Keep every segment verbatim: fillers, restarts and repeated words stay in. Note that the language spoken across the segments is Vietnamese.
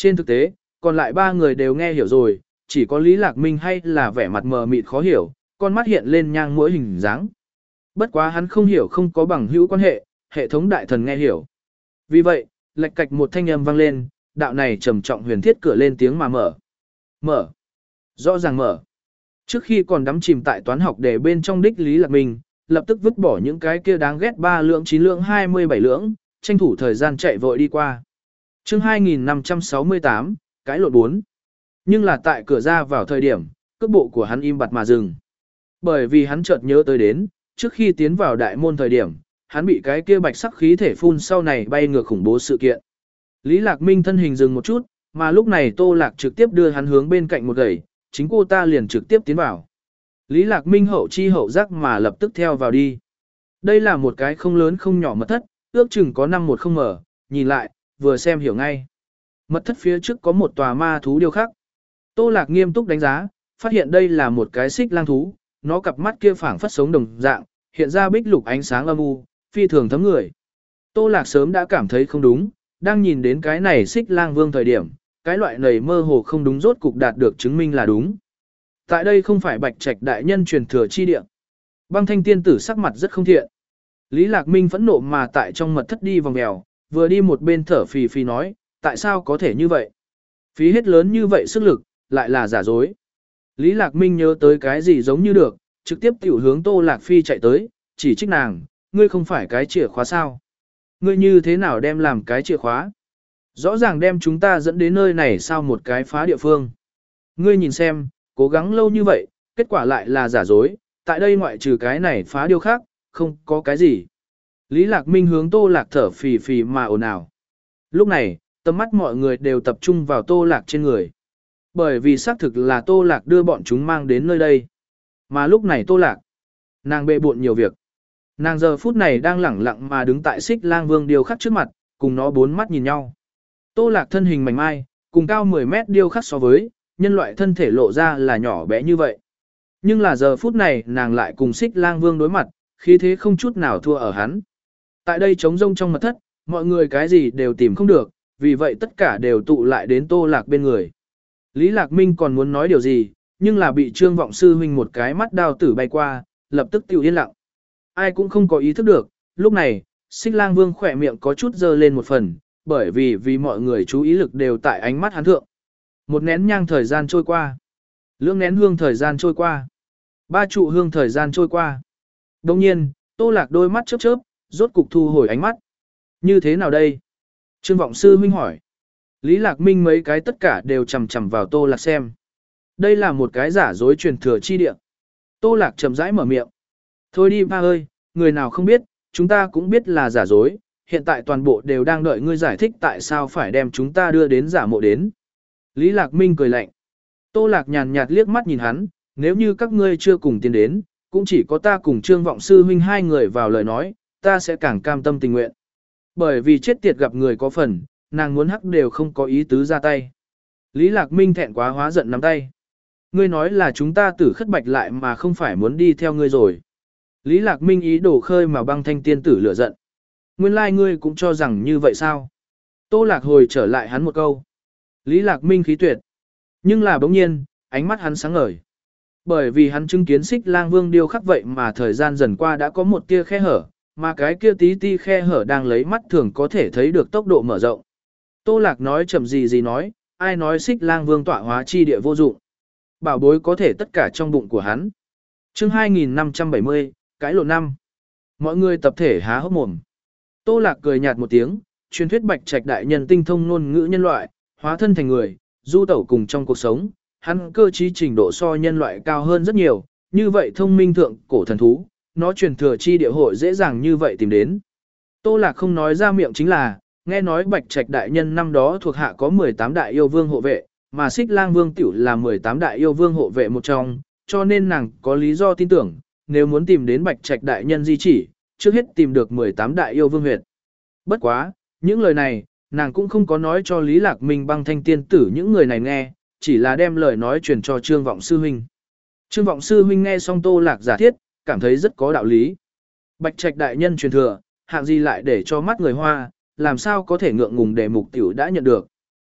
Trên thực tế, còn lại ba người đều nghe hiểu rồi, chỉ có Lý Lạc Minh hay là vẻ mặt mờ mịt khó hiểu, con mắt hiện lên nhang mũi hình dáng. Bất quá hắn không hiểu không có bằng hữu quan hệ, hệ thống đại thần nghe hiểu. Vì vậy, lạch cạch một thanh âm vang lên, đạo này trầm trọng huyền thiết cửa lên tiếng mà mở. Mở. Rõ ràng mở. Trước khi còn đắm chìm tại toán học để bên trong đích Lý Lạc Minh, lập tức vứt bỏ những cái kia đáng ghét ba lượng chín lượng hai mươi bảy lượng, tranh thủ thời gian chạy vội đi qua. Chương hai nghìn năm trăm sáu mươi tám, cái lộn bốn. Nhưng là tại cửa ra vào thời điểm, cước bộ của hắn im bặt mà dừng. Bởi vì hắn chợt nhớ tới đến, trước khi tiến vào đại môn thời điểm, hắn bị cái kia bạch sắc khí thể phun sau này bay ngược khủng bố sự kiện. Lý Lạc Minh thân hình dừng một chút, mà lúc này Tô Lạc trực tiếp đưa hắn hướng bên cạnh một gầy, chính cô ta liền trực tiếp tiến vào. Lý Lạc Minh hậu chi hậu giác mà lập tức theo vào đi. Đây là một cái không lớn không nhỏ mật thất, ước chừng có năm một không mở, nhìn lại, vừa xem hiểu ngay. Mật thất phía trước có một tòa ma thú điêu khắc. Tô Lạc nghiêm túc đánh giá, phát hiện đây là một cái xích lang thú, nó cặp mắt kia phảng phất sống đồng dạng, hiện ra bích lục ánh sáng âm u, phi thường thấm người. Tô Lạc sớm đã cảm thấy không đúng, đang nhìn đến cái này xích lang vương thời điểm, cái loại này mơ hồ không đúng rốt cục đạt được chứng minh là đúng. Tại đây không phải Bạch Trạch đại nhân truyền thừa chi địa. Băng Thanh tiên tử sắc mặt rất không thiện. Lý Lạc Minh phẫn nộ mà tại trong mật thất đi vòng mèo, vừa đi một bên thở phì phì nói, tại sao có thể như vậy? Phí hết lớn như vậy sức lực, lại là giả dối. Lý Lạc Minh nhớ tới cái gì giống như được, trực tiếp tiểu hướng Tô Lạc Phi chạy tới, chỉ trích nàng, ngươi không phải cái chìa khóa sao? Ngươi như thế nào đem làm cái chìa khóa? Rõ ràng đem chúng ta dẫn đến nơi này sao một cái phá địa phương. Ngươi nhìn xem, cố gắng lâu như vậy, kết quả lại là giả dối, tại đây ngoại trừ cái này phá điều khác, không có cái gì. Lý Lạc Minh hướng Tô Lạc thở phì phì mà ồn ào. Lúc này, tầm mắt mọi người đều tập trung vào Tô Lạc trên người. Bởi vì xác thực là Tô Lạc đưa bọn chúng mang đến nơi đây. Mà lúc này Tô Lạc, nàng bệ bộn nhiều việc. Nàng giờ phút này đang lẳng lặng mà đứng tại xích lang vương điêu khắc trước mặt, cùng nó bốn mắt nhìn nhau. Tô Lạc thân hình mảnh mai, cùng cao mười mét điêu khắc so với, nhân loại thân thể lộ ra là nhỏ bé như vậy. Nhưng là giờ phút này nàng lại cùng xích lang vương đối mặt, khí thế không chút nào thua ở hắn. Tại đây trống rông trong mật thất, mọi người cái gì đều tìm không được, vì vậy tất cả đều tụ lại đến Tô Lạc bên người. Lý Lạc Minh còn muốn nói điều gì, nhưng là bị Trương Vọng Sư huynh một cái mắt đao tử bay qua, lập tức tiêu yên lặng. Ai cũng không có ý thức được, lúc này, xích lang vương khỏe miệng có chút dơ lên một phần, bởi vì vì mọi người chú ý lực đều tại ánh mắt hắn thượng. Một nén nhang thời gian trôi qua. Lưỡng nén hương thời gian trôi qua. Ba trụ hương thời gian trôi qua. Đồng nhiên, Tô Lạc đôi mắt chớp chớp, rốt cục thu hồi ánh mắt. Như thế nào đây? Trương Vọng Sư huynh hỏi. Lý Lạc Minh mấy cái tất cả đều chầm chầm vào Tô Lạc xem. Đây là một cái giả dối truyền thừa chi địa. Tô Lạc chậm rãi mở miệng. Thôi đi ba ơi, người nào không biết, chúng ta cũng biết là giả dối, hiện tại toàn bộ đều đang đợi ngươi giải thích tại sao phải đem chúng ta đưa đến giả mộ đến. Lý Lạc Minh cười lạnh. Tô Lạc nhàn nhạt liếc mắt nhìn hắn, nếu như các ngươi chưa cùng tiến đến, cũng chỉ có ta cùng Trương Vọng Sư huynh hai người vào lời nói, ta sẽ càng cam tâm tình nguyện. Bởi vì chết tiệt gặp người có phần, nàng muốn hắc đều không có ý tứ ra tay. Lý Lạc Minh thẹn quá hóa giận nắm tay. Ngươi nói là chúng ta tử khất bạch lại mà không phải muốn đi theo ngươi rồi. Lý Lạc Minh ý đồ khơi mà băng thanh tiên tử lửa giận. Nguyên lai like ngươi cũng cho rằng như vậy sao? Tô Lạc hồi trở lại hắn một câu. Lý Lạc Minh khí tuyệt. Nhưng là bỗng nhiên, ánh mắt hắn sáng ngời. Bởi vì hắn chứng kiến xích lang vương điêu khắc vậy mà thời gian dần qua đã có một tia khe hở, mà cái kia tí ti khe hở đang lấy mắt thường có thể thấy được tốc độ mở rộng. Tô Lạc nói chậm gì gì nói, ai nói xích lang vương tọa hóa chi địa vô dụng. Bảo bối có thể tất cả trong bụng của hắn. Chương hai nghìn năm trăm bảy mươi, cái lộn năm. Mọi người tập thể há hốc mồm. Tô Lạc cười nhạt một tiếng, truyền thuyết Bạch Trạch đại nhân tinh thông ngôn ngữ nhân loại, hóa thân thành người, du tẩu cùng trong cuộc sống, hắn cơ trí trình độ so nhân loại cao hơn rất nhiều, như vậy thông minh thượng cổ thần thú, nó truyền thừa chi địa hội dễ dàng như vậy tìm đến. Tô Lạc không nói ra miệng chính là, nghe nói Bạch Trạch đại nhân năm đó thuộc hạ có mười tám đại yêu vương hộ vệ, mà Xích Lang Vương tiểu là mười tám đại yêu vương hộ vệ một trong, cho nên nàng có lý do tin tưởng, nếu muốn tìm đến Bạch Trạch đại nhân di chỉ, trước hết tìm được mười tám đại yêu vương huyệt. Bất quá, những lời này, nàng cũng không có nói cho Lý Lạc Minh băng thanh tiên tử những người này nghe, chỉ là đem lời nói truyền cho Trương Vọng Sư huynh. Trương Vọng Sư huynh nghe xong Tô Lạc giả thiết, cảm thấy rất có đạo lý. Bạch Trạch đại nhân truyền thừa, hạng gì lại để cho mắt người Hoa, làm sao có thể ngượng ngùng để mục tiểu đã nhận được.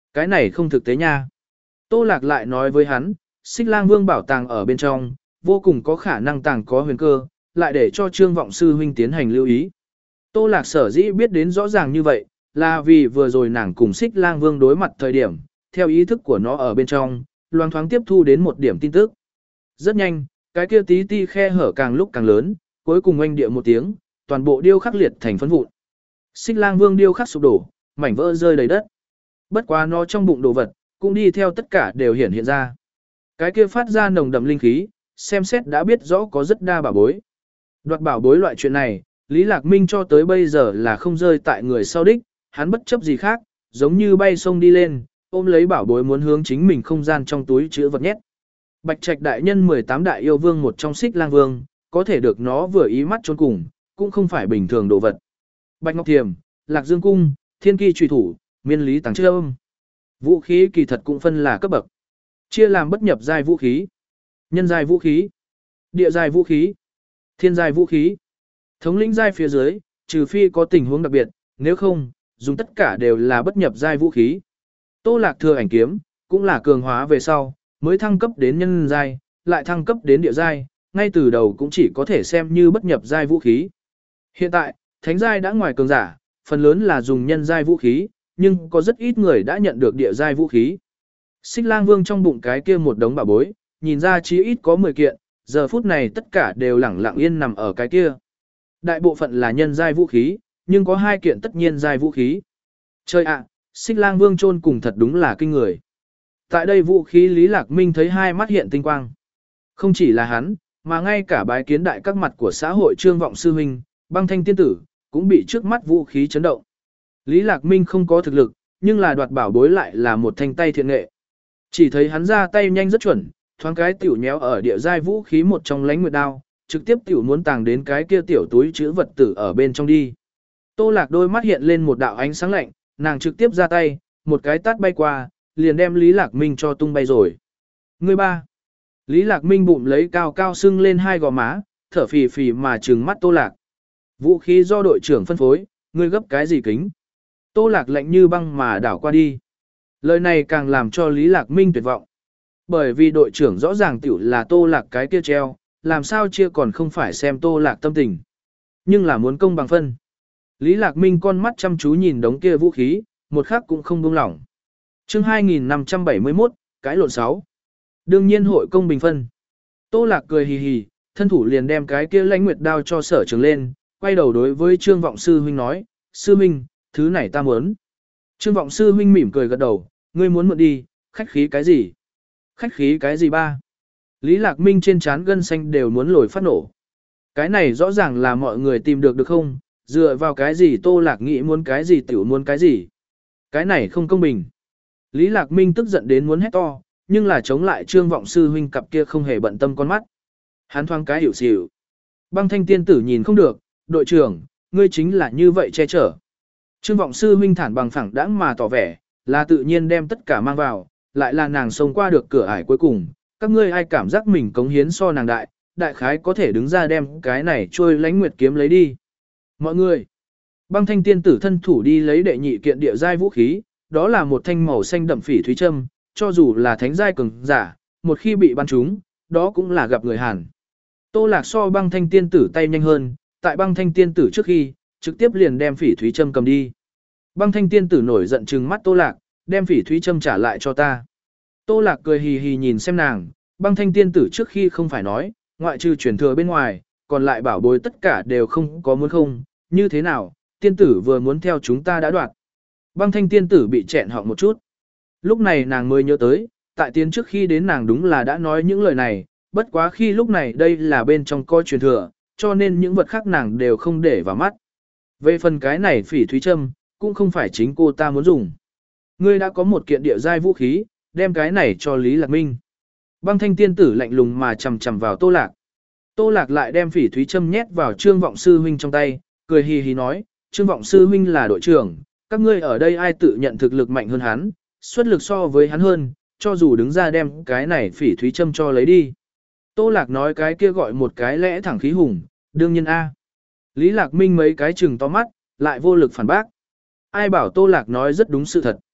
Cái này không thực tế nha. Tô Lạc lại nói với hắn, Xích Lang Vương bảo tàng ở bên trong, vô cùng có khả năng tàng có huyền cơ, lại để cho Trương Vọng Sư huynh tiến hành lưu ý. Tô Lạc sở dĩ biết đến rõ ràng như vậy, là vì vừa rồi nàng cùng Xích Lang Vương đối mặt thời điểm, theo ý thức của nó ở bên trong, loang thoáng tiếp thu đến một điểm tin tức. Rất nhanh, cái kia tí ti khe hở càng lúc càng lớn, cuối cùng oanh địa một tiếng, toàn bộ điêu khắc liệt thành phấn vụn. Xích Lang Vương điêu khắc sụp đổ, mảnh vỡ rơi đầy đất. Bất quá nó trong bụng đồ vật, cũng đi theo tất cả đều hiển hiện ra. Cái kia phát ra nồng đậm linh khí, xem xét đã biết rõ có rất đa bảo bối. Đoạt bảo bối loại chuyện này, Lý Lạc Minh cho tới bây giờ là không rơi tại người sau đích, hắn bất chấp gì khác, giống như bay sông đi lên, ôm lấy bảo bối muốn hướng chính mình không gian trong túi chứa vật nhét. Bạch Trạch đại nhân mười tám đại yêu vương một trong Xích Lang Vương, có thể được nó vừa ý mắt chôn cùng, cũng không phải bình thường đồ vật. Bạch Ngọc Thiềm, Lạc Dương Cung, Thiên Kỳ Truy Thủ, Miên Lý Tàng Trâm. Vũ khí kỳ thật cũng phân là cấp bậc. Chia làm bất nhập giai vũ khí, nhân giai vũ khí, địa giai vũ khí, thiên giai vũ khí. Thống lĩnh giai phía dưới, trừ phi có tình huống đặc biệt, nếu không, dùng tất cả đều là bất nhập giai vũ khí. Tô Lạc Thừa ảnh kiếm, cũng là cường hóa về sau, mới thăng cấp đến nhân giai, lại thăng cấp đến địa giai, ngay từ đầu cũng chỉ có thể xem như bất nhập giai vũ khí. Hiện tại, thánh giai đã ngoài cường giả, phần lớn là dùng nhân giai vũ khí, nhưng có rất ít người đã nhận được địa giai vũ khí. Xích Lang Vương trong bụng cái kia một đống bảo bối, nhìn ra chí ít có mười kiện, giờ phút này tất cả đều lẳng lặng yên nằm ở cái kia. Đại bộ phận là nhân giai vũ khí, nhưng có hai kiện tất nhiên giai vũ khí. Trời ạ, Xích Lang Vương chôn cùng thật đúng là kinh người. Tại đây vũ khí Lý Lạc Minh thấy hai mắt hiện tinh quang. Không chỉ là hắn, mà ngay cả bái kiến đại các mặt của xã hội Trương Vọng Sư huynh, Băng Thanh tiên tử, cũng bị trước mắt vũ khí chấn động. Lý Lạc Minh không có thực lực, nhưng là đoạt bảo bối lại là một thanh tay thiện nghệ. Chỉ thấy hắn ra tay nhanh rất chuẩn, thoáng cái tiểu nhéo ở địa giai vũ khí một trong lánh nguyệt đao, trực tiếp tiểu muốn tàng đến cái kia tiểu túi chứa vật tử ở bên trong đi. Tô Lạc đôi mắt hiện lên một đạo ánh sáng lạnh, nàng trực tiếp ra tay, một cái tát bay qua, liền đem Lý Lạc Minh cho tung bay rồi. Người ba. Lý Lạc Minh bụng lấy cao cao sưng lên hai gò má, thở phì phì mà trừng mắt Tô Lạc. Vũ khí do đội trưởng phân phối, ngươi gấp cái gì kính? Tô Lạc lạnh như băng mà đảo qua đi. Lời này càng làm cho Lý Lạc Minh tuyệt vọng. Bởi vì đội trưởng rõ ràng tiểu là Tô Lạc cái kia treo, làm sao chia còn không phải xem Tô Lạc tâm tình. Nhưng là muốn công bằng phân. Lý Lạc Minh con mắt chăm chú nhìn đống kia vũ khí, một khắc cũng không buông lỏng. Chương hai nghìn năm trăm bảy mươi mốt, cái lộn sáu. Đương nhiên hội công bình phân. Tô Lạc cười hì hì, thân thủ liền đem cái kia lãnh nguyệt đao cho Sở Trường lên, quay đầu đối với Trương Vọng Sư huynh nói, "Sư huynh, thứ này ta muốn." Trương Vọng Sư huynh mỉm cười gật đầu, "Ngươi muốn mượn đi, khách khí cái gì?" "Khách khí cái gì ba?" Lý Lạc Minh trên trán gân xanh đều muốn lồi phát nổ. Cái này rõ ràng là mọi người tìm được được không? Dựa vào cái gì Tô Lạc nghĩ muốn cái gì tiểu muốn cái gì? Cái này không công bình. Lý Lạc Minh tức giận đến muốn hét to, nhưng là chống lại Trương Vọng Sư huynh cặp kia không hề bận tâm con mắt. Hắn thoáng cái hiểu xỉu. Băng Thanh tiên tử nhìn không được, "Đội trưởng, ngươi chính là như vậy che chở." Trương Vọng Sư huynh thản bằng phẳng đãng mà tỏ vẻ, là tự nhiên đem tất cả mang vào, lại là nàng xông qua được cửa ải cuối cùng, các ngươi ai cảm giác mình cống hiến so nàng đại, đại khái có thể đứng ra đem cái này trôi lãnh nguyệt kiếm lấy đi. Mọi người, Băng Thanh tiên tử thân thủ đi lấy đệ nhị kiện địa giai vũ khí, đó là một thanh màu xanh đậm phỉ thúy châm, cho dù là thánh giai cường giả, một khi bị bắn trúng, đó cũng là gặp người Hàn. Tô Lạc so Băng Thanh tiên tử tay nhanh hơn, tại Băng Thanh tiên tử trước khi, trực tiếp liền đem phỉ thúy châm cầm đi. Băng Thanh tiên tử nổi giận trừng mắt Tô Lạc, "Đem phỉ thúy châm trả lại cho ta." Tô Lạc cười hì hì nhìn xem nàng, Băng Thanh tiên tử trước khi không phải nói, ngoại trừ truyền thừa bên ngoài, còn lại bảo bối tất cả đều không có muốn không, như thế nào, tiên tử vừa muốn theo chúng ta đã đoạt. Băng Thanh tiên tử bị chẹn họng một chút. Lúc này nàng mới nhớ tới, tại tiến trước khi đến nàng đúng là đã nói những lời này, bất quá khi lúc này đây là bên trong coi truyền thừa, cho nên những vật khác nàng đều không để vào mắt. Về phần cái này phỉ thúy châm, cũng không phải chính cô ta muốn dùng. Ngươi đã có một kiện địa giai vũ khí, đem cái này cho Lý Lạc Minh. Băng Thanh tiên tử lạnh lùng mà chầm chầm vào Tô Lạc. Tô Lạc lại đem phỉ thúy châm nhét vào Trương Vọng Sư huynh trong tay, cười hì hì nói, "Trương Vọng Sư huynh là đội trưởng, các ngươi ở đây ai tự nhận thực lực mạnh hơn hắn, xuất lực so với hắn hơn, cho dù đứng ra đem cái này phỉ thúy châm cho lấy đi." Tô Lạc nói cái kia gọi một cái lẽ thẳng khí hùng, "Đương nhiên a." Lý Lạc Minh mấy cái chừng to mắt, lại vô lực phản bác. Ai bảo Tô Lạc nói rất đúng sự thật.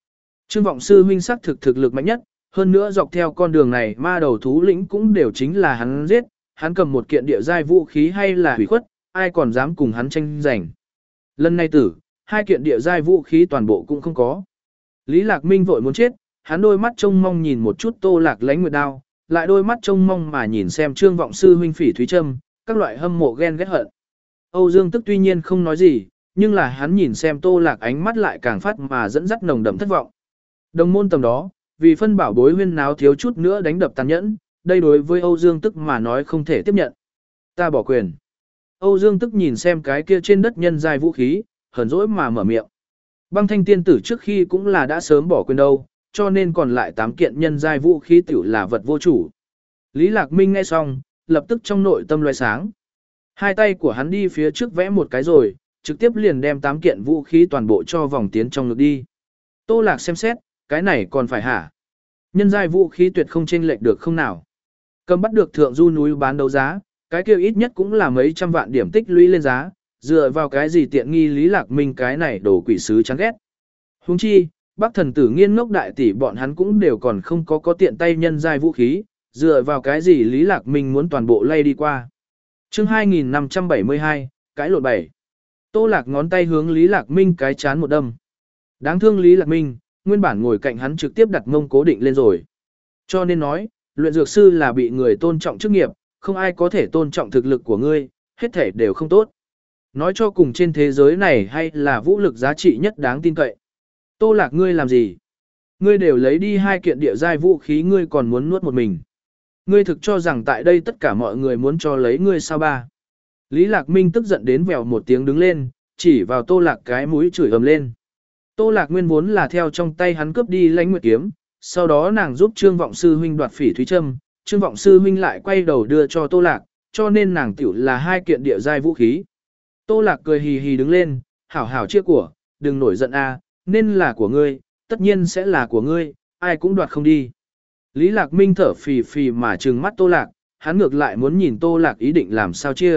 Trương Vọng Sư huynh sắc thực thực lực mạnh nhất, hơn nữa dọc theo con đường này ma đầu thú lĩnh cũng đều chính là hắn giết, hắn cầm một kiện địa giai vũ khí hay là hủy khuất, ai còn dám cùng hắn tranh giành. Lần này tử, hai kiện địa giai vũ khí toàn bộ cũng không có. Lý Lạc Minh vội muốn chết, hắn đôi mắt trông mong nhìn một chút Tô Lạc Lánh nguyệt đao, lại đôi mắt trông mong mà nhìn xem Trương Vọng Sư huynh Phỉ Thúy Trâm, các loại hâm mộ ghen ghét hận. Âu Dương Tức tuy nhiên không nói gì, nhưng là hắn nhìn xem Tô Lạc ánh mắt lại càng phát mà dẫn dắt nồng đậm thất vọng. Đồng môn tầm đó, vì phân bảo bối huyên náo thiếu chút nữa đánh đập tàn nhẫn, đây đối với Âu Dương Tức mà nói không thể tiếp nhận. Ta bỏ quyền. Âu Dương Tức nhìn xem cái kia trên đất nhân giai vũ khí, hờn dỗi mà mở miệng. Băng Thanh tiên tử trước khi cũng là đã sớm bỏ quyền đâu, cho nên còn lại tám kiện nhân giai vũ khí tiểu là vật vô chủ. Lý Lạc Minh nghe xong, lập tức trong nội tâm loé sáng. Hai tay của hắn đi phía trước vẽ một cái rồi, trực tiếp liền đem tám kiện vũ khí toàn bộ cho vòng tiến trong ngực đi. Tô Lạc xem xét, cái này còn phải hả? Nhân giai vũ khí tuyệt không chênh lệch được không nào? Cầm bắt được thượng du núi bán đấu giá, cái kia ít nhất cũng là mấy trăm vạn điểm tích lũy lên giá, dựa vào cái gì tiện nghi Lý Lạc Minh cái này đồ quỷ sứ chán ghét. Huống chi, Bắc thần tử nghiên ngốc đại tỷ bọn hắn cũng đều còn không có có tiện tay nhân giai vũ khí, dựa vào cái gì Lý Lạc Minh muốn toàn bộ lay đi qua. Chương hai nghìn năm trăm bảy mươi hai, cái lộn bảy. Tô Lạc ngón tay hướng Lý Lạc Minh cái chán một đâm. Đáng thương Lý Lạc Minh, nguyên bản ngồi cạnh hắn trực tiếp đặt mông cố định lên rồi. Cho nên nói, luyện dược sư là bị người tôn trọng chức nghiệp, không ai có thể tôn trọng thực lực của ngươi, hết thể đều không tốt. Nói cho cùng trên thế giới này hay là vũ lực giá trị nhất đáng tin cậy. Tô Lạc ngươi làm gì? Ngươi đều lấy đi hai kiện địa giai vũ khí ngươi còn muốn nuốt một mình. Ngươi thực cho rằng tại đây tất cả mọi người muốn cho lấy ngươi sao ba? Lý Lạc Minh tức giận đến vèo một tiếng đứng lên, chỉ vào Tô Lạc cái mũi chửi ầm lên. Tô Lạc nguyên vốn là theo trong tay hắn cướp đi Lãnh Nguyệt kiếm, sau đó nàng giúp Trương Vọng Sư huynh đoạt Phỉ Thúy Trâm, Trương Vọng Sư huynh lại quay đầu đưa cho Tô Lạc, cho nên nàng tiểu là hai kiện địa giai vũ khí. Tô Lạc cười hì hì đứng lên, hảo hảo chia của, đừng nổi giận a, nên là của ngươi, tất nhiên sẽ là của ngươi, ai cũng đoạt không đi. Lý Lạc Minh thở phì phì mà trừng mắt Tô Lạc, hắn ngược lại muốn nhìn Tô Lạc ý định làm sao chia.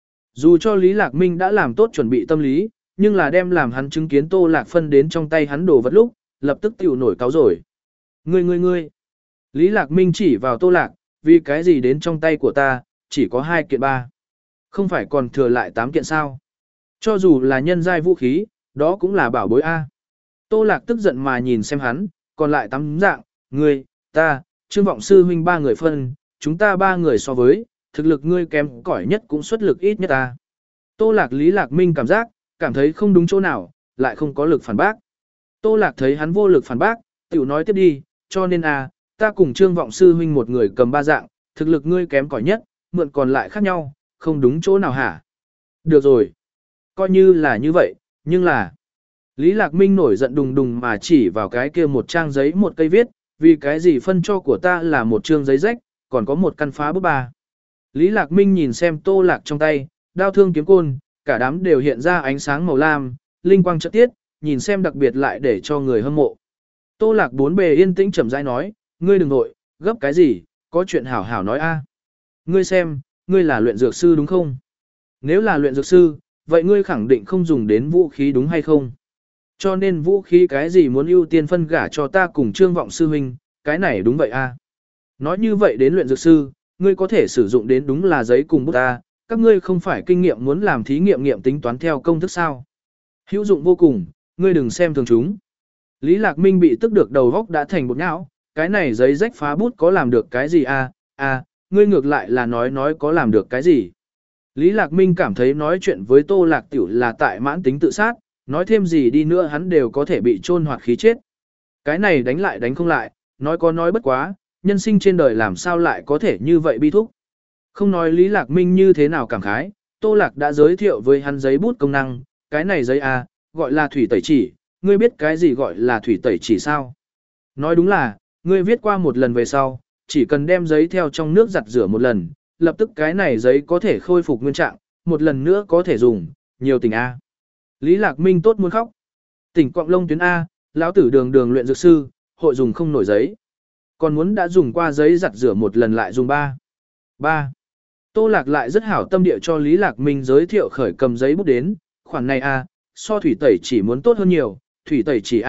Dù cho Lý Lạc Minh đã làm tốt chuẩn bị tâm lý, nhưng là đem làm hắn chứng kiến Tô Lạc phân đến trong tay hắn đồ vật lúc, lập tức tiểu nổi cáo rồi. Ngươi ngươi ngươi. Lý Lạc Minh chỉ vào Tô Lạc, vì cái gì đến trong tay của ta, chỉ có hai kiện ba. Không phải còn thừa lại tám kiện sao. Cho dù là nhân giai vũ khí, đó cũng là bảo bối A. Tô Lạc tức giận mà nhìn xem hắn, còn lại tám dạng, ngươi, ta, Trương Vọng Sư huynh ba người phân, chúng ta ba người so với, thực lực ngươi kém cỏi nhất cũng xuất lực ít nhất ta. Tô Lạc Lý Lạc Minh cảm giác, cảm thấy không đúng chỗ nào, lại không có lực phản bác. Tô Lạc thấy hắn vô lực phản bác, tiểu nói tiếp đi, cho nên à, ta cùng Trương Vọng Sư huynh một người cầm ba dạng, thực lực ngươi kém cỏi nhất, mượn còn lại khác nhau, không đúng chỗ nào hả? Được rồi, coi như là như vậy, nhưng là... Lý Lạc Minh nổi giận đùng đùng mà chỉ vào cái kia một trang giấy một cây viết, vì cái gì phân cho của ta là một chương giấy rách, còn có một căn phá bút ba. Lý Lạc Minh nhìn xem Tô Lạc trong tay, đao thương kiếm côn, cả đám đều hiện ra ánh sáng màu lam, linh quang chợt tiết, nhìn xem đặc biệt lại để cho người hâm mộ. Tô Lạc bốn bề yên tĩnh chậm rãi nói, ngươi đừng nội, gấp cái gì, có chuyện hảo hảo nói a. Ngươi xem, ngươi là luyện dược sư đúng không? Nếu là luyện dược sư, vậy ngươi khẳng định không dùng đến vũ khí đúng hay không? Cho nên vũ khí cái gì muốn ưu tiên phân gả cho ta cùng Trương Vọng Sư huynh, cái này đúng vậy a. Nói như vậy đến luyện dược sư, ngươi có thể sử dụng đến đúng là giấy cùng bút ta, các ngươi không phải kinh nghiệm muốn làm thí nghiệm nghiệm tính toán theo công thức sao? Hữu dụng vô cùng, ngươi đừng xem thường chúng. Lý Lạc Minh bị tức được đầu góc đã thành bột nhão, cái này giấy rách phá bút có làm được cái gì a? À, ngươi ngược lại là nói nói có làm được cái gì? Lý Lạc Minh cảm thấy nói chuyện với Tô Lạc Tiểu là tại mãn tính tự sát, nói thêm gì đi nữa hắn đều có thể bị chôn hoạt khí chết. Cái này đánh lại đánh không lại, nói có nói bất quá, nhân sinh trên đời làm sao lại có thể như vậy bi thúc. Không nói Lý Lạc Minh như thế nào cảm khái, Tô Lạc đã giới thiệu với hắn giấy bút công năng, cái này giấy A, gọi là thủy tẩy chỉ, ngươi biết cái gì gọi là thủy tẩy chỉ sao? Nói đúng là, ngươi viết qua một lần về sau, chỉ cần đem giấy theo trong nước giặt rửa một lần, lập tức cái này giấy có thể khôi phục nguyên trạng, một lần nữa có thể dùng, nhiều tình A. Lý Lạc Minh tốt muốn khóc. Tỉnh Quạng Lông tuyến A, lão tử đường đường luyện dược sư, hội dùng không nổi giấy. Còn muốn đã dùng qua giấy giặt rửa một lần lại dùng ba. ba. Tô Lạc lại rất hảo tâm địa cho Lý Lạc Minh giới thiệu khởi cầm giấy bút đến, khoản này A, so thủy tẩy chỉ muốn tốt hơn nhiều, thủy tẩy chỉ A,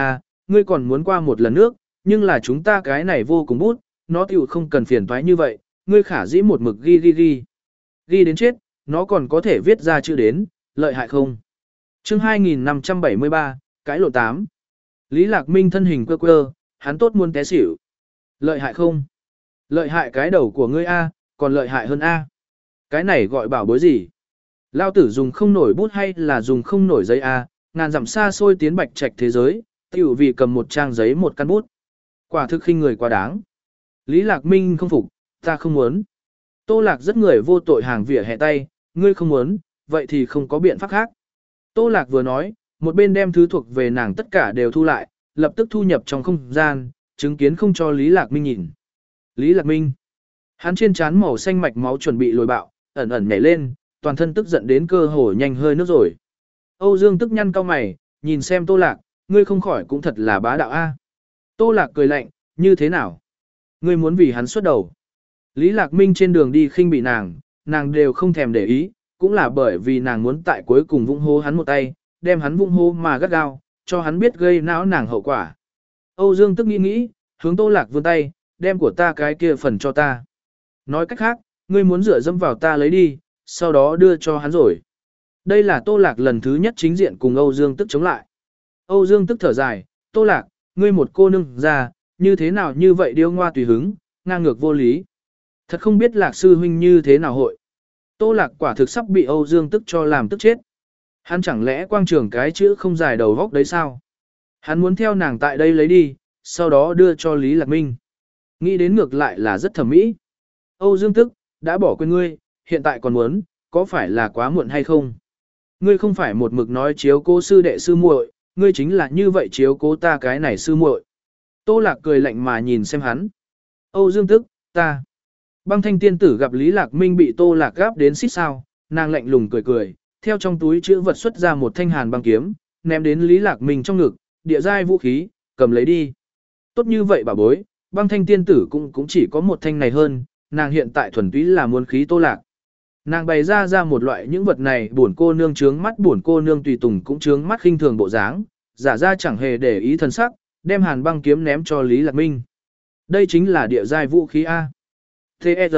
ngươi còn muốn qua một lần nước, nhưng là chúng ta cái này vô cùng bút, nó tiểu không cần phiền toái như vậy, ngươi khả dĩ một mực ghi ghi ghi. Ghi đến chết, nó còn có thể viết ra chữ đến, lợi hại không? Chương hai nghìn năm trăm bảy mươi ba, cái lộ tám. Lý Lạc Minh thân hình quơ quơ, hắn tốt muốn té xỉu. Lợi hại không? Lợi hại cái đầu của ngươi A, còn lợi hại hơn A. Cái này gọi bảo bối gì? Lao tử dùng không nổi bút hay là dùng không nổi giấy A, ngàn dặm xa xôi tiến bạch trạch thế giới, tiểu vì cầm một trang giấy một căn bút. Quả thực khinh người quá đáng. Lý Lạc Minh không phục, ta không muốn. Tô Lạc rất người vô tội hàng vỉa hè tay, ngươi không muốn, vậy thì không có biện pháp khác. Tô Lạc vừa nói, một bên đem thứ thuộc về nàng tất cả đều thu lại, lập tức thu nhập trong không gian, chứng kiến không cho Lý Lạc Minh nhìn. Lý Lạc Minh, hắn trên trán màu xanh mạch máu chuẩn bị lồi bạo, ẩn ẩn nhảy lên, toàn thân tức giận đến cơ hồ nhanh hơi nước rồi. Âu Dương tức nhăn cau mày, nhìn xem Tô Lạc, ngươi không khỏi cũng thật là bá đạo a. Tô Lạc cười lạnh, như thế nào? Ngươi muốn vì hắn xuất đầu. Lý Lạc Minh trên đường đi khinh bị nàng, nàng đều không thèm để ý, cũng là bởi vì nàng muốn tại cuối cùng vung hô hắn một tay, đem hắn vung hô mà gắt gao, cho hắn biết gây não nàng hậu quả. Âu Dương tức nghĩ nghĩ, hướng Tô Lạc vươn tay, đem của ta cái kia phần cho ta. Nói cách khác, ngươi muốn dựa dẫm vào ta lấy đi, sau đó đưa cho hắn rồi. Đây là Tô Lạc lần thứ nhất chính diện cùng Âu Dương tức chống lại. Âu Dương tức thở dài, Tô Lạc, ngươi một cô nương ra, như thế nào như vậy điêu ngoa tùy hứng, ngang ngược vô lý. Thật không biết Lạc sư huynh như thế nào hội. Tô Lạc quả thực sắp bị Âu Dương tức cho làm tức chết. Hắn chẳng lẽ quang trường cái chữ không dài đầu góc đấy sao? Hắn muốn theo nàng tại đây lấy đi, sau đó đưa cho Lý Lạc Minh. Nghĩ đến ngược lại là rất thẩm mỹ. Âu Dương tức, đã bỏ quên ngươi, hiện tại còn muốn, có phải là quá muộn hay không? Ngươi không phải một mực nói chiếu cố sư đệ sư muội, ngươi chính là như vậy chiếu cố ta cái này sư muội. Tô Lạc cười lạnh mà nhìn xem hắn. Âu Dương tức, ta. Băng thanh tiên tử gặp Lý Lạc Minh bị Tô Lạc gáp đến xít sao, nàng lạnh lùng cười cười, theo trong túi chữ vật xuất ra một thanh hàn băng kiếm, ném đến Lý Lạc Minh trong ngực, địa giai vũ khí, cầm lấy đi. Tốt như vậy bà bối, băng thanh tiên tử cũng cũng chỉ có một thanh này hơn, nàng hiện tại thuần túy là muốn khí Tô Lạc. Nàng bày ra ra một loại những vật này buồn cô nương trướng mắt buồn cô nương tùy tùng cũng trướng mắt khinh thường bộ dáng, giả ra chẳng hề để ý thân sắc, đem hàn băng kiếm ném cho Lý Lạc Minh. Đây chính là địa giai vũ khí A. T E R.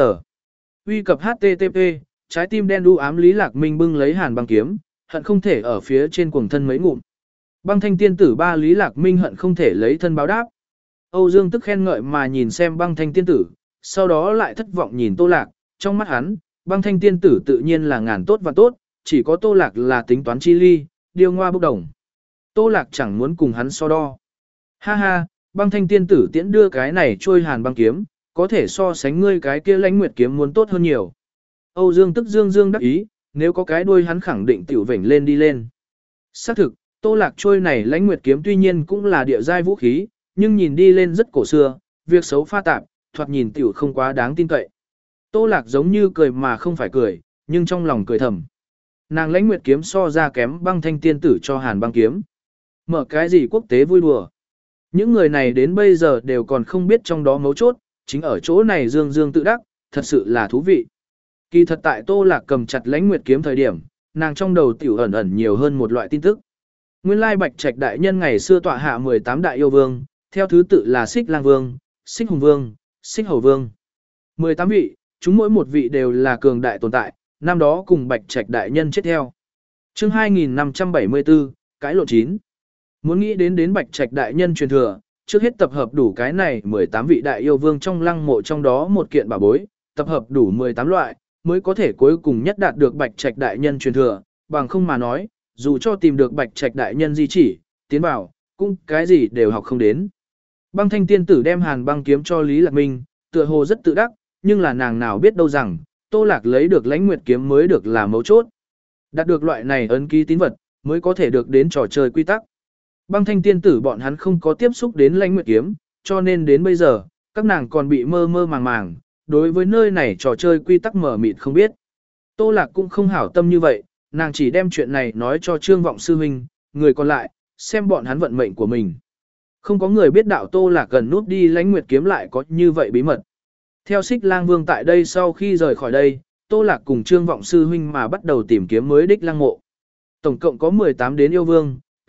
Uy cập H T T P, trái tim đen đu ám Lý Lạc Minh bưng lấy hàn băng kiếm, hận không thể ở phía trên cuồng thân mấy ngụm. Băng thanh tiên tử ba Lý Lạc Minh hận không thể lấy thân báo đáp. Âu Dương tức khen ngợi mà nhìn xem băng thanh tiên tử, sau đó lại thất vọng nhìn Tô Lạc, trong mắt hắn, băng thanh tiên tử tự nhiên là ngàn tốt và tốt, chỉ có Tô Lạc là tính toán chi ly, điêu ngoa bốc đồng. Tô Lạc chẳng muốn cùng hắn so đo. Ha ha, băng thanh tiên tử tiễn đưa cái này trôi hàn băng kiếm, có thể so sánh ngươi cái kia lãnh nguyệt kiếm muốn tốt hơn nhiều. Âu Dương tức dương dương đắc ý, nếu có cái đuôi hắn khẳng định tiểu vểnh lên đi lên. Xác thực, Tô Lạc trôi này lãnh nguyệt kiếm tuy nhiên cũng là địa giai vũ khí, nhưng nhìn đi lên rất cổ xưa, việc xấu pha tạp, thoạt nhìn tiểu không quá đáng tin cậy. Tô Lạc giống như cười mà không phải cười, nhưng trong lòng cười thầm. Nàng lãnh nguyệt kiếm so ra kém băng thanh tiên tử cho hàn băng kiếm. Mở cái gì quốc tế vui đùa. Những người này đến bây giờ đều còn không biết trong đó mấu chốt, chính ở chỗ này dương dương tự đắc, thật sự là thú vị. Kỳ thật tại Tô Lạc cầm chặt lãnh nguyệt kiếm thời điểm, nàng trong đầu tiểu ẩn ẩn nhiều hơn một loại tin tức. Nguyên lai Bạch Trạch đại nhân ngày xưa tọa hạ mười tám đại yêu vương, theo thứ tự là Xích Lang Vương, Xích Hùng Vương, Xích Hầu Vương. mười tám vị, chúng mỗi một vị đều là cường đại tồn tại, năm đó cùng Bạch Trạch đại nhân chết theo. Chương hai nghìn năm trăm bảy mươi tư, cái lộ chín. Muốn nghĩ đến đến Bạch Trạch đại nhân truyền thừa, trước hết tập hợp đủ cái này mười tám vị đại yêu vương trong lăng mộ trong đó một kiện bảo bối, tập hợp đủ mười tám loại, mới có thể cuối cùng nhất đạt được Bạch Trạch đại nhân truyền thừa, bằng không mà nói, dù cho tìm được Bạch Trạch đại nhân di chỉ, tiến vào, cũng cái gì đều học không đến. Băng thanh tiên tử đem hàn băng kiếm cho Lý Lạc Minh, tựa hồ rất tự đắc, nhưng là nàng nào biết đâu rằng, Tô Lạc lấy được lãnh nguyệt kiếm mới được là mấu chốt. Đạt được loại này ấn ký tín vật, mới có thể được đến trò chơi quy tắc. Băng thanh tiên tử bọn hắn không có tiếp xúc đến lãnh nguyệt kiếm, cho nên đến bây giờ, các nàng còn bị mơ mơ màng màng, đối với nơi này trò chơi quy tắc mở mịt không biết. Tô Lạc cũng không hảo tâm như vậy, nàng chỉ đem chuyện này nói cho Trương Vọng sư huynh, người còn lại, xem bọn hắn vận mệnh của mình. Không có người biết đạo Tô Lạc gần nút đi lãnh nguyệt kiếm lại có như vậy bí mật. Theo Xích Lang Vương tại đây sau khi rời khỏi đây, Tô Lạc cùng Trương Vọng sư huynh mà bắt đầu tìm kiếm mới đích lăng mộ. Tổng cộng có mười tám đến yêu vương,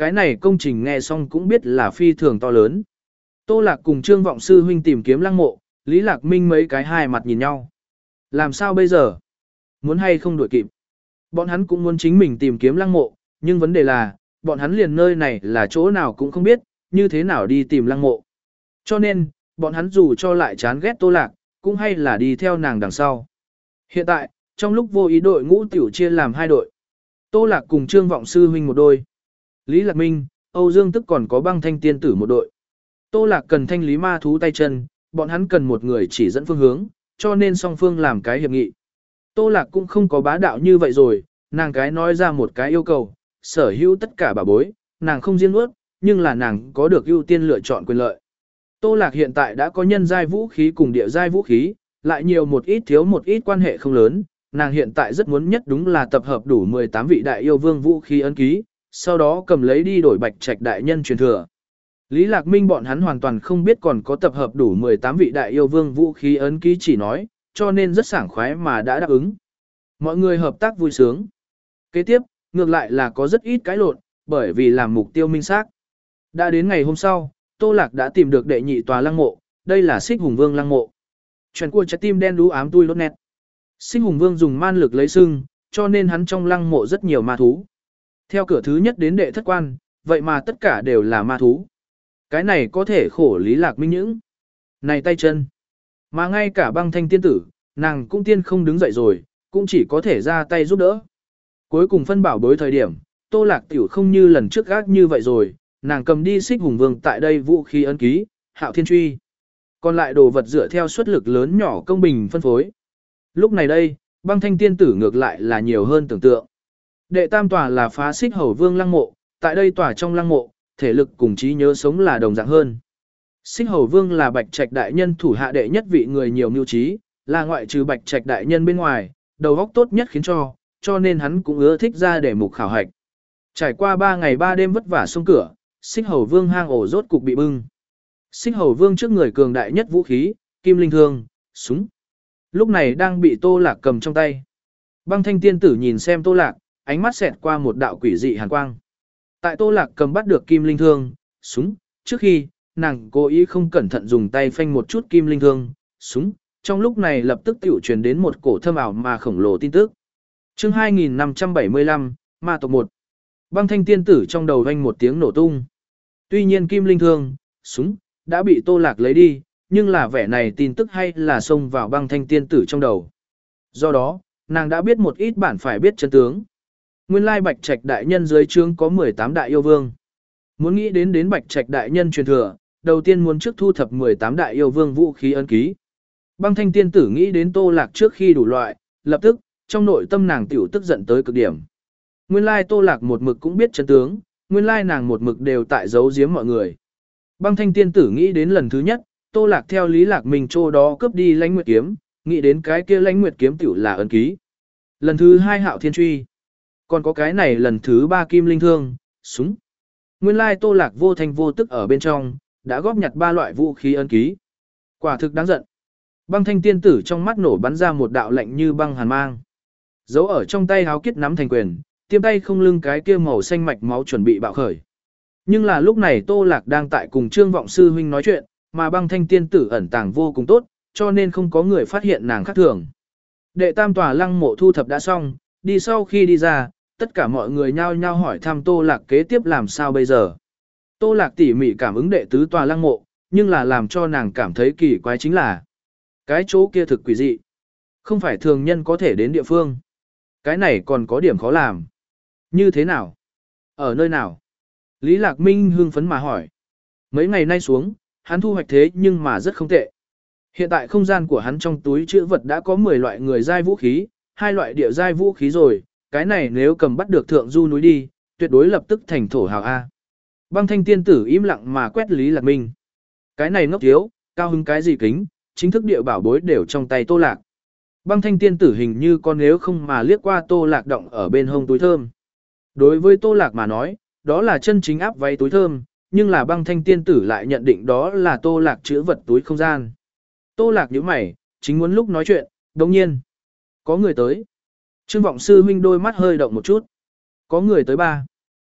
cái này công trình nghe xong cũng biết là phi thường to lớn. Tô Lạc cùng Trương Vọng Sư huynh tìm kiếm lăng mộ, Lý Lạc Minh mấy cái hai mặt nhìn nhau. Làm sao bây giờ? Muốn hay không đuổi kịp? Bọn hắn cũng muốn chính mình tìm kiếm lăng mộ, nhưng vấn đề là, bọn hắn liền nơi này là chỗ nào cũng không biết, như thế nào đi tìm lăng mộ. Cho nên, bọn hắn dù cho lại chán ghét Tô Lạc, cũng hay là đi theo nàng đằng sau. Hiện tại, trong lúc vô ý đội ngũ tiểu chia làm hai đội. Tô Lạc cùng Trương Vọng Sư huynh một đôi. Lý Lạc Minh, Âu Dương Tức còn có Băng Thanh tiên tử một đội. Tô Lạc cần thanh lý ma thú tay chân, bọn hắn cần một người chỉ dẫn phương hướng, cho nên song phương làm cái hiệp nghị. Tô Lạc cũng không có bá đạo như vậy rồi, nàng cái nói ra một cái yêu cầu, sở hữu tất cả bà bối, nàng không riêng ướt, nhưng là nàng có được ưu tiên lựa chọn quyền lợi. Tô Lạc hiện tại đã có nhân giai vũ khí cùng địa giai vũ khí, lại nhiều một ít thiếu một ít quan hệ không lớn, nàng hiện tại rất muốn nhất đúng là tập hợp đủ mười tám vị đại yêu vương vũ khí ấn ký, sau đó cầm lấy đi đổi Bạch Trạch đại nhân truyền thừa. Lý Lạc Minh bọn hắn hoàn toàn không biết còn có tập hợp đủ mười tám vị đại yêu vương vũ khí ấn ký chỉ nói, cho nên rất sảng khoái mà đã đáp ứng. Mọi người hợp tác vui sướng. Kế tiếp, ngược lại là có rất ít cái lộn, bởi vì làm mục tiêu minh xác. Đã đến ngày hôm sau, Tô Lạc đã tìm được đệ nhị tòa lăng mộ, đây là Xích Hùng Vương lăng mộ. Chuyện của trái tim đen đú ám tui lốt nét. Xích Hùng Vương dùng man lực lấy sưng, cho nên hắn trong lăng mộ rất nhiều ma thú. Theo cửa thứ nhất đến đệ thất quan, vậy mà tất cả đều là ma thú. Cái này có thể khổ Lý Lạc Minh những. Này tay chân. Mà ngay cả Băng Thanh tiên tử, nàng cũng tiên không đứng dậy rồi, cũng chỉ có thể ra tay giúp đỡ. Cuối cùng phân bảo bối thời điểm, Tô Lạc tiểu không như lần trước gác như vậy rồi, nàng cầm đi Xích Hùng Vương tại đây vũ khí ấn ký, Hạo Thiên Truy. Còn lại đồ vật dựa theo suất lực lớn nhỏ công bình phân phối. Lúc này đây, Băng Thanh tiên tử ngược lại là nhiều hơn tưởng tượng. Đệ tam tòa là phá Xích Hầu Vương lăng mộ, tại đây tòa trong lăng mộ, thể lực cùng trí nhớ sống là đồng dạng hơn. Xích Hầu Vương là Bạch Trạch đại nhân thủ hạ đệ nhất vị người nhiều mưu trí, là ngoại trừ Bạch Trạch đại nhân bên ngoài, đầu óc tốt nhất khiến cho, cho nên hắn cũng ưa thích ra để mục khảo hạch. Trải qua ba ngày ba đêm vất vả xuống cửa, Xích Hầu Vương hang ổ rốt cục bị bưng. Xích Hầu Vương trước người cường đại nhất vũ khí, Kim Linh Thương, súng. Lúc này đang bị Tô Lạc cầm trong tay. Băng Thanh tiên tử nhìn xem Tô Lạc, ánh mắt xẹt qua một đạo quỷ dị hàn quang. Tại Tô Lạc cầm bắt được Kim Linh Thương, súng, trước khi, nàng cố ý không cẩn thận dùng tay phanh một chút Kim Linh Thương, súng, trong lúc này lập tức tiểu truyền đến một cổ thâm ảo mà khổng lồ tin tức. Chương hai nghìn năm trăm bảy mươi lăm, Ma tộc một. Băng Thanh tiên tử trong đầu vang một tiếng nổ tung. Tuy nhiên Kim Linh Thương, súng, đã bị Tô Lạc lấy đi, nhưng là vẻ này tin tức hay là xông vào Băng Thanh tiên tử trong đầu. Do đó, nàng đã biết một ít bản phải biết chân tướng. Nguyên lai Bạch Trạch đại nhân dưới trướng có mười tám đại yêu vương. Muốn nghĩ đến đến Bạch Trạch đại nhân truyền thừa, đầu tiên muốn trước thu thập mười tám đại yêu vương vũ khí ấn ký. Băng Thanh tiên tử nghĩ đến Tô Lạc trước khi đủ loại, lập tức, trong nội tâm nàng tiểu tức giận tới cực điểm. Nguyên lai Tô Lạc một mực cũng biết chân tướng, nguyên lai nàng một mực đều tại giấu giếm mọi người. Băng Thanh tiên tử nghĩ đến lần thứ nhất, Tô Lạc theo Lý Lạc Minh chỗ đó cướp đi Lãnh Nguyệt kiếm, nghĩ đến cái kia Lãnh Nguyệt kiếm tiểu là ấn ký. Lần thứ hai Hạo Thiên Truy, còn có cái này lần thứ ba Kim Linh Thương, súng. Nguyên lai Tô Lạc vô thanh vô tức ở bên trong, đã góp nhặt ba loại vũ khí ấn ký. Quả thực đáng giận. Băng Thanh tiên tử trong mắt nổ bắn ra một đạo lạnh như băng hàn mang. Giấu ở trong tay háo kiết nắm thành quyền, tiêm tay không lưng cái kia màu xanh mạch máu chuẩn bị bạo khởi. Nhưng là lúc này Tô Lạc đang tại cùng Trương Vọng sư huynh nói chuyện, mà Băng Thanh tiên tử ẩn tàng vô cùng tốt, cho nên không có người phát hiện nàng khác thường. Đệ tam tòa lăng mộ thu thập đã xong, đi sau khi đi ra, tất cả mọi người nhao nhao hỏi thăm Tô Lạc kế tiếp làm sao bây giờ. Tô Lạc tỉ mỉ cảm ứng đệ tứ tòa lăng mộ, nhưng là làm cho nàng cảm thấy kỳ quái chính là cái chỗ kia thực quỷ dị. Không phải thường nhân có thể đến địa phương. Cái này còn có điểm khó làm. Như thế nào? Ở nơi nào? Lý Lạc Minh hưng phấn mà hỏi. Mấy ngày nay xuống, hắn thu hoạch thế nhưng mà rất không tệ. Hiện tại không gian của hắn trong túi chữ vật đã có mười loại người giai vũ khí, hai loại địa giai vũ khí rồi, cái này nếu cầm bắt được thượng du núi đi, tuyệt đối lập tức thành thổ hào A. Băng Thanh tiên tử im lặng mà quét Lý Lạc Minh. Cái này ngốc thiếu, cao hứng cái gì kính, chính thức địa bảo bối đều trong tay Tô Lạc. Băng Thanh tiên tử hình như con nếu không mà liếc qua Tô Lạc động ở bên hông túi thơm. Đối với Tô Lạc mà nói, đó là chân chính áp váy túi thơm, nhưng là Băng Thanh tiên tử lại nhận định đó là Tô Lạc chữ vật túi không gian. Tô Lạc nhíu mày, chính muốn lúc nói chuyện, đồng nhiên có người tới. Trương Vọng sư huynh đôi mắt hơi động một chút. Có người tới ba.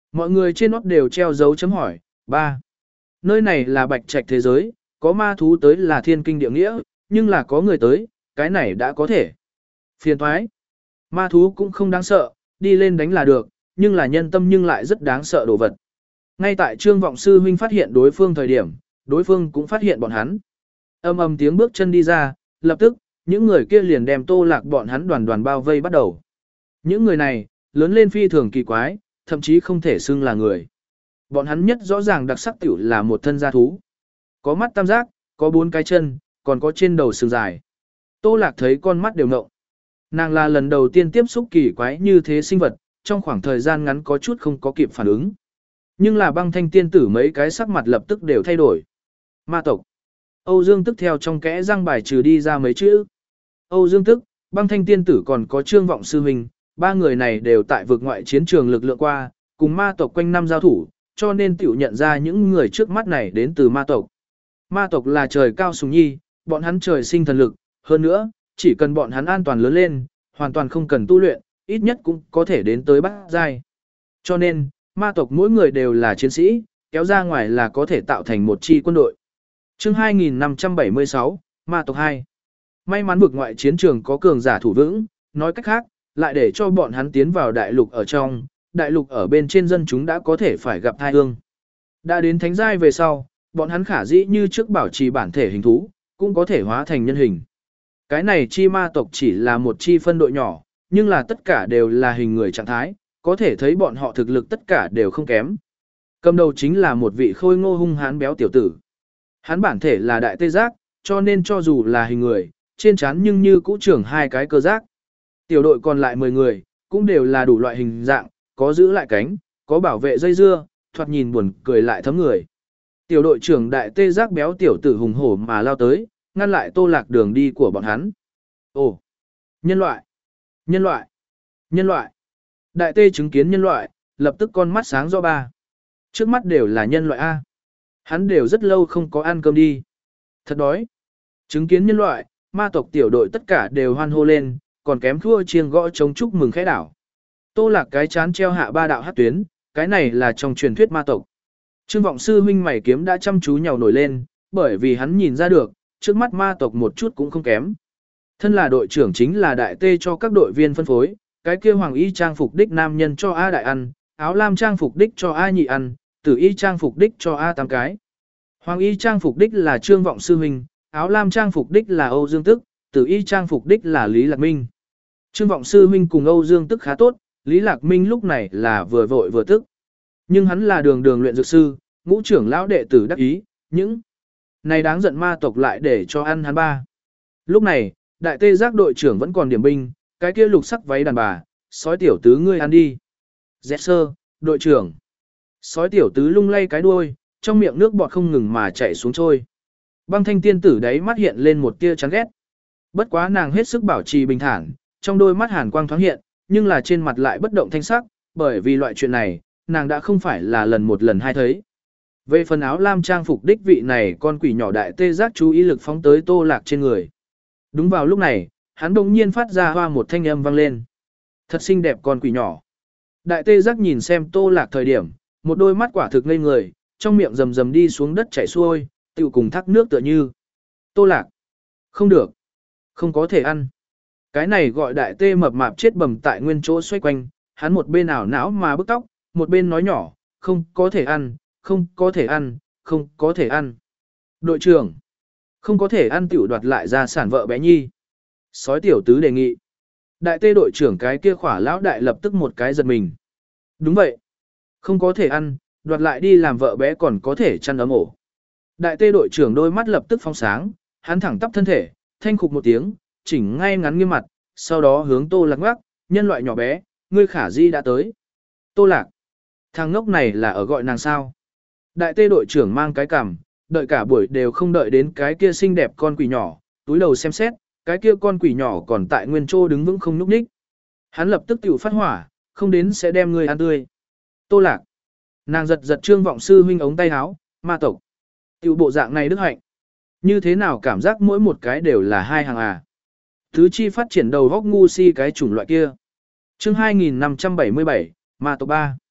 Mọi người trên nót đều treo dấu chấm hỏi. Ba. Nơi này là bạch trạch thế giới, có ma thú tới là thiên kinh địa nghĩa, nhưng là có người tới, cái này đã có thể. Phiền thoái. Ma thú cũng không đáng sợ, đi lên đánh là được, nhưng là nhân tâm nhưng lại rất đáng sợ đồ vật. Ngay tại Trương Vọng Sư huynh phát hiện đối phương thời điểm, đối phương cũng phát hiện bọn hắn. Âm ầm tiếng bước chân đi ra, lập tức, những người kia liền đem Tô Lạc bọn hắn đoàn đoàn bao vây bắt đầu. Những người này, lớn lên phi thường kỳ quái, thậm chí không thể xưng là người. Bọn hắn nhất rõ ràng đặc sắc tiểu là một thân gia thú. Có mắt tam giác, có bốn cái chân, còn có trên đầu sừng dài. Tô Lạc thấy con mắt đều ngộng. Nàng là lần đầu tiên tiếp xúc kỳ quái như thế sinh vật, trong khoảng thời gian ngắn có chút không có kịp phản ứng. Nhưng là băng thanh tiên tử mấy cái sắc mặt lập tức đều thay đổi. Ma tộc. Âu Dương Tức theo trong kẽ răng bài trừ đi ra mấy chữ. Âu Dương Tức, băng thanh tiên tử còn có Trương Vọng Sư huynh, ba người này đều tại vực ngoại chiến trường lực lượng qua, cùng ma tộc quanh năm giao thủ, cho nên tiểu nhận ra những người trước mắt này đến từ ma tộc. Ma tộc là trời cao sùng nhi, bọn hắn trời sinh thần lực, hơn nữa, chỉ cần bọn hắn an toàn lớn lên, hoàn toàn không cần tu luyện, ít nhất cũng có thể đến tới bát giai. Cho nên, ma tộc mỗi người đều là chiến sĩ, kéo ra ngoài là có thể tạo thành một chi quân đội. Chương hai nghìn năm trăm bảy mươi sáu, Ma tộc hai. May mắn vực ngoại chiến trường có cường giả thủ vững, nói cách khác, lại để cho bọn hắn tiến vào đại lục ở trong, đại lục ở bên trên dân chúng đã có thể phải gặp tai ương. Đã đến thánh giai về sau, bọn hắn khả dĩ như trước bảo trì bản thể hình thú, cũng có thể hóa thành nhân hình. Cái này chi ma tộc chỉ là một chi phân đội nhỏ, nhưng là tất cả đều là hình người trạng thái, có thể thấy bọn họ thực lực tất cả đều không kém. Cầm đầu chính là một vị khôi ngô hung hãn béo tiểu tử. Hắn bản thể là đại tê giác, cho nên cho dù là hình người, trên trán nhưng như cũ trưởng hai cái cơ giác. Tiểu đội còn lại mười người, cũng đều là đủ loại hình dạng, có giữ lại cánh, có bảo vệ dây dưa, thoạt nhìn buồn cười lại thấm người. Tiểu đội trưởng đại tê giác béo tiểu tử hùng hổ mà lao tới, ngăn lại Tô Lạc đường đi của bọn hắn. Ồ! Nhân loại! Nhân loại! Nhân loại! Đại tê chứng kiến nhân loại, lập tức con mắt sáng do ba. Trước mắt đều là nhân loại A. Hắn đều rất lâu không có ăn cơm đi. Thật đói! Chứng kiến nhân loại, ma tộc tiểu đội tất cả đều hoan hô lên, còn kém thua chiêng gõ chống chúc mừng khẽ đảo. Tô Lạc cái chán treo hạ ba đạo hát tuyến, cái này là trong truyền thuyết ma tộc. Trương Vọng Sư huynh mày kiếm đã chăm chú nhào nổi lên, bởi vì hắn nhìn ra được, trước mắt ma tộc một chút cũng không kém. Thân là đội trưởng chính là đại tê cho các đội viên phân phối, cái kia hoàng y trang phục đích nam nhân cho A đại ăn, áo lam trang phục đích cho A nhị ăn, tử y trang phục đích cho A tám cái. Hoàng y trang phục đích là Trương Vọng Sư huynh, áo lam trang phục đích là Âu Dương Tức, tử y trang phục đích là Lý Lạc Minh. Trương Vọng Sư huynh cùng Âu Dương Tức khá tốt, Lý Lạc Minh lúc này là vừa vội vừa tức. Nhưng hắn là đường đường luyện dược sư, ngũ trưởng lão đệ tử đắc ý, những này đáng giận ma tộc lại để cho ăn hắn ba. Lúc này, đại tê giác đội trưởng vẫn còn điểm binh, cái kia lục sắc váy đàn bà, sói tiểu tứ ngươi ăn đi. Dẹt sơ, đội trưởng. Sói tiểu tứ lung lay cái đuôi, trong miệng nước bọt không ngừng mà chảy xuống trôi. Băng thanh tiên tử đấy mắt hiện lên một tia chán ghét. Bất quá nàng hết sức bảo trì bình thản, trong đôi mắt hàn quang thoáng hiện, nhưng là trên mặt lại bất động thanh sắc, bởi vì loại chuyện này, nàng đã không phải là lần một lần hai thấy. Về phần áo lam trang phục đích vị này con quỷ nhỏ đại tê giác chú ý lực phóng tới Tô Lạc trên người. Đúng vào lúc này, hắn đột nhiên phát ra hoa một thanh âm vang lên. Thật xinh đẹp con quỷ nhỏ. Đại tê giác nhìn xem Tô Lạc thời điểm, một đôi mắt quả thực ngây người, trong miệng rầm rầm đi xuống đất chảy xuôi, tựu cùng thác nước tựa như. Tô Lạc. Không được. Không có thể ăn. Cái này gọi đại tê mập mạp chết bầm tại nguyên chỗ xoay quanh, hắn một bên ảo não mà bức tóc, một bên nói nhỏ, không có thể ăn, không có thể ăn, không có thể ăn. Đội trưởng, không có thể ăn tiểu đoạt lại ra sản vợ bé nhi. Sói tiểu tứ đề nghị. Đại tê đội trưởng cái kia khỏa lão đại lập tức một cái giật mình. Đúng vậy. Không có thể ăn, đoạt lại đi làm vợ bé còn có thể chăn ấm ổ. Đại tê đội trưởng đôi mắt lập tức phóng sáng, hắn thẳng tắp thân thể, thanh khục một tiếng, chỉnh ngay ngắn nghiêm mặt, sau đó hướng Tô Lạc ngoắc, nhân loại nhỏ bé, ngươi khả di đã tới. Tô Lạc, thằng ngốc này là ở gọi nàng sao? Đại tê đội trưởng mang cái cằm, đợi cả buổi đều không đợi đến cái kia xinh đẹp con quỷ nhỏ, túi đầu xem xét, cái kia con quỷ nhỏ còn tại nguyên chỗ đứng vững không nhúc nhích. Hắn lập tức tiểu phát hỏa, không đến sẽ đem ngươi ăn tươi. Tô Lạc, nàng giật giật Trương Vọng Sư huynh ống tay áo, ma tộc. Tiểu bộ dạng này đức hạnh. Như thế nào cảm giác mỗi một cái đều là hai hàng à? Thứ chi phát triển đầu góc ngu si cái chủng loại kia. Chương hai nghìn năm trăm bảy mươi bảy, ma tộc ba.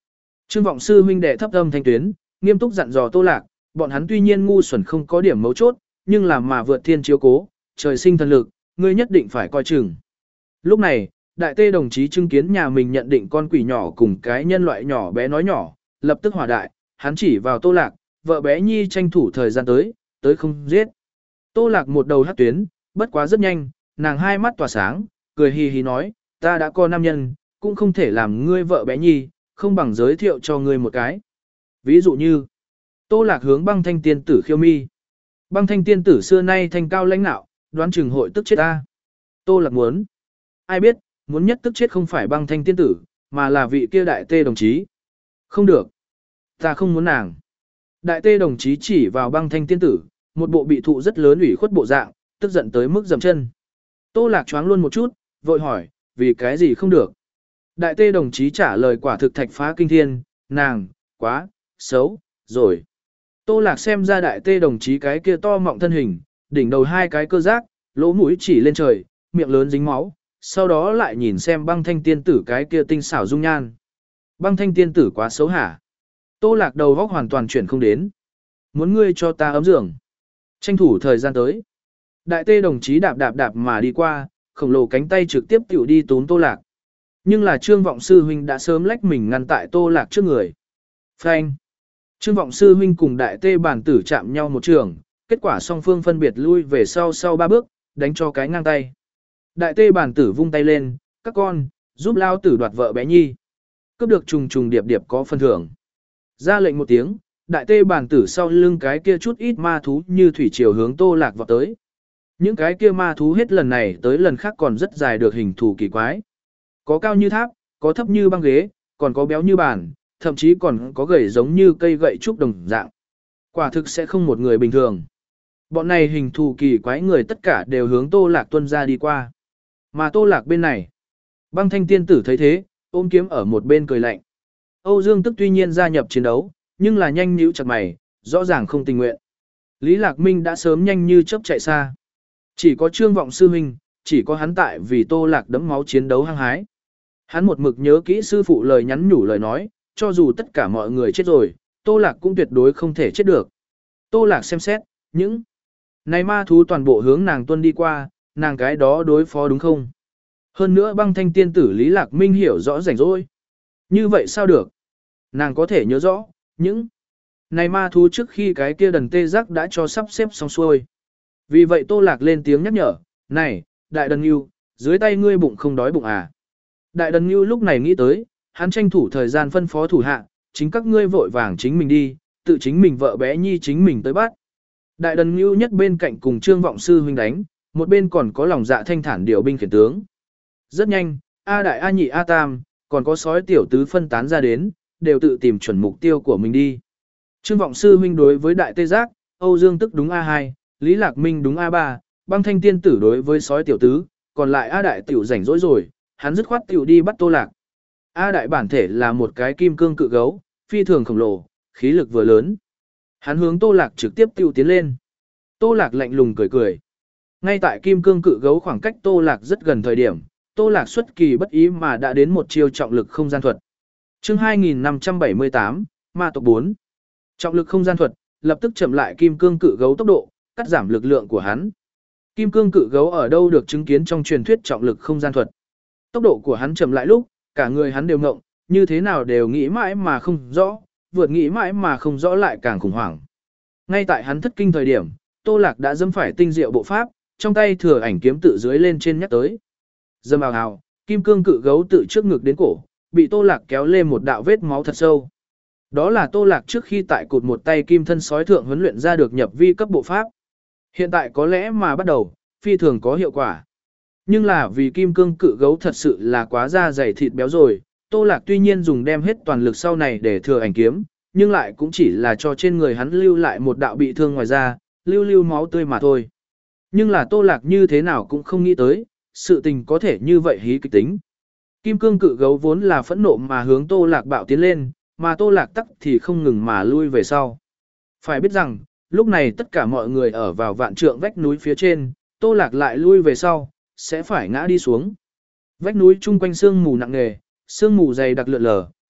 Trương Vọng Sư huynh đệ thấp âm thanh tuyến, nghiêm túc dặn dò Tô Lạc, bọn hắn tuy nhiên ngu xuẩn không có điểm mấu chốt, nhưng là mà vượt thiên chiếu cố, trời sinh thần lực, ngươi nhất định phải coi chừng. Lúc này, đại tê đồng chí chứng kiến nhà mình nhận định con quỷ nhỏ cùng cái nhân loại nhỏ bé nói nhỏ, lập tức hỏa đại, hắn chỉ vào Tô Lạc, vợ bé Nhi tranh thủ thời gian tới, tới không giết. Tô Lạc một đầu hất tuyến, bất quá rất nhanh, nàng hai mắt tỏa sáng, cười hì hì nói, ta đã có nam nhân, cũng không thể làm ngươi vợ bé Nhi, không bằng giới thiệu cho ngươi một cái. Ví dụ như, Tô Lạc hướng băng thanh tiên tử khiêu mi. Băng thanh tiên tử xưa nay thanh cao lãnh nạo, đoán chừng hội tức chết ta. Tô Lạc muốn. Ai biết, muốn nhất tức chết không phải băng thanh tiên tử, mà là vị kia đại tê đồng chí. Không được. Ta không muốn nàng. Đại tê đồng chí chỉ vào băng thanh tiên tử, một bộ bị thụ rất lớn ủy khuất bộ dạng, tức giận tới mức dầm chân. Tô Lạc choáng luôn một chút, vội hỏi, vì cái gì không được. Đại tê đồng chí trả lời quả thực thạch phá kinh thiên, nàng, quá, xấu, rồi. Tô Lạc xem ra đại tê đồng chí cái kia to mọng thân hình, đỉnh đầu hai cái cơ giác, lỗ mũi chỉ lên trời, miệng lớn dính máu, sau đó lại nhìn xem băng thanh tiên tử cái kia tinh xảo dung nhan. Băng thanh tiên tử quá xấu hả. Tô Lạc đầu góc hoàn toàn chuyển không đến. Muốn ngươi cho ta ấm giường. Tranh thủ thời gian tới. Đại tê đồng chí đạp đạp đạp mà đi qua, khổng lồ cánh tay trực tiếp tiểu đi tún Tô Lạc. Nhưng là Trương Vọng Sư huynh đã sớm lách mình ngăn tại Tô Lạc trước người. Phanh. Trương Vọng Sư huynh cùng đại tê bản tử chạm nhau một trường, kết quả song phương phân biệt lui về sau sau ba bước, đánh cho cái ngang tay. Đại tê bản tử vung tay lên, các con, giúp lao tử đoạt vợ bé Nhi. Cướp được trùng trùng điệp điệp có phân thưởng. Ra lệnh một tiếng, đại tê bản tử sau lưng cái kia chút ít ma thú như thủy triều hướng Tô Lạc vào tới. Những cái kia ma thú hết lần này tới lần khác còn rất dài được hình thù kỳ quái. Có cao như tháp, có thấp như băng ghế, còn có béo như bàn, thậm chí còn có gầy giống như cây gậy trúc đồng dạng. Quả thực sẽ không một người bình thường. Bọn này hình thù kỳ quái người tất cả đều hướng Tô Lạc tuân ra đi qua. Mà Tô Lạc bên này, băng thanh tiên tử thấy thế, ôm kiếm ở một bên cười lạnh. Âu Dương Tức tuy nhiên gia nhập chiến đấu, nhưng là nhanh nhíu chặt mày, rõ ràng không tình nguyện. Lý Lạc Minh đã sớm nhanh như chớp chạy xa. Chỉ có Trương Vọng Sư huynh, chỉ có hắn tại vì Tô Lạc đẫm máu chiến đấu hăng hái. Hắn một mực nhớ kỹ sư phụ lời nhắn nhủ lời nói, cho dù tất cả mọi người chết rồi, Tô Lạc cũng tuyệt đối không thể chết được. Tô Lạc xem xét, những này ma thú toàn bộ hướng nàng tuân đi qua, nàng cái đó đối phó đúng không? Hơn nữa băng thanh tiên tử Lý Lạc Minh hiểu rõ rảnh rỗi. Như vậy sao được? Nàng có thể nhớ rõ, những này ma thú trước khi cái kia đần tê giác đã cho sắp xếp xong xuôi. Vì vậy Tô Lạc lên tiếng nhắc nhở, này, đại đần yêu, dưới tay ngươi bụng không đói bụng à? Đại đần yêu lúc này nghĩ tới, hắn tranh thủ thời gian phân phó thủ hạ, chính các ngươi vội vàng chính mình đi, tự chính mình vợ bé Nhi chính mình tới bắt. Đại đần yêu nhất bên cạnh cùng Trương Vọng Sư huynh đánh, một bên còn có lòng dạ thanh thản điều binh khiển tướng. Rất nhanh, A đại A nhị A tam, còn có sói tiểu tứ phân tán ra đến, đều tự tìm chuẩn mục tiêu của mình đi. Trương Vọng Sư huynh đối với đại tê giác, Âu Dương Tức đúng A hai, Lý Lạc Minh đúng A ba, băng thanh tiên tử đối với sói tiểu tứ, còn lại A đại tiểu rảnh rỗi rồi, hắn dứt khoát tiểu đi bắt Tô Lạc. A đại bản thể là một cái kim cương cự gấu, phi thường khổng lồ, khí lực vừa lớn. Hắn hướng Tô Lạc trực tiếp tiêu tiến lên. Tô Lạc lạnh lùng cười cười. Ngay tại kim cương cự gấu khoảng cách Tô Lạc rất gần thời điểm, Tô Lạc xuất kỳ bất ý mà đã đến một chiêu trọng lực không gian thuật. Chương hai nghìn năm trăm bảy mươi tám, Ma tộc bốn. Trọng lực không gian thuật, lập tức chậm lại kim cương cự gấu tốc độ, cắt giảm lực lượng của hắn. Kim cương cự gấu ở đâu được chứng kiến trong truyền thuyết trọng lực không gian thuật. Tốc độ của hắn chậm lại lúc, cả người hắn đều ngộng, như thế nào đều nghĩ mãi mà không rõ, vượt nghĩ mãi mà không rõ lại càng khủng hoảng. Ngay tại hắn thất kinh thời điểm, Tô Lạc đã dẫm phải tinh diệu bộ pháp, trong tay thừa ảnh kiếm tự dưới lên trên nhắc tới. Dâm ào ào, kim cương cự gấu tự trước ngực đến cổ, bị Tô Lạc kéo lên một đạo vết máu thật sâu. Đó là Tô Lạc trước khi tại cụt một tay kim thân sói thượng huấn luyện ra được nhập vi cấp bộ pháp. Hiện tại có lẽ mà bắt đầu, phi thường có hiệu quả. Nhưng là vì kim cương cự gấu thật sự là quá da dày thịt béo rồi, Tô Lạc tuy nhiên dùng đem hết toàn lực sau này để thừa ảnh kiếm, nhưng lại cũng chỉ là cho trên người hắn lưu lại một đạo bị thương ngoài da, lưu lưu máu tươi mà thôi. Nhưng là Tô Lạc như thế nào cũng không nghĩ tới, sự tình có thể như vậy hí kịch tính. Kim cương cự gấu vốn là phẫn nộ mà hướng Tô Lạc bạo tiến lên, mà Tô Lạc tắc thì không ngừng mà lui về sau. Phải biết rằng, lúc này tất cả mọi người ở vào vạn trượng vách núi phía trên, Tô Lạc lại lui về sau, sẽ phải ngã đi xuống. Vách núi chung quanh sương mù nặng nề, sương mù dày đặc lượn lờ,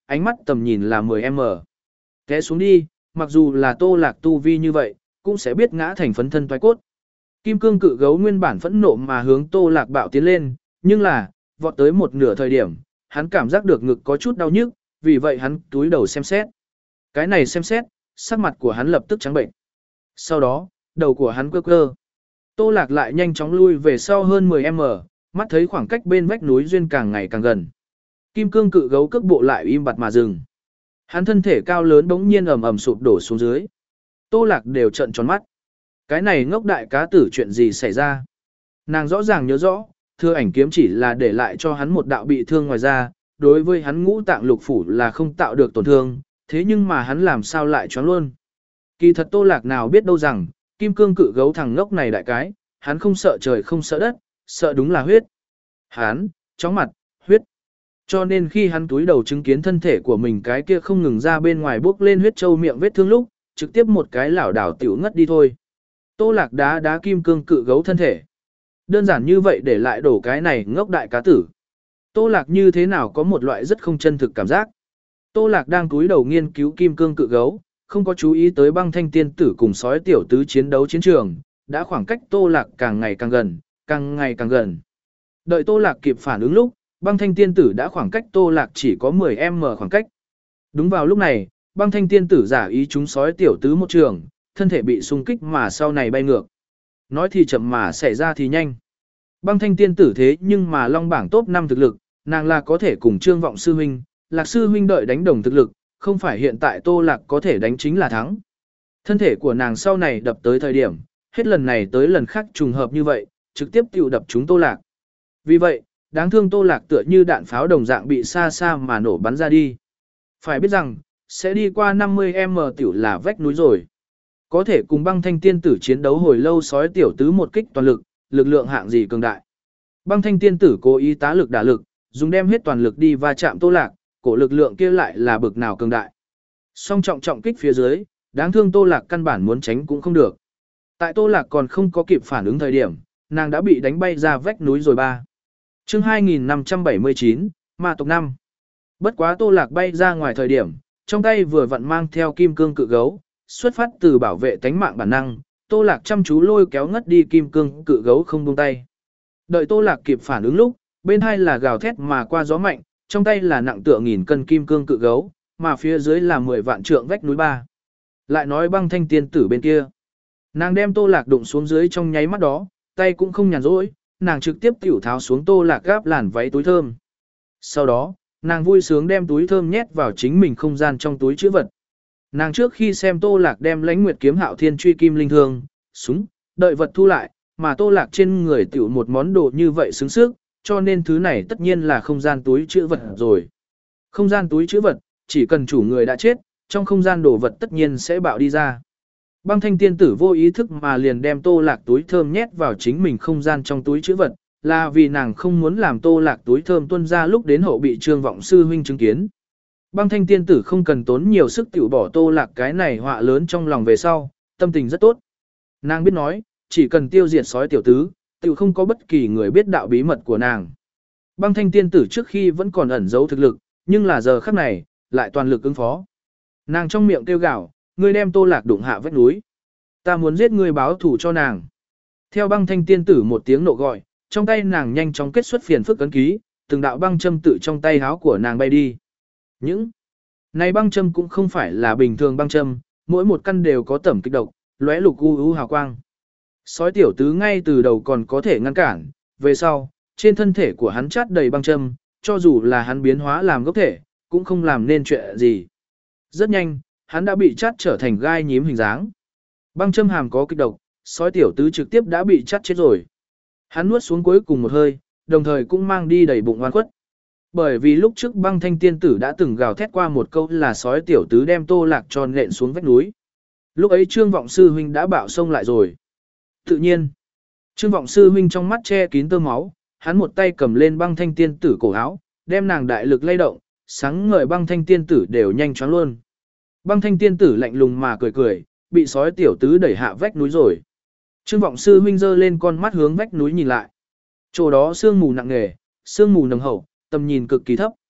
ánh mắt tầm nhìn là mười em em. Té xuống đi, mặc dù là Tô Lạc tu vi như vậy, cũng sẽ biết ngã thành phấn thân toái cốt. Kim cương cự gấu nguyên bản phẫn nộ mà hướng Tô Lạc bạo tiến lên, nhưng là, vọt tới một nửa thời điểm, hắn cảm giác được ngực có chút đau nhức, vì vậy hắn túi đầu xem xét. Cái này xem xét, sắc mặt của hắn lập tức trắng bệnh. Sau đó, đầu của hắn quơ quơ. Tô Lạc lại nhanh chóng lui về sau hơn mười em em, mắt thấy khoảng cách bên vách núi duyên càng ngày càng gần. Kim cương cự gấu cước bộ lại im bặt mà dừng. Hắn thân thể cao lớn bỗng nhiên ầm ầm sụp đổ xuống dưới. Tô Lạc đều trợn tròn mắt. Cái này ngốc đại cá tử chuyện gì xảy ra? Nàng rõ ràng nhớ rõ, Thừa Ảnh kiếm chỉ là để lại cho hắn một đạo bị thương ngoài ra, đối với hắn ngũ tạng lục phủ là không tạo được tổn thương, thế nhưng mà hắn làm sao lại choáng luôn? Kỳ thật Tô Lạc nào biết đâu rằng, kim cương cự gấu thằng ngốc này đại cái, hắn không sợ trời không sợ đất, sợ đúng là huyết. Hắn, chóng mặt, huyết. Cho nên khi hắn túi đầu chứng kiến thân thể của mình cái kia không ngừng ra bên ngoài bốc lên huyết châu miệng vết thương lúc, trực tiếp một cái lảo đảo tiểu ngất đi thôi. Tô Lạc đá đá kim cương cự gấu thân thể. Đơn giản như vậy để lại đổ cái này ngốc đại cá tử. Tô Lạc như thế nào có một loại rất không chân thực cảm giác. Tô Lạc đang túi đầu nghiên cứu kim cương cự gấu, không có chú ý tới băng thanh tiên tử cùng sói tiểu tứ chiến đấu chiến trường, đã khoảng cách Tô Lạc càng ngày càng gần, càng ngày càng gần. Đợi Tô Lạc kịp phản ứng lúc, băng thanh tiên tử đã khoảng cách Tô Lạc chỉ có mười em em khoảng cách. Đúng vào lúc này, băng thanh tiên tử giả ý chúng sói tiểu tứ một trường, thân thể bị xung kích mà sau này bay ngược. Nói thì chậm mà xảy ra thì nhanh. Băng thanh tiên tử thế nhưng mà long bảng top năm thực lực, nàng là có thể cùng Trương Vọng sư huynh, Lạc sư huynh đợi đánh đồng thực lực, không phải hiện tại Tô Lạc có thể đánh chính là thắng. Thân thể của nàng sau này đập tới thời điểm, hết lần này tới lần khác trùng hợp như vậy, trực tiếp tiêu đập chúng Tô Lạc. Vì vậy, đáng thương Tô Lạc tựa như đạn pháo đồng dạng bị xa xa mà nổ bắn ra đi. Phải biết rằng, sẽ đi qua năm mươi em em tiểu là vách núi rồi. Có thể cùng băng thanh tiên tử chiến đấu hồi lâu sói tiểu tứ một kích toàn lực, lực lượng hạng gì cường đại. Băng thanh tiên tử cố ý tá lực đả lực, dùng đem hết toàn lực đi va chạm Tô Lạc, cổ lực lượng kia lại là bực nào cường đại. Song trọng trọng kích phía dưới, đáng thương Tô Lạc căn bản muốn tránh cũng không được. Tại Tô Lạc còn không có kịp phản ứng thời điểm, nàng đã bị đánh bay ra vách núi rồi ba. Chương hai nghìn năm trăm bảy mươi chín, Ma tộc năm. Bất quá Tô Lạc bay ra ngoài thời điểm, trong tay vừa vặn mang theo kim cương cự gấu, xuất phát từ bảo vệ tánh mạng bản năng, Tô Lạc chăm chú lôi kéo ngất đi kim cương cự gấu không buông tay. Đợi Tô Lạc kịp phản ứng lúc, bên hai là gào thét mà qua gió mạnh, trong tay là nặng tựa nghìn cân kim cương cự gấu, mà phía dưới là mười vạn trượng vách núi ba. Lại nói băng thanh tiên tử bên kia. Nàng đem Tô Lạc đụng xuống dưới trong nháy mắt đó, tay cũng không nhàn rỗi, nàng trực tiếp tiểu tháo xuống Tô Lạc gáp làn váy túi thơm. Sau đó, nàng vui sướng đem túi thơm nhét vào chính mình không gian trong túi chữ vật. Nàng trước khi xem Tô Lạc đem Lãnh Nguyệt kiếm Hạo Thiên truy kim linh thương, súng, đợi vật thu lại, mà Tô Lạc trên người tiểu một món đồ như vậy xứng sức, cho nên thứ này tất nhiên là không gian túi chữ vật rồi. Không gian túi chữ vật, chỉ cần chủ người đã chết, trong không gian đồ vật tất nhiên sẽ bạo đi ra. Băng thanh tiên tử vô ý thức mà liền đem Tô Lạc túi thơm nhét vào chính mình không gian trong túi chữ vật, là vì nàng không muốn làm Tô Lạc túi thơm tuôn ra lúc đến hậu bị Trương Vọng sư huynh chứng kiến. Băng thanh tiên tử không cần tốn nhiều sức tiểu bỏ Tô Lạc cái này họa lớn trong lòng về sau, tâm tình rất tốt. Nàng biết nói, chỉ cần tiêu diệt sói tiểu tứ, tiểu không có bất kỳ người biết đạo bí mật của nàng. Băng thanh tiên tử trước khi vẫn còn ẩn giấu thực lực, nhưng là giờ khắc này, lại toàn lực ứng phó. Nàng trong miệng kêu gào, ngươi đem Tô Lạc đụng hạ vách núi. Ta muốn giết ngươi báo thù cho nàng. Theo băng thanh tiên tử một tiếng nộ gọi, trong tay nàng nhanh chóng kết xuất phiền phức ấn ký, từng đạo băng châm tự trong tay háo của nàng bay đi. Những này băng châm cũng không phải là bình thường băng châm, mỗi một căn đều có tẩm kích độc, lóe lục u u hào quang. Sói tiểu tứ ngay từ đầu còn có thể ngăn cản, về sau, trên thân thể của hắn chát đầy băng châm, cho dù là hắn biến hóa làm gốc thể, cũng không làm nên chuyện gì. Rất nhanh, hắn đã bị chát trở thành gai nhím hình dáng. Băng châm hàm có kịch độc, sói tiểu tứ trực tiếp đã bị chát chết rồi. Hắn nuốt xuống cuối cùng một hơi, đồng thời cũng mang đi đầy bụng oan khuất. Bởi vì lúc trước băng thanh tiên tử đã từng gào thét qua một câu là sói tiểu tứ đem Tô Lạc tròn nện xuống vách núi. Lúc ấy Trương Vọng sư huynh đã bạo xông lại rồi. Tự nhiên, Trương Vọng sư huynh trong mắt che kín tơ máu, hắn một tay cầm lên băng thanh tiên tử cổ áo, đem nàng đại lực lay động, sáng ngời băng thanh tiên tử đều nhanh chóng luôn. Băng thanh tiên tử lạnh lùng mà cười cười, bị sói tiểu tứ đẩy hạ vách núi rồi. Trương Vọng sư huynh giơ lên con mắt hướng vách núi nhìn lại. Chỗ đó sương mù nặng nề, sương mù nồng hậu, tầm nhìn cực kỳ thấp.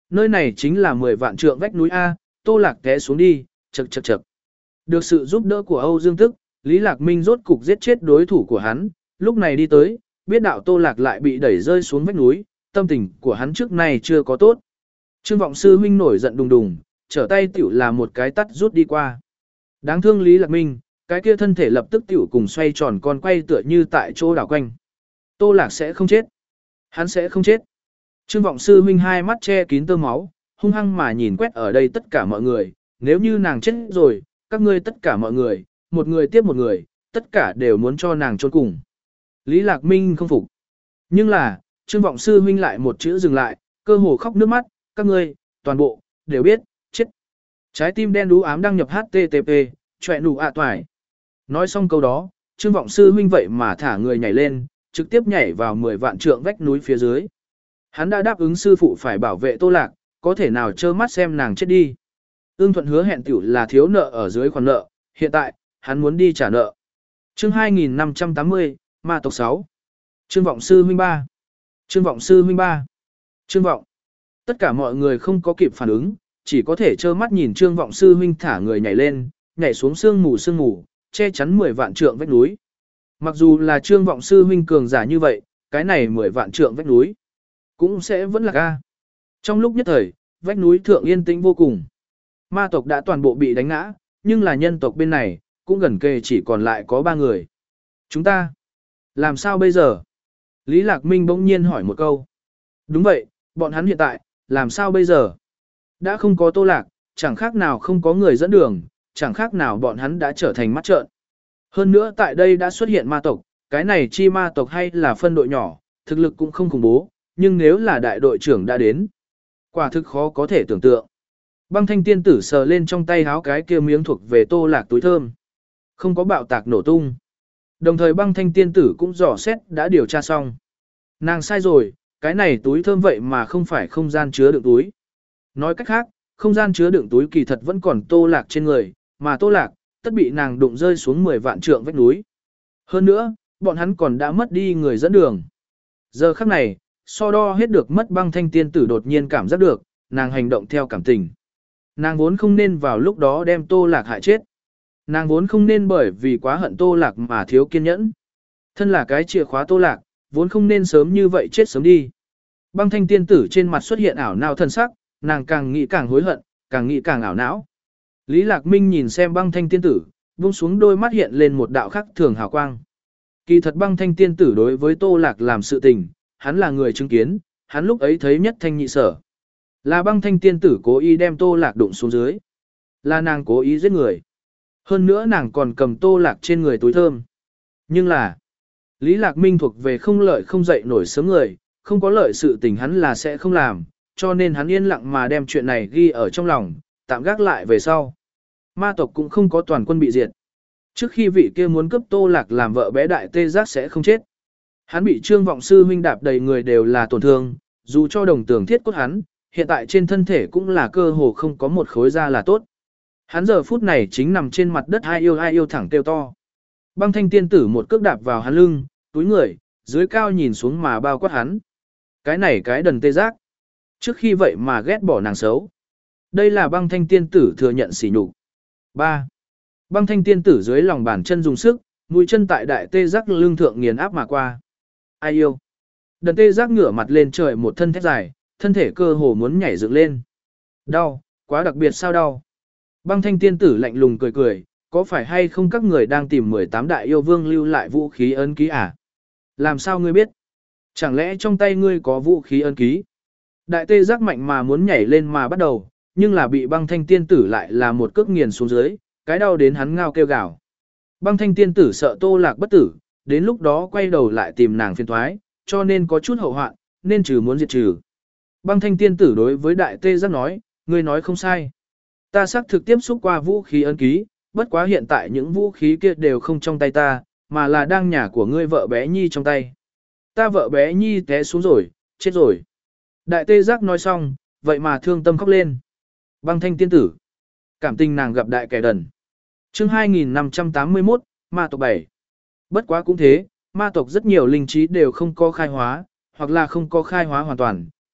nơi này chính là mười vạn trượng vách núi A, Tô Lạc té xuống đi, chậc chậc chậc. Được sự giúp đỡ của Âu Dương Tức, Lý Lạc Minh rốt cục giết chết đối thủ của hắn, lúc này đi tới, biết đạo Tô Lạc lại bị đẩy rơi xuống vách núi, tâm tình của hắn trước này chưa có tốt. Trương Vọng Sư huynh nổi giận đùng đùng, trở tay tiểu là một cái tắt rút đi qua. Đáng thương Lý Lạc Minh, cái kia thân thể lập tức tiểu cùng xoay tròn con quay tựa như tại chỗ đảo quanh. Tô Lạc sẽ không chết. Hắn sẽ không chết. Trương Vọng Sư huynh hai mắt che kín tơ máu, hung hăng mà nhìn quét ở đây tất cả mọi người, nếu như nàng chết rồi, các ngươi tất cả mọi người, một người tiếp một người, tất cả đều muốn cho nàng chôn cùng. Lý Lạc Minh không phục. Nhưng là, Trương Vọng Sư huynh lại một chữ dừng lại, cơ hồ khóc nước mắt, các ngươi, toàn bộ, đều biết, chết. Trái tim đen đú ám đăng nhập hát tê tê pê, chọe nụ ạ toài. Nói xong câu đó, Trương Vọng Sư huynh vậy mà thả người nhảy lên, trực tiếp nhảy vào mười vạn trượng vách núi phía dưới. Hắn đã đáp ứng sư phụ phải bảo vệ Tô Lạc, có thể nào trơ mắt xem nàng chết đi. Ưng Thuận hứa hẹn tiểu là thiếu nợ ở dưới khoản nợ, hiện tại, hắn muốn đi trả nợ. Chương hai nghìn năm trăm tám mươi, Ma tộc sáu. Trương Vọng Sư huynh ba. Trương Vọng Sư huynh ba. Trương Vọng. Tất cả mọi người không có kịp phản ứng, chỉ có thể trơ mắt nhìn Trương Vọng Sư huynh thả người nhảy lên, nhảy xuống sương mù sương mù, che chắn mười vạn trượng vách núi. Mặc dù là Trương Vọng Sư huynh cường giả như vậy, cái này mười vạn trượng vách núi cũng sẽ vẫn là ca. Trong lúc nhất thời, vách núi thượng yên tĩnh vô cùng. Ma tộc đã toàn bộ bị đánh ngã, nhưng là nhân tộc bên này, cũng gần kề chỉ còn lại có ba người. Chúng ta, làm sao bây giờ? Lý Lạc Minh bỗng nhiên hỏi một câu. Đúng vậy, bọn hắn hiện tại, làm sao bây giờ? Đã không có Tô Lạc, chẳng khác nào không có người dẫn đường, chẳng khác nào bọn hắn đã trở thành mắt trợn. Hơn nữa tại đây đã xuất hiện ma tộc, cái này chi ma tộc hay là phân đội nhỏ, thực lực cũng không khủng bố, nhưng nếu là đại đội trưởng đã đến, quả thực khó có thể tưởng tượng. Băng Thanh tiên tử sờ lên trong tay háo cái kia miếng thuộc về Tô Lạc túi thơm. Không có bạo tạc nổ tung. Đồng thời Băng Thanh tiên tử cũng dò xét đã điều tra xong. Nàng sai rồi, cái này túi thơm vậy mà không phải không gian chứa đựng túi. Nói cách khác, không gian chứa đựng túi kỳ thật vẫn còn Tô Lạc trên người, mà Tô Lạc tất bị nàng đụng rơi xuống mười vạn trượng vách núi. Hơn nữa, bọn hắn còn đã mất đi người dẫn đường. Giờ khắc này, so đo hết được mất Băng Thanh tiên tử đột nhiên cảm giác được, nàng hành động theo cảm tình. Nàng vốn không nên vào lúc đó đem Tô Lạc hại chết. Nàng vốn không nên bởi vì quá hận Tô Lạc mà thiếu kiên nhẫn. Thân là cái chìa khóa Tô Lạc, vốn không nên sớm như vậy chết sớm đi. Băng Thanh tiên tử trên mặt xuất hiện ảo não thần sắc, nàng càng nghĩ càng hối hận, càng nghĩ càng ảo não. Lý Lạc Minh nhìn xem Băng Thanh tiên tử, buông xuống đôi mắt hiện lên một đạo khắc thường hào quang. Kỳ thật Băng Thanh tiên tử đối với Tô Lạc làm sự tình, hắn là người chứng kiến, hắn lúc ấy thấy nhất thanh nhị sở. Là Băng Thanh tiên tử cố ý đem Tô Lạc đụng xuống dưới. Là nàng cố ý giết người. Hơn nữa nàng còn cầm Tô Lạc trên người túi thơm. Nhưng là, Lý Lạc Minh thuộc về không lợi không dậy nổi sớm người, không có lợi sự tình hắn là sẽ không làm, cho nên hắn yên lặng mà đem chuyện này ghi ở trong lòng, tạm gác lại về sau. Ma tộc cũng không có toàn quân bị diệt. Trước khi vị kia muốn cướp Tô Lạc làm vợ bé đại tê giác sẽ không chết. Hắn bị Trương Vọng Sư huynh đạp đầy người đều là tổn thương, dù cho đồng tường thiết cốt hắn, hiện tại trên thân thể cũng là cơ hồ không có một khối da là tốt. Hắn giờ phút này chính nằm trên mặt đất hai yêu hai yêu thẳng kêu to. Băng Thanh tiên tử một cước đạp vào hắn lưng, túi người, dưới cao nhìn xuống mà bao quát hắn. Cái này cái đần tê giác. Trước khi vậy mà ghét bỏ nàng xấu. Đây là Băng Thanh tiên tử thừa nhận sỉ nhục. ba. Băng Thanh tiên tử dưới lòng bàn chân dùng sức, mũi chân tại đại tê giác lưng thượng nghiền áp mà qua. Ai yêu. Đần tê giác ngửa mặt lên trời một thân thét dài, thân thể cơ hồ muốn nhảy dựng lên. Đau, quá đặc biệt sao đau. Băng Thanh tiên tử lạnh lùng cười cười, có phải hay không các người đang tìm mười tám đại yêu vương lưu lại vũ khí ấn ký à? Làm sao ngươi biết? Chẳng lẽ trong tay ngươi có vũ khí ấn ký? Đại tê giác mạnh mà muốn nhảy lên mà bắt đầu, nhưng là bị Băng Thanh tiên tử lại là một cước nghiền xuống dưới, cái đau đến hắn ngao kêu gào. Băng Thanh tiên tử sợ Tô Lạc bất tử, đến lúc đó quay đầu lại tìm nàng phiền toái, cho nên có chút hậu hoạn, nên trừ muốn diệt trừ. Băng Thanh tiên tử đối với đại tê giác nói, ngươi nói không sai. Ta xác thực tiếp xúc qua vũ khí ấn ký, bất quá hiện tại những vũ khí kia đều không trong tay ta, mà là đang nhà của ngươi vợ bé Nhi trong tay. Ta vợ bé Nhi té xuống rồi, chết rồi. Đại tê giác nói xong, vậy mà thương tâm khóc lên. Băng Thanh tiên tử. Cảm tình nàng gặp đại kẻ đần. Chương hai nghìn năm trăm tám mươi mốt, Ma tộc bảy. Bất quá cũng thế, ma tộc rất nhiều linh trí đều không có khai hóa, hoặc là không có khai hóa hoàn toàn,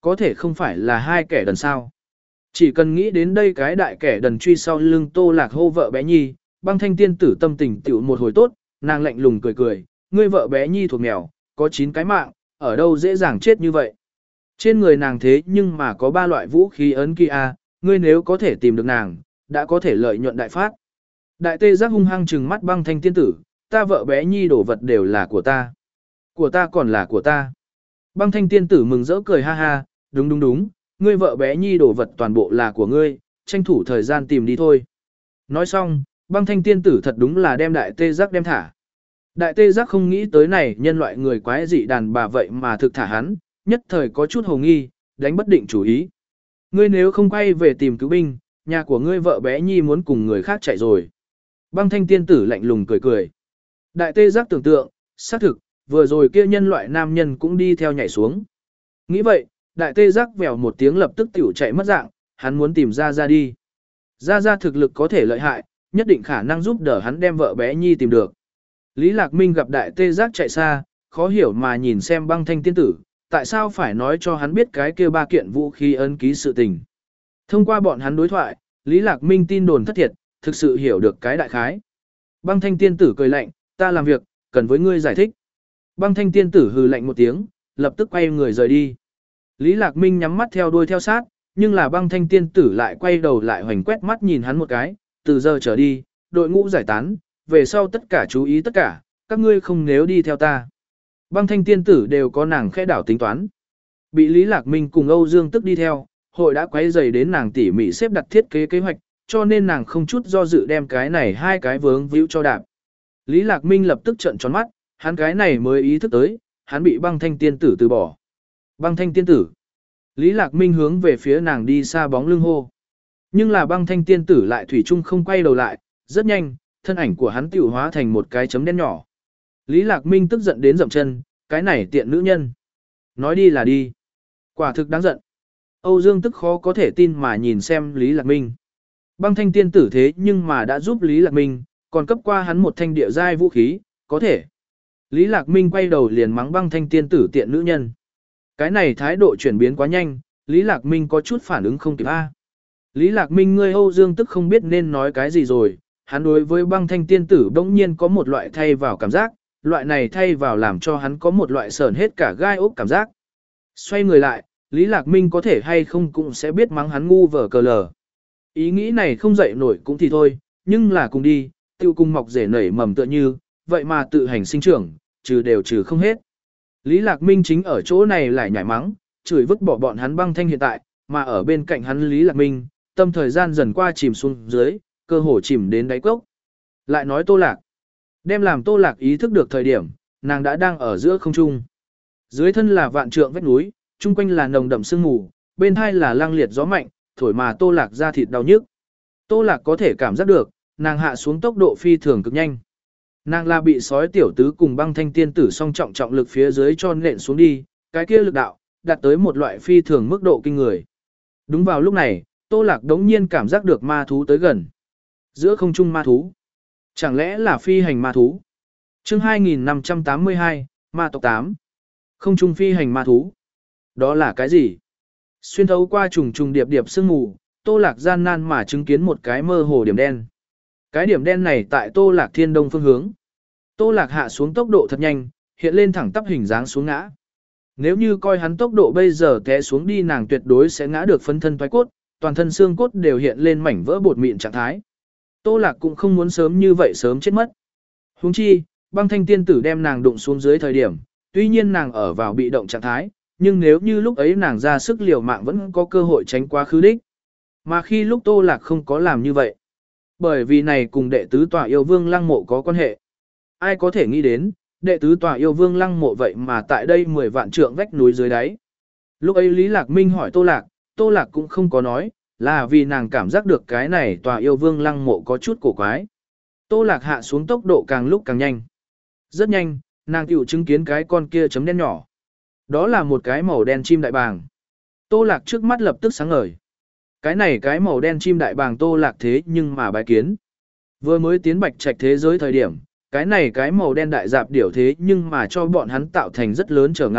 có thể không phải là hai kẻ đần sao. Chỉ cần nghĩ đến đây cái đại kẻ đần truy sau lưng Tô Lạc hô vợ bé Nhi, Băng Thanh tiên tử tâm tình tiểu một hồi tốt, nàng lạnh lùng cười cười, ngươi vợ bé Nhi thuộc mèo, có chín cái mạng, ở đâu dễ dàng chết như vậy. Trên người nàng thế nhưng mà có ba loại vũ khí ấn kia, ngươi nếu có thể tìm được nàng, đã có thể lợi nhuận đại phát. Đại tê giác hung hăng trừng mắt Băng Thanh tiên tử, ta vợ bé Nhi đổ vật đều là của ta. Của ta còn là của ta. Băng Thanh tiên tử mừng rỡ cười ha ha, đúng đúng đúng, ngươi vợ bé Nhi đổ vật toàn bộ là của ngươi, tranh thủ thời gian tìm đi thôi. Nói xong, Băng Thanh tiên tử thật đúng là đem đại tê giác đem thả. Đại tê giác không nghĩ tới này nhân loại người quái dị đàn bà vậy mà thực thả hắn, nhất thời có chút hồ nghi, đánh bất định chủ ý. Ngươi nếu không quay về tìm cứu binh, nhà của ngươi vợ bé Nhi muốn cùng người khác chạy rồi. Băng Thanh tiên tử lạnh lùng cười cười. Đại tê giác tưởng tượng, xác thực, vừa rồi kia nhân loại nam nhân cũng đi theo nhảy xuống. Nghĩ vậy, đại tê giác vèo một tiếng lập tức tiểu chạy mất dạng, hắn muốn tìm ra ra đi. Ra ra thực lực có thể lợi hại, nhất định khả năng giúp đỡ hắn đem vợ bé Nhi tìm được. Lý Lạc Minh gặp đại tê giác chạy xa, khó hiểu mà nhìn xem Băng Thanh tiên tử, tại sao phải nói cho hắn biết cái kia ba kiện vũ khí ấn ký sự tình. Thông qua bọn hắn đối thoại, Lý Lạc Minh tin đồn thất thiệt, thực sự hiểu được cái đại khái. Băng Thanh tiên tử cười lạnh, ta làm việc, cần với ngươi giải thích. Băng Thanh tiên tử hừ lạnh một tiếng, lập tức quay người rời đi. Lý Lạc Minh nhắm mắt theo đuôi theo sát, nhưng là Băng Thanh tiên tử lại quay đầu lại hoành quét mắt nhìn hắn một cái, từ giờ trở đi, đội ngũ giải tán, về sau tất cả chú ý tất cả, các ngươi không nếu đi theo ta. Băng Thanh tiên tử đều có nàng khẽ đảo tính toán. Bị Lý Lạc Minh cùng Âu Dương Tức đi theo, hội đã quấy rầy đến nàng tỉ mỉ xếp đặt thiết kế kế hoạch, cho nên nàng không chút do dự đem cái này hai cái vướng víu cho đạp. Lý Lạc Minh lập tức trợn tròn mắt, hắn cái này mới ý thức tới, hắn bị Băng Thanh tiên tử từ bỏ. Băng Thanh tiên tử. Lý Lạc Minh hướng về phía nàng đi xa bóng lưng hô. Nhưng là Băng Thanh tiên tử lại thủy chung không quay đầu lại, rất nhanh, thân ảnh của hắn tiểu hóa thành một cái chấm đen nhỏ. Lý Lạc Minh tức giận đến dậm chân, cái này tiện nữ nhân. Nói đi là đi. Quả thực đáng giận. Âu Dương Tức khó có thể tin mà nhìn xem Lý Lạc Minh. Băng Thanh tiên tử thế nhưng mà đã giúp Lý Lạc Minh, còn cấp qua hắn một thanh địa giai vũ khí, có thể. Lý Lạc Minh quay đầu liền mắng Băng Thanh tiên tử tiện nữ nhân. Cái này thái độ chuyển biến quá nhanh, Lý Lạc Minh có chút phản ứng không kịp a. Lý Lạc Minh ngươi Âu Dương Tức không biết nên nói cái gì rồi, hắn đối với Băng Thanh tiên tử bỗng nhiên có một loại thay vào cảm giác, loại này thay vào làm cho hắn có một loại sờn hết cả gai ốc cảm giác. Xoay người lại, Lý Lạc Minh có thể hay không cũng sẽ biết mắng hắn ngu vờ cờ lờ. Ý nghĩ này không dậy nổi cũng thì thôi, nhưng là cùng đi, tiêu cung mọc rể nảy mầm tựa như, vậy mà tự hành sinh trưởng, trừ đều trừ không hết. Lý Lạc Minh chính ở chỗ này lại nhảy mắng, chửi vứt bỏ bọn hắn Băng Thanh hiện tại, mà ở bên cạnh hắn Lý Lạc Minh, tâm thời gian dần qua chìm xuống dưới, cơ hồ chìm đến đáy cốc. Lại nói Tô Lạc. Đem làm Tô Lạc ý thức được thời điểm, nàng đã đang ở giữa không trung. Dưới thân là vạn trượng vách núi, chung quanh là nồng đậm sương mù, bên hai là lăng liệt gió mạnh, thổi mà Tô Lạc ra thịt đau nhức. Tô Lạc có thể cảm giác được, nàng hạ xuống tốc độ phi thường cực nhanh. Nàng là bị sói tiểu tứ cùng Băng Thanh tiên tử song trọng trọng lực phía dưới cho nện xuống đi, cái kia lực đạo, đạt tới một loại phi thường mức độ kinh người. Đúng vào lúc này, Tô Lạc đống nhiên cảm giác được ma thú tới gần. Giữa không trung ma thú. Chẳng lẽ là phi hành ma thú? Chương hai nghìn năm trăm tám mươi hai, Ma tộc tám. Không trung phi hành ma thú. Đó là cái gì? Xuyên thấu qua trùng trùng điệp điệp sương mù, Tô Lạc gian nan mà chứng kiến một cái mơ hồ điểm đen. Cái điểm đen này tại Tô Lạc thiên đông phương hướng. Tô Lạc hạ xuống tốc độ thật nhanh, hiện lên thẳng tắp hình dáng xuống ngã. Nếu như coi hắn tốc độ bây giờ té xuống đi nàng tuyệt đối sẽ ngã được phân thân thoái cốt, toàn thân xương cốt đều hiện lên mảnh vỡ bột mịn trạng thái. Tô Lạc cũng không muốn sớm như vậy sớm chết mất. Huống chi, Băng Thanh tiên tử đem nàng đụng xuống dưới thời điểm, tuy nhiên nàng ở vào bị động trạng thái, nhưng nếu như lúc ấy nàng ra sức liều mạng vẫn có cơ hội tránh quá khứ đích. Mà khi lúc Tô Lạc không có làm như vậy. Bởi vì này cùng đệ tứ tòa yêu vương lăng mộ có quan hệ. Ai có thể nghĩ đến, đệ tứ tòa yêu vương lăng mộ vậy mà tại đây mười vạn trượng vách núi dưới đáy. Lúc ấy Lý Lạc Minh hỏi Tô Lạc, Tô Lạc cũng không có nói, là vì nàng cảm giác được cái này tòa yêu vương lăng mộ có chút cổ quái. Tô Lạc hạ xuống tốc độ càng lúc càng nhanh. Rất nhanh, nàng tiểu chứng kiến cái con kia chấm đen nhỏ. Đó là một cái màu đen chim đại bàng. Tô Lạc trước mắt lập tức sáng ngời. Cái này cái màu đen chim đại bàng Tô Lạc thế nhưng mà bái kiến. Vừa mới tiến bạch trạch thế giới thời điểm, cái này cái màu đen đại dạp điểu thế nhưng mà cho bọn hắn tạo thành rất lớn trở ngại,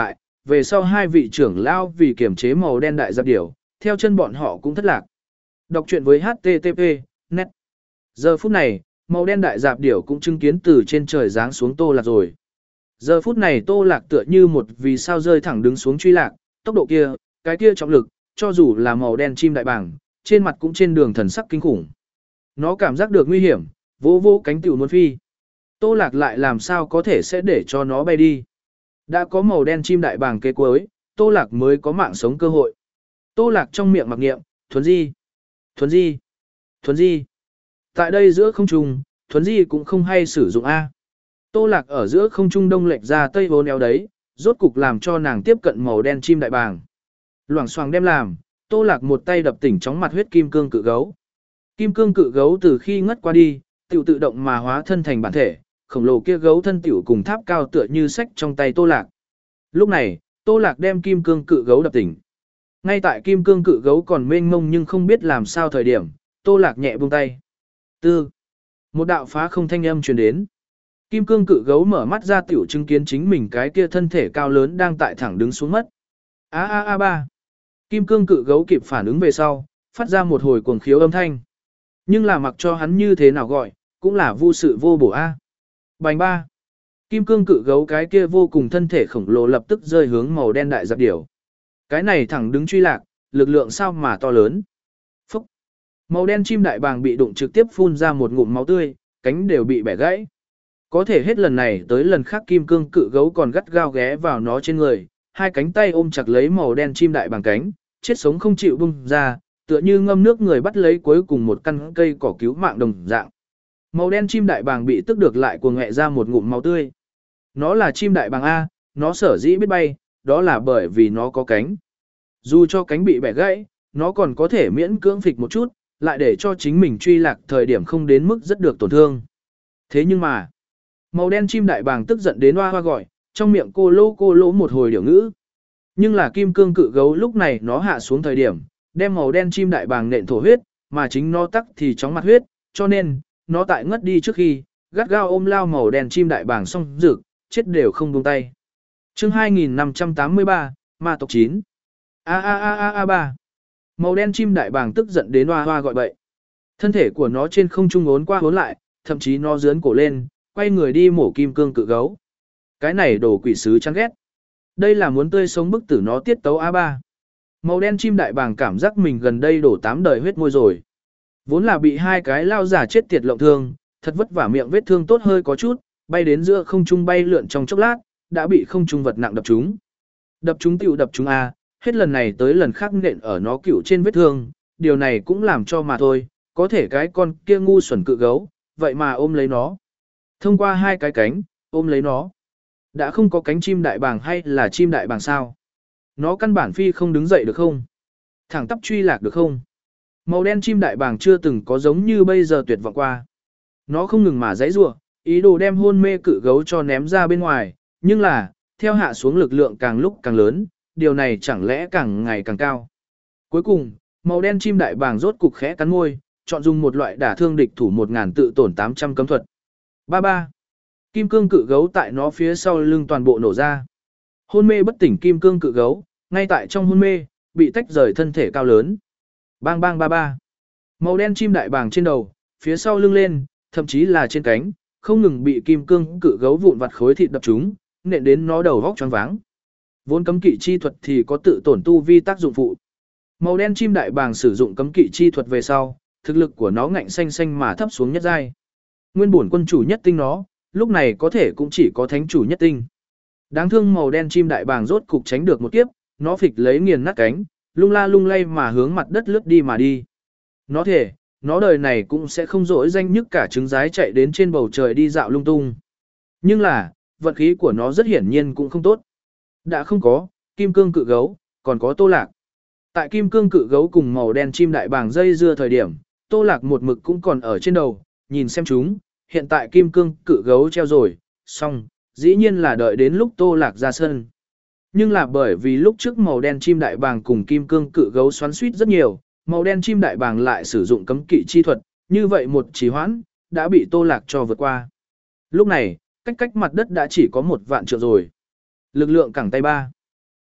về sau hai vị trưởng lao vì kiểm chế màu đen đại giáp điểu, theo chân bọn họ cũng thất lạc. Đọc truyện với hát tê tê pê, net. Giờ phút này, màu đen đại giáp điểu cũng chứng kiến từ trên trời giáng xuống Tô Lạc rồi. Giờ phút này Tô Lạc tựa như một vì sao rơi thẳng đứng xuống truy lạc, tốc độ kia, cái kia trọng lực, cho dù là màu đen chim đại bàng, trên mặt cũng trên đường thần sắc kinh khủng. Nó cảm giác được nguy hiểm, vỗ vỗ cánh tiểu muốn phi. Tô Lạc lại làm sao có thể sẽ để cho nó bay đi. Đã có màu đen chim đại bàng kế cuối, Tô Lạc mới có mạng sống cơ hội. Tô Lạc trong miệng mặc niệm, thuấn di, thuấn di, thuấn di. Tại đây giữa không trung, thuấn di cũng không hay sử dụng A. Tô Lạc ở giữa không trung đông lệch ra tây vốn éo đấy, rốt cục làm cho nàng tiếp cận màu đen chim đại bàng. Loảng xoảng đem làm, Tô Lạc một tay đập tỉnh chóng mặt huyết kim cương cự gấu. Kim cương cự gấu từ khi ngất qua đi, tiểu tự động mà hóa thân thành bản thể, khổng lồ kia gấu thân tiểu cùng tháp cao tựa như sách trong tay Tô Lạc. Lúc này, Tô Lạc đem kim cương cự gấu đập tỉnh. Ngay tại kim cương cự gấu còn mênh mông nhưng không biết làm sao thời điểm, Tô Lạc nhẹ buông tay. Tư. Một đạo phá không thanh âm truyền đến. Kim cương cự gấu mở mắt ra tiểu chứng kiến chính mình cái kia thân thể cao lớn đang tại thẳng đứng xuống mất. A a a ba. Kim cương cự gấu kịp phản ứng về sau, phát ra một hồi cuồng khiếu âm thanh. Nhưng là mặc cho hắn như thế nào gọi, cũng là vô sự vô bổ a. Bành ba. Kim cương cự gấu cái kia vô cùng thân thể khổng lồ lập tức rơi hướng màu đen đại giáp điểu. Cái này thẳng đứng truy lạc, lực lượng sao mà to lớn. Phúc. Màu đen chim đại bàng bị đụng trực tiếp phun ra một ngụm máu tươi, cánh đều bị bẻ gãy. Có thể hết lần này tới lần khác kim cương cự gấu còn gắt gao ghé vào nó trên người, hai cánh tay ôm chặt lấy màu đen chim đại bàng cánh, chết sống không chịu bung ra, tựa như ngâm nước người bắt lấy cuối cùng một căn cây cỏ cứu mạng đồng dạng. Màu đen chim đại bàng bị tức được lại cuồng hẹ ra một ngụm máu tươi. Nó là chim đại bàng A, nó sở dĩ biết bay, đó là bởi vì nó có cánh. Dù cho cánh bị bẻ gãy, nó còn có thể miễn cưỡng phịch một chút, lại để cho chính mình truy lạc thời điểm không đến mức rất được tổn thương. Thế nhưng mà, màu đen chim đại bàng tức giận đến hoa hoa gọi, trong miệng cô lô cô lỗ một hồi điểu ngữ. Nhưng là kim cương cự gấu lúc này nó hạ xuống thời điểm, đem màu đen chim đại bàng nện thổ huyết, mà chính nó tắc thì chóng mặt huyết, cho nên, nó tại ngất đi trước khi, gắt gao ôm lao màu đen chim đại bàng xong rực, chết đều không buông tay. Chương hai nghìn năm trăm tám mươi ba, Ma tộc chín. A a a a a ba. Màu đen chim đại bàng tức giận đến hoa hoa gọi bậy. Thân thể của nó trên không trung ốn qua ốn lại, thậm chí nó giớn cổ lên, quay người đi mổ kim cương cự gấu. Cái này đồ quỷ sứ chán ghét. Đây là muốn tươi sống bức tử nó tiết tấu a ba. Màu đen chim đại bàng cảm giác mình gần đây đổ tám đời huyết môi rồi. Vốn là bị hai cái lao giả chết tiệt lộng thương, thật vất vả miệng vết thương tốt hơi có chút, bay đến giữa không trung bay lượn trong chốc lát, đã bị không trung vật nặng đập trúng. Đập trúng tiểu đập trúng a, hết lần này tới lần khác nện ở nó cựu trên vết thương, điều này cũng làm cho mà thôi, có thể cái con kia ngu xuẩn cự gấu, vậy mà ôm lấy nó. Thông qua hai cái cánh, ôm lấy nó. Đã không có cánh chim đại bàng hay là chim đại bàng sao? Nó căn bản phi không đứng dậy được không? Thẳng tắp truy lạc được không? Màu đen chim đại bàng chưa từng có giống như bây giờ tuyệt vọng qua. Nó không ngừng mà giãy giụa, ý đồ đem hôn mê cự gấu cho ném ra bên ngoài, nhưng là, theo hạ xuống lực lượng càng lúc càng lớn, điều này chẳng lẽ càng ngày càng cao. Cuối cùng, màu đen chim đại bàng rốt cục khẽ cắn môi, chọn dùng một loại đả thương địch thủ một ngàn tự tổn tám trăm cấm thuật. Ba ba. Kim cương cự gấu tại nó phía sau lưng toàn bộ nổ ra. Hôn mê bất tỉnh kim cương cự gấu, ngay tại trong hôn mê, bị tách rời thân thể cao lớn. Bang bang ba ba. Màu đen chim đại bàng trên đầu, phía sau lưng lên, thậm chí là trên cánh, không ngừng bị kim cương cự gấu vụn vặt khối thịt đập trúng, nện đến nó đầu vóc choáng váng. Vốn cấm kỵ chi thuật thì có tự tổn tu vi tác dụng phụ. Màu đen chim đại bàng sử dụng cấm kỵ chi thuật về sau, thực lực của nó ngạnh xanh xanh mà thấp xuống nhất giai. Nguyên bổn quân chủ nhất tinh nó, lúc này có thể cũng chỉ có thánh chủ nhất tinh. Đáng thương màu đen chim đại bàng rốt cục tránh được một kiếp, nó phịch lấy nghiền nát cánh, lung la lung lay mà hướng mặt đất lướt đi mà đi. Nó thể, nó đời này cũng sẽ không dỗi danh nhức cả trứng rái chạy đến trên bầu trời đi dạo lung tung. Nhưng là, vận khí của nó rất hiển nhiên cũng không tốt. Đã không có, kim cương cự gấu, còn có Tô Lạc. Tại kim cương cự gấu cùng màu đen chim đại bàng dây dưa thời điểm, Tô Lạc một mực cũng còn ở trên đầu, nhìn xem chúng, hiện tại kim cương cự gấu treo rồi, xong, dĩ nhiên là đợi đến lúc Tô Lạc ra sân. Nhưng là bởi vì lúc trước màu đen chim đại bàng cùng kim cương cự gấu xoắn suýt rất nhiều, màu đen chim đại bàng lại sử dụng cấm kỵ chi thuật, như vậy một trì hoãn, đã bị Tô Lạc cho vượt qua. Lúc này, cách cách mặt đất đã chỉ có một vạn trượng rồi. Lực lượng cẳng tay ba.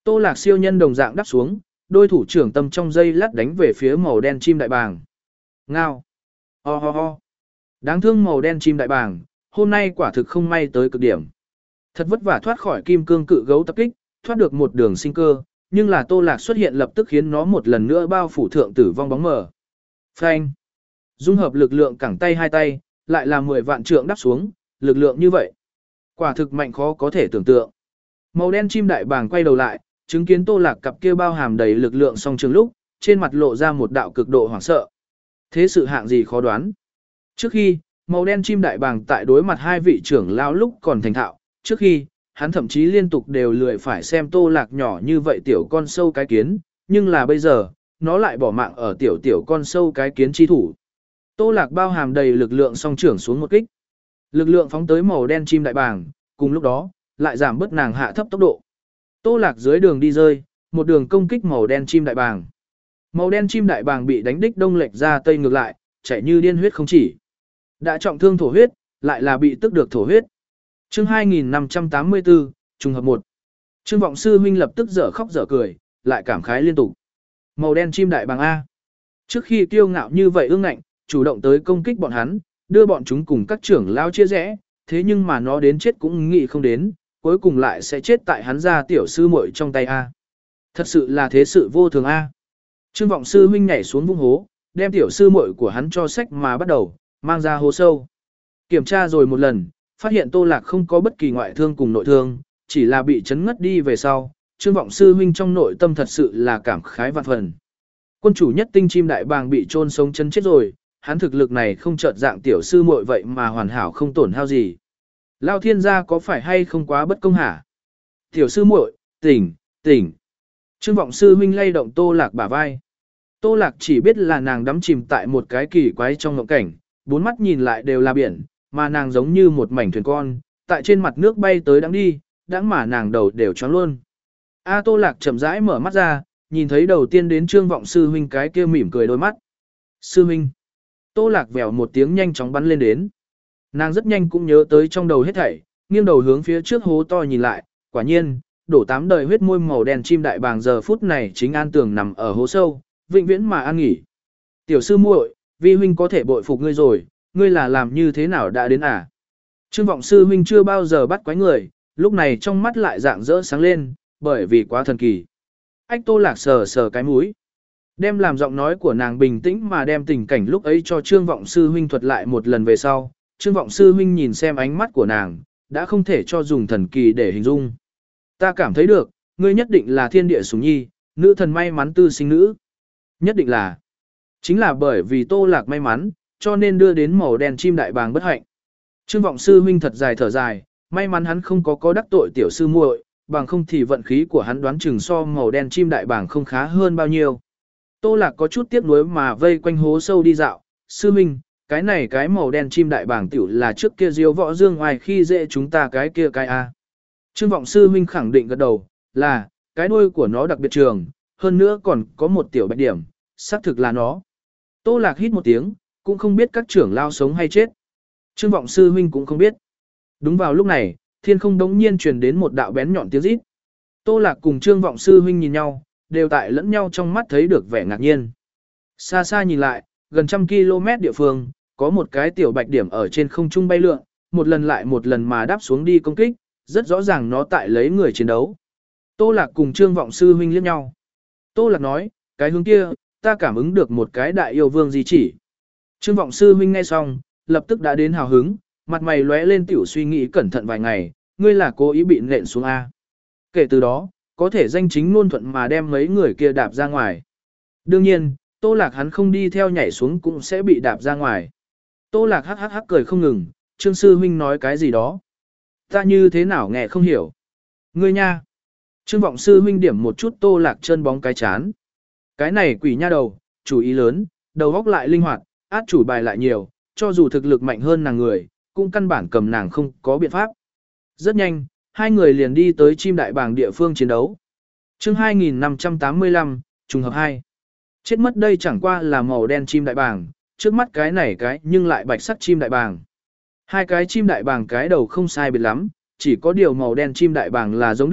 Tô Lạc siêu nhân đồng dạng đáp xuống, đôi thủ trưởng tâm trong dây lát đánh về phía màu đen chim đại bàng. Ngao. Ho ho ho. Đáng thương màu đen chim đại bàng, hôm nay quả thực không may tới cực điểm. Thật vất vả thoát khỏi kim cương cự gấu tập kích, thoát được một đường sinh cơ, nhưng là Tô Lạc xuất hiện lập tức khiến nó một lần nữa bao phủ thượng tử vong bóng mờ. Phanh. Dung hợp lực lượng cẳng tay hai tay, lại là mười vạn trượng đáp xuống, lực lượng như vậy. Quả thực mạnh khó có thể tưởng tượng. Màu đen chim đại bàng quay đầu lại, chứng kiến Tô Lạc cặp kia bao hàm đầy lực lượng song trường lúc, trên mặt lộ ra một đạo cực độ hoảng sợ. Thế sự hạng gì khó đoán. Trước khi, màu đen chim đại bàng tại đối mặt hai vị trưởng lão lúc còn thành thạo, trước khi, hắn thậm chí liên tục đều lười phải xem Tô Lạc nhỏ như vậy tiểu con sâu cái kiến, nhưng là bây giờ, nó lại bỏ mạng ở tiểu tiểu con sâu cái kiến chi thủ. Tô Lạc bao hàm đầy lực lượng song trưởng xuống một kích. Lực lượng phóng tới màu đen chim đại bàng, cùng lúc đó, lại giảm bớt nàng hạ thấp tốc độ. Tô Lạc dưới đường đi rơi, một đường công kích màu đen chim đại bàng. Màu đen chim đại bàng bị đánh đích đông lệch ra tây ngược lại, chảy như điên huyết không chỉ. Đã trọng thương thổ huyết, lại là bị tức được thổ huyết. Chương hai nghìn năm trăm tám mươi tư, trùng hợp một. Trương Vọng Sư huynh lập tức dở khóc dở cười, lại cảm khái liên tục. Màu đen chim đại bàng A. Trước khi kiêu ngạo như vậy ương ngạnh, chủ động tới công kích bọn hắn, đưa bọn chúng cùng các trưởng lao chia rẽ, thế nhưng mà nó đến chết cũng nghĩ không đến, cuối cùng lại sẽ chết tại hắn ra tiểu sư muội trong tay A. Thật sự là thế sự vô thường A. Trương Vọng Sư huynh nhảy xuống vung hố, đem tiểu sư muội của hắn cho sách mà bắt đầu, mang ra hố sâu. Kiểm tra rồi một lần, phát hiện Tô Lạc không có bất kỳ ngoại thương cùng nội thương, chỉ là bị chấn ngất đi về sau. Trương Vọng Sư huynh trong nội tâm thật sự là cảm khái vạn phần. Quân chủ nhất tinh chim đại bàng bị chôn sống chân chết rồi, hắn thực lực này không chợt dạng tiểu sư muội vậy mà hoàn hảo không tổn hao gì. Lao thiên gia có phải hay không quá bất công hả? Tiểu sư muội, tỉnh, tỉnh. Trương Vọng Sư huynh lay động Tô Lạc bả vai. Tô Lạc chỉ biết là nàng đắm chìm tại một cái kỳ quái trong ngộng cảnh, bốn mắt nhìn lại đều là biển, mà nàng giống như một mảnh thuyền con, tại trên mặt nước bay tới đắng đi, đắng mà nàng đầu đều choáng luôn. A Tô Lạc chậm rãi mở mắt ra, nhìn thấy đầu tiên đến Trương Vọng Sư huynh cái kia mỉm cười đôi mắt. Sư huynh. Tô Lạc vèo một tiếng nhanh chóng bắn lên đến. Nàng rất nhanh cũng nhớ tới trong đầu hết thảy, nghiêng đầu hướng phía trước hố to nhìn lại, quả nhiên, đổ tám đời huyết môi màu đen chim đại bàng giờ phút này chính an tường nằm ở hố sâu, vĩnh viễn mà an nghỉ. Tiểu sư muội, vi huynh có thể bội phục ngươi rồi, ngươi là làm như thế nào đã đến à? Trương Vọng Sư huynh chưa bao giờ bắt quái người, lúc này trong mắt lại rạng rỡ sáng lên, bởi vì quá thần kỳ. Ách Tô Lạc sờ sờ cái mũi, đem làm giọng nói của nàng bình tĩnh mà đem tình cảnh lúc ấy cho Trương Vọng Sư huynh thuật lại một lần về sau. Trương Vọng Sư huynh nhìn xem ánh mắt của nàng, đã không thể cho dùng thần kỳ để hình dung. Ta cảm thấy được, ngươi nhất định là thiên địa sủng nhi, nữ thần may mắn tư sinh nữ. Nhất định là. Chính là bởi vì Tô Lạc may mắn, cho nên đưa đến màu đen chim đại bàng bất hạnh. Trương Vọng Sư huynh thật dài thở dài, may mắn hắn không có có đắc tội tiểu sư muội, bằng không thì vận khí của hắn đoán chừng so màu đen chim đại bàng không khá hơn bao nhiêu. Tô Lạc có chút tiếc nuối mà vây quanh hố sâu đi dạo, sư huynh, cái này cái màu đen chim đại bàng tiểu là trước kia diêu võ dương ngoài khi dễ chúng ta cái kia cái a. Trương Vọng Sư huynh khẳng định gật đầu, là, cái đuôi của nó đặc biệt trường, hơn nữa còn có một tiểu bạch điểm, xác thực là nó. Tô Lạc hít một tiếng, cũng không biết các trưởng lao sống hay chết. Trương Vọng Sư huynh cũng không biết. Đúng vào lúc này, thiên không đống nhiên truyền đến một đạo bén nhọn tiếng rít. Tô Lạc cùng Trương Vọng Sư huynh nhìn nhau, đều tại lẫn nhau trong mắt thấy được vẻ ngạc nhiên. Xa xa nhìn lại, gần trăm km địa phương, có một cái tiểu bạch điểm ở trên không trung bay lượn, một lần lại một lần mà đáp xuống đi công kích, rất rõ ràng nó tại lấy người chiến đấu. Tô Lạc cùng Trương Vọng Sư huynh liếc nhau. Tô Lạc nói, cái hướng kia, ta cảm ứng được một cái đại yêu vương di chỉ. Trương Vọng Sư huynh nghe xong, lập tức đã đến hào hứng, mặt mày lóe lên tiểu suy nghĩ cẩn thận vài ngày, ngươi là cố ý bị nện xuống A. Kể từ đó, có thể danh chính ngôn thuận mà đem mấy người kia đạp ra ngoài. Đương nhiên, Tô Lạc hắn không đi theo nhảy xuống cũng sẽ bị đạp ra ngoài. Tô Lạc hắc hắc hắc cười không ngừng, Trương Sư huynh nói cái gì đó. Ta như thế nào nghe không hiểu. Ngươi nha. Trương Vọng Sư huynh điểm một chút Tô Lạc chân bóng cái chán. Cái này quỷ nha đầu, chủ ý lớn, đầu óc lại linh hoạt, át chủ bài lại nhiều, cho dù thực lực mạnh hơn nàng người, cũng căn bản cầm nàng không có biện pháp. Rất nhanh, hai người liền đi tới chim đại bàng địa phương chiến đấu. Chương hai nghìn năm trăm tám mươi lăm, trùng hợp hai. Chết mất đây chẳng qua là màu đen chim đại bàng, trước mắt cái này cái nhưng lại bạch sắc chim đại bàng. Hai cái chim đại bàng cái đầu không sai biệt lắm, chỉ có điều màu đen chim đại bàng là giống đực,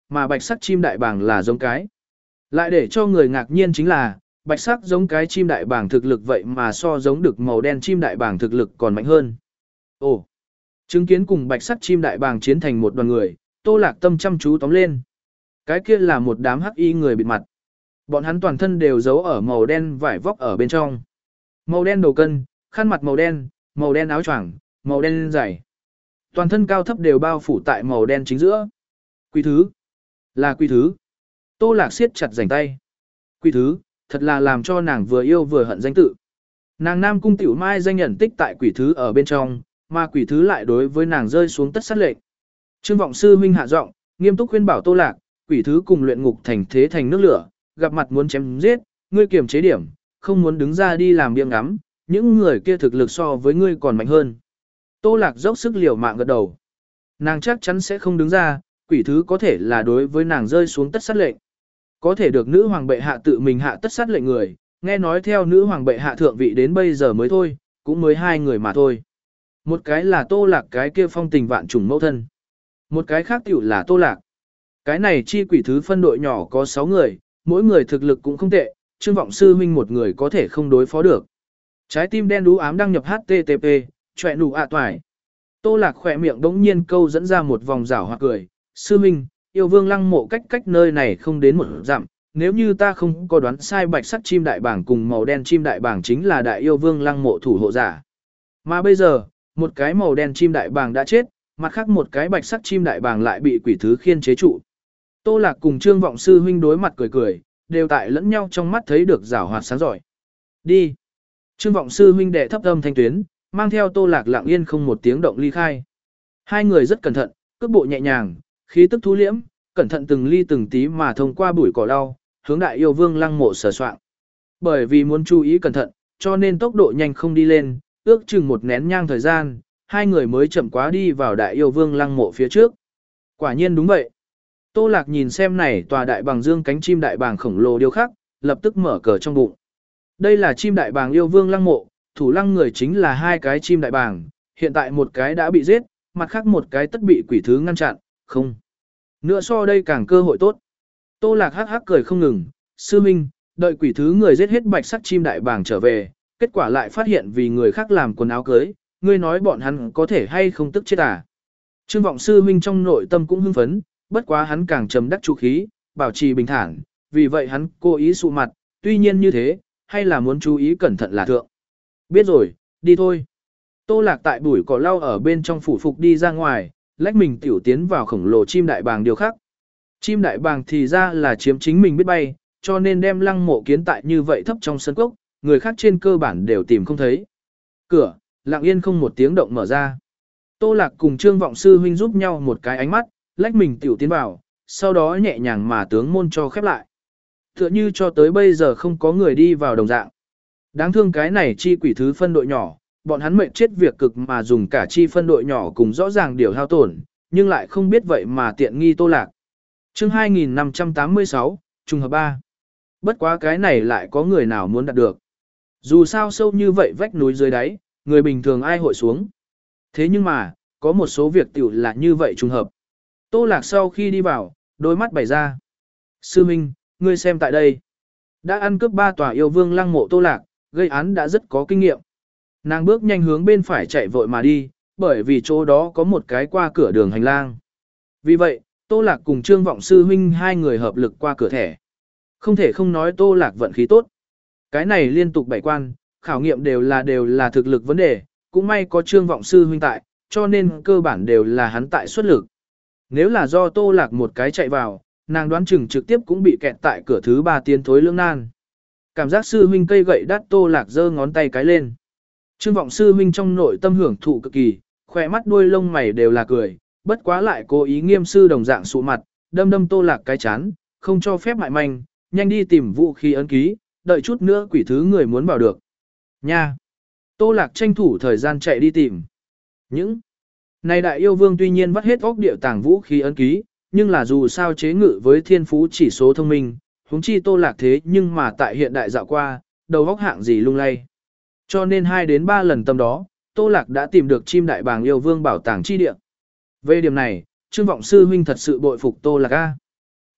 mà bạch sắc chim đại bàng là giống cái. Lại để cho người ngạc nhiên chính là, bạch sắc giống cái chim đại bàng thực lực vậy mà so giống được màu đen chim đại bàng thực lực còn mạnh hơn. Ồ, chứng kiến cùng bạch sắc chim đại bàng chiến thành một đoàn người, Tô Lạc tâm chăm chú tóm lên. Cái kia là một đám hắc y người bịt mặt. Bọn hắn toàn thân đều giấu ở màu đen vải vóc ở bên trong. Màu đen đầu cân, khăn mặt màu đen, màu đen áo choàng, màu đen giày. Toàn thân cao thấp đều bao phủ tại màu đen chính giữa. Quỷ thứ. Là quỷ thứ. Tô Lạc siết chặt rảnh tay. Quỷ thứ, thật là làm cho nàng vừa yêu vừa hận danh tự. Nàng Nam Cung Tiểu Mai danh nhận tích tại quỷ thứ ở bên trong, mà quỷ thứ lại đối với nàng rơi xuống tất sát lệnh. Trương Vọng Sư huynh hạ giọng, nghiêm túc khuyên bảo Tô Lạc, quỷ thứ cùng luyện ngục thành thế thành nước lửa, gặp mặt muốn chém giết, ngươi kiềm chế điểm, không muốn đứng ra đi làm biếng ngắm, những người kia thực lực so với ngươi còn mạnh hơn. Tô Lạc dốc sức liều mạng gật đầu. Nàng chắc chắn sẽ không đứng ra, quỷ thứ có thể là đối với nàng rơi xuống tất sát lệnh. Có thể được nữ hoàng bệ hạ tự mình hạ tất sát lệnh người, nghe nói theo nữ hoàng bệ hạ thượng vị đến bây giờ mới thôi, cũng mới hai người mà thôi. Một cái là Tô Lạc cái kia phong tình vạn trùng mẫu thân. Một cái khác tiểu là Tô Lạc. Cái này chi quỷ thứ phân đội nhỏ có sáu người, mỗi người thực lực cũng không tệ, Trương Vọng Sư huynh một người có thể không đối phó được. Trái tim đen đú ám đăng nhập hát tê tê pê, chọe nụ ạ toài. Tô Lạc khỏe miệng đống nhiên câu dẫn ra một vòng rảo hoặc cười. Sư huynh, yêu vương lăng mộ cách cách nơi này không đến một dặm, nếu như ta không có đoán sai bạch sắc chim đại bảng cùng màu đen chim đại bảng chính là đại yêu vương lăng mộ thủ hộ giả. Mà bây giờ, một cái màu đen chim đại bàng đã chết, mặt khác một cái bạch sắc chim đại bàng lại bị quỷ thứ khiên chế trụ. Tô Lạc cùng Trương Vọng Sư huynh đối mặt cười cười, đều tại lẫn nhau trong mắt thấy được giảo hoạt sáng giỏi. Đi. Trương Vọng Sư huynh đệ thấp âm thanh tuyến, mang theo Tô Lạc lặng yên không một tiếng động ly khai. Hai người rất cẩn thận, cước bộ nhẹ nhàng, khí tức thu liễm, cẩn thận từng ly từng tí mà thông qua bụi cỏ lau, hướng đại yêu vương lăng mộ sờ soạng. Bởi vì muốn chú ý cẩn thận, cho nên tốc độ nhanh không đi lên, ước chừng một nén nhang thời gian, hai người mới chậm quá đi vào đại yêu vương lăng mộ phía trước. Quả nhiên đúng vậy. Tô Lạc nhìn xem này tòa đại bàng dương cánh chim đại bàng khổng lồ điêu khắc, lập tức mở cờ trong bụng. Đây là chim đại bàng yêu vương lăng mộ, thủ lăng người chính là hai cái chim đại bàng, hiện tại một cái đã bị giết, mặt khác một cái tất bị quỷ thứ ngăn chặn, không. Nữa so đây càng cơ hội tốt. Tô Lạc hắc hắc cười không ngừng, sư minh, đợi quỷ thứ người giết hết bạch sắc chim đại bàng trở về, kết quả lại phát hiện vì người khác làm quần áo cưới, ngươi nói bọn hắn có thể hay không tức chết à. Trương Vọng Sư minh trong nội tâm cũng hưng phấn, bất quá hắn càng trầm đắc chủ khí, bảo trì bình thản, vì vậy hắn cố ý sụ mặt, tuy nhiên như thế, hay là muốn chú ý cẩn thận là thượng. Biết rồi, đi thôi. Tô Lạc tại bụi cỏ lau ở bên trong phủ phục đi ra ngoài, lách mình tiểu tiến vào khổng lồ chim đại bàng điều khác. Chim đại bàng thì ra là chiếm chính mình biết bay, cho nên đem lăng mộ kiến tại như vậy thấp trong sân cốc, người khác trên cơ bản đều tìm không thấy. Cửa, lặng yên không một tiếng động mở ra. Tô Lạc cùng Trương Vọng Sư huynh giúp nhau một cái ánh mắt, lách mình tiểu tiến vào, sau đó nhẹ nhàng mà tướng môn cho khép lại. Tựa như cho tới bây giờ không có người đi vào đồng dạng. Đáng thương cái này chi quỷ thứ phân đội nhỏ, bọn hắn mệnh chết việc cực mà dùng cả chi phân đội nhỏ cùng rõ ràng điều hao tổn, nhưng lại không biết vậy mà tiện nghi Tô Lạc. Chương hai nghìn năm trăm tám mươi sáu, trùng hợp ba. Bất quá cái này lại có người nào muốn đạt được. Dù sao sâu như vậy vách núi dưới đáy, người bình thường ai hội xuống. Thế nhưng mà, có một số việc tiểu là như vậy trùng hợp. Tô Lạc sau khi đi vào, đôi mắt bày ra. Sư Minh, ngươi xem tại đây. Đã ăn cướp ba tòa yêu vương lăng mộ Tô Lạc, gây án đã rất có kinh nghiệm. Nàng bước nhanh hướng bên phải chạy vội mà đi, bởi vì chỗ đó có một cái qua cửa đường hành lang. Vì vậy, Tô Lạc cùng Trương Vọng Sư huynh hai người hợp lực qua cửa thẻ. Không thể không nói Tô Lạc vận khí tốt. Cái này liên tục bảy quan, khảo nghiệm đều là đều là thực lực vấn đề, cũng may có Trương Vọng Sư huynh tại, cho nên cơ bản đều là hắn tại xuất lực. Nếu là do Tô Lạc một cái chạy vào, nàng đoán chừng trực tiếp cũng bị kẹt tại cửa thứ ba tiến thối lưỡng nan. Cảm giác sư huynh cây gậy đắt Tô Lạc giơ ngón tay cái lên. Trương Vọng Sư huynh trong nội tâm hưởng thụ cực kỳ, khỏe mắt đuôi lông mày đều là cười, bất quá lại cố ý nghiêm sư đồng dạng sụ mặt, đâm đâm Tô Lạc cái chán, không cho phép mại manh, nhanh đi tìm vũ khí ấn ký, đợi chút nữa quỷ thứ người muốn vào được. Nha! Tô Lạc tranh thủ thời gian chạy đi tìm. Những này đại yêu vương tuy nhiên vắt hết óc điệu tàng vũ khí ấn ký, nhưng là dù sao chế ngự với thiên phú chỉ số thông minh, huống chi Tô Lạc thế nhưng mà tại hiện đại dạo qua, đầu óc hạng gì lung lay. Cho nên hai đến ba lần tầm đó, Tô Lạc đã tìm được chim đại bàng yêu vương bảo tàng chi địa. Về điểm này, Trương Vọng Sư huynh thật sự bội phục Tô Lạc a.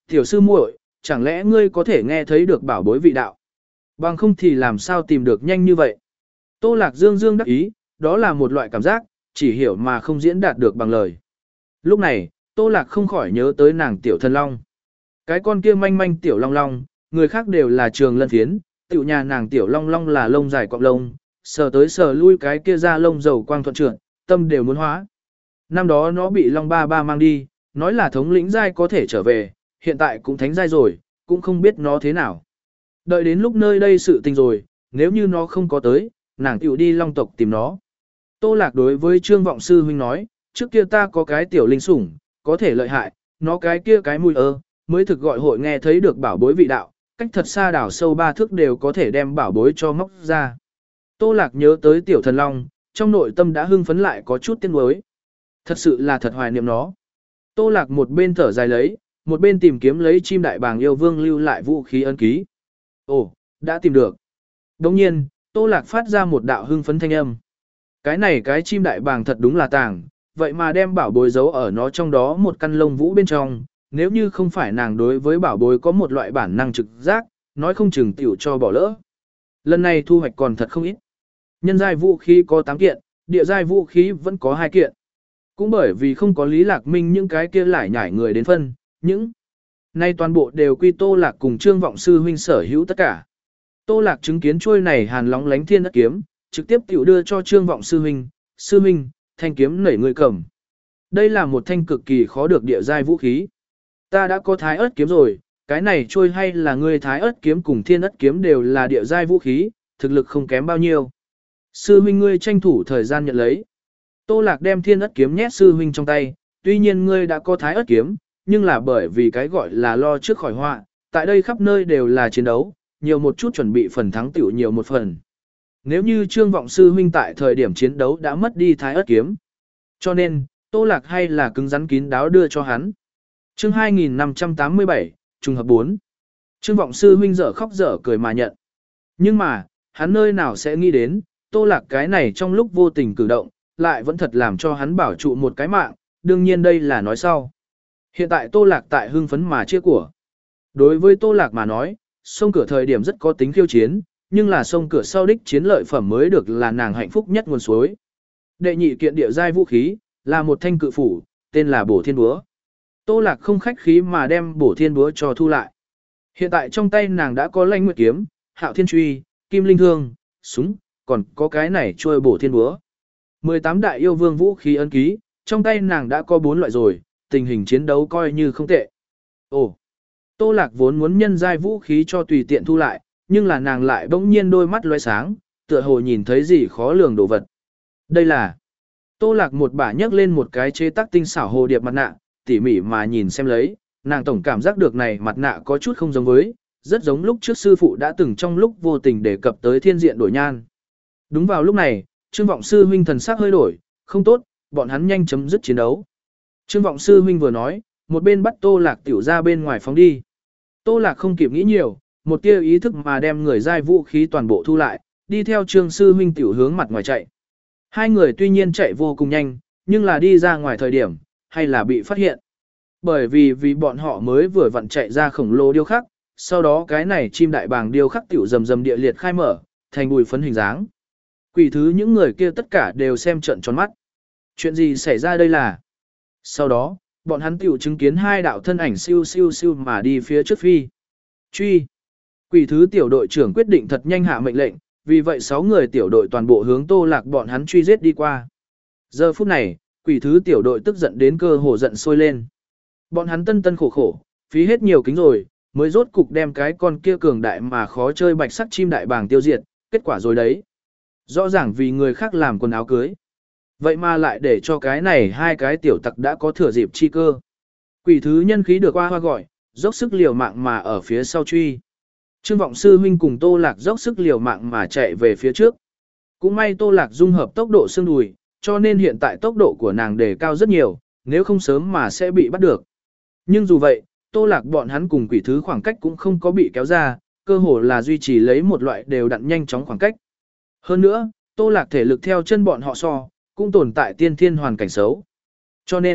Tiểu sư muội, chẳng lẽ ngươi có thể nghe thấy được bảo bối vị đạo? Bằng không thì làm sao tìm được nhanh như vậy? Tô Lạc dương dương đắc ý, đó là một loại cảm giác, chỉ hiểu mà không diễn đạt được bằng lời. Lúc này, Tô Lạc không khỏi nhớ tới nàng tiểu thần long. Cái con kia manh manh tiểu long long, người khác đều là trường lân phiến, tiểu nhà nàng tiểu long long là lông dài cọng lông, sờ tới sờ lui cái kia ra lông dầu quang thuận trượt, tâm đều muốn hóa. Năm đó nó bị long ba ba mang đi, nói là thống lĩnh giai có thể trở về, hiện tại cũng thánh giai rồi, cũng không biết nó thế nào. Đợi đến lúc nơi đây sự tình rồi, nếu như nó không có tới, nàng tiểu đi long tộc tìm nó. Tô Lạc đối với Trương Vọng Sư huynh nói, trước kia ta có cái tiểu linh sủng, có thể lợi hại, nó cái kia cái mùi ơ, mới thực gọi hội nghe thấy được bảo bối vị đạo, cách thật xa đảo sâu ba thước đều có thể đem bảo bối cho móc ra. Tô Lạc nhớ tới tiểu thần long, trong nội tâm đã hưng phấn lại có chút tiếc nuối. Thật sự là thật hoài niệm nó. Tô Lạc một bên thở dài lấy, một bên tìm kiếm lấy chim đại bàng yêu vương lưu lại vũ khí ân ký. Ồ, đã tìm được. Đồng nhiên, Tô Lạc phát ra một đạo hưng phấn thanh âm. Cái này cái chim đại bàng thật đúng là tàng, vậy mà đem bảo bối giấu ở nó trong đó một căn lông vũ bên trong, nếu như không phải nàng đối với bảo bối có một loại bản năng trực giác, nói không chừng tiểu cho bỏ lỡ. Lần này thu hoạch còn thật không ít. Nhân giai vũ khí có tám kiện, địa giai vũ khí vẫn có hai kiện. Cũng bởi vì không có Lý Lạc Minh những cái kia lải nhải người đến phân, những nay toàn bộ đều quy Tô Lạc cùng Trương Vọng Sư huynh sở hữu tất cả. Tô Lạc chứng kiến trôi này hàn lóng lánh thiên ất kiếm, trực tiếp tiểu đưa cho Trương Vọng Sư huynh, "Sư huynh, thanh kiếm nảy người cầm." Đây là một thanh cực kỳ khó được địa giai vũ khí. Ta đã có thái ớt kiếm rồi, cái này trôi hay là ngươi thái ớt kiếm cùng thiên ất kiếm đều là địa giai vũ khí, thực lực không kém bao nhiêu. Sư huynh ngươi tranh thủ thời gian nhận lấy. Tô Lạc đem thiên ất kiếm nhét sư huynh trong tay, tuy nhiên ngươi đã có thái ớt kiếm, nhưng là bởi vì cái gọi là lo trước khỏi họa, tại đây khắp nơi đều là chiến đấu, nhiều một chút chuẩn bị phần thắng tiểu nhiều một phần. Nếu như Trương Vọng Sư huynh tại thời điểm chiến đấu đã mất đi thái ớt kiếm, cho nên, Tô Lạc hay là cứng rắn kín đáo đưa cho hắn. Chương hai nghìn năm trăm tám mươi bảy, trùng hợp bốn. Trương Vọng Sư huynh dở khóc dở cười mà nhận. Nhưng mà, hắn nơi nào sẽ nghĩ đến, Tô Lạc cái này trong lúc vô tình cử động, lại vẫn thật làm cho hắn bảo trụ một cái mạng, đương nhiên đây là nói sau. Hiện tại Tô Lạc tại hưng phấn mà chia của. Đối với Tô Lạc mà nói, sông cửa thời điểm rất có tính khiêu chiến, nhưng là sông cửa sau đích chiến lợi phẩm mới được là nàng hạnh phúc nhất nguồn suối. Đệ nhị kiện địa giai vũ khí, là một thanh cự phủ, tên là Bổ Thiên Búa. Tô Lạc không khách khí mà đem Bổ Thiên Búa cho thu lại. Hiện tại trong tay nàng đã có Lanh Nguyệt kiếm, Hạo Thiên truy, Kim Linh thương, súng, còn có cái này trôi Bổ Thiên Búa. mười tám đại yêu vương vũ khí ấn ký, trong tay nàng đã có bốn loại rồi, tình hình chiến đấu coi như không tệ. Ồ, Tô Lạc vốn muốn nhân giai vũ khí cho tùy tiện thu lại, nhưng là nàng lại bỗng nhiên đôi mắt lóe sáng, tựa hồ nhìn thấy gì khó lường đồ vật. Đây là Tô Lạc một bả nhấc lên một cái chế tác tinh xảo hồ điệp mặt nạ, tỉ mỉ mà nhìn xem lấy, nàng tổng cảm giác được này mặt nạ có chút không giống với, rất giống lúc trước sư phụ đã từng trong lúc vô tình đề cập tới thiên diện đổi nhan. Đúng vào lúc này, Trương Vọng Sư huynh thần sắc hơi đổi, không tốt, bọn hắn nhanh chấm dứt chiến đấu. Trương Vọng Sư huynh vừa nói, một bên bắt Tô Lạc tiểu ra bên ngoài phóng đi. Tô Lạc không kịp nghĩ nhiều, một tia ý thức mà đem người giai vũ khí toàn bộ thu lại, đi theo Trương Sư huynh tiểu hướng mặt ngoài chạy. Hai người tuy nhiên chạy vô cùng nhanh, nhưng là đi ra ngoài thời điểm, hay là bị phát hiện. Bởi vì vì bọn họ mới vừa vặn chạy ra khổng lồ điêu khắc, sau đó cái này chim đại bàng điêu khắc tiểu rầm rầm địa liệt khai mở, thành bùi phấn hình dáng. Quỷ thứ những người kia tất cả đều xem trận tròn mắt. Chuyện gì xảy ra đây là? Sau đó, bọn hắn tiểu chứng kiến hai đạo thân ảnh siêu siêu siêu mà đi phía trước phi. Truy. Quỷ thứ tiểu đội trưởng quyết định thật nhanh hạ mệnh lệnh, vì vậy sáu người tiểu đội toàn bộ hướng Tô Lạc bọn hắn truy giết đi qua. Giờ phút này, quỷ thứ tiểu đội tức giận đến cơ hồ giận sôi lên. Bọn hắn tân tân khổ khổ, phí hết nhiều kính rồi, mới rốt cục đem cái con kia cường đại mà khó chơi bạch sắc chim đại bàng tiêu diệt, kết quả rồi đấy. Rõ ràng vì người khác làm quần áo cưới. Vậy mà lại để cho cái này hai cái tiểu tặc đã có thừa dịp chi cơ. Quỷ thứ nhân khí được qua hoa gọi, dốc sức liều mạng mà ở phía sau truy. Trương Vọng Sư huynh cùng Tô Lạc dốc sức liều mạng mà chạy về phía trước. Cũng may Tô Lạc dung hợp tốc độ xương đùi, cho nên hiện tại tốc độ của nàng đề cao rất nhiều, nếu không sớm mà sẽ bị bắt được. Nhưng dù vậy, Tô Lạc bọn hắn cùng quỷ thứ khoảng cách cũng không có bị kéo ra, cơ hồ là duy trì lấy một loại đều đặn nhanh chóng khoảng cách. Hơn nữa, Tô Lạc thể lực theo chân bọn họ so, cũng tồn tại tiên thiên hoàn cảnh xấu. Cho nên,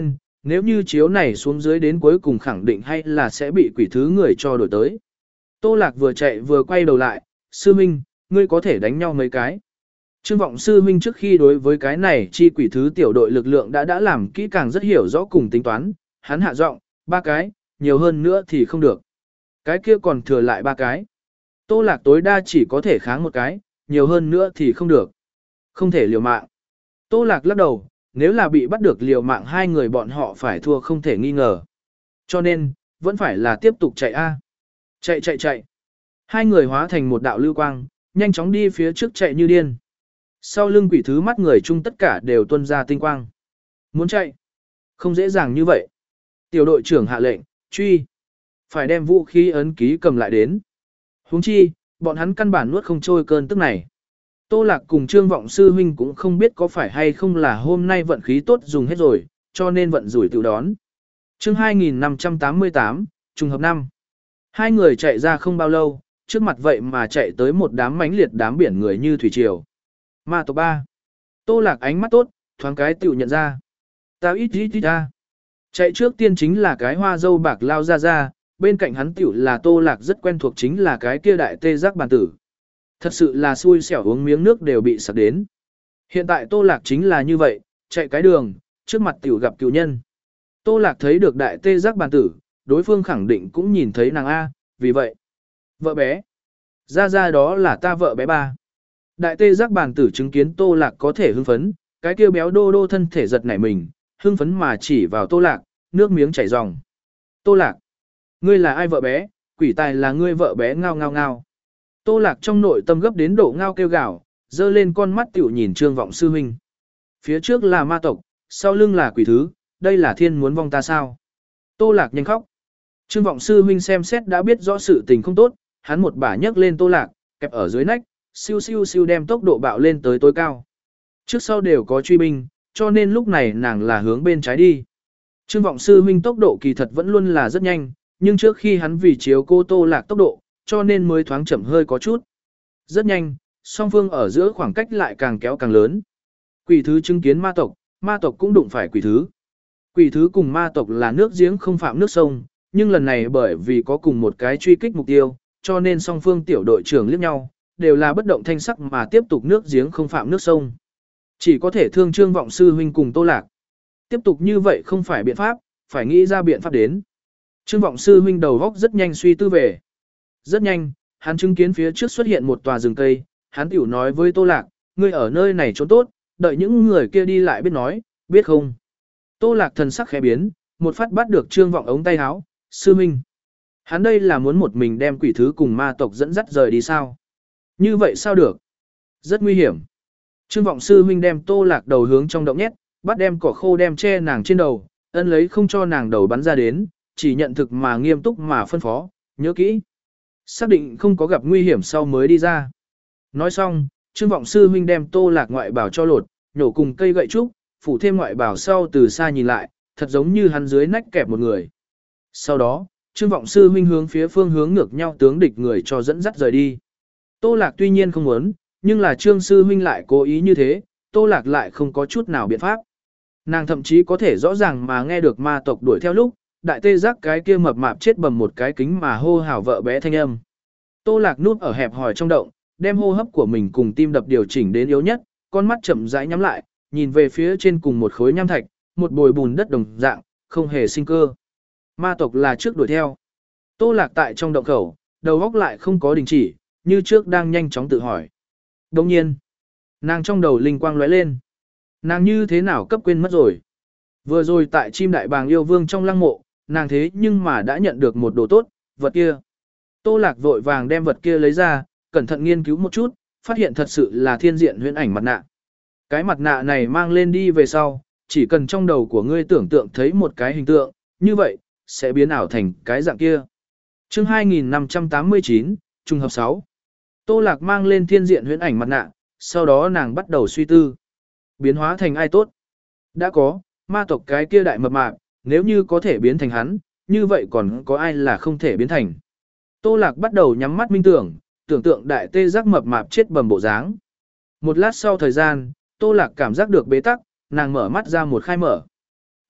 Nếu như chiếu này xuống dưới đến cuối cùng khẳng định hay là sẽ bị quỷ thứ người cho đổi tới. Tô Lạc vừa chạy vừa quay đầu lại, sư minh, ngươi có thể đánh nhau mấy cái. Trương Vọng sư minh trước khi đối với cái này chi quỷ thứ tiểu đội lực lượng đã đã làm kỹ càng rất hiểu rõ cùng tính toán, hắn hạ giọng, ba cái, nhiều hơn nữa thì không được. Cái kia còn thừa lại ba cái. Tô Lạc tối đa chỉ có thể kháng một cái, nhiều hơn nữa thì không được. Không thể liều mạng. Tô Lạc lắc đầu, nếu là bị bắt được liều mạng hai người bọn họ phải thua không thể nghi ngờ. Cho nên, vẫn phải là tiếp tục chạy a. Chạy chạy chạy. Hai người hóa thành một đạo lưu quang, nhanh chóng đi phía trước chạy như điên. Sau lưng quỷ thứ mắt người chung tất cả đều tuôn ra tinh quang. Muốn chạy. Không dễ dàng như vậy. Tiểu đội trưởng hạ lệnh, truy. Phải đem vũ khí ấn ký cầm lại đến. Huống chi, bọn hắn căn bản nuốt không trôi cơn tức này. Tô Lạc cùng Trương Vọng sư huynh cũng không biết có phải hay không là hôm nay vận khí tốt dùng hết rồi, cho nên vận rủi tự đón. Chương hai nghìn năm trăm tám mươi tám, trùng hợp năm. Hai người chạy ra không bao lâu, trước mặt vậy mà chạy tới một đám mãnh liệt đám biển người như thủy triều. Ma tộc ba. Tô Lạc ánh mắt tốt, thoáng cái tự nhận ra. Tao ít ít ít ra. Chạy trước tiên chính là cái hoa dâu bạc lao ra ra, bên cạnh hắn tiểu là Tô Lạc rất quen thuộc chính là cái kia đại tê giác bàn tử. Thật sự là xui xẻo uống miếng nước đều bị sặc đến. Hiện tại Tô Lạc chính là như vậy, chạy cái đường, trước mặt tiểu gặp cựu nhân. Tô Lạc thấy được đại tê giác bàn tử, đối phương khẳng định cũng nhìn thấy nàng A, vì vậy. Vợ bé. Ra ra đó là ta vợ bé ba. Đại tê giác bàn tử chứng kiến Tô Lạc có thể hưng phấn, cái kia béo đô đô thân thể giật nảy mình, hưng phấn mà chỉ vào Tô Lạc, nước miếng chảy ròng. Tô Lạc. Ngươi là ai vợ bé, quỷ tài là ngươi vợ bé ngao ngao ngao. Tô Lạc trong nội tâm gấp đến độ ngao kêu gào, dơ lên con mắt tiểu nhìn Trương Vọng sư huynh. Phía trước là ma tộc, sau lưng là quỷ thứ, đây là thiên muốn vong ta sao? Tô Lạc nhanh khóc. Trương Vọng sư huynh xem xét đã biết rõ sự tình không tốt, hắn một bả nhấc lên Tô Lạc, kẹp ở dưới nách, siêu siêu siêu đem tốc độ bạo lên tới tối cao. Trước sau đều có truy binh, cho nên lúc này nàng là hướng bên trái đi. Trương Vọng sư huynh tốc độ kỳ thật vẫn luôn là rất nhanh, nhưng trước khi hắn vì chiếu cô Tô Lạc tốc độ, cho nên mới thoáng chậm hơi có chút. Rất nhanh, song phương ở giữa khoảng cách lại càng kéo càng lớn. Quỷ thứ chứng kiến ma tộc, ma tộc cũng đụng phải quỷ thứ. Quỷ thứ cùng ma tộc là nước giếng không phạm nước sông, nhưng lần này bởi vì có cùng một cái truy kích mục tiêu, cho nên song phương tiểu đội trưởng liếc nhau, đều là bất động thanh sắc mà tiếp tục nước giếng không phạm nước sông. Chỉ có thể thương Trương Vọng sư huynh cùng Tô Lạc. Tiếp tục như vậy không phải biện pháp, phải nghĩ ra biện pháp đến. Trương Vọng sư huynh đầu góc rất nhanh suy tư về. Rất nhanh, hắn chứng kiến phía trước xuất hiện một tòa rừng cây, hắn tiểu nói với Tô Lạc, ngươi ở nơi này trốn tốt, đợi những người kia đi lại biết nói, biết không. Tô Lạc thần sắc khẽ biến, một phát bắt được Trương Vọng ống tay áo, sư huynh. Hắn đây là muốn một mình đem quỷ thứ cùng ma tộc dẫn dắt rời đi sao? Như vậy sao được? Rất nguy hiểm. Trương Vọng sư huynh đem Tô Lạc đầu hướng trong động nhét, bắt đem cỏ khô đem che nàng trên đầu, ân lấy không cho nàng đầu bắn ra đến, chỉ nhận thực mà nghiêm túc mà phân phó, nhớ kỹ. Xác định không có gặp nguy hiểm sau mới đi ra. Nói xong, Trương Vọng sư huynh đem Tô Lạc ngoại bảo cho lột, nhổ cùng cây gậy trúc, phủ thêm ngoại bảo sau từ xa nhìn lại, thật giống như hắn dưới nách kẹp một người. Sau đó, Trương Vọng sư huynh hướng phía phương hướng ngược nhau tướng địch người cho dẫn dắt rời đi. Tô Lạc tuy nhiên không muốn, nhưng là Trương sư huynh lại cố ý như thế, Tô Lạc lại không có chút nào biện pháp. Nàng thậm chí có thể rõ ràng mà nghe được ma tộc đuổi theo lúc, đại tê giác cái kia mập mạp chết bầm một cái kính mà hô hào vợ bé thanh âm. Tô Lạc núp ở hẹp hòi trong động, đem hô hấp của mình cùng tim đập điều chỉnh đến yếu nhất, con mắt chậm rãi nhắm lại, nhìn về phía trên cùng một khối nham thạch, một bồi bùn đất đồng dạng, không hề sinh cơ. Ma tộc là trước đuổi theo. Tô Lạc tại trong động khẩu, đầu óc lại không có đình chỉ, như trước đang nhanh chóng tự hỏi. Đồng nhiên, nàng trong đầu linh quang lóe lên. Nàng như thế nào cấp quên mất rồi. Vừa rồi tại chim đại bàng yêu vương trong lăng mộ, nàng thế nhưng mà đã nhận được một đồ tốt, vật kia. Tô Lạc vội vàng đem vật kia lấy ra, cẩn thận nghiên cứu một chút, phát hiện thật sự là thiên diện huyễn ảnh mặt nạ. Cái mặt nạ này mang lên đi về sau, chỉ cần trong đầu của ngươi tưởng tượng thấy một cái hình tượng, như vậy, sẽ biến ảo thành cái dạng kia. Chương hai nghìn năm trăm tám mươi chín, trùng hợp sáu. Tô Lạc mang lên thiên diện huyễn ảnh mặt nạ, sau đó nàng bắt đầu suy tư. Biến hóa thành ai tốt? Đã có, ma tộc cái kia đại mập mạp, nếu như có thể biến thành hắn, như vậy còn có ai là không thể biến thành. Tô Lạc bắt đầu nhắm mắt minh tưởng, tưởng tượng đại tê giác mập mạp chết bầm bộ dáng. Một lát sau thời gian, Tô Lạc cảm giác được bế tắc, nàng mở mắt ra một khai mở. Ồ,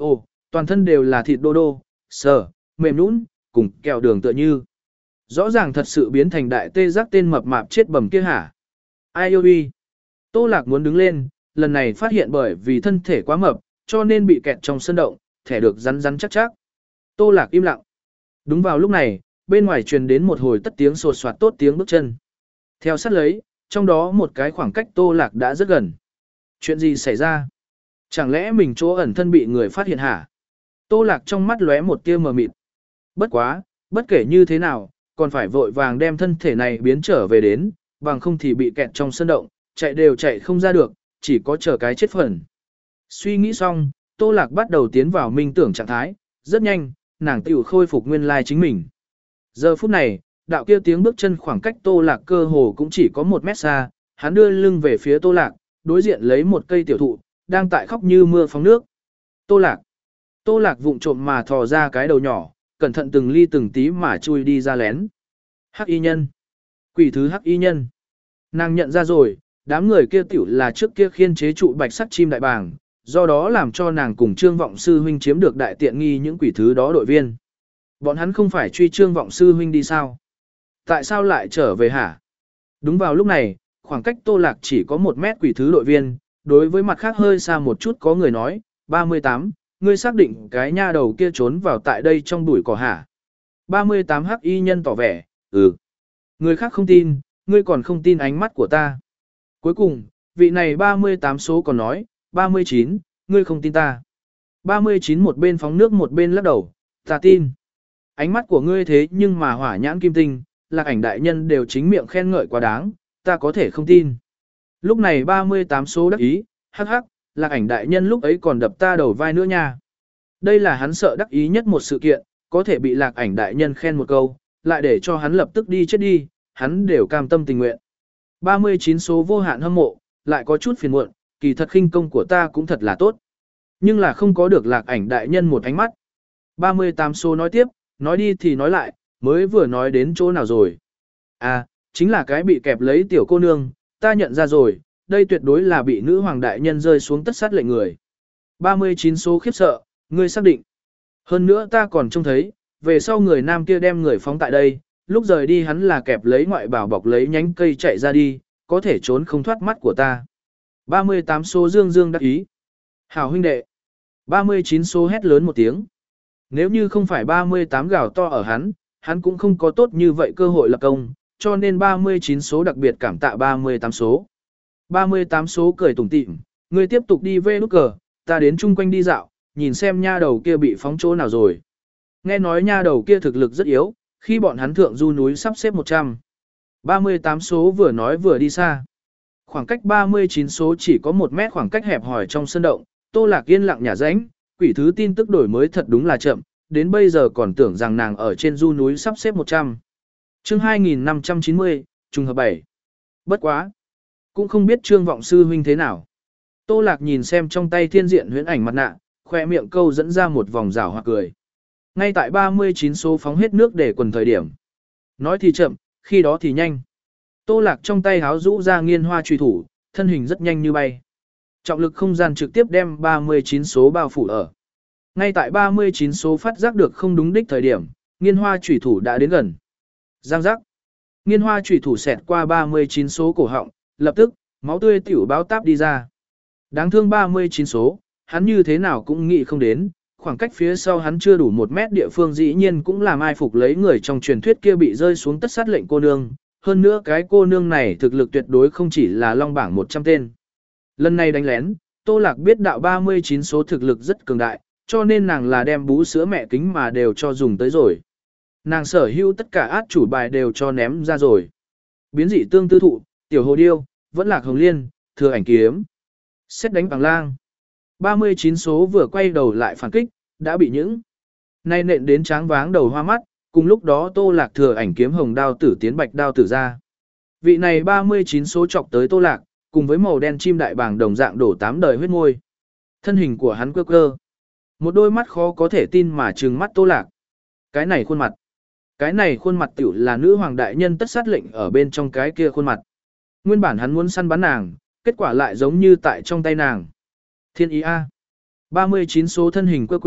toàn thân đều là thịt đô đô, sờ, mềm nhũn, cùng kẹo đường tựa như. Rõ ràng thật sự biến thành đại tê giác tên mập mạp chết bầm kia hả? Ai yêu uy? Tô Lạc muốn đứng lên, lần này phát hiện bởi vì thân thể quá mập, cho nên bị kẹt trong sân động, thẻ được rắn rắn chắc chắc. Tô Lạc im lặng. Đúng vào lúc này, bên ngoài truyền đến một hồi tất tiếng sột soạt tốt tiếng bước chân. Theo sát lấy, trong đó một cái khoảng cách Tô Lạc đã rất gần. Chuyện gì xảy ra? Chẳng lẽ mình chỗ ẩn thân bị người phát hiện hả? Tô Lạc trong mắt lóe một tia mờ mịt. Bất quá, bất kể như thế nào, còn phải vội vàng đem thân thể này biến trở về đến, bằng không thì bị kẹt trong sân động, chạy đều chạy không ra được, chỉ có chờ cái chết phần. Suy nghĩ xong, Tô Lạc bắt đầu tiến vào minh tưởng trạng thái, rất nhanh, nàng tiểu khôi phục nguyên lai chính mình. Giờ phút này, đạo kia tiếng bước chân khoảng cách Tô Lạc cơ hồ cũng chỉ có một mét xa, hắn đưa lưng về phía Tô Lạc, đối diện lấy một cây tiểu thụ, đang tại khóc như mưa phóng nước. Tô Lạc. Tô Lạc vụng trộm mà thò ra cái đầu nhỏ, cẩn thận từng ly từng tí mà chui đi ra lén. Hắc y nhân. Quỷ thứ hắc y nhân. Nàng nhận ra rồi, đám người kia tiểu là trước kia khiên chế trụ bạch sắc chim đại bàng, do đó làm cho nàng cùng Trương Vọng Sư huynh chiếm được đại tiện nghi những quỷ thứ đó đội viên. Bọn hắn không phải truy Trương Vọng Sư huynh đi sao? Tại sao lại trở về hả? Đúng vào lúc này, khoảng cách Tô Lạc chỉ có một mét quỷ thứ đội viên, đối với mặt khác hơi xa một chút có người nói, ba mươi tám, ngươi xác định cái nha đầu kia trốn vào tại đây trong bụi cỏ hả? ba mươi tám hắc y nhân tỏ vẻ, ừ. Người khác không tin, ngươi còn không tin ánh mắt của ta. Cuối cùng, vị này ba mươi tám số còn nói, ba mươi chín, ngươi không tin ta. ba mươi chín một bên phóng nước một bên lắc đầu, ta tin. Ánh mắt của ngươi thế nhưng mà hỏa nhãn kim tinh, Lạc Ảnh đại nhân đều chính miệng khen ngợi quá đáng, ta có thể không tin. Lúc này ba mươi tám số đắc ý, hắc hắc, Lạc Ảnh đại nhân lúc ấy còn đập ta đầu vai nữa nha. Đây là hắn sợ đắc ý nhất một sự kiện, có thể bị Lạc Ảnh đại nhân khen một câu, lại để cho hắn lập tức đi chết đi, hắn đều cam tâm tình nguyện. ba mươi chín số vô hạn hâm mộ, lại có chút phiền muộn, kỳ thật khinh công của ta cũng thật là tốt. Nhưng là không có được Lạc Ảnh đại nhân một ánh mắt. ba mươi tám số nói tiếp, nói đi thì nói lại, mới vừa nói đến chỗ nào rồi. À, chính là cái bị kẹp lấy tiểu cô nương, ta nhận ra rồi, đây tuyệt đối là bị nữ hoàng đại nhân rơi xuống tất sát lệnh người. ba mươi chín số khiếp sợ, ngươi xác định. Hơn nữa ta còn trông thấy, về sau người nam kia đem người phóng tại đây, lúc rời đi hắn là kẹp lấy ngoại bảo bọc lấy nhánh cây chạy ra đi, có thể trốn không thoát mắt của ta. ba mươi tám số dương dương đắc ý. Hảo huynh đệ. ba mươi chín số hét lớn một tiếng. Nếu như không phải ba mươi tám gào to ở hắn, hắn cũng không có tốt như vậy cơ hội lập công, cho nên ba mươi chín số đặc biệt cảm tạ ba mươi tám số. ba mươi tám số cười tủm tỉm, ngươi tiếp tục đi về nút cờ, ta đến chung quanh đi dạo, nhìn xem nha đầu kia bị phóng chỗ nào rồi. Nghe nói nha đầu kia thực lực rất yếu, khi bọn hắn thượng du núi sắp xếp một trăm. ba mươi tám số vừa nói vừa đi xa. Khoảng cách ba mươi chín số chỉ có một mét khoảng cách hẹp hòi trong sân động, Tô Lạc yên lặng nhả rãnh, quỷ thứ tin tức đổi mới thật đúng là chậm, đến bây giờ còn tưởng rằng nàng ở trên du núi sắp xếp một trăm. Chương hai nghìn năm trăm chín mươi, trùng hợp bảy. Bất quá, cũng không biết Trương Vọng sư huynh thế nào. Tô Lạc nhìn xem trong tay thiên diện huyễn ảnh mặt nạ, khoe miệng câu dẫn ra một vòng rào hoặc cười. Ngay tại ba mươi chín số phóng hết nước để quần thời điểm. Nói thì chậm, khi đó thì nhanh. Tô Lạc trong tay háo rũ ra nghiên hoa truy thủ, thân hình rất nhanh như bay. Trọng lực không gian trực tiếp đem ba mươi chín số bao phủ ở. Ngay tại ba mươi chín số phát giác được không đúng đích thời điểm, nghiên hoa truy thủ đã đến gần. Giang giác. Nghiên hoa truy thủ xẹt qua ba mươi chín số cổ họng, lập tức, máu tươi tiểu báo táp đi ra. Đáng thương ba mươi chín số, hắn như thế nào cũng nghĩ không đến, khoảng cách phía sau hắn chưa đủ một mét địa phương dĩ nhiên cũng làm ai phục lấy người trong truyền thuyết kia bị rơi xuống tất sát lệnh cô nương. Hơn nữa cái cô nương này thực lực tuyệt đối không chỉ là long bảng một trăm tên. Lần này đánh lén, Tô Lạc biết đạo ba mươi chín số thực lực rất cường đại, cho nên nàng là đem bú sữa mẹ kính mà đều cho dùng tới rồi. Nàng sở hữu tất cả át chủ bài đều cho ném ra rồi. Biến dị tương tư thụ, tiểu hồ điêu, vẫn lạc hồng liên, thừa ảnh kiếm. Xét đánh bằng lang. ba mươi chín số vừa quay đầu lại phản kích, đã bị những nay nện đến tráng váng đầu hoa mắt, cùng lúc đó Tô Lạc thừa ảnh kiếm hồng đao tử tiến bạch đao tử ra. Vị này ba mươi chín số chọc tới Tô Lạc, cùng với màu đen chim đại bàng đồng dạng đổ tám đời huyết môi. Thân hình của hắn quơ cơ. Một đôi mắt khó có thể tin mà trừng mắt Tô Lạc. Cái này khuôn mặt. Cái này khuôn mặt tiểu là nữ hoàng đại nhân tất sát lệnh ở bên trong cái kia khuôn mặt. Nguyên bản hắn muốn săn bắn nàng, kết quả lại giống như tại trong tay nàng. Thiên ý A. ba mươi chín số thân hình quơ quơ,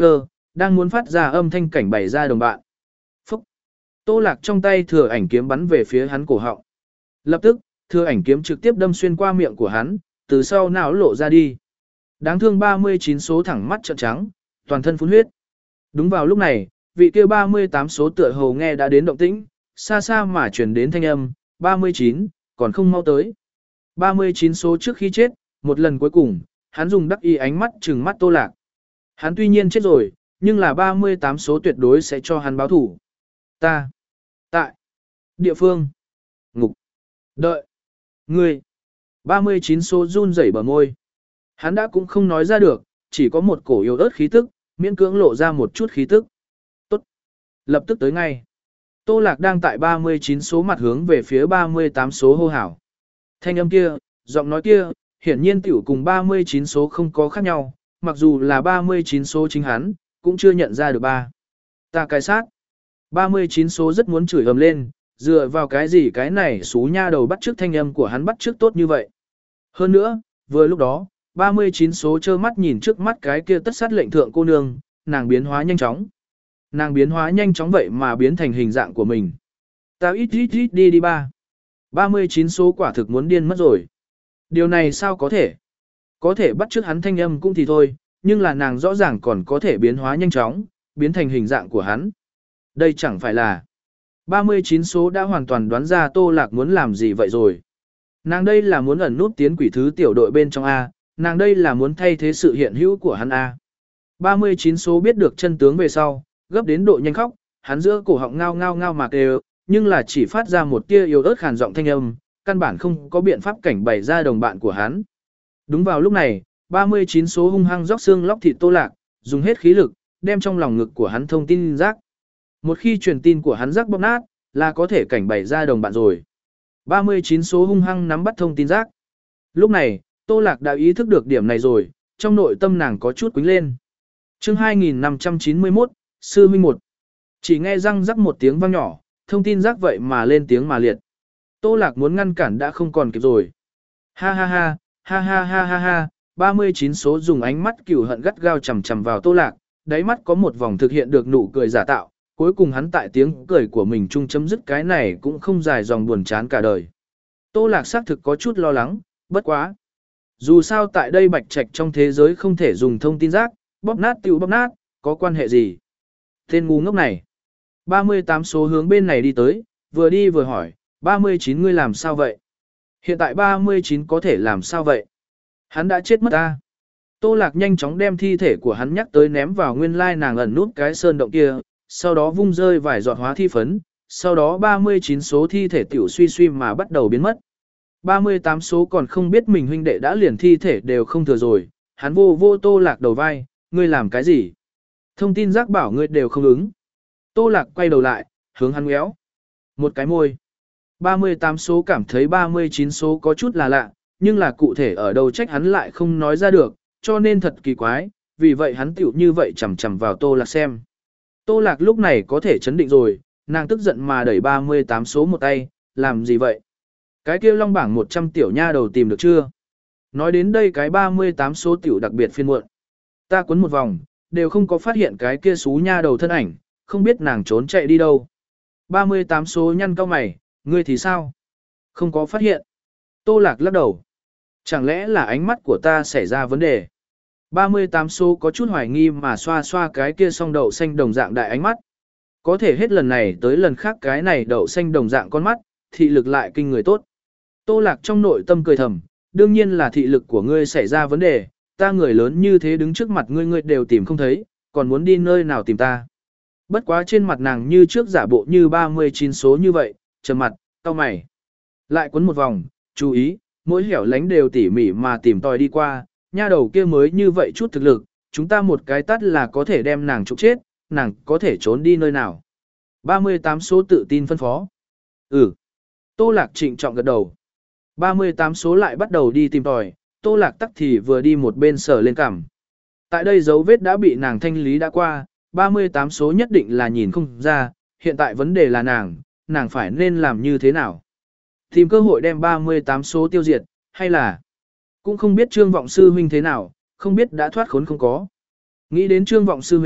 đang muốn phát ra âm thanh cảnh bày ra đồng bạn. Phúc! Tô Lạc trong tay thừa ảnh kiếm bắn về phía hắn cổ họng. Lập tức, thừa ảnh kiếm trực tiếp đâm xuyên qua miệng của hắn, từ sau não lộ ra đi. Đáng thương ba mươi chín số thẳng mắt trợn trắng, toàn thân phun huyết. Đúng vào lúc này, vị kia ba mươi tám số tựa hồ nghe đã đến động tĩnh, xa xa mà truyền đến thanh âm, ba mươi chín, còn không mau tới. ba mươi chín số trước khi chết, một lần cuối cùng, hắn dùng đắc ý ánh mắt trừng mắt Tô Lạc. Hắn tuy nhiên chết rồi, nhưng là ba mươi tám số tuyệt đối sẽ cho hắn báo thủ. Ta. Tại. Địa phương. Ngục. Đợi. Ngươi. ba mươi chín số run rẩy bờ môi. Hắn đã cũng không nói ra được, chỉ có một cổ yếu ớt khí tức, miễn cưỡng lộ ra một chút khí tức. Tốt. Lập tức tới ngay. Tô Lạc đang tại ba mươi chín số mặt hướng về phía ba mươi tám số hô hào. Thanh âm kia, giọng nói kia, hiển nhiên tiểu cùng ba mươi chín số không có khác nhau, mặc dù là ba mươi chín số chính hắn, cũng chưa nhận ra được ba. Ta cái sát. ba mươi chín số rất muốn chửi ầm lên, dựa vào cái gì cái này xú nha đầu bắt trước thanh âm của hắn bắt trước tốt như vậy. Hơn nữa, vừa lúc đó, ba mươi chín số trơ mắt nhìn trước mắt cái kia tất sát lệnh thượng cô nương, nàng biến hóa nhanh chóng. Nàng biến hóa nhanh chóng vậy mà biến thành hình dạng của mình. Ta ít ít ít đi đi ba. ba mươi chín số quả thực muốn điên mất rồi. Điều này sao có thể? Có thể bắt chước hắn thanh âm cũng thì thôi, nhưng là nàng rõ ràng còn có thể biến hóa nhanh chóng, biến thành hình dạng của hắn. Đây chẳng phải là... ba mươi chín số đã hoàn toàn đoán ra Tô Lạc muốn làm gì vậy rồi. Nàng đây là muốn ẩn nút tiến quỷ thứ tiểu đội bên trong A, nàng đây là muốn thay thế sự hiện hữu của hắn A. ba mươi chín số biết được chân tướng về sau, gấp đến độ nhanh khóc, hắn giữa cổ họng ngao ngao ngao mà kêu, nhưng là chỉ phát ra một tia yếu ớt khàn giọng thanh âm, căn bản không có biện pháp cảnh bày ra đồng bạn của hắn. Đúng vào lúc này, ba mươi chín số hung hăng róc xương lóc thịt Tô Lạc, dùng hết khí lực, đem trong lòng ngực của hắn thông tin rác. Một khi truyền tin của hắn rác bóp nát, là có thể cảnh bày ra đồng bạn rồi. ba mươi chín số hung hăng nắm bắt thông tin rác. Lúc này, Tô Lạc đã ý thức được điểm này rồi, trong nội tâm nàng có chút quính lên. Chương hai nghìn năm trăm chín mươi mốt, Sư Minh một. Chỉ nghe răng rắc một tiếng vang nhỏ, thông tin rác vậy mà lên tiếng mà liệt. Tô Lạc muốn ngăn cản đã không còn kịp rồi. Ha ha ha, ha ha ha ha ha, ba mươi chín số dùng ánh mắt cừu hận gắt gao chằm chằm vào Tô Lạc, đáy mắt có một vòng thực hiện được nụ cười giả tạo, cuối cùng hắn tại tiếng cười của mình chung chấm dứt cái này cũng không dài dòng buồn chán cả đời. Tô Lạc xác thực có chút lo lắng, bất quá. Dù sao tại đây bạch trạch trong thế giới không thể dùng thông tin rác, bóp nát tiêu bóp nát, có quan hệ gì? Tên ngu ngốc này. ba mươi tám số hướng bên này đi tới, vừa đi vừa hỏi, ba mươi chín ngươi làm sao vậy? Hiện tại ba mươi chín có thể làm sao vậy? Hắn đã chết mất ta. Tô Lạc nhanh chóng đem thi thể của hắn nhắc tới ném vào nguyên lai nàng ẩn nút cái sơn động kia, sau đó vung rơi vài giọt hóa thi phấn, sau đó ba mươi chín số thi thể tiểu suy suy mà bắt đầu biến mất. ba mươi tám số còn không biết mình huynh đệ đã liền thi thể đều không thừa rồi, hắn vô vô Tô Lạc đầu vai, ngươi làm cái gì? Thông tin rác bảo ngươi đều không ứng. Tô Lạc quay đầu lại, hướng hắn ngéo. Một cái môi. ba mươi tám số cảm thấy ba mươi chín số có chút là lạ, nhưng là cụ thể ở đâu trách hắn lại không nói ra được, cho nên thật kỳ quái, vì vậy hắn tiểu như vậy chằm chằm vào Tô Lạc xem. Tô Lạc lúc này có thể chấn định rồi, nàng tức giận mà đẩy ba mươi tám số một tay, làm gì vậy? Cái kia long bảng một trăm tiểu nha đầu tìm được chưa? Nói đến đây cái ba mươi tám số tiểu đặc biệt phiên muộn. Ta quấn một vòng, đều không có phát hiện cái kia xú nha đầu thân ảnh, không biết nàng trốn chạy đi đâu. ba mươi tám số nhăn cau mày, ngươi thì sao? Không có phát hiện. Tô Lạc lắc đầu. Chẳng lẽ là ánh mắt của ta xảy ra vấn đề? ba mươi tám số có chút hoài nghi mà xoa xoa cái kia song đậu xanh đồng dạng đại ánh mắt. Có thể hết lần này tới lần khác cái này đậu xanh đồng dạng con mắt, thị lực lại kinh người tốt. Tô Lạc trong nội tâm cười thầm, đương nhiên là thị lực của ngươi xảy ra vấn đề, ta người lớn như thế đứng trước mặt ngươi ngươi đều tìm không thấy, còn muốn đi nơi nào tìm ta. Bất quá trên mặt nàng như trước giả bộ như ba mươi chín số như vậy, trầm mặt, cau mày. Lại quấn một vòng, chú ý, mỗi hẻo lánh đều tỉ mỉ mà tìm tòi đi qua, nha đầu kia mới như vậy chút thực lực, chúng ta một cái tát là có thể đem nàng trục chết, nàng có thể trốn đi nơi nào. ba mươi tám số tự tin phân phó. Ừ. Tô Lạc trịnh trọng gật đầu. ba mươi tám số lại bắt đầu đi tìm tòi, Tô Lạc tắc thì vừa đi một bên sờ lên cằm. Tại đây dấu vết đã bị nàng thanh lý đã qua, ba mươi tám số nhất định là nhìn không ra, hiện tại vấn đề là nàng, nàng phải nên làm như thế nào. Tìm cơ hội đem ba mươi tám số tiêu diệt, hay là cũng không biết Trương Vọng Sư Huynh thế nào, không biết đã thoát khốn không có. Nghĩ đến Trương Vọng Sư Huynh,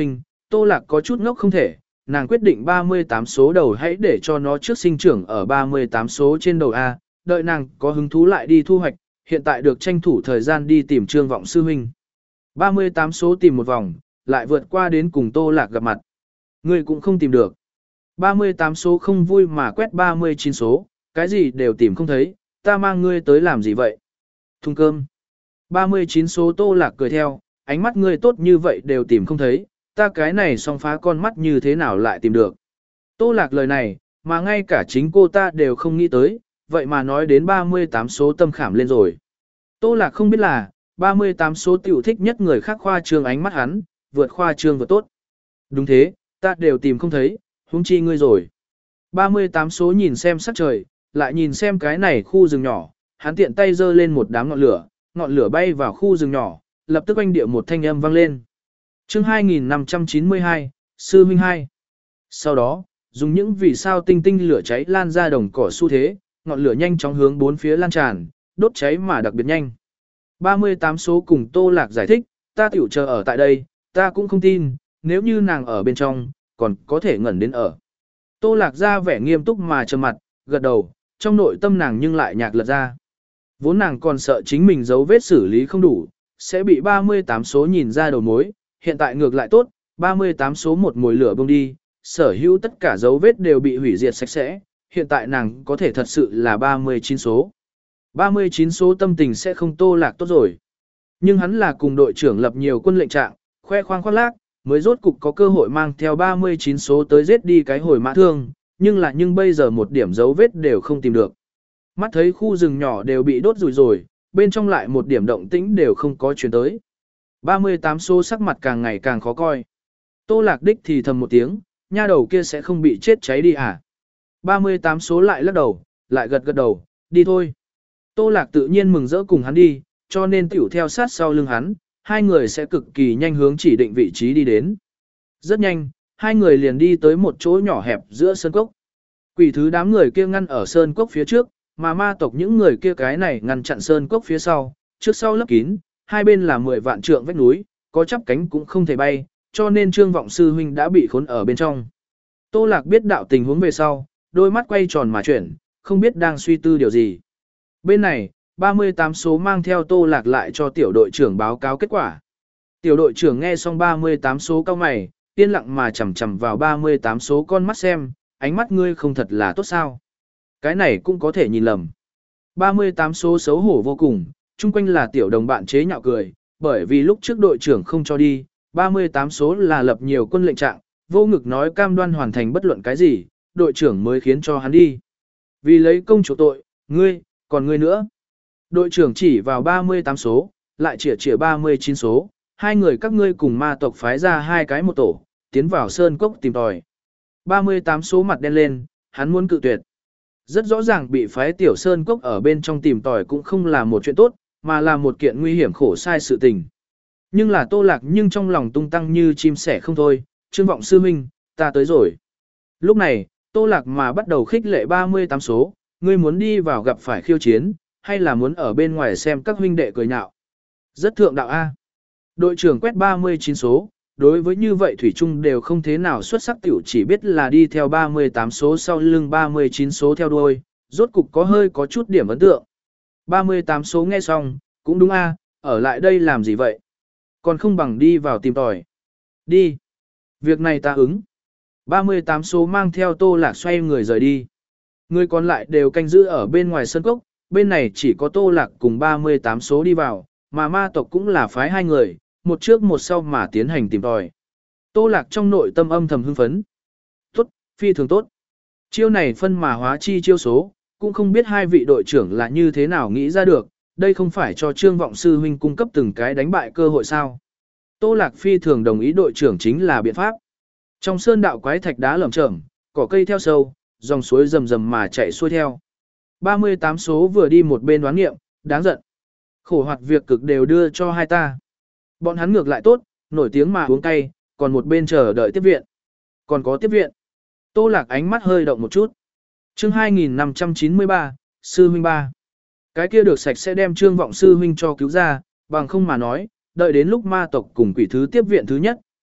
Tô Lạc có chút ngốc không thể, nàng quyết định ba mươi tám số đầu hãy để cho nó trước sinh trưởng ở ba mươi tám số trên đầu A, đợi nàng có hứng thú lại đi thu hoạch, hiện tại được tranh thủ thời gian đi tìm Trương Vọng sư huynh. ba mươi tám số tìm một vòng, lại vượt qua đến cùng Tô Lạc gặp mặt. Người cũng không tìm được. ba mươi tám số không vui mà quét ba mươi chín số, cái gì đều tìm không thấy, ta mang ngươi tới làm gì vậy? Thùng cơm. ba mươi chín số Tô Lạc cười theo, ánh mắt ngươi tốt như vậy đều tìm không thấy, ta cái này song phá con mắt như thế nào lại tìm được. Tô Lạc lời này, mà ngay cả chính cô ta đều không nghĩ tới, vậy mà nói đến ba mươi tám số tâm khảm lên rồi. Tô Lạc không biết là, ba mươi tám số tiểu thích nhất người khác khoa trương ánh mắt hắn, vượt khoa trương vừa tốt. Đúng thế, ta đều tìm không thấy, huống chi ngươi rồi. ba mươi tám số nhìn xem sắc trời, lại nhìn xem cái này khu rừng nhỏ, hắn tiện tay giơ lên một đám ngọn lửa, ngọn lửa bay vào khu rừng nhỏ, lập tức oanh địa một thanh âm vang lên. Chương hai nghìn năm trăm chín mươi hai, Sư Minh hai. Sau đó, dùng những vì sao tinh tinh lửa cháy lan ra đồng cỏ xu thế, ngọn lửa nhanh chóng hướng bốn phía lan tràn, đốt cháy mà đặc biệt nhanh. ba mươi tám số cùng Tô Lạc giải thích, ta tiểu chờ ở tại đây, ta cũng không tin, nếu như nàng ở bên trong, còn có thể ngẩn đến ở. Tô Lạc ra vẻ nghiêm túc mà trầm mặt, gật đầu, trong nội tâm nàng nhưng lại nhạc lật ra. Vốn nàng còn sợ chính mình dấu vết xử lý không đủ, sẽ bị ba mươi tám số nhìn ra đầu mối, hiện tại ngược lại tốt, ba mươi tám số một mồi lửa bông đi, sở hữu tất cả dấu vết đều bị hủy diệt sạch sẽ, hiện tại nàng có thể thật sự là ba mươi chín số. ba mươi chín số tâm tình sẽ không Tô Lạc tốt rồi. Nhưng hắn là cùng đội trưởng lập nhiều quân lệnh trạng, khoe khoang khoác lác, mới rốt cục có cơ hội mang theo ba mươi chín số tới giết đi cái hồi mã thương, nhưng là nhưng bây giờ một điểm dấu vết đều không tìm được. Mắt thấy khu rừng nhỏ đều bị đốt rùi rồi, bên trong lại một điểm động tĩnh đều không có chuyển tới. ba mươi tám số sắc mặt càng ngày càng khó coi. Tô Lạc đích thì thầm một tiếng, nha đầu kia sẽ không bị chết cháy đi à? ba mươi tám số lại lắc đầu, lại gật gật đầu, đi thôi. Tô Lạc tự nhiên mừng rỡ cùng hắn đi, cho nên tiểu theo sát sau lưng hắn, hai người sẽ cực kỳ nhanh hướng chỉ định vị trí đi đến. Rất nhanh, hai người liền đi tới một chỗ nhỏ hẹp giữa sơn cốc. Quỷ thứ đám người kia ngăn ở sơn cốc phía trước, mà ma tộc những người kia cái này ngăn chặn sơn cốc phía sau, trước sau lấp kín, hai bên là mười vạn trượng vách núi, có chắp cánh cũng không thể bay, cho nên Trương Vọng sư huynh đã bị khốn ở bên trong. Tô Lạc biết đạo tình huống về sau, đôi mắt quay tròn mà chuyển, không biết đang suy tư điều gì. Bên này, ba mươi tám số mang theo Tô Lạc lại cho tiểu đội trưởng báo cáo kết quả. Tiểu đội trưởng nghe xong ba mươi tám số cao mày, yên lặng mà chầm chầm vào ba mươi tám số con mắt xem, ánh mắt ngươi không thật là tốt sao. Cái này cũng có thể nhìn lầm. ba mươi tám số xấu hổ vô cùng, chung quanh là tiểu đồng bạn chế nhạo cười, bởi vì lúc trước đội trưởng không cho đi, ba mươi tám số là lập nhiều quân lệnh trạng, vô ngực nói cam đoan hoàn thành bất luận cái gì, đội trưởng mới khiến cho hắn đi. Vì lấy công chủ tội, ngươi, còn ngươi nữa. Đội trưởng chỉ vào ba mươi tám số, lại chỉa chỉa ba mươi chín số, hai người các ngươi cùng ma tộc phái ra hai cái một tổ, tiến vào sơn cốc tìm tòi. ba mươi tám số mặt đen lên, hắn muốn cự tuyệt. Rất rõ ràng bị phái tiểu sơn cốc ở bên trong tìm tòi cũng không là một chuyện tốt, mà là một kiện nguy hiểm khổ sai sự tình. Nhưng là Tô Lạc nhưng trong lòng tung tăng như chim sẻ không thôi, Trương Vọng sư huynh, ta tới rồi. Lúc này, Tô Lạc mà bắt đầu khích lệ ba mươi tám số, ngươi muốn đi vào gặp phải khiêu chiến, hay là muốn ở bên ngoài xem các huynh đệ cười nhạo. Rất thượng đạo A. Đội trưởng quét ba mươi chín số, đối với như vậy Thủy Trung đều không thế nào xuất sắc tiểu chỉ biết là đi theo ba mươi tám số sau lưng ba mươi chín số theo đuôi, rốt cục có hơi có chút điểm ấn tượng. ba mươi tám số nghe xong, cũng đúng A, ở lại đây làm gì vậy? Còn không bằng đi vào tìm tòi. Đi. Việc này ta ứng. ba mươi tám số mang theo Tô Lạc xoay người rời đi. Người còn lại đều canh giữ ở bên ngoài sân cốc, bên này chỉ có Tô Lạc cùng ba mươi tám số đi vào, mà ma tộc cũng là phái hai người, một trước một sau mà tiến hành tìm tòi. Tô Lạc trong nội tâm âm thầm hưng phấn. Tốt, phi thường tốt. Chiêu này phân mà hóa chi chiêu số, cũng không biết hai vị đội trưởng là như thế nào nghĩ ra được, đây không phải cho Trương Vọng sư huynh cung cấp từng cái đánh bại cơ hội sao. Tô Lạc phi thường đồng ý đội trưởng chính là biện pháp. Trong sơn đạo quái thạch đá lởm chởm, cỏ cây theo sâu, dòng suối rầm rầm mà chạy xuôi theo. ba mươi tám số vừa đi một bên đoán nghiệm, đáng giận. Khổ hoạt việc cực đều đưa cho hai ta. Bọn hắn ngược lại tốt, nổi tiếng mà uống cay, còn một bên chờ đợi tiếp viện. Còn có tiếp viện. Tô Lạc ánh mắt hơi động một chút. Chương hai nghìn năm trăm chín mươi ba, Sư huynh ba. Cái kia được sạch sẽ đem Trương Vọng sư huynh cho cứu ra, bằng không mà nói, đợi đến lúc ma tộc cùng quỷ thứ tiếp viện thứ nhất,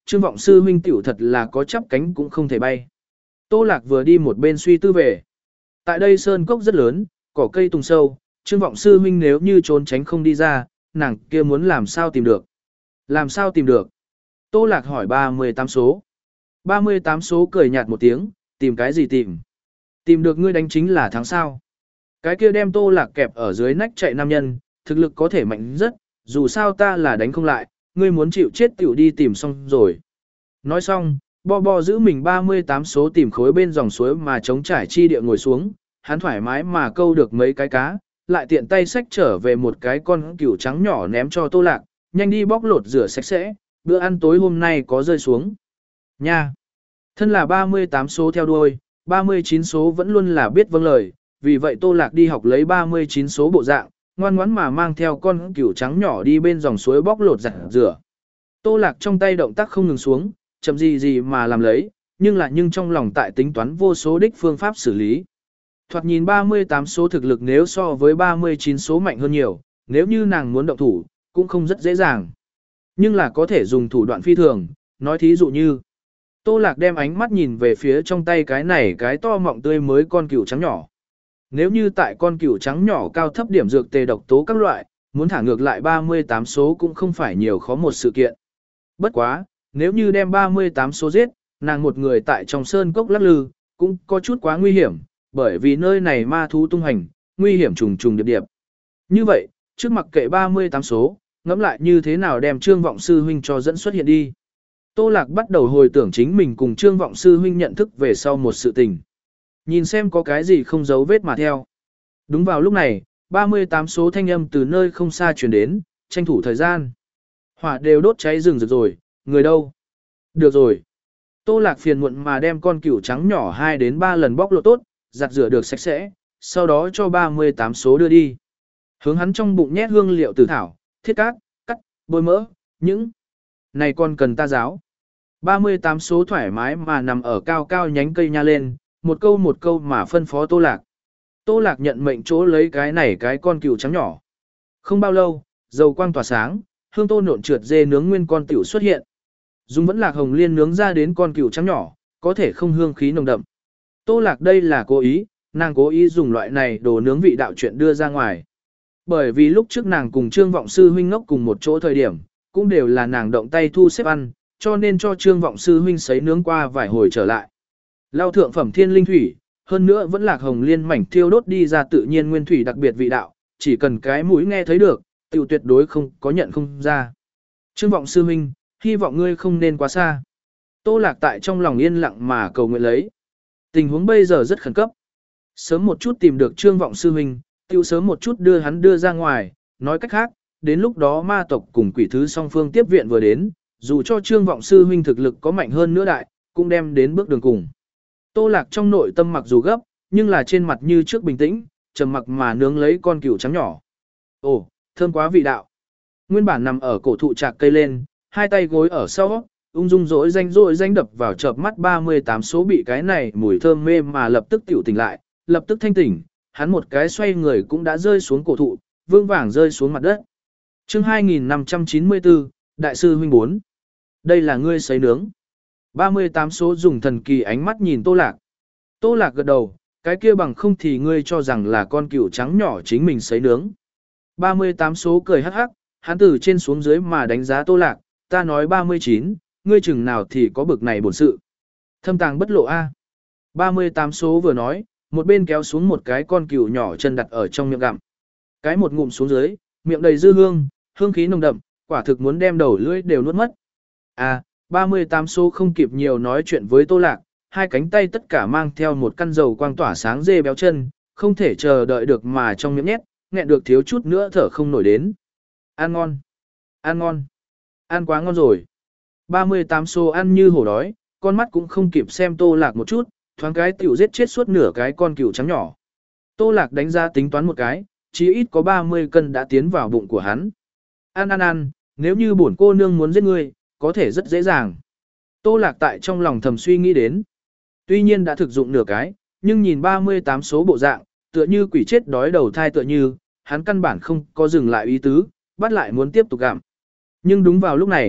Trương Vọng Sư huynh tiểu thật là có chắp cánh cũng không thể bay. Tô Lạc vừa đi một bên suy tư về. Tại đây sơn cốc rất lớn, cỏ cây tùng sâu, Trương Vọng Sư huynh nếu như trốn tránh không đi ra, nàng kia muốn làm sao tìm được. Làm sao tìm được? Tô Lạc hỏi ba mươi tám số. ba mươi tám số cười nhạt một tiếng, tìm cái gì tìm? Tìm được ngươi đánh chính là thắng sao. Cái kia đem Tô Lạc kẹp ở dưới nách chạy nam nhân, thực lực có thể mạnh rất, dù sao ta là đánh không lại, ngươi muốn chịu chết tiểu đi tìm xong rồi. Nói xong, bo bo giữ mình ba mươi tám số tìm khối bên dòng suối mà chống trải chi địa ngồi xuống, hắn thoải mái mà câu được mấy cái cá, lại tiện tay xách trở về một cái con cừu trắng nhỏ ném cho Tô Lạc, nhanh đi bóc lột rửa sạch sẽ, bữa ăn tối hôm nay có rơi xuống. Nha! Thân là ba mươi tám số theo đuôi, ba mươi chín số vẫn luôn là biết vâng lời, vì vậy Tô Lạc đi học lấy ba mươi chín số bộ dạng, ngoan ngoãn mà mang theo con cừu trắng nhỏ đi bên dòng suối bóc lột giặt rửa. Tô Lạc trong tay động tác không ngừng xuống, chậm gì gì mà làm lấy, nhưng là nhưng trong lòng tại tính toán vô số đích phương pháp xử lý. Thoạt nhìn ba mươi tám số thực lực nếu so với ba mươi chín số mạnh hơn nhiều, nếu như nàng muốn động thủ, cũng không rất dễ dàng. Nhưng là có thể dùng thủ đoạn phi thường, nói thí dụ như Tô Lạc đem ánh mắt nhìn về phía trong tay cái này cái to mọng tươi mới con cừu trắng nhỏ. Nếu như tại con cừu trắng nhỏ cao thấp điểm dược tề độc tố các loại, muốn thả ngược lại ba mươi tám số cũng không phải nhiều khó một sự kiện. Bất quá, nếu như đem ba mươi tám số giết, nàng một người tại trong sơn cốc lắc lư, cũng có chút quá nguy hiểm, bởi vì nơi này ma thú tung hành, nguy hiểm trùng trùng điệp điệp. Như vậy, trước mặc kệ ba mươi tám số, ngẫm lại như thế nào đem Trương Vọng Sư huynh cho dẫn xuất hiện đi. Tô Lạc bắt đầu hồi tưởng chính mình cùng Trương Vọng Sư huynh nhận thức về sau một sự tình. Nhìn xem có cái gì không giấu vết mà theo. Đúng vào lúc này, ba mươi tám số thanh âm từ nơi không xa truyền đến, tranh thủ thời gian. Hỏa đều đốt cháy rừng rực rồi, người đâu? Được rồi. Tô Lạc phiền muộn mà đem con cừu trắng nhỏ hai đến ba lần bóc lột tốt, giặt rửa được sạch sẽ, sau đó cho ba mươi tám số đưa đi. Hướng hắn trong bụng nhét hương liệu tử thảo, thiết cát, cắt, bôi mỡ, những này còn cần ta giáo. ba mươi tám số thoải mái mà nằm ở cao cao nhánh cây nha lên, một câu một câu mà phân phó Tô Lạc. Tô Lạc nhận mệnh chỗ lấy cái này cái con cừu trắng nhỏ. Không bao lâu, dầu quang tỏa sáng, hương tô nộn trượt dê nướng nguyên con tiểu xuất hiện. Dùng vẫn lạc hồng liên nướng ra đến con cừu trắng nhỏ, có thể không hương khí nồng đậm. Tô Lạc đây là cố ý, nàng cố ý dùng loại này đồ nướng vị đạo chuyện đưa ra ngoài. Bởi vì lúc trước nàng cùng Trương Vọng Sư huynh ngốc cùng một chỗ thời điểm, cũng đều là nàng động tay thu xếp ăn, cho nên cho Trương Vọng Sư huynh sấy nướng qua vài hồi trở lại. Lao thượng phẩm thiên linh thủy, hơn nữa vẫn lạc hồng liên mảnh thiêu đốt đi ra tự nhiên nguyên thủy đặc biệt vị đạo, chỉ cần cái mũi nghe thấy được, tiểu tuyệt đối không có nhận không ra. Trương Vọng Sư huynh, hy vọng ngươi không nên quá xa. Tô Lạc tại trong lòng yên lặng mà cầu nguyện lấy. Tình huống bây giờ rất khẩn cấp. Sớm một chút tìm được Trương Vọng Sư huynh, tiêu sớm một chút đưa hắn đưa ra ngoài, nói cách khác, đến lúc đó ma tộc cùng quỷ thứ song phương tiếp viện vừa đến, dù cho Trương Vọng Sư huynh thực lực có mạnh hơn nữa đại, cũng đem đến bước đường cùng. Tô Lạc trong nội tâm mặc dù gấp, nhưng là trên mặt như trước bình tĩnh, trầm mặc mà nướng lấy con cừu trắng nhỏ. Ồ, thơm quá vị đạo. Nguyên bản nằm ở cổ thụ trạc cây lên, hai tay gối ở sau, ung dung rỗi danh rỗi danh đập vào chợp mắt ba mươi tám số bị cái này mùi thơm mê mà lập tức tiểu tỉnh lại, lập tức thanh tỉnh, hắn một cái xoay người cũng đã rơi xuống cổ thụ, vương vàng rơi xuống mặt đất. Chương hai nghìn năm trăm chín mươi tư, Đại sư huynh bốn. Đây là ngươi sấy nướng. ba mươi tám số dùng thần kỳ ánh mắt nhìn Tô Lạc. Tô Lạc gật đầu, cái kia bằng không thì ngươi cho rằng là con cừu trắng nhỏ chính mình sấy nướng. ba mươi tám số cười hắc hắc, hắn từ trên xuống dưới mà đánh giá Tô Lạc, ta nói ba mươi chín, ngươi chừng nào thì có bực này bổn sự. Thâm tàng bất lộ a. ba mươi tám số vừa nói, một bên kéo xuống một cái con cừu nhỏ chân đặt ở trong miệng gặm. Cái một ngụm xuống dưới, miệng đầy dư hương, hương khí nồng đậm, quả thực muốn đem đầu lưỡi đều nuốt mất. À, ba mươi tám số không kịp nhiều nói chuyện với Tô Lạc, hai cánh tay tất cả mang theo một căn dầu quang tỏa sáng dê béo chân, không thể chờ đợi được mà trong miệng nhét, nghẹn được thiếu chút nữa thở không nổi đến. Ăn ngon, ăn ngon, ăn quá ngon rồi. ba mươi tám số ăn như hổ đói, con mắt cũng không kịp xem Tô Lạc một chút, thoáng cái tiểu giết chết suốt nửa cái con cừu trắng nhỏ. Tô Lạc đánh ra tính toán một cái, chí ít có ba mươi cân đã tiến vào bụng của hắn. Ăn ăn ăn, nếu như bổn cô nương muốn giết ngươi, có thể rất dễ dàng. Tô Lạc tại trong lòng thầm suy nghĩ đến. Tuy nhiên đã thực dụng nửa cái, nhưng nhìn ba mươi tám số bộ dạng, tựa như quỷ chết đói đầu thai tựa như, hắn căn bản không có dừng lại ý tứ, bắt lại muốn tiếp tục gặm. Nhưng đúng vào lúc này,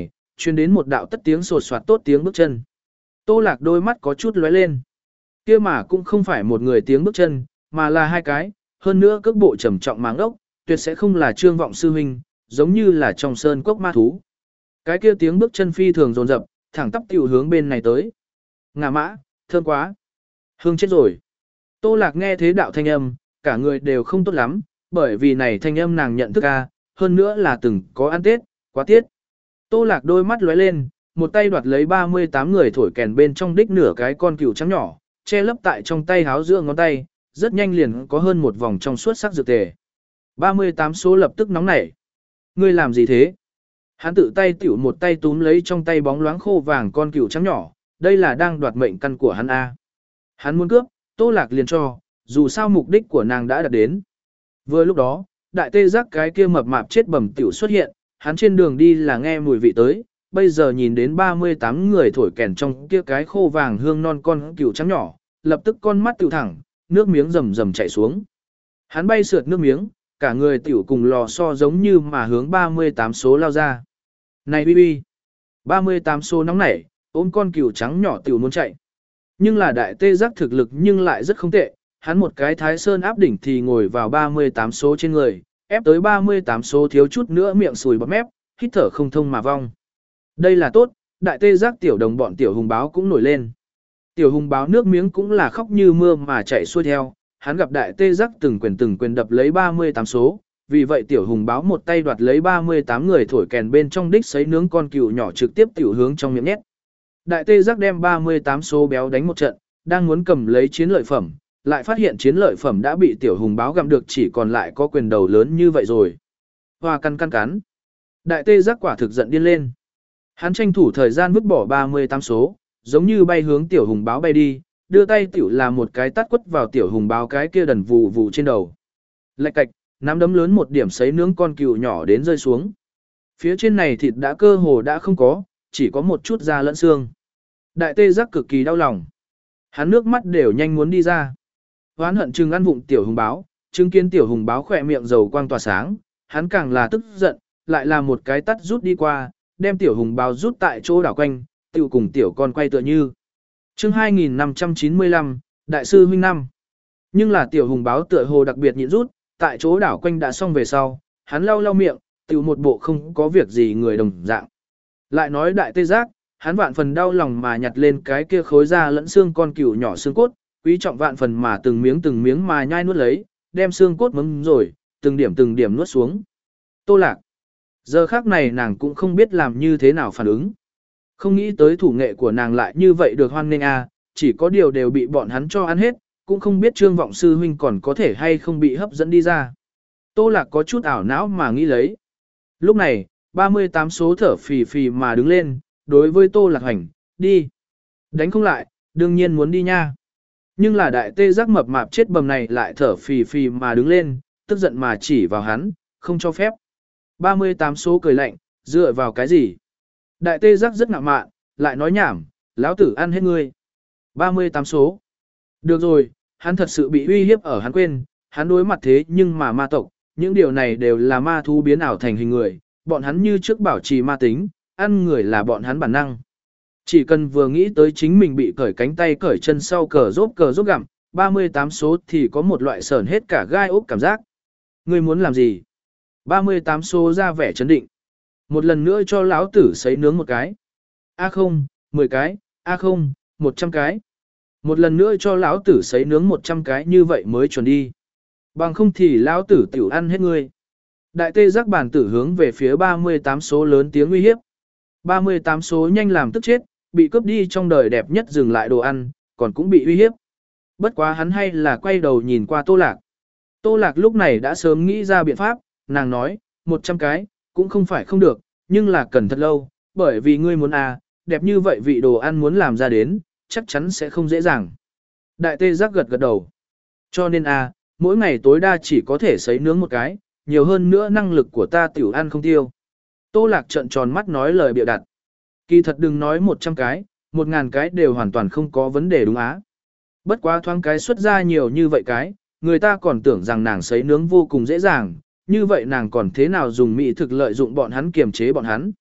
truyền đến một đạo tất tiếng sột soạt tốt tiếng bước chân. Tô Lạc đôi mắt có chút lóe lên. Kia mà cũng không phải một người tiếng bước chân, mà là hai cái, hơn nữa cước bộ trầm trọng máng ốc, tuyệt sẽ không là Trương Vọng sư huynh, giống như là trong sơn cốc ma thú. Cái kia tiếng bước chân phi thường dồn dập, thẳng tắp tiểu hướng bên này tới. Ngà mã, thơm quá. Hương chết rồi. Tô Lạc nghe thế đạo thanh âm, cả người đều không tốt lắm, bởi vì này thanh âm nàng nhận thức ca, hơn nữa là từng có ăn Tết, quá tiết. Tô Lạc đôi mắt lóe lên, một tay đoạt lấy ba mươi tám người thổi kèn bên trong đích nửa cái con cừu trắng nhỏ, che lấp tại trong tay háo giữa ngón tay, rất nhanh liền có hơn một vòng trong suốt sắc dược tề. ba mươi tám số lập tức nóng nảy. Ngươi làm gì thế? Hắn tự tay tiểu một tay túm lấy trong tay bóng loáng khô vàng con cừu trắng nhỏ, đây là đang đoạt mệnh căn của hắn A. Hắn muốn cướp, Tô Lạc liền cho, dù sao mục đích của nàng đã đạt đến. Vừa lúc đó, đại tê giác cái kia mập mạp chết bầm tiểu xuất hiện, hắn trên đường đi là nghe mùi vị tới, bây giờ nhìn đến ba mươi tám người thổi kèn trong kia cái khô vàng hương non con cừu trắng nhỏ, lập tức con mắt tiểu thẳng, nước miếng rầm rầm chảy xuống. Hắn bay sượt nước miếng, cả người tiểu cùng lò xo giống như mà hướng ba mươi tám số lao ra. Này bi bi, ba mươi tám số nóng nảy, ôm con cừu trắng nhỏ tiểu muốn chạy. Nhưng là đại tê giác thực lực nhưng lại rất không tệ, hắn một cái thái sơn áp đỉnh thì ngồi vào ba mươi tám số trên người, ép tới ba mươi tám số thiếu chút nữa miệng sùi bọt mép, hít thở không thông mà vong. Đây là tốt, đại tê giác tiểu đồng bọn tiểu hùng báo cũng nổi lên. Tiểu hùng báo nước miếng cũng là khóc như mưa mà chạy xuôi theo, hắn gặp đại tê giác từng quyền từng quyền đập lấy ba mươi tám số, vì vậy tiểu hùng báo một tay đoạt lấy ba mươi tám người thổi kèn bên trong đích sấy nướng con cừu nhỏ trực tiếp tiểu hướng trong miệng nhét. Đại tê giác đem ba mươi tám số béo đánh một trận, đang muốn cầm lấy chiến lợi phẩm, lại phát hiện chiến lợi phẩm đã bị tiểu hùng báo gặm được chỉ còn lại có quyền đầu lớn như vậy rồi. Hoa căn căn cắn. Đại tê giác quả thực giận điên lên. Hắn tranh thủ thời gian vứt bỏ ba mươi tám số, giống như bay hướng tiểu hùng báo bay đi, đưa tay tiểu là một cái tát quất vào tiểu hùng báo cái kia đần vù vù trên đầu. Lạch cạch, nắm đấm lớn một điểm sấy nướng con cừu nhỏ đến rơi xuống. Phía trên này thịt đã cơ hồ đã không có, chỉ có một chút da lẫn xương. Đại tê giác cực kỳ đau lòng. Hắn nước mắt đều nhanh muốn đi ra. Hoán hận chừng ăn vụng tiểu hùng báo, chứng kiến tiểu hùng báo khỏe miệng dầu quang tỏa sáng, hắn càng là tức giận, lại là một cái tắt rút đi qua, đem tiểu hùng báo rút tại chỗ đảo quanh, tiểu cùng tiểu con quay tựa như. Chương hai nghìn năm trăm chín mươi lăm, Đại sư huynh năm. Nhưng là tiểu hùng báo tựa hồ đặc biệt nhịn rút, tại chỗ đảo quanh đã xong về sau, hắn lau lau miệng, tiểu một bộ không có việc gì người đồng dạng. Lại nói đại tê giác, hắn vạn phần đau lòng mà nhặt lên cái kia khối da lẫn xương con cừu nhỏ xương cốt, quý trọng vạn phần mà từng miếng từng miếng mà nhai nuốt lấy, đem xương cốt mấm rồi, từng điểm từng điểm nuốt xuống. Tô Lạc. Giờ khác này nàng cũng không biết làm như thế nào phản ứng. Không nghĩ tới thủ nghệ của nàng lại như vậy được hoan nghênh a, chỉ có điều đều bị bọn hắn cho ăn hết, cũng không biết Trương Vọng sư huynh còn có thể hay không bị hấp dẫn đi ra. Tô Lạc có chút ảo não mà nghĩ lấy. Lúc này, ba mươi tám số thở phì phì mà đứng lên, đối với Tô Lạc Hành, đi. Đánh không lại, đương nhiên muốn đi nha. Nhưng là đại tê giác mập mạp chết bầm này lại thở phì phì mà đứng lên, tức giận mà chỉ vào hắn, không cho phép. ba mươi tám số cười lạnh, dựa vào cái gì? Đại tê giác rất ngạo mạn, lại nói nhảm, lão tử ăn hết ngươi. ba mươi tám số. Được rồi, hắn thật sự bị uy hiếp ở hắn quên, hắn đối mặt thế nhưng mà ma tộc, những điều này đều là ma thú biến ảo thành hình người, bọn hắn như trước bảo trì ma tính, ăn người là bọn hắn bản năng. Chỉ cần vừa nghĩ tới chính mình bị cởi cánh tay cởi chân sau cờ rốt cờ rốt gặm, ba mươi tám số thì có một loại sờn hết cả gai ốc cảm giác. Ngươi muốn làm gì? ba mươi tám số ra vẻ chấn định. Một lần nữa cho lão tử sấy nướng một cái. A không, mười cái, A không, một trăm cái. Một lần nữa cho lão tử sấy nướng một trăm cái như vậy mới chuẩn đi. Bằng không thì lão tử tiểu ăn hết ngươi. Đại tê giác bản tử hướng về phía ba mươi tám số lớn tiếng uy hiếp. ba mươi tám số nhanh làm tức chết, bị cướp đi trong đời đẹp nhất dừng lại đồ ăn, còn cũng bị uy hiếp. Bất quá hắn hay là quay đầu nhìn qua Tô Lạc. Tô Lạc lúc này đã sớm nghĩ ra biện pháp, nàng nói, một trăm cái, cũng không phải không được, nhưng là cần thật lâu, bởi vì ngươi muốn à, đẹp như vậy vị đồ ăn muốn làm ra đến, chắc chắn sẽ không dễ dàng. Đại tê giác gật gật đầu. Cho nên à, mỗi ngày tối đa chỉ có thể sấy nướng một cái, nhiều hơn nữa năng lực của ta tiểu ăn không tiêu. Tô Lạc trợn tròn mắt nói lời bịa đặt. Kỳ thật đừng nói một trăm cái, một ngàn cái đều hoàn toàn không có vấn đề đúng á. Bất quá thoáng cái xuất ra nhiều như vậy cái, người ta còn tưởng rằng nàng sấy nướng vô cùng dễ dàng, như vậy nàng còn thế nào dùng mỹ thực lợi dụng bọn hắn kiềm chế bọn hắn.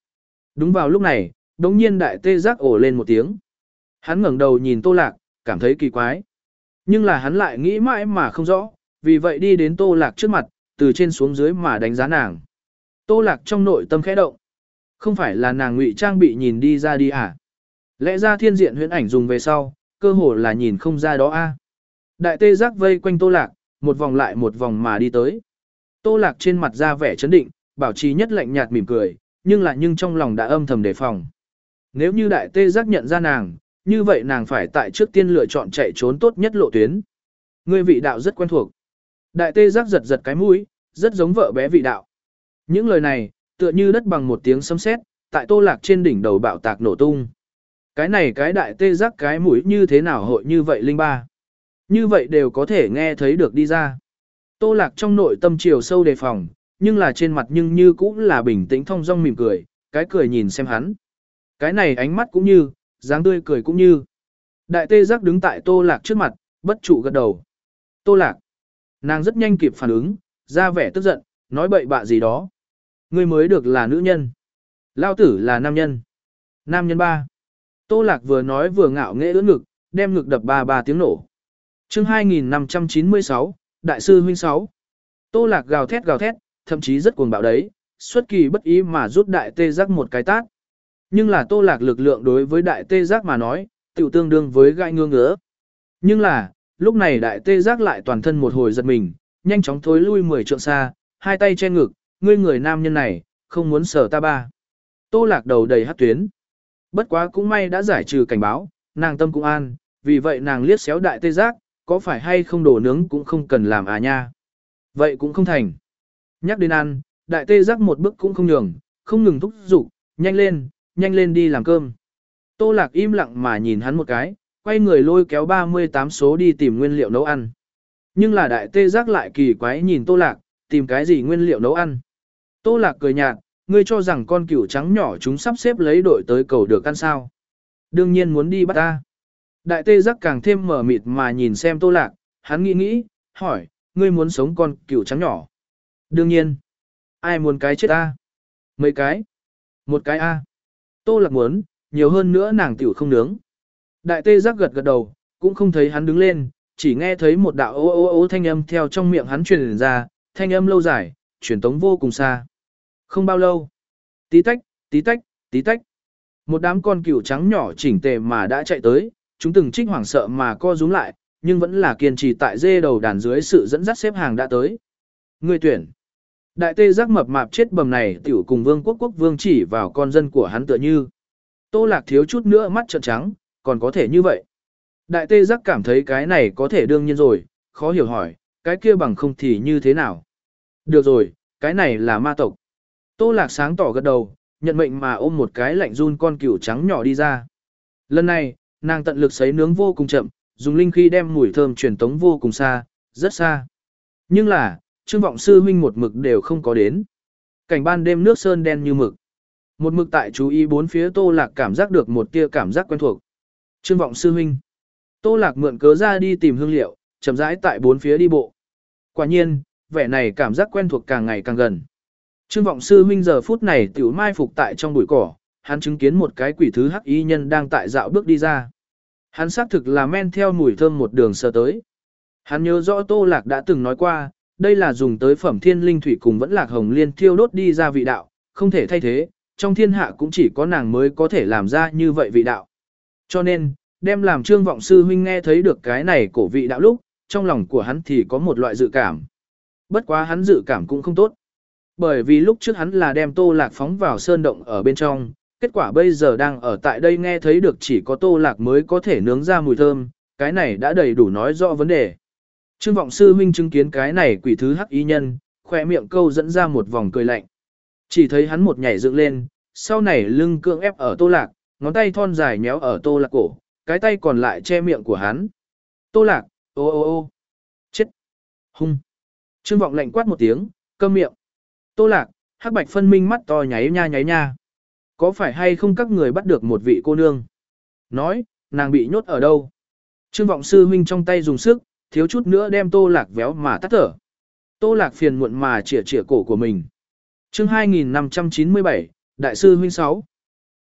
Đúng vào lúc này, đống nhiên đại tê giác ổ lên một tiếng. Hắn ngẩng đầu nhìn Tô Lạc, cảm thấy kỳ quái. Nhưng là hắn lại nghĩ mãi mà không rõ, vì vậy đi đến Tô Lạc trước mặt, từ trên xuống dưới mà đánh giá nàng. Tô Lạc trong nội tâm khẽ động. Không phải là nàng ngụy trang bị nhìn đi ra đi à? Lẽ ra thiên diện huyễn ảnh dùng về sau, cơ hồ là nhìn không ra đó a. Đại tê giác vây quanh Tô Lạc, một vòng lại một vòng mà đi tới. Tô Lạc trên mặt ra vẻ chấn định, bảo trì nhất lạnh nhạt mỉm cười, nhưng là nhưng trong lòng đã âm thầm đề phòng. Nếu như đại tê giác nhận ra nàng, như vậy nàng phải tại trước tiên lựa chọn chạy trốn tốt nhất lộ tuyến. Ngươi vị đạo rất quen thuộc. Đại tê giác giật giật cái mũi, rất giống vợ bé vị đạo. Những lời này, tựa như đất bằng một tiếng sấm sét, tại Tô Lạc trên đỉnh đầu bạo tạc nổ tung. Cái này cái đại tê giác cái mũi như thế nào hội như vậy linh ba. Như vậy đều có thể nghe thấy được đi ra. Tô Lạc trong nội tâm chiều sâu đề phòng, nhưng là trên mặt nhưng như cũng là bình tĩnh thong dong mỉm cười, cái cười nhìn xem hắn. Cái này ánh mắt cũng như, dáng tươi cười cũng như. Đại tê giác đứng tại Tô Lạc trước mặt, bất trụ gật đầu. Tô Lạc. Nàng rất nhanh kịp phản ứng, ra vẻ tức giận, nói bậy bạ gì đó. Ngươi mới được là nữ nhân. Lao tử là nam nhân. Nam nhân ba. Tô Lạc vừa nói vừa ngạo nghễ ưỡn ngực, đem ngực đập ba ba tiếng nổ. Chương hai nghìn năm trăm chín mươi sáu, Đại sư huynh sáu. Tô Lạc gào thét gào thét, thậm chí rất cuồng bạo đấy, xuất kỳ bất ý mà rút đại tê giác một cái tát. Nhưng là Tô Lạc lực lượng đối với đại tê giác mà nói, tiểu tương đương với gai ngương ngứa. Nhưng là, lúc này đại tê giác lại toàn thân một hồi giật mình, nhanh chóng thối lui mười trượng xa, hai tay che ngực, ngươi người nam nhân này, không muốn sờ ta ba. Tô Lạc đầu đầy hắc tuyến. Bất quá cũng may đã giải trừ cảnh báo, nàng tâm cũng an, vì vậy nàng liếc xéo đại tê giác, có phải hay không đổ nướng cũng không cần làm à nha. Vậy cũng không thành. Nhắc đến ăn, đại tê giác một bước cũng không nhường, không ngừng thúc giục, nhanh lên, nhanh lên đi làm cơm. Tô Lạc im lặng mà nhìn hắn một cái, quay người lôi kéo ba mươi tám số đi tìm nguyên liệu nấu ăn. Nhưng là đại tê giác lại kỳ quái nhìn Tô Lạc, tìm cái gì nguyên liệu nấu ăn. Tô Lạc cười nhạt, ngươi cho rằng con cừu trắng nhỏ chúng sắp xếp lấy đội tới cầu được ăn sao. Đương nhiên muốn đi bắt ta. Đại tê giác càng thêm mở mịt mà nhìn xem Tô Lạc, hắn nghĩ nghĩ, hỏi, ngươi muốn sống con cừu trắng nhỏ. Đương nhiên. Ai muốn cái chết ta? Mấy cái? Một cái a. Tô Lạc muốn, nhiều hơn nữa nàng tiểu không nướng. Đại tê giác gật gật đầu, cũng không thấy hắn đứng lên, chỉ nghe thấy một đạo ô ô ô thanh âm theo trong miệng hắn truyền ra, thanh âm lâu dài, truyền tống vô cùng xa. Không bao lâu. Tí tách, tí tách, tí tách. Một đám con cừu trắng nhỏ chỉnh tề mà đã chạy tới, chúng từng trích hoảng sợ mà co rúm lại, nhưng vẫn là kiên trì tại dê đầu đàn dưới sự dẫn dắt xếp hàng đã tới. Người tuyển. Đại tê giác mập mạp chết bầm này tiểu cùng vương quốc quốc vương chỉ vào con dân của hắn tựa như. Tô Lạc thiếu chút nữa mắt trợn trắng, còn có thể như vậy. Đại tê giác cảm thấy cái này có thể đương nhiên rồi, khó hiểu hỏi, cái kia bằng không thì như thế nào. Được rồi, cái này là ma tộc. Tô Lạc sáng tỏ gật đầu, nhận mệnh mà ôm một cái lạnh run con cừu trắng nhỏ đi ra. Lần này, nàng tận lực sấy nướng vô cùng chậm, dùng linh khí đem mùi thơm truyền tống vô cùng xa, rất xa. Nhưng là, Trương Vọng sư huynh một mực đều không có đến. Cảnh ban đêm nước sơn đen như mực. Một mực tại chú ý bốn phía Tô Lạc cảm giác được một tia cảm giác quen thuộc. Trương Vọng sư huynh. Tô Lạc mượn cớ ra đi tìm hương liệu, chậm rãi tại bốn phía đi bộ. Quả nhiên, vẻ này cảm giác quen thuộc càng ngày càng gần. Trương Vọng sư huynh giờ phút này tiểu mai phục tại trong bụi cỏ, hắn chứng kiến một cái quỷ thứ hắc y nhân đang tại dạo bước đi ra. Hắn xác thực là men theo mùi thơm một đường sờ tới. Hắn nhớ rõ Tô Lạc đã từng nói qua, đây là dùng tới phẩm thiên linh thủy cùng vẫn lạc hồng liên thiêu đốt đi ra vị đạo, không thể thay thế, trong thiên hạ cũng chỉ có nàng mới có thể làm ra như vậy vị đạo. Cho nên, đem làm Trương Vọng sư huynh nghe thấy được cái này cổ vị đạo lúc, trong lòng của hắn thì có một loại dự cảm. Bất quá hắn dự cảm cũng không tốt. Bởi vì lúc trước hắn là đem Tô Lạc phóng vào sơn động ở bên trong, kết quả bây giờ đang ở tại đây nghe thấy được chỉ có Tô Lạc mới có thể nướng ra mùi thơm, cái này đã đầy đủ nói rõ vấn đề. Trương Vọng sư huynh chứng kiến cái này quỷ thứ hắc ý nhân, khỏe miệng câu dẫn ra một vòng cười lạnh. Chỉ thấy hắn một nhảy dựng lên, sau này lưng cưỡng ép ở Tô Lạc, ngón tay thon dài méo ở Tô Lạc cổ, cái tay còn lại che miệng của hắn. Tô Lạc, ô ô ô, chết, hung. Trương Vọng lạnh quát một tiếng, câm miệng. Tô Lạc, hắc bạch phân minh mắt to nháy nha nháy nha. Có phải hay không các người bắt được một vị cô nương? Nói, nàng bị nhốt ở đâu? Trương Vọng sư huynh trong tay dùng sức, thiếu chút nữa đem Tô Lạc véo mà tắt thở. Tô Lạc phiền muộn mà chĩa chĩa cổ của mình. Chương hai nghìn năm trăm chín mươi bảy, Đại sư huynh sáu.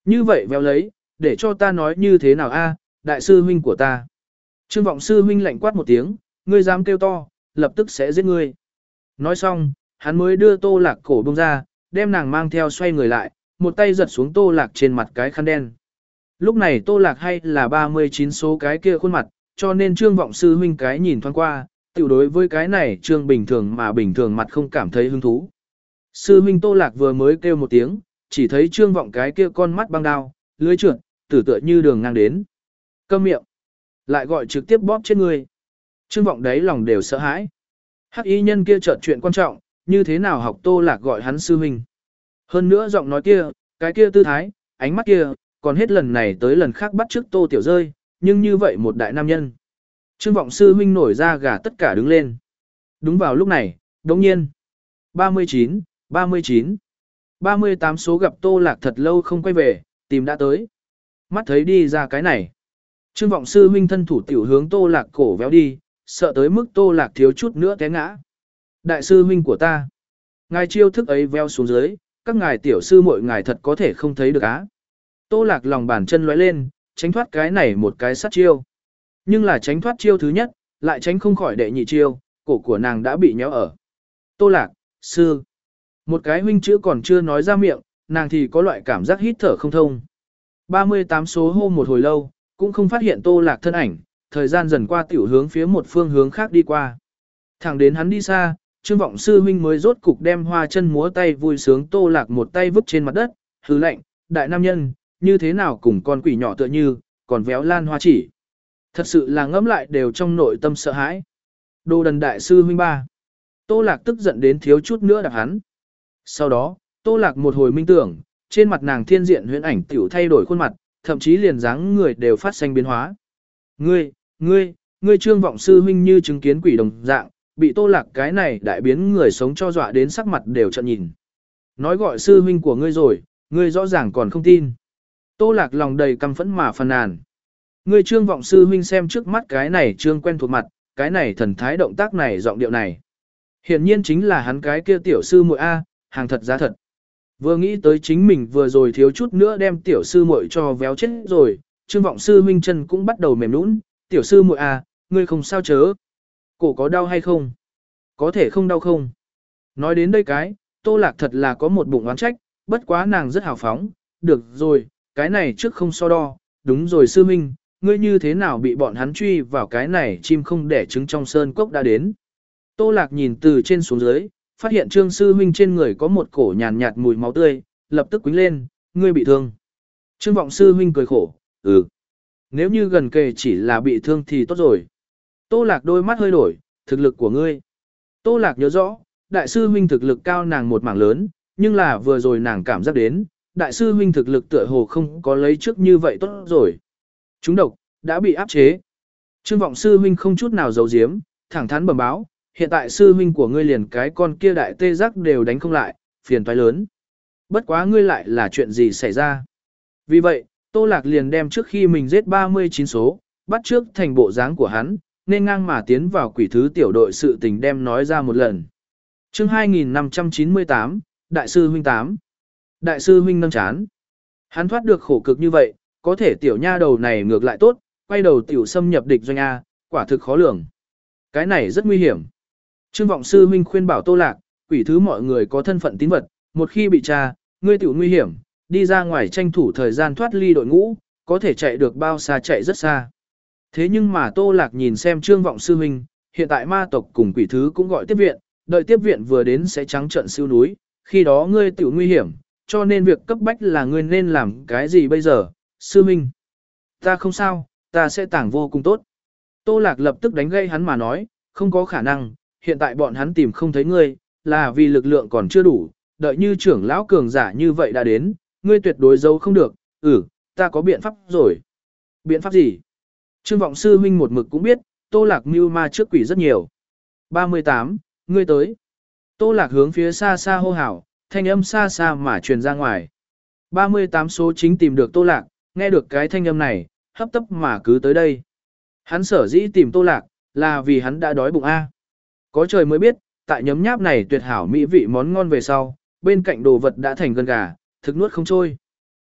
Như vậy véo lấy, để cho ta nói như thế nào a, đại sư huynh của ta. Trương Vọng sư huynh lạnh quát một tiếng, ngươi dám kêu to, lập tức sẽ giết ngươi. Nói xong, hắn mới đưa Tô Lạc cổ bông ra, đem nàng mang theo xoay người lại, một tay giật xuống Tô Lạc trên mặt cái khăn đen. Lúc này Tô Lạc hay là ba mươi chín số cái kia khuôn mặt, cho nên Trương Vọng sư huynh cái nhìn thoáng qua, tiểu đối với cái này Trương bình thường mà bình thường mặt không cảm thấy hứng thú. Sư huynh Tô Lạc vừa mới kêu một tiếng, chỉ thấy Trương Vọng cái kia con mắt băng đao, lưới trượt, tử tựa như đường ngang đến. Câm miệng, lại gọi trực tiếp bóp chết người. Trương Vọng đấy lòng đều sợ hãi. Hắc y nhân kia chợt chuyện quan trọng, như thế nào học Tô Lạc gọi hắn sư huynh. Hơn nữa giọng nói kia, cái kia tư thái, ánh mắt kia, còn hết lần này tới lần khác bắt trước Tô Tiểu rơi, nhưng như vậy một đại nam nhân. Trương Vọng sư huynh nổi ra gà tất cả đứng lên. Đúng vào lúc này, đồng nhiên. ba mươi chín, ba mươi chín, ba mươi tám số gặp Tô Lạc thật lâu không quay về, tìm đã tới. Mắt thấy đi ra cái này. Trương Vọng sư huynh thân thủ tiểu hướng Tô Lạc cổ véo đi, sợ tới mức Tô Lạc thiếu chút nữa té ngã. Đại sư huynh của ta. Ngài chiêu thức ấy véo xuống dưới, các ngài tiểu sư muội ngài thật có thể không thấy được á. Tô Lạc lòng bàn chân lóe lên, tránh thoát cái này một cái sát chiêu. Nhưng là tránh thoát chiêu thứ nhất, lại tránh không khỏi đệ nhị chiêu, cổ của nàng đã bị nhéo ở. Tô Lạc, sư. Một cái huynh chữ còn chưa nói ra miệng, nàng thì có loại cảm giác hít thở không thông. ba mươi tám số hô một hồi lâu, cũng không phát hiện Tô Lạc thân ảnh, thời gian dần qua tiểu hướng phía một phương hướng khác đi qua. Thẳng đến hắn đi xa, Trương Vọng sư huynh mới rốt cục đem hoa chân múa tay vui sướng Tô Lạc một tay vứt trên mặt đất, hứ lạnh, đại nam nhân, như thế nào cùng con quỷ nhỏ tựa như, còn véo lan hoa chỉ. Thật sự là ngẫm lại đều trong nội tâm sợ hãi. Đồ đần đại sư huynh ba. Tô Lạc tức giận đến thiếu chút nữa đạp hắn. Sau đó, Tô Lạc một hồi minh tưởng, trên mặt nàng thiên diện huyễn ảnh tiểu thay đổi khuôn mặt, thậm chí liền dáng người đều phát sinh biến hóa. Ngươi, ngươi, ngươi Trương Vọng sư huynh như chứng kiến quỷ đồng dạng, bị Tô Lạc cái này đại biến người sống cho dọa đến sắc mặt đều trợn nhìn. Nói gọi sư huynh của ngươi rồi, ngươi rõ ràng còn không tin. Tô Lạc lòng đầy căm phẫn mà phàn nàn. Ngươi Trương Vọng sư huynh xem trước mắt cái này Trương quen thuộc mặt, cái này thần thái động tác này giọng điệu này. Hiển nhiên chính là hắn cái kia tiểu sư muội A, hàng thật giá thật. Vừa nghĩ tới chính mình vừa rồi thiếu chút nữa đem tiểu sư muội cho véo chết rồi, Trương Vọng sư huynh chân cũng bắt đầu mềm nũng, tiểu sư muội A, ngươi không sao chớ. Cổ có đau hay không? Có thể không đau không? Nói đến đây cái, Tô Lạc thật là có một bụng oán trách, bất quá nàng rất hào phóng, được rồi, cái này trước không so đo, đúng rồi sư minh, ngươi như thế nào bị bọn hắn truy vào cái này chim không đẻ trứng trong sơn cốc đã đến. Tô Lạc nhìn từ trên xuống dưới, phát hiện Trương sư huynh trên người có một cổ nhàn nhạt mùi máu tươi, lập tức quýnh lên, ngươi bị thương. Trương Vọng sư huynh cười khổ, ừ. Nếu như gần kề chỉ là bị thương thì tốt rồi. Tô Lạc đôi mắt hơi đổi, thực lực của ngươi. Tô Lạc nhớ rõ, đại sư huynh thực lực cao nàng một mảng lớn, nhưng là vừa rồi nàng cảm giác đến, đại sư huynh thực lực tựa hồ không có lấy trước như vậy tốt rồi. Chúng độc, đã bị áp chế. Trương Vọng sư huynh không chút nào giấu giếm, thẳng thắn bẩm báo, hiện tại sư huynh của ngươi liền cái con kia đại tê giác đều đánh không lại, phiền toái lớn. Bất quá ngươi lại là chuyện gì xảy ra. Vì vậy, Tô Lạc liền đem trước khi mình giết ba mươi chín số, bắt trước thành bộ dáng của hắn, nên ngang mà tiến vào quỷ thứ tiểu đội sự tình đem nói ra một lần. Chương hai nghìn năm trăm chín mươi tám, Đại sư huynh tám. Đại sư huynh nâng chán. Hắn thoát được khổ cực như vậy, có thể tiểu nha đầu này ngược lại tốt, quay đầu tiểu xâm nhập địch doanh A, quả thực khó lường. Cái này rất nguy hiểm. Trương Vọng sư huynh khuyên bảo Tô Lạc, quỷ thứ mọi người có thân phận tín vật, một khi bị tra, ngươi tiểu nguy hiểm, đi ra ngoài tranh thủ thời gian thoát ly đội ngũ, có thể chạy được bao xa chạy rất xa. Thế nhưng mà Tô Lạc nhìn xem Trương Vọng sư huynh, hiện tại ma tộc cùng quỷ thứ cũng gọi tiếp viện, đợi tiếp viện vừa đến sẽ trắng trận siêu núi, khi đó ngươi tiểu nguy hiểm, cho nên việc cấp bách là ngươi nên làm cái gì bây giờ, sư huynh. Ta không sao, ta sẽ tảng vô cùng tốt. Tô Lạc lập tức đánh gây hắn mà nói, không có khả năng, hiện tại bọn hắn tìm không thấy ngươi, là vì lực lượng còn chưa đủ, đợi như trưởng lão cường giả như vậy đã đến, ngươi tuyệt đối giấu không được, ừ, ta có biện pháp rồi. Biện pháp gì? Trương Vọng sư huynh một mực cũng biết, Tô Lạc mưu ma trước quỷ rất nhiều. ba mươi tám, ngươi tới. Tô Lạc hướng phía xa xa hô hào, thanh âm xa xa mà truyền ra ngoài. ba mươi tám số chính tìm được Tô Lạc, nghe được cái thanh âm này, hấp tấp mà cứ tới đây. Hắn sở dĩ tìm Tô Lạc, là vì hắn đã đói bụng A. Có trời mới biết, tại nhấm nháp này tuyệt hảo mỹ vị món ngon về sau, bên cạnh đồ vật đã thành gân gà, thực nuốt không trôi.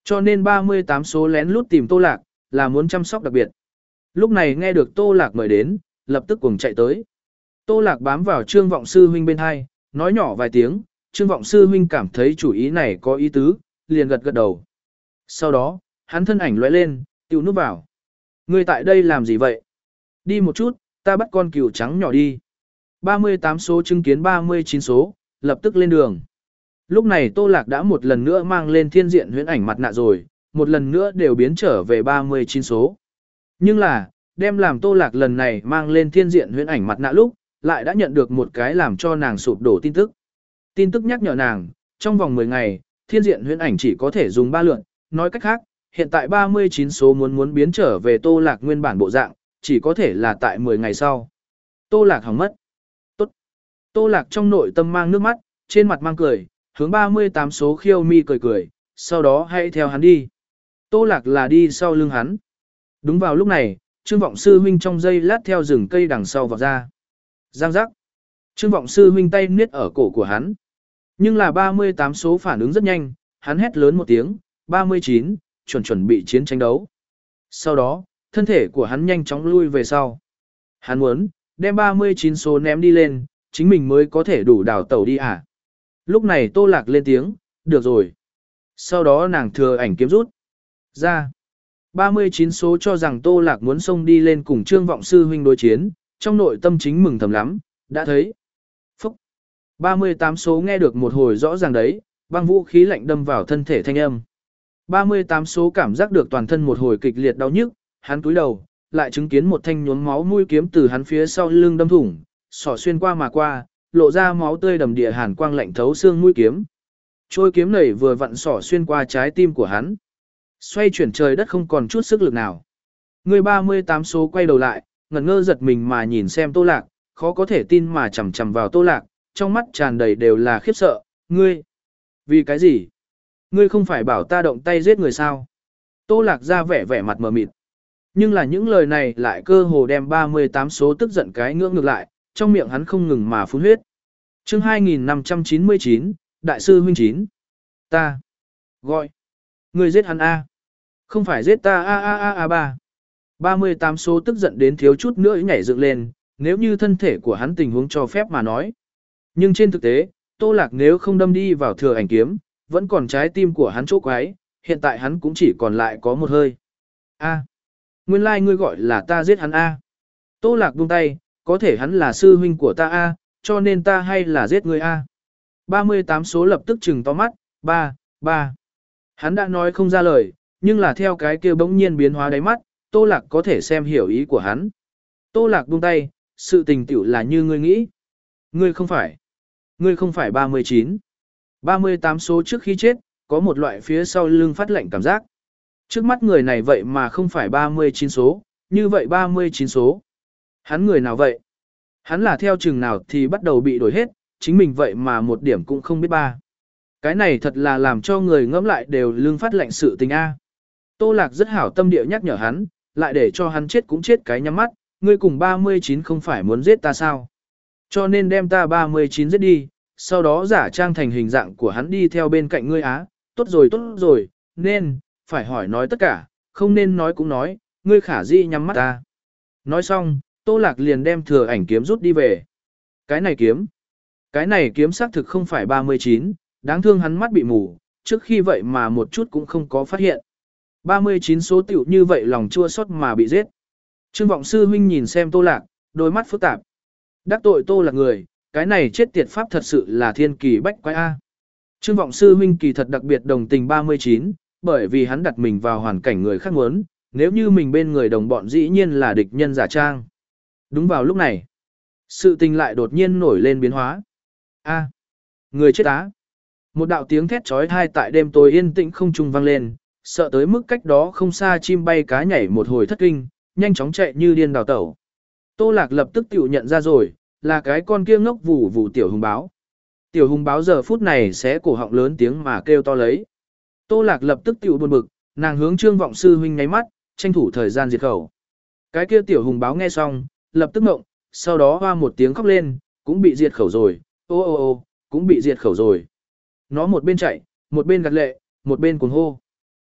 Cho nên ba mươi tám số lén lút tìm Tô Lạc, là muốn chăm sóc đặc biệt. Lúc này nghe được Tô Lạc mời đến, lập tức cuồng chạy tới. Tô Lạc bám vào Trương Vọng Sư huynh bên hai, nói nhỏ vài tiếng, Trương Vọng Sư huynh cảm thấy chủ ý này có ý tứ, liền gật gật đầu. Sau đó, hắn thân ảnh lóe lên, tiêu núp vào. Ngươi tại đây làm gì vậy? Đi một chút, ta bắt con cừu trắng nhỏ đi. ba mươi tám số chứng kiến ba mươi chín số, lập tức lên đường. Lúc này Tô Lạc đã một lần nữa mang lên thiên diện huyễn ảnh mặt nạ rồi, một lần nữa đều biến trở về ba mươi chín số. Nhưng là, đem làm Tô Lạc lần này mang lên thiên diện huyễn ảnh mặt nạ lúc, lại đã nhận được một cái làm cho nàng sụp đổ tin tức. Tin tức nhắc nhở nàng, trong vòng mười ngày, thiên diện huyễn ảnh chỉ có thể dùng ba lượt, nói cách khác, hiện tại ba mươi chín số muốn muốn biến trở về Tô Lạc nguyên bản bộ dạng, chỉ có thể là tại mười ngày sau. Tô Lạc hỏng mất. Tốt. Tô Lạc trong nội tâm mang nước mắt, trên mặt mang cười, hướng ba mươi tám số khiêu mi cười cười, sau đó hãy theo hắn đi. Tô Lạc là đi sau lưng hắn. Đúng vào lúc này, Trương Vọng Sư huynh trong dây lát theo rừng cây đằng sau vọt ra. Giang giác. Trương Vọng Sư huynh tay niết ở cổ của hắn. Nhưng là ba mươi tám số phản ứng rất nhanh, hắn hét lớn một tiếng, ba mươi chín, chuẩn chuẩn bị chiến tranh đấu. Sau đó, thân thể của hắn nhanh chóng lui về sau. Hắn muốn, đem ba mươi chín số ném đi lên, chính mình mới có thể đủ đào tẩu đi à. Lúc này Tô Lạc lên tiếng, được rồi. Sau đó nàng thừa ảnh kiếm rút ra. ba mươi chín số cho rằng Tô Lạc muốn xông đi lên cùng Trương Vọng Sư huynh đối chiến, trong nội tâm chính mừng thầm lắm, đã thấy. Phúc. ba mươi tám số nghe được một hồi rõ ràng đấy, băng vũ khí lạnh đâm vào thân thể thanh âm. ba mươi tám số cảm giác được toàn thân một hồi kịch liệt đau nhức, hắn túi đầu, lại chứng kiến một thanh nhuốm máu mũi kiếm từ hắn phía sau lưng đâm thủng, xỏ xuyên qua mà qua, lộ ra máu tươi đầm địa hàn quang lạnh thấu xương mũi kiếm. Trôi kiếm này vừa vặn xỏ xuyên qua trái tim của hắn. Xoay chuyển trời đất không còn chút sức lực nào. Người ba mươi tám số quay đầu lại, ngẩn ngơ giật mình mà nhìn xem Tô Lạc, khó có thể tin mà chằm chằm vào Tô Lạc, trong mắt tràn đầy đều là khiếp sợ, ngươi. Vì cái gì? Ngươi không phải bảo ta động tay giết người sao? Tô Lạc ra vẻ vẻ mặt mờ mịt. Nhưng là những lời này lại cơ hồ đem ba mươi tám số tức giận cái ngưỡng ngược lại, trong miệng hắn không ngừng mà phun huyết. Chương hai nghìn năm trăm chín mươi chín, Đại sư huynh chín. Ta. Gọi. Ngươi giết hắn A. Không phải giết ta A A A A ba. ba mươi tám số tức giận đến thiếu chút nữa nhảy dựng lên, nếu như thân thể của hắn tình huống cho phép mà nói. Nhưng trên thực tế, Tô Lạc nếu không đâm đi vào thừa ảnh kiếm, vẫn còn trái tim của hắn chỗ quái, hiện tại hắn cũng chỉ còn lại có một hơi. A. Nguyên lai like ngươi gọi là ta giết hắn A. Tô Lạc buông tay, có thể hắn là sư huynh của ta A, cho nên ta hay là giết ngươi A. ba mươi tám số lập tức trừng to mắt, ba, ba. Hắn đã nói không ra lời, nhưng là theo cái kia bỗng nhiên biến hóa đáy mắt, Tô Lạc có thể xem hiểu ý của hắn. Tô Lạc buông tay, sự tình tiểu là như ngươi nghĩ. Ngươi không phải. Ngươi không phải ba mươi chín. ba mươi tám số trước khi chết, có một loại phía sau lưng phát lạnh cảm giác. Trước mắt người này vậy mà không phải ba mươi chín số, như vậy ba mươi chín số. Hắn người nào vậy? Hắn là theo chừng nào thì bắt đầu bị đổi hết, chính mình vậy mà một điểm cũng không biết ba. Cái này thật là làm cho người ngẫm lại đều lưng phát lạnh sự tình A. Tô Lạc rất hảo tâm địa nhắc nhở hắn, lại để cho hắn chết cũng chết cái nhắm mắt, ngươi cùng ba mươi chín không phải muốn giết ta sao? Cho nên đem ta ba mươi chín giết đi, sau đó giả trang thành hình dạng của hắn đi theo bên cạnh ngươi á, tốt rồi tốt rồi, nên, phải hỏi nói tất cả, không nên nói cũng nói, ngươi khả di nhắm mắt ta. Nói xong, Tô Lạc liền đem thừa ảnh kiếm rút đi về. Cái này kiếm, cái này kiếm xác thực không phải ba mươi chín, đáng thương hắn mắt bị mù, trước khi vậy mà một chút cũng không có phát hiện. ba mươi chín số tiểu như vậy lòng chua xót mà bị giết. Trương Vọng Sư huynh nhìn xem Tô Lạc, đôi mắt phức tạp. Đắc tội Tô Lạc người, cái này chết tiệt pháp thật sự là thiên kỳ bách quái A. Trương Vọng Sư huynh kỳ thật đặc biệt đồng tình ba mươi chín, bởi vì hắn đặt mình vào hoàn cảnh người khác muốn, nếu như mình bên người đồng bọn dĩ nhiên là địch nhân giả trang. Đúng vào lúc này, sự tình lại đột nhiên nổi lên biến hóa. A. Người chết á. Một đạo tiếng thét chói tai tại đêm tối yên tĩnh không trung vang lên, sợ tới mức cách đó không xa chim bay cá nhảy một hồi thất kinh, nhanh chóng chạy như điên đào tẩu. Tô Lạc lập tức tiểu nhận ra rồi, là cái con kia ngốc vù vù tiểu hùng báo. Tiểu hùng báo giờ phút này sẽ cổ họng lớn tiếng mà kêu to lấy. Tô Lạc lập tức tiểu buồn bực, nàng hướng Trương Vọng Sư huynh nháy mắt, tranh thủ thời gian diệt khẩu. Cái kia tiểu hùng báo nghe xong, lập tức ngộng, sau đó hoa một tiếng khóc lên, cũng bị diệt khẩu rồi, ô ô ô, cũng bị diệt khẩu rồi. Nó một bên chạy, một bên gạt lệ, một bên cuồng hô.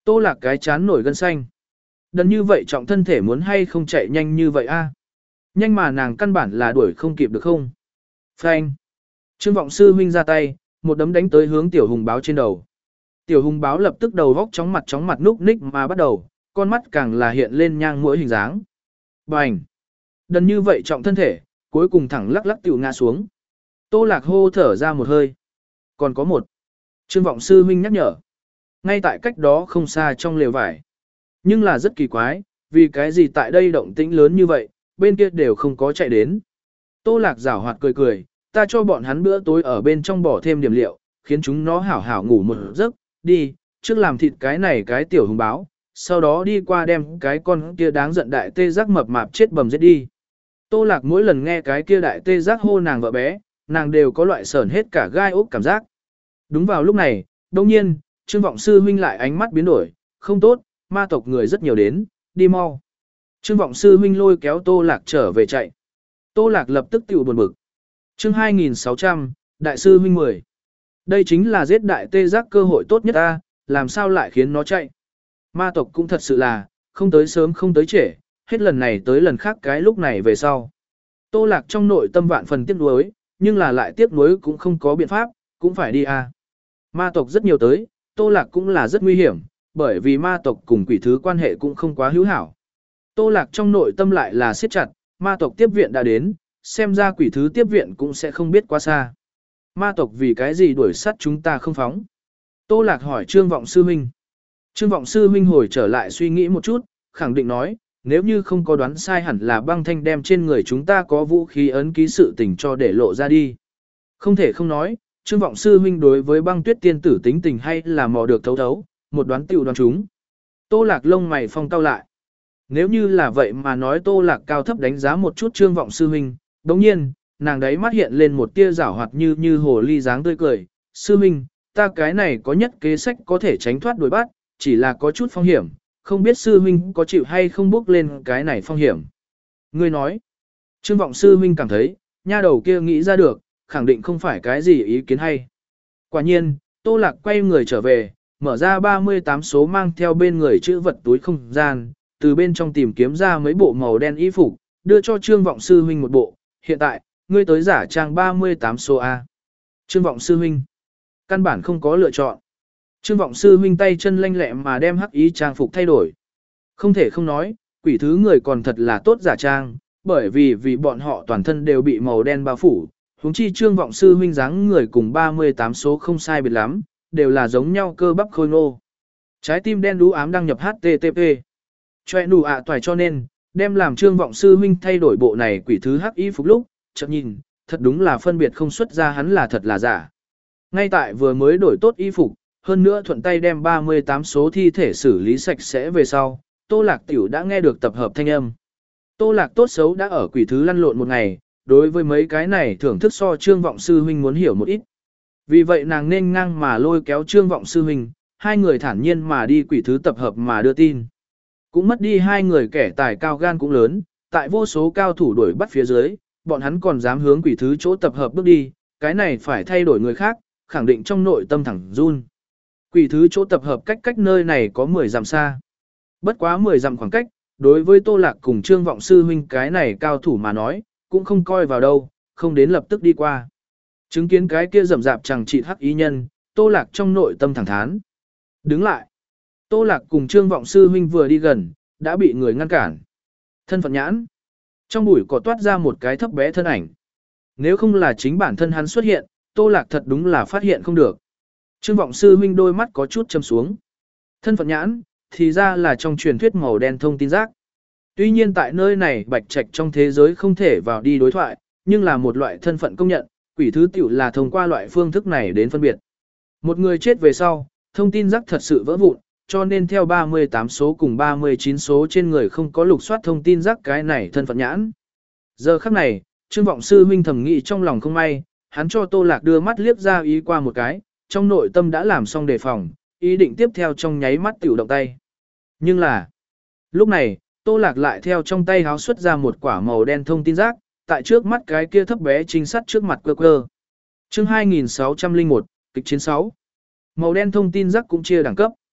Tô Lạc cái chán nổi gân xanh. Đần như vậy trọng thân thể muốn hay không chạy nhanh như vậy a? Nhanh mà nàng căn bản là đuổi không kịp được không? Phanh. Trương Vọng Sư huynh ra tay, một đấm đánh tới hướng Tiểu Hùng báo trên đầu. Tiểu Hùng báo lập tức đầu góc chóng mặt chóng mặt núc ních mà bắt đầu, con mắt càng là hiện lên nhang mũi hình dáng. Bành. Đần như vậy trọng thân thể, cuối cùng thẳng lắc lắc tiểu ngã xuống. Tô Lạc hô thở ra một hơi. Còn có một. Trương Vọng Sư huynh nhắc nhở. Ngay tại cách đó không xa trong lều vải. Nhưng là rất kỳ quái, vì cái gì tại đây động tĩnh lớn như vậy, bên kia đều không có chạy đến. Tô Lạc giảo hoạt cười cười, ta cho bọn hắn bữa tối ở bên trong bỏ thêm điểm liệu, khiến chúng nó hảo hảo ngủ một giấc, đi, trước làm thịt cái này cái tiểu hùng báo, sau đó đi qua đem cái con kia đáng giận đại tê giác mập mạp chết bầm giết đi. Tô Lạc mỗi lần nghe cái kia đại tê giác hô nàng vợ bé, nàng đều có loại sởn hết cả gai ốc cảm giác. Đúng vào lúc này, đồng nhiên, Trương Vọng Sư huynh lại ánh mắt biến đổi, không tốt, ma tộc người rất nhiều đến, đi mau. Trương Vọng Sư huynh lôi kéo Tô Lạc trở về chạy. Tô Lạc lập tức tiểu buồn bực. Chương hai nghìn sáu trăm, Đại sư huynh mười. Đây chính là giết đại tê giác cơ hội tốt nhất ta, làm sao lại khiến nó chạy. Ma tộc cũng thật sự là, không tới sớm không tới trễ, hết lần này tới lần khác cái lúc này về sau. Tô Lạc trong nội tâm vạn phần tiếc nuối, nhưng là lại tiếc nuối cũng không có biện pháp, cũng phải đi à. Ma tộc rất nhiều tới, Tô Lạc cũng là rất nguy hiểm, bởi vì ma tộc cùng quỷ thứ quan hệ cũng không quá hữu hảo. Tô Lạc trong nội tâm lại là siết chặt, ma tộc tiếp viện đã đến, xem ra quỷ thứ tiếp viện cũng sẽ không biết quá xa. Ma tộc vì cái gì đuổi sát chúng ta không phóng? Tô Lạc hỏi Trương Vọng Sư huynh. Trương Vọng Sư huynh hồi trở lại suy nghĩ một chút, khẳng định nói, nếu như không có đoán sai hẳn là băng thanh đem trên người chúng ta có vũ khí ấn ký sự tình cho để lộ ra đi. Không thể không nói, Trương Vọng Sư huynh đối với băng tuyết tiên tử tính tình hay là mò được thấu thấu, một đoán tiểu đoán chúng. Tô Lạc lông mày phong cau lại. Nếu như là vậy mà nói Tô Lạc cao thấp đánh giá một chút Trương Vọng Sư huynh, đồng nhiên, nàng đấy mắt hiện lên một tia giảo hoạt như như hồ ly dáng tươi cười. Sư huynh, ta cái này có nhất kế sách có thể tránh thoát đuổi bắt, chỉ là có chút phong hiểm, không biết sư huynh có chịu hay không bước lên cái này phong hiểm. Ngươi nói, Trương Vọng Sư huynh cảm thấy, nha đầu kia nghĩ ra được, khẳng định không phải cái gì ý kiến hay. Quả nhiên, Tô Lạc quay người trở về, mở ra ba mươi tám số mang theo bên người chữ vật túi không gian, từ bên trong tìm kiếm ra mấy bộ màu đen y phục, đưa cho Trương Vọng Sư huynh một bộ. Hiện tại, ngươi tới giả trang ba mươi tám số A. Trương Vọng Sư huynh, căn bản không có lựa chọn. Trương Vọng Sư huynh tay chân lanh lẹ mà đem hắc ý trang phục thay đổi. Không thể không nói, quỷ thứ người còn thật là tốt giả trang, bởi vì vì bọn họ toàn thân đều bị màu đen bao phủ. Huống chi Trương Vọng Sư huynh dáng người cùng ba mươi tám số không sai biệt lắm, đều là giống nhau cơ bắp khôi ngô. Trái tim đen đú ám đăng nhập hát tê tê pê. Choe nụ ạ toài cho nên, đem làm Trương Vọng Sư huynh thay đổi bộ này quỷ thứ hắc y phục lúc, chợt nhìn, thật đúng là phân biệt không xuất ra hắn là thật là giả. Ngay tại vừa mới đổi tốt y phục, hơn nữa thuận tay đem ba mươi tám số thi thể xử lý sạch sẽ về sau, Tô Lạc tiểu đã nghe được tập hợp thanh âm. Tô Lạc tốt xấu đã ở quỷ thứ lăn lộn một ngày, đối với mấy cái này thưởng thức so Trương Vọng Sư huynh muốn hiểu một ít. Vì vậy nàng nên ngang mà lôi kéo Trương Vọng Sư huynh, hai người thản nhiên mà đi quỷ thứ tập hợp mà đưa tin. Cũng mất đi hai người kẻ tài cao gan cũng lớn, tại vô số cao thủ đuổi bắt phía dưới, bọn hắn còn dám hướng quỷ thứ chỗ tập hợp bước đi, cái này phải thay đổi người khác, khẳng định trong nội tâm thẳng run. Quỷ thứ chỗ tập hợp cách cách nơi này có mười dặm xa. Bất quá mười dặm khoảng cách, đối với Tô Lạc cùng Trương Vọng Sư huynh cái này cao thủ mà nói, cũng không coi vào đâu, không đến lập tức đi qua. Chứng kiến cái kia rậm rạp chẳng trị hắc ý nhân, Tô Lạc trong nội tâm thẳng thán. Đứng lại. Tô Lạc cùng Trương Vọng Sư huynh vừa đi gần, đã bị người ngăn cản. Thân phận nhãn. Trong bụi có toát ra một cái thấp bé thân ảnh. Nếu không là chính bản thân hắn xuất hiện, Tô Lạc thật đúng là phát hiện không được. Trương Vọng Sư huynh đôi mắt có chút châm xuống. Thân phận nhãn, thì ra là trong truyền thuyết màu đen thông tin giác. Tuy nhiên tại nơi này bạch trạch trong thế giới không thể vào đi đối thoại, nhưng là một loại thân phận công nhận, quỷ thứ tiểu là thông qua loại phương thức này đến phân biệt. Một người chết về sau, thông tin giác thật sự vỡ vụn, cho nên theo ba mươi tám số cùng ba mươi chín số trên người không có lục soát thông tin giác cái này thân phận nhãn. Giờ khắc này, Trương Vọng Sư huynh thầm nghĩ trong lòng không may, hắn cho Tô Lạc đưa mắt liếc ra ý qua một cái, trong nội tâm đã làm xong đề phòng, ý định tiếp theo trong nháy mắt tiểu động tay. Nhưng là, lúc này, Tô Lạc lại theo trong tay háo xuất ra một quả màu đen thông tin giác, tại trước mắt cái kia thấp bé trinh sát trước mặt quơ quơ. Chương hai nghìn sáu trăm lẻ một, kịch chiến sáu. Màu đen thông tin giác cũng chia đẳng cấp.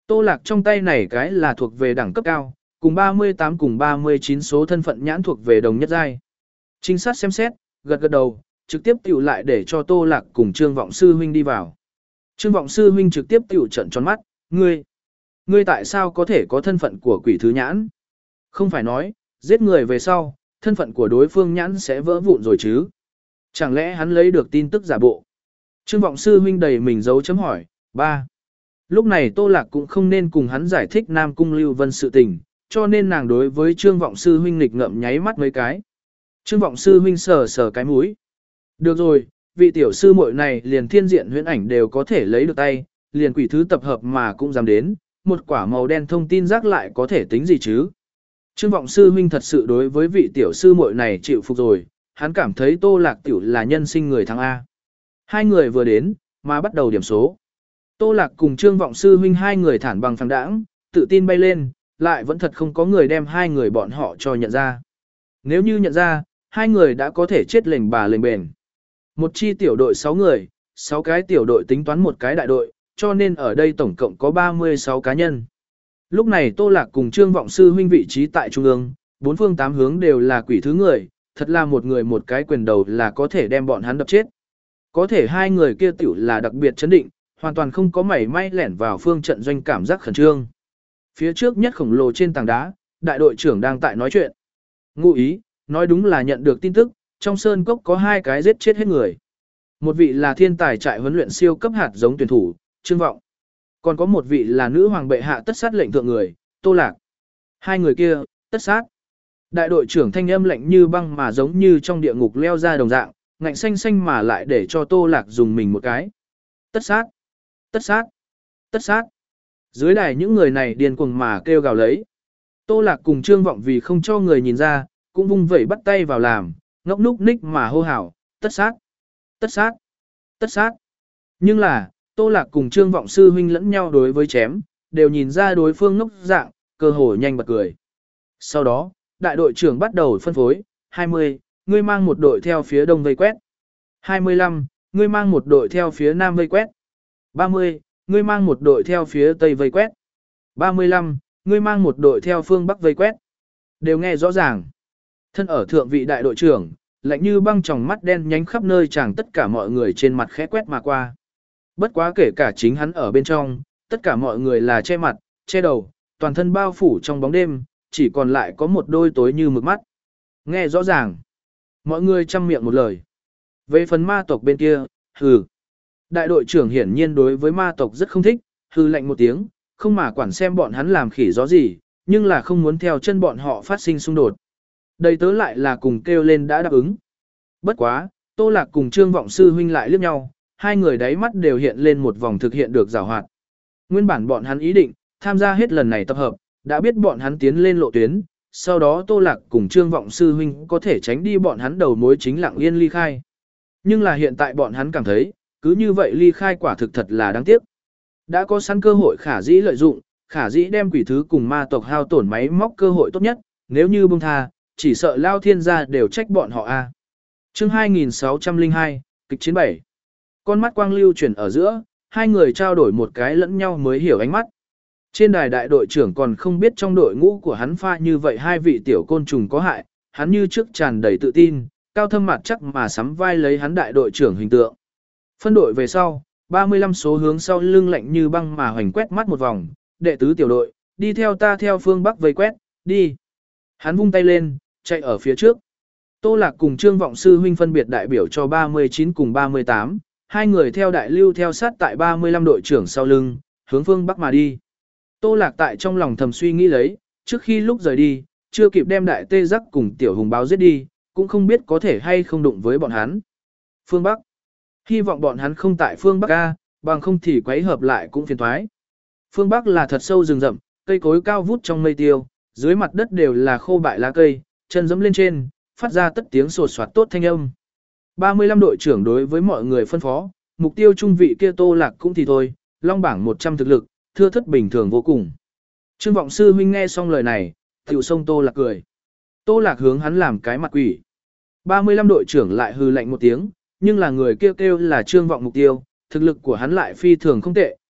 Tô Lạc trong tay này cái là thuộc về đẳng cấp cao, cùng ba mươi tám cùng ba mươi chín số thân phận nhãn thuộc về đồng nhất giai. Trinh sát xem xét, gật gật đầu, trực tiếp tiểu lại để cho Tô Lạc cùng Trương Vọng Sư huynh đi vào. Trương Vọng Sư huynh trực tiếp tiểu trận tròn mắt, ngươi, ngươi tại sao có thể có thân phận của quỷ thứ nhãn? Không phải nói, giết người về sau, thân phận của đối phương nhãn sẽ vỡ vụn rồi chứ? Chẳng lẽ hắn lấy được tin tức giả bộ? Trương Vọng Sư huynh đầy mình dấu chấm hỏi, ba. Lúc này Tô Lạc cũng không nên cùng hắn giải thích Nam Cung Lưu Vân sự tình, cho nên nàng đối với Trương Vọng Sư huynh nghịch ngợm nháy mắt mấy cái. Trương Vọng Sư huynh sờ sờ cái mũi. Được rồi, vị tiểu sư muội này liền thiên diện huyễn ảnh đều có thể lấy được tay, liền quỷ thứ tập hợp mà cũng dám đến, một quả màu đen thông tin rác lại có thể tính gì chứ? Trương Vọng Sư huynh thật sự đối với vị tiểu sư muội này chịu phục rồi, hắn cảm thấy Tô Lạc tiểu là nhân sinh người thắng A. Hai người vừa đến, mà bắt đầu điểm số. Tô Lạc cùng Trương Vọng Sư huynh hai người thản bằng phẳng đãng, tự tin bay lên, lại vẫn thật không có người đem hai người bọn họ cho nhận ra. Nếu như nhận ra, hai người đã có thể chết lềnh bà lềnh bền. Một chi tiểu đội sáu người, sáu cái tiểu đội tính toán một cái đại đội, cho nên ở đây tổng cộng có ba mươi sáu cá nhân. Lúc này Tô Lạc cùng Trương Vọng Sư huynh vị trí tại trung ương, bốn phương tám hướng đều là quỷ thứ người, thật là một người một cái quyền đầu là có thể đem bọn hắn đập chết. Có thể hai người kia tiểu là đặc biệt chấn định, hoàn toàn không có mảy may lẻn vào phương trận doanh cảm giác khẩn trương. Phía trước nhất khổng lồ trên tảng đá, đại đội trưởng đang tại nói chuyện. Ngụ ý, nói đúng là nhận được tin tức, trong sơn cốc có hai cái giết chết hết người. Một vị là thiên tài trại huấn luyện siêu cấp hạt giống tuyển thủ, Trương Vọng. Còn có một vị là nữ hoàng bệ hạ tất sát lệnh thượng người, Tô Lạc. Hai người kia, tất sát. Đại đội trưởng thanh âm lạnh như băng mà giống như trong địa ngục leo ra đồng dạng, ngạnh xanh xanh mà lại để cho Tô Lạc dùng mình một cái. Tất sát. Tất sát. Tất sát. Dưới đài những người này điên cuồng mà kêu gào lấy. Tô Lạc cùng Trương Vọng vì không cho người nhìn ra, cũng vung vẩy bắt tay vào làm, ngốc núc ních mà hô hào, tất sát. Tất sát. Tất sát. Nhưng là, Tô Lạc cùng Trương Vọng Sư huynh lẫn nhau đối với chém, đều nhìn ra đối phương ngốc dạng, cơ hồ nhanh bật cười. Sau đó, đại đội trưởng bắt đầu phân phối, hai mươi, ngươi mang một đội theo phía đông vây quét. hai mươi lăm, ngươi mang một đội theo phía nam vây quét. ba mươi, ngươi mang một đội theo phía tây vây quét. ba mươi lăm, ngươi mang một đội theo phương bắc vây quét. Đều nghe rõ ràng. Thân ở thượng vị đại đội trưởng, lạnh như băng tròng mắt đen nhánh khắp nơi chẳng tất cả mọi người trên mặt khẽ quét mà qua. Bất quá kể cả chính hắn ở bên trong, tất cả mọi người là che mặt, che đầu, toàn thân bao phủ trong bóng đêm, chỉ còn lại có một đôi tối như mực mắt. Nghe rõ ràng. Mọi người chăm miệng một lời. Về phần ma tộc bên kia, hừ. Đại đội trưởng hiển nhiên đối với ma tộc rất không thích, hừ lạnh một tiếng, không mà quản xem bọn hắn làm khỉ gió gì, nhưng là không muốn theo chân bọn họ phát sinh xung đột. Đây tớ lại là cùng kêu lên đã đáp ứng. Bất quá, Tô Lạc cùng Trương Vọng Sư huynh lại liếc nhau, hai người đáy mắt đều hiện lên một vòng thực hiện được giảo hoạt. Nguyên bản bọn hắn ý định, tham gia hết lần này tập hợp, đã biết bọn hắn tiến lên lộ tuyến, sau đó Tô Lạc cùng Trương Vọng Sư huynh có thể tránh đi bọn hắn đầu mối chính lặng yên ly khai. Nhưng là hiện tại bọn hắn cảm thấy, cứ như vậy ly khai quả thực thật là đáng tiếc. Đã có sẵn cơ hội khả dĩ lợi dụng, khả dĩ đem quỷ thứ cùng ma tộc hao tổn máy móc cơ hội tốt nhất, nếu như buông tha, chỉ sợ Lao Thiên gia đều trách bọn họ a. Chương hai nghìn sáu trăm lẻ hai, kịch chiến bảy. Con mắt quang lưu chuyển ở giữa, hai người trao đổi một cái lẫn nhau mới hiểu ánh mắt. Trên đài đại đội trưởng còn không biết trong đội ngũ của hắn pha như vậy hai vị tiểu côn trùng có hại, hắn như trước tràn đầy tự tin, cao thâm mặt chắc mà sắm vai lấy hắn đại đội trưởng hình tượng. Phân đội về sau, ba mươi lăm số hướng sau lưng lạnh như băng mà hoành quét mắt một vòng, đệ tứ tiểu đội, đi theo ta theo phương bắc vây quét, đi. Hắn vung tay lên, chạy ở phía trước. Tô Lạc cùng Trương Vọng Sư huynh phân biệt đại biểu cho ba mươi chín cùng ba mươi tám, hai người theo đại lưu theo sát tại ba mươi lăm đội trưởng sau lưng, hướng phương bắc mà đi. Tô Lạc tại trong lòng thầm suy nghĩ lấy, trước khi lúc rời đi, chưa kịp đem đại tê giác cùng tiểu hùng báo giết đi, cũng không biết có thể hay không đụng với bọn hắn. Phương Bắc. Hy vọng bọn hắn không tại phương Bắc A, bằng không thì quấy hợp lại cũng phiền thoái. Phương Bắc là thật sâu rừng rậm, cây cối cao vút trong mây tiêu, dưới mặt đất đều là khô bại lá cây, chân dẫm lên trên, phát ra tất tiếng sột soạt tốt thanh âm. ba mươi lăm đội trưởng đối với mọi người phân phó, mục tiêu trung vị kia Tô Lạc cũng thì thôi, long bảng một trăm thực lực, thưa thất bình thường vô cùng. Trương Vọng Sư huynh nghe xong lời này, tiểu sông Tô Lạc cười. Tô Lạc hướng hắn làm cái mặt quỷ. ba mươi lăm đội trưởng lại hừ lạnh một tiếng, nhưng là người kêu kêu là Trương Vọng mục tiêu, thực lực của hắn lại phi thường không tệ,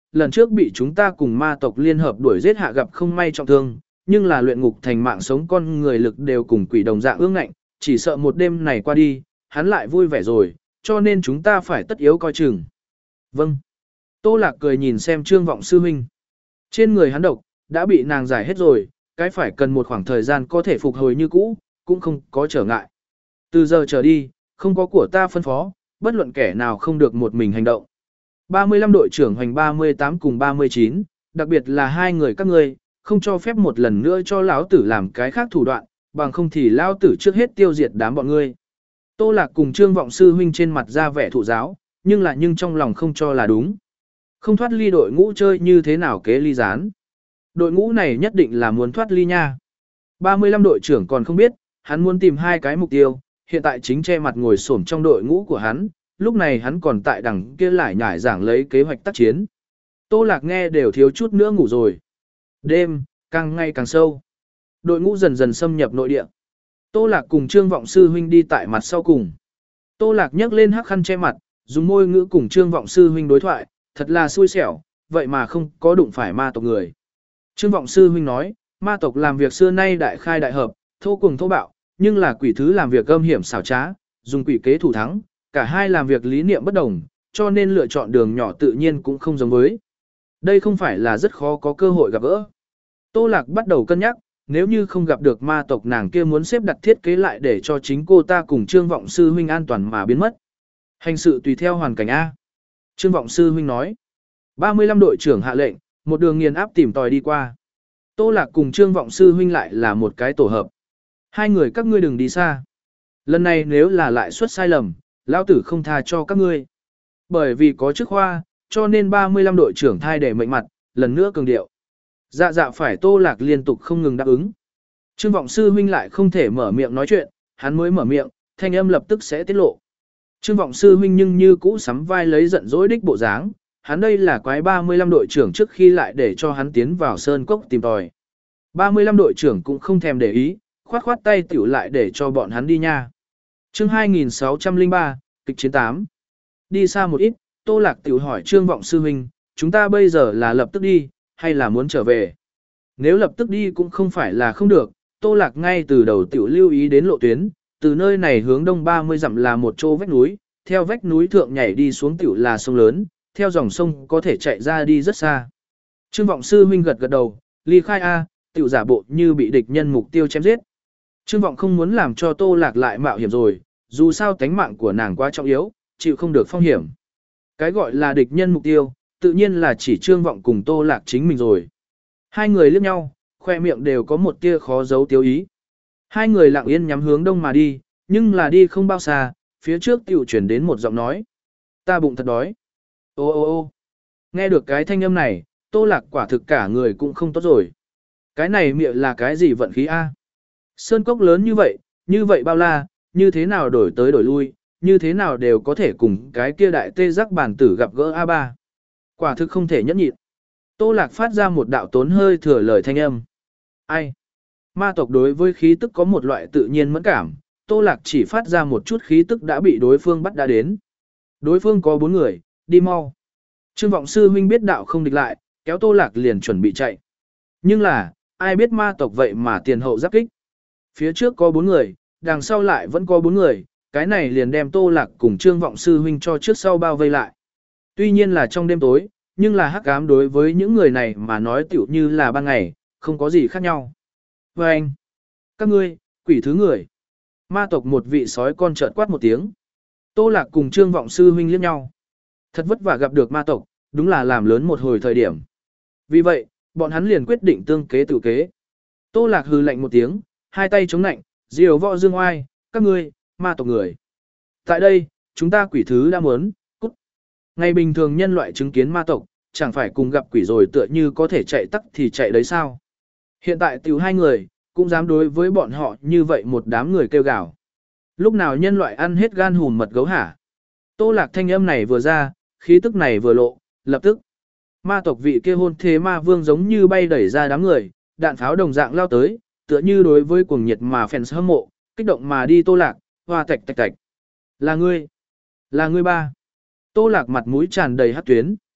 lần trước bị chúng ta cùng ma tộc liên hợp đuổi giết hạ gặp không may trọng thương, nhưng là luyện ngục thành mạng sống con người lực đều cùng quỷ đồng dạng ương ngạnh, chỉ sợ một đêm này qua đi, hắn lại vui vẻ rồi, cho nên chúng ta phải tất yếu coi chừng. Vâng. Tô Lạc cười nhìn xem Trương Vọng Sư huynh. Trên người hắn độc, đã bị nàng giải hết rồi, cái phải cần một khoảng thời gian có thể phục hồi như cũ, cũng không có trở ngại. Từ giờ trở đi, không có của ta phân phó, bất luận kẻ nào không được một mình hành động. ba mươi lăm đội trưởng hoành ba mươi tám cùng ba mươi chín, đặc biệt là hai người các ngươi, không cho phép một lần nữa cho lão tử làm cái khác thủ đoạn, bằng không thì lão tử trước hết tiêu diệt đám bọn ngươi. Tô Lạc cùng Trương Vọng Sư huynh trên mặt ra vẻ thụ giáo, nhưng là nhưng trong lòng không cho là đúng. Không thoát ly đội ngũ chơi như thế nào kế ly gián. Đội ngũ này nhất định là muốn thoát ly nha. ba mươi lăm đội trưởng còn không biết, hắn muốn tìm hai cái mục tiêu, hiện tại chính che mặt ngồi xổm trong đội ngũ của hắn, lúc này hắn còn tại đằng kia lại nhải giảng lấy kế hoạch tác chiến. Tô Lạc nghe đều thiếu chút nữa ngủ rồi. Đêm, càng ngày càng sâu. Đội ngũ dần dần xâm nhập nội địa. Tô Lạc cùng Trương Vọng Sư huynh đi tại mặt sau cùng. Tô Lạc nhấc lên hắc khăn che mặt, dùng môi ngữ cùng Trương Vọng Sư huynh đối thoại, thật là xui xẻo, vậy mà không có đụng phải ma tộc người. Trương Vọng Sư huynh nói, ma tộc làm việc xưa nay đại khai đại hợp, thô cùng thô bạo, nhưng là quỷ thứ làm việc âm hiểm xảo trá, dùng quỷ kế thủ thắng, cả hai làm việc lý niệm bất đồng, cho nên lựa chọn đường nhỏ tự nhiên cũng không giống với. Đây không phải là rất khó có cơ hội gặp gỡ. Tô Lạc bắt đầu cân nhắc, nếu như không gặp được ma tộc nàng kia muốn xếp đặt thiết kế lại để cho chính cô ta cùng Trương Vọng Sư huynh an toàn mà biến mất. Hành sự tùy theo hoàn cảnh A. Trương Vọng Sư huynh nói. ba mươi lăm đội trưởng hạ lệnh, một đường nghiền áp tìm tòi đi qua. Tô Lạc cùng Trương Vọng Sư huynh lại là một cái tổ hợp. Hai người các ngươi đừng đi xa. Lần này nếu là lại xuất sai lầm, lão tử không tha cho các ngươi. Bởi vì có chức khoa, cho nên ba mươi lăm đội trưởng thay để mệnh mặt, lần nữa cường điệu. Dạ dạ phải Tô Lạc liên tục không ngừng đáp ứng. Trương Vọng Sư huynh lại không thể mở miệng nói chuyện, hắn mới mở miệng, thanh âm lập tức sẽ tiết lộ. Trương Vọng Sư huynh nhưng như cũ sắm vai lấy giận dỗi đích bộ dáng, hắn đây là quái ba mươi lăm đội trưởng trước khi lại để cho hắn tiến vào sơn cốc tìm tòi. ba mươi lăm đội trưởng cũng không thèm để ý, khoát khoát tay tiểu lại để cho bọn hắn đi nha. Chương hai nghìn sáu trăm lẻ ba, kịch chiến tám. Đi xa một ít, Tô Lạc tiểu hỏi Trương Vọng Sư huynh, chúng ta bây giờ là lập tức đi, hay là muốn trở về? Nếu lập tức đi cũng không phải là không được, Tô Lạc ngay từ đầu tiểu lưu ý đến lộ tuyến, từ nơi này hướng đông ba mươi dặm là một chỗ vách núi, theo vách núi thượng nhảy đi xuống tiểu là sông lớn, theo dòng sông có thể chạy ra đi rất xa. Trương Vọng Sư huynh gật gật đầu, ly khai A, tiểu giả bộ như bị địch nhân mục tiêu chém giết. Trương Vọng không muốn làm cho Tô Lạc lại mạo hiểm rồi, dù sao tánh mạng của nàng quá trọng yếu, chịu không được phong hiểm. Cái gọi là địch nhân mục tiêu, tự nhiên là chỉ Trương Vọng cùng Tô Lạc chính mình rồi. Hai người liếc nhau, khoe miệng đều có một tia khó giấu tiêu ý. Hai người lặng yên nhắm hướng đông mà đi, nhưng là đi không bao xa, phía trước tiểu chuyển đến một giọng nói. Ta bụng thật đói. Ô ô ô nghe được cái thanh âm này, Tô Lạc quả thực cả người cũng không tốt rồi. Cái này miệng là cái gì vận khí A? Sơn cốc lớn như vậy, như vậy bao la, như thế nào đổi tới đổi lui, như thế nào đều có thể cùng cái kia đại tê giác bản tử gặp gỡ A ba. Quả thực không thể nhẫn nhịn. Tô Lạc phát ra một đạo tốn hơi thừa lời thanh âm. Ai? Ma tộc đối với khí tức có một loại tự nhiên mẫn cảm, Tô Lạc chỉ phát ra một chút khí tức đã bị đối phương bắt đã đến. Đối phương có bốn người, đi mau. Trương Vọng Sư huynh biết đạo không địch lại, kéo Tô Lạc liền chuẩn bị chạy. Nhưng là, ai biết ma tộc vậy mà tiền hậu giáp kích. Phía trước có bốn người, đằng sau lại vẫn có bốn người, cái này liền đem Tô Lạc cùng Trương Vọng Sư huynh cho trước sau bao vây lại. Tuy nhiên là trong đêm tối, nhưng là hắc ám đối với những người này mà nói tiểu như là ban ngày, không có gì khác nhau. Và anh, các ngươi, quỷ thứ người. Ma tộc một vị sói con chợt quát một tiếng. Tô Lạc cùng Trương Vọng Sư huynh liếc nhau. Thật vất vả gặp được ma tộc, đúng là làm lớn một hồi thời điểm. Vì vậy, bọn hắn liền quyết định tương kế tự kế. Tô Lạc hừ lạnh một tiếng, hai tay chống nạnh, diều võ dương oai, các ngươi, ma tộc người. Tại đây, chúng ta quỷ thứ đã muốn, cút. Ngày bình thường nhân loại chứng kiến ma tộc, chẳng phải cùng gặp quỷ rồi tựa như có thể chạy tắc thì chạy đấy sao. Hiện tại tiểu hai người, cũng dám đối với bọn họ như vậy một đám người kêu gào. Lúc nào nhân loại ăn hết gan hùm mật gấu hả? Tô Lạc thanh âm này vừa ra, khí tức này vừa lộ, lập tức. Ma tộc vị kia hôn thế ma vương giống như bay đẩy ra đám người, đạn pháo đồng dạng lao tới, tựa như đối với cuồng nhiệt mà fans hâm mộ, kích động mà đi Tô Lạc, hoa tạch tạch tạch. Là ngươi, là ngươi ba. Tô Lạc mặt mũi tràn đầy hắc tuyến.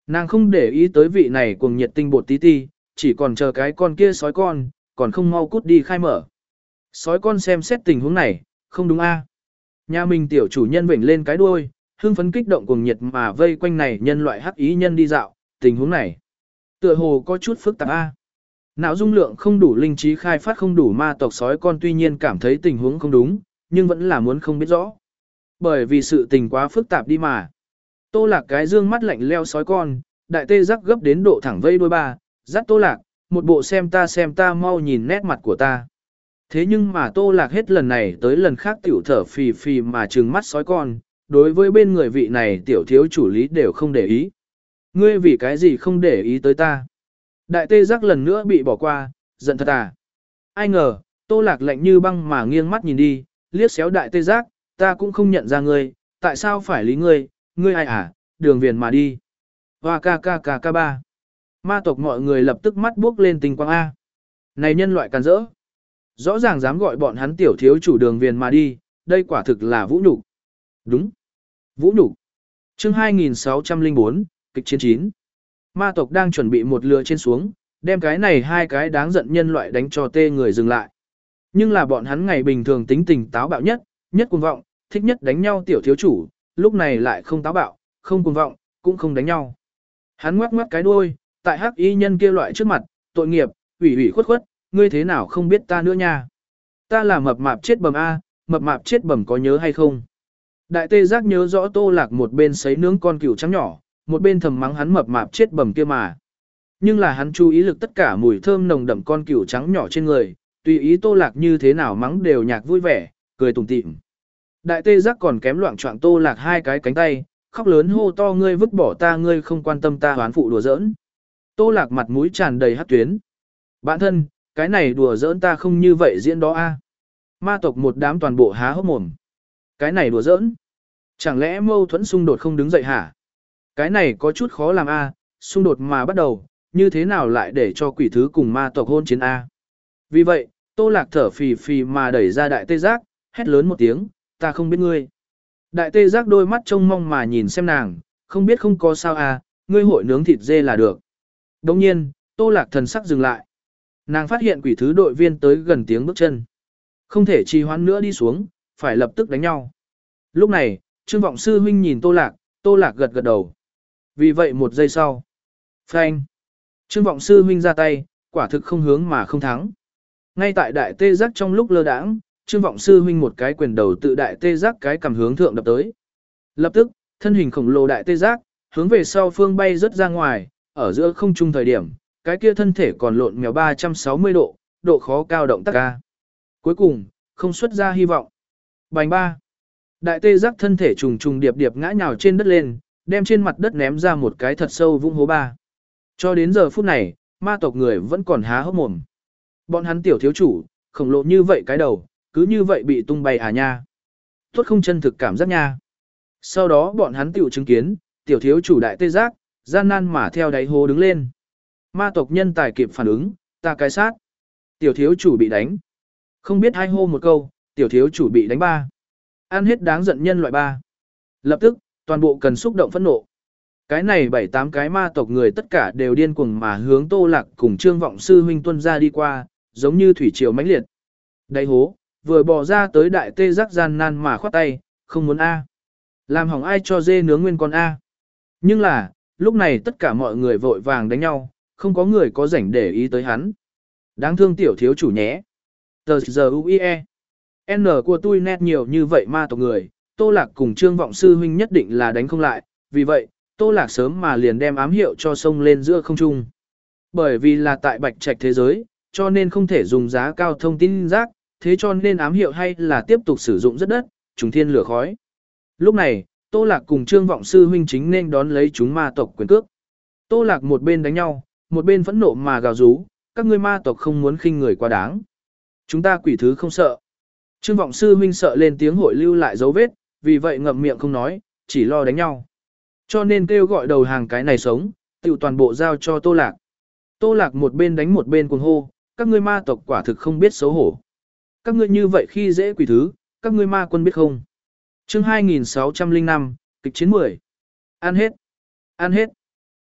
Nàng không để ý tới vị này cuồng nhiệt tinh bột tí ti, chỉ còn chờ cái con kia sói con, còn không mau cút đi khai mở. Sói con xem xét tình huống này, không đúng a? Nhà mình tiểu chủ nhân vểnh lên cái đuôi, hưng phấn kích động cuồng nhiệt mà vây quanh này nhân loại hắc ý nhân đi dạo, tình huống này. Tựa hồ có chút phức tạp a. Não dung lượng không đủ, linh trí khai phát không đủ, ma tộc sói con tuy nhiên cảm thấy tình huống không đúng, nhưng vẫn là muốn không biết rõ. Bởi vì sự tình quá phức tạp đi mà. Tô Lạc cái dương mắt lạnh leo sói con, đại tê giác gấp đến độ thẳng vây đuôi ba, dắt Tô Lạc, một bộ xem ta xem ta mau nhìn nét mặt của ta. Thế nhưng mà Tô Lạc hết lần này tới lần khác tiểu thở phì phì mà trừng mắt sói con, đối với bên người vị này tiểu thiếu chủ lý đều không để ý. Ngươi vì cái gì không để ý tới ta? Đại tê giác lần nữa bị bỏ qua, giận thật à? Ai ngờ, Tô Lạc lạnh như băng mà nghiêng mắt nhìn đi, liếc xéo đại tê giác, ta cũng không nhận ra ngươi, tại sao phải lý ngươi, ngươi ai à, đường viền mà đi. Hoa ca ca ca ca ba. Ma tộc mọi người lập tức mắt buốc lên tình quang A. Này nhân loại càn rỡ. Rõ ràng dám gọi bọn hắn tiểu thiếu chủ đường viền mà đi, đây quả thực là vũ nhục. Đúng. Vũ nhục. Chương hai nghìn sáu trăm lẻ bốn, kịch chiến chín. Ma tộc đang chuẩn bị một lừa trên xuống, đem cái này hai cái đáng giận nhân loại đánh cho tê người dừng lại. Nhưng là bọn hắn ngày bình thường tính tình táo bạo nhất, nhất cuồng vọng, thích nhất đánh nhau tiểu thiếu chủ, lúc này lại không táo bạo, không cuồng vọng, cũng không đánh nhau. Hắn ngoắc ngoắc cái đuôi, tại hắc y nhân kia loại trước mặt, tội nghiệp, ủy ủy khuất khuất, ngươi thế nào không biết ta nữa nha. Ta là mập mạp chết bầm A, mập mạp chết bầm có nhớ hay không? Đại tê giác nhớ rõ Tô Lạc một bên sấy nướng con cừu trắng nhỏ, một bên thầm mắng hắn mập mạp chết bầm kia mà. Nhưng là hắn chú ý lực tất cả mùi thơm nồng đậm con cừu trắng nhỏ trên người, tùy ý Tô Lạc như thế nào mắng đều nhạc vui vẻ, cười tủm tỉm. Đại tê giác còn kém loạn choạng Tô Lạc hai cái cánh tay, khóc lớn hô to ngươi vứt bỏ ta, ngươi không quan tâm ta, hoán phụ đùa giỡn. Tô Lạc mặt mũi tràn đầy hắc tuyến. Bạn thân, cái này đùa giỡn ta không như vậy diễn đó a. Ma tộc một đám toàn bộ há hốc mồm. Cái này đùa giỡn? Chẳng lẽ mâu thuẫn xung đột không đứng dậy hả? Cái này có chút khó làm a, xung đột mà bắt đầu, như thế nào lại để cho quỷ thứ cùng ma tộc hôn chiến a? Vì vậy, Tô Lạc thở phì phì mà đẩy ra đại tê giác, hét lớn một tiếng, ta không biết ngươi. Đại tê giác đôi mắt trông mong mà nhìn xem nàng, không biết không có sao à, ngươi hội nướng thịt dê là được. Đồng nhiên, Tô Lạc thần sắc dừng lại. Nàng phát hiện quỷ thứ đội viên tới gần tiếng bước chân. Không thể trì hoãn nữa đi xuống, phải lập tức đánh nhau. Lúc này, Trương Vọng Sư huynh nhìn Tô Lạc, Tô Lạc gật gật đầu. Vì vậy một giây sau. Phanh. Trương Vọng Sư huynh ra tay, quả thực không hướng mà không thắng. Ngay tại đại tê giác trong lúc lơ đãng, Trương Vọng Sư huynh một cái quyền đầu tự đại tê giác cái cầm hướng thượng đập tới. Lập tức, thân hình khổng lồ đại tê giác, hướng về sau phương bay rất ra ngoài, ở giữa không trung thời điểm, cái kia thân thể còn lộn mèo ba trăm sáu mươi độ, độ khó cao động tác ca. Cuối cùng, không xuất ra hy vọng. Bành ba. Đại tê giác thân thể trùng trùng điệp điệp ngã nhào trên đất lên, đem trên mặt đất ném ra một cái thật sâu vũng hố ba. Cho đến giờ phút này, ma tộc người vẫn còn há hốc mồm. Bọn hắn tiểu thiếu chủ, khổng lồ như vậy cái đầu, cứ như vậy bị tung bay à nha. Tốt không chân thực cảm giác nha. Sau đó bọn hắn tiểu chứng kiến, tiểu thiếu chủ đại tê giác, gian nan mà theo đáy hố đứng lên. Ma tộc nhân tài kịp phản ứng, ta cái sát. Tiểu thiếu chủ bị đánh. Không biết hai hô một câu, tiểu thiếu chủ bị đánh ba. Ăn hết đáng giận nhân loại ba. Lập tức, toàn bộ cần xúc động phẫn nộ. Cái này bảy tám cái ma tộc người tất cả đều điên cuồng mà hướng Tô Lạc cùng Trương Vọng Sư huynh tuân ra đi qua, giống như thủy triều mãnh liệt. Đáy hố, vừa bò ra tới đại tê giác gian nan mà khoát tay, không muốn A. Làm hỏng ai cho dê nướng nguyên con A. Nhưng là, lúc này tất cả mọi người vội vàng đánh nhau, không có người có rảnh để ý tới hắn. Đáng thương tiểu thiếu chủ nhé. Tờ giờ u i e. N của tôi nét nhiều như vậy ma tộc người, Tô Lạc cùng Trương Vọng Sư huynh nhất định là đánh không lại, vì vậy, Tô Lạc sớm mà liền đem ám hiệu cho sông lên giữa không trung. Bởi vì là tại bạch trạch thế giới, cho nên không thể dùng giá cao thông tin rác, thế cho nên ám hiệu hay là tiếp tục sử dụng rất đất, trùng thiên lửa khói. Lúc này, Tô Lạc cùng Trương Vọng Sư huynh chính nên đón lấy chúng ma tộc quyền cước. Tô Lạc một bên đánh nhau, một bên phẫn nộ mà gào rú, các ngươi ma tộc không muốn khinh người quá đáng. Chúng ta quỷ thứ không sợ. Trương Vọng Sư huynh sợ lên tiếng hội lưu lại dấu vết, vì vậy ngậm miệng không nói, chỉ lo đánh nhau. Cho nên kêu gọi đầu hàng cái này sống, tiểu toàn bộ giao cho Tô Lạc. Tô Lạc một bên đánh một bên cuồng hô, các ngươi ma tộc quả thực không biết xấu hổ. Các ngươi như vậy khi dễ quỷ thứ, các ngươi ma quân biết không? Chương hai nghìn sáu trăm lẻ năm, kịch chiến mười. Ăn hết. Ăn hết.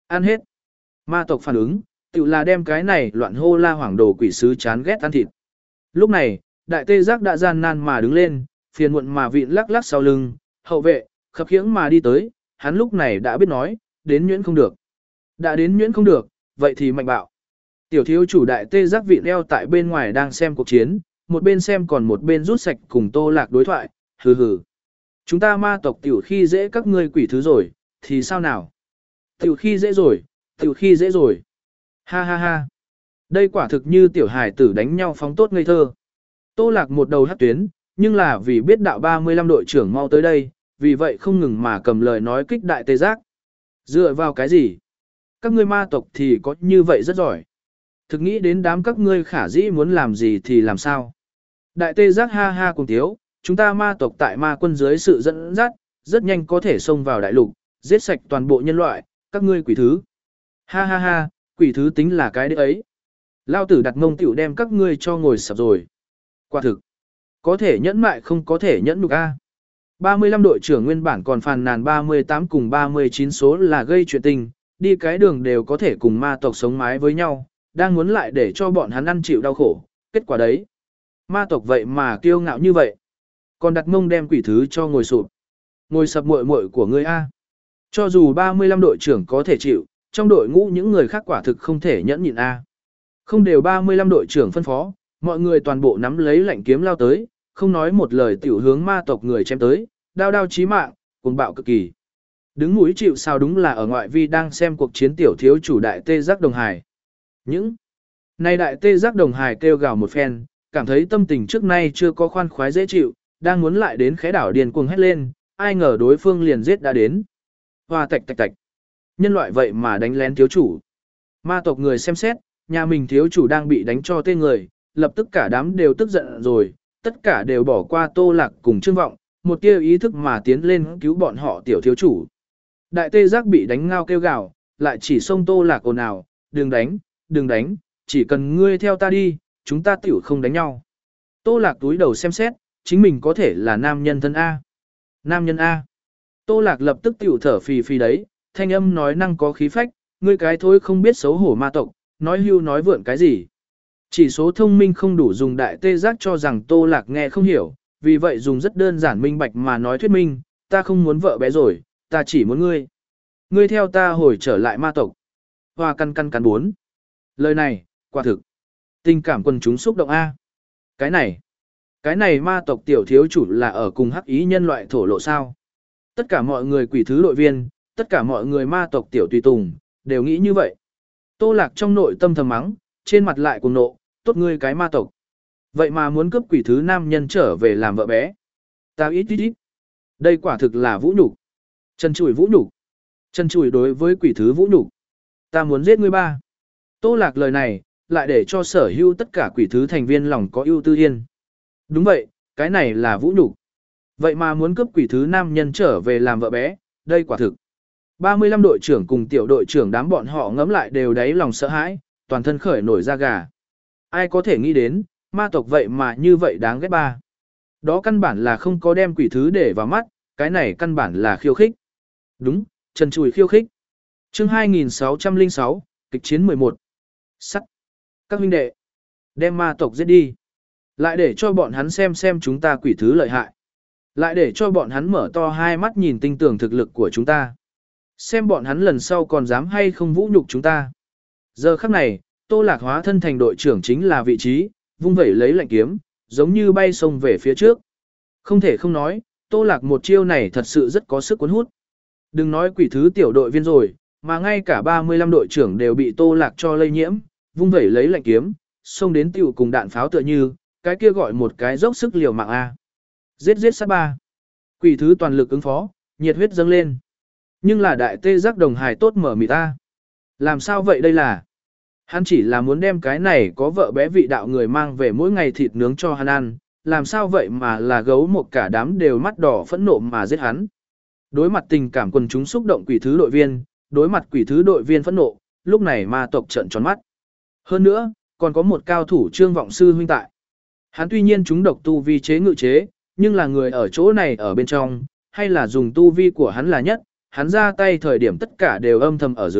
Ăn hết. Ma tộc phản ứng, tự là đem cái này loạn hô la hoảng đồ quỷ sứ chán ghét ăn thịt. Lúc này, đại tê giác đã gian nan mà đứng lên, phiền muộn mà vịn lắc lắc sau lưng, hậu vệ, khập khiễng mà đi tới, hắn lúc này đã biết nói, đến nhuyễn không được. Đã đến nhuyễn không được, vậy thì mạnh bạo. Tiểu thiếu chủ đại tê giác vịn eo tại bên ngoài đang xem cuộc chiến, một bên xem còn một bên rút sạch cùng Tô Lạc đối thoại, hừ hừ. Chúng ta ma tộc tiểu khi dễ các ngươi quỷ thứ rồi, thì sao nào? Tiểu khi dễ rồi, tiểu khi dễ rồi. Ha ha ha. Đây quả thực như tiểu hải tử đánh nhau phóng tốt ngây thơ. Tô Lạc một đầu hất tuyến, nhưng là vì biết đạo ba mươi lăm đội trưởng mau tới đây, vì vậy không ngừng mà cầm lời nói kích đại tê giác. Dựa vào cái gì? Các ngươi ma tộc thì có như vậy rất giỏi. Thực nghĩ đến đám các ngươi khả dĩ muốn làm gì thì làm sao? Đại tê giác ha ha cùng tiếu, chúng ta ma tộc tại ma quân dưới sự dẫn dắt, rất nhanh có thể xông vào đại lục, giết sạch toàn bộ nhân loại, các ngươi quỷ thứ. Ha ha ha, quỷ thứ tính là cái đấy ấy. Lao tử đặt mông tiểu đem các ngươi cho ngồi sập rồi. Quả thực, có thể nhẫn mại không có thể nhẫn nhục a. ba mươi lăm đội trưởng nguyên bản còn phàn nàn ba mươi tám cùng ba mươi chín số là gây chuyện tình, đi cái đường đều có thể cùng ma tộc sống mái với nhau, đang muốn lại để cho bọn hắn ăn chịu đau khổ, kết quả đấy. Ma tộc vậy mà kiêu ngạo như vậy. Còn đặt mông đem quỷ thứ cho ngồi sụp. Ngồi sập muội muội của ngươi a. Cho dù ba mươi lăm đội trưởng có thể chịu, trong đội ngũ những người khác quả thực không thể nhẫn nhịn a. Không đều ba mươi lăm đội trưởng phân phó, mọi người toàn bộ nắm lấy lạnh kiếm lao tới, không nói một lời tiểu hướng ma tộc người chém tới, đao đao chí mạng, cuồng bạo cực kỳ. Đứng mũi chịu sao đúng là ở ngoại vi đang xem cuộc chiến tiểu thiếu chủ đại tê giác đồng hải. Những này đại tê giác đồng hải kêu gào một phen, cảm thấy tâm tình trước nay chưa có khoan khoái dễ chịu, đang muốn lại đến khẽ đảo điền cuồng hét lên, ai ngờ đối phương liền giết đã đến. Hoa tạch tạch tạch. Nhân loại vậy mà đánh lén thiếu chủ. Ma tộc người xem xét, nhà mình thiếu chủ đang bị đánh cho tên người, lập tức cả đám đều tức giận rồi, tất cả đều bỏ qua Tô Lạc cùng Trương Vọng, một tia ý thức mà tiến lên cứu bọn họ tiểu thiếu chủ. Đại tê giác bị đánh ngao kêu gào, lại chỉ xông Tô Lạc ồn ào, đừng đánh, đừng đánh, chỉ cần ngươi theo ta đi, chúng ta tiểu không đánh nhau. Tô Lạc túi đầu xem xét, chính mình có thể là nam nhân thân A. Nam nhân A. Tô Lạc lập tức tiểu thở phì phì đấy, thanh âm nói năng có khí phách, ngươi cái thối không biết xấu hổ ma tộc, nói hưu nói vượn cái gì. Chỉ số thông minh không đủ dùng đại tê giác cho rằng Tô Lạc nghe không hiểu, vì vậy dùng rất đơn giản minh bạch mà nói thuyết minh, ta không muốn vợ bé rồi, ta chỉ muốn ngươi. Ngươi theo ta hồi trở lại ma tộc. Hoa căn căn căn bốn. Lời này, quả thực. Tình cảm quần chúng xúc động A. Cái này, cái này ma tộc tiểu thiếu chủ là ở cùng hắc ý nhân loại thổ lộ sao. Tất cả mọi người quỷ thứ đội viên, tất cả mọi người ma tộc tiểu tùy tùng, đều nghĩ như vậy. Tô Lạc trong nội tâm thầm mắng, trên mặt lại cùng nộ, tốt ngươi cái ma tộc. Vậy mà muốn cướp quỷ thứ nam nhân trở về làm vợ bé. Ta ít ít ít. Đây quả thực là vũ nhục. Chân chùi vũ nhục. Chân chùi đối với quỷ thứ vũ nhục. Ta muốn giết ngươi ba. Tô Lạc lời này, lại để cho sở hữu tất cả quỷ thứ thành viên lòng có ưu tư yên. Đúng vậy, cái này là vũ nhục. Vậy mà muốn cướp quỷ thứ nam nhân trở về làm vợ bé, đây quả thực. ba mươi lăm đội trưởng cùng tiểu đội trưởng đám bọn họ ngấm lại đều đáy lòng sợ hãi, toàn thân khởi nổi da gà. Ai có thể nghĩ đến, ma tộc vậy mà như vậy đáng ghét ba. Đó căn bản là không có đem quỷ thứ để vào mắt, cái này căn bản là khiêu khích. Đúng, trần trùi khiêu khích. Chương hai nghìn sáu trăm lẻ sáu, kịch chiến mười một. Sắt. Các huynh đệ, đem ma tộc giết đi. Lại để cho bọn hắn xem xem chúng ta quỷ thứ lợi hại. Lại để cho bọn hắn mở to hai mắt nhìn tinh tường thực lực của chúng ta. Xem bọn hắn lần sau còn dám hay không vũ nhục chúng ta. Giờ khắc này, Tô Lạc hóa thân thành đội trưởng chính là vị trí, vung vẩy lấy lạnh kiếm, giống như bay sông về phía trước. Không thể không nói, Tô Lạc một chiêu này thật sự rất có sức cuốn hút. Đừng nói quỷ thứ tiểu đội viên rồi, mà ngay cả ba mươi lăm đội trưởng đều bị Tô Lạc cho lây nhiễm, vung vẩy lấy lạnh kiếm, xông đến tiểu cùng đạn pháo tựa như, cái kia gọi một cái dốc sức liều mạng a. Giết giết sát ba. Quỷ thứ toàn lực ứng phó, nhiệt huyết dâng lên. Nhưng là đại tê giác đồng hài tốt mở mì ta. Làm sao vậy đây là? Hắn chỉ là muốn đem cái này có vợ bé vị đạo người mang về mỗi ngày thịt nướng cho hắn ăn. Làm sao vậy mà là gấu một cả đám đều mắt đỏ phẫn nộ mà giết hắn. Đối mặt tình cảm quần chúng xúc động quỷ thứ đội viên, đối mặt quỷ thứ đội viên phẫn nộ, lúc này ma tộc trợn tròn mắt. Hơn nữa, còn có một cao thủ Trương Vọng Sư huynh tại. Hắn tuy nhiên chúng độc tu vi chế ngự chế, nhưng là người ở chỗ này ở bên trong, hay là dùng tu vi của hắn là nhất, hắn ra tay thời điểm tất cả đều âm thầm ở dưới,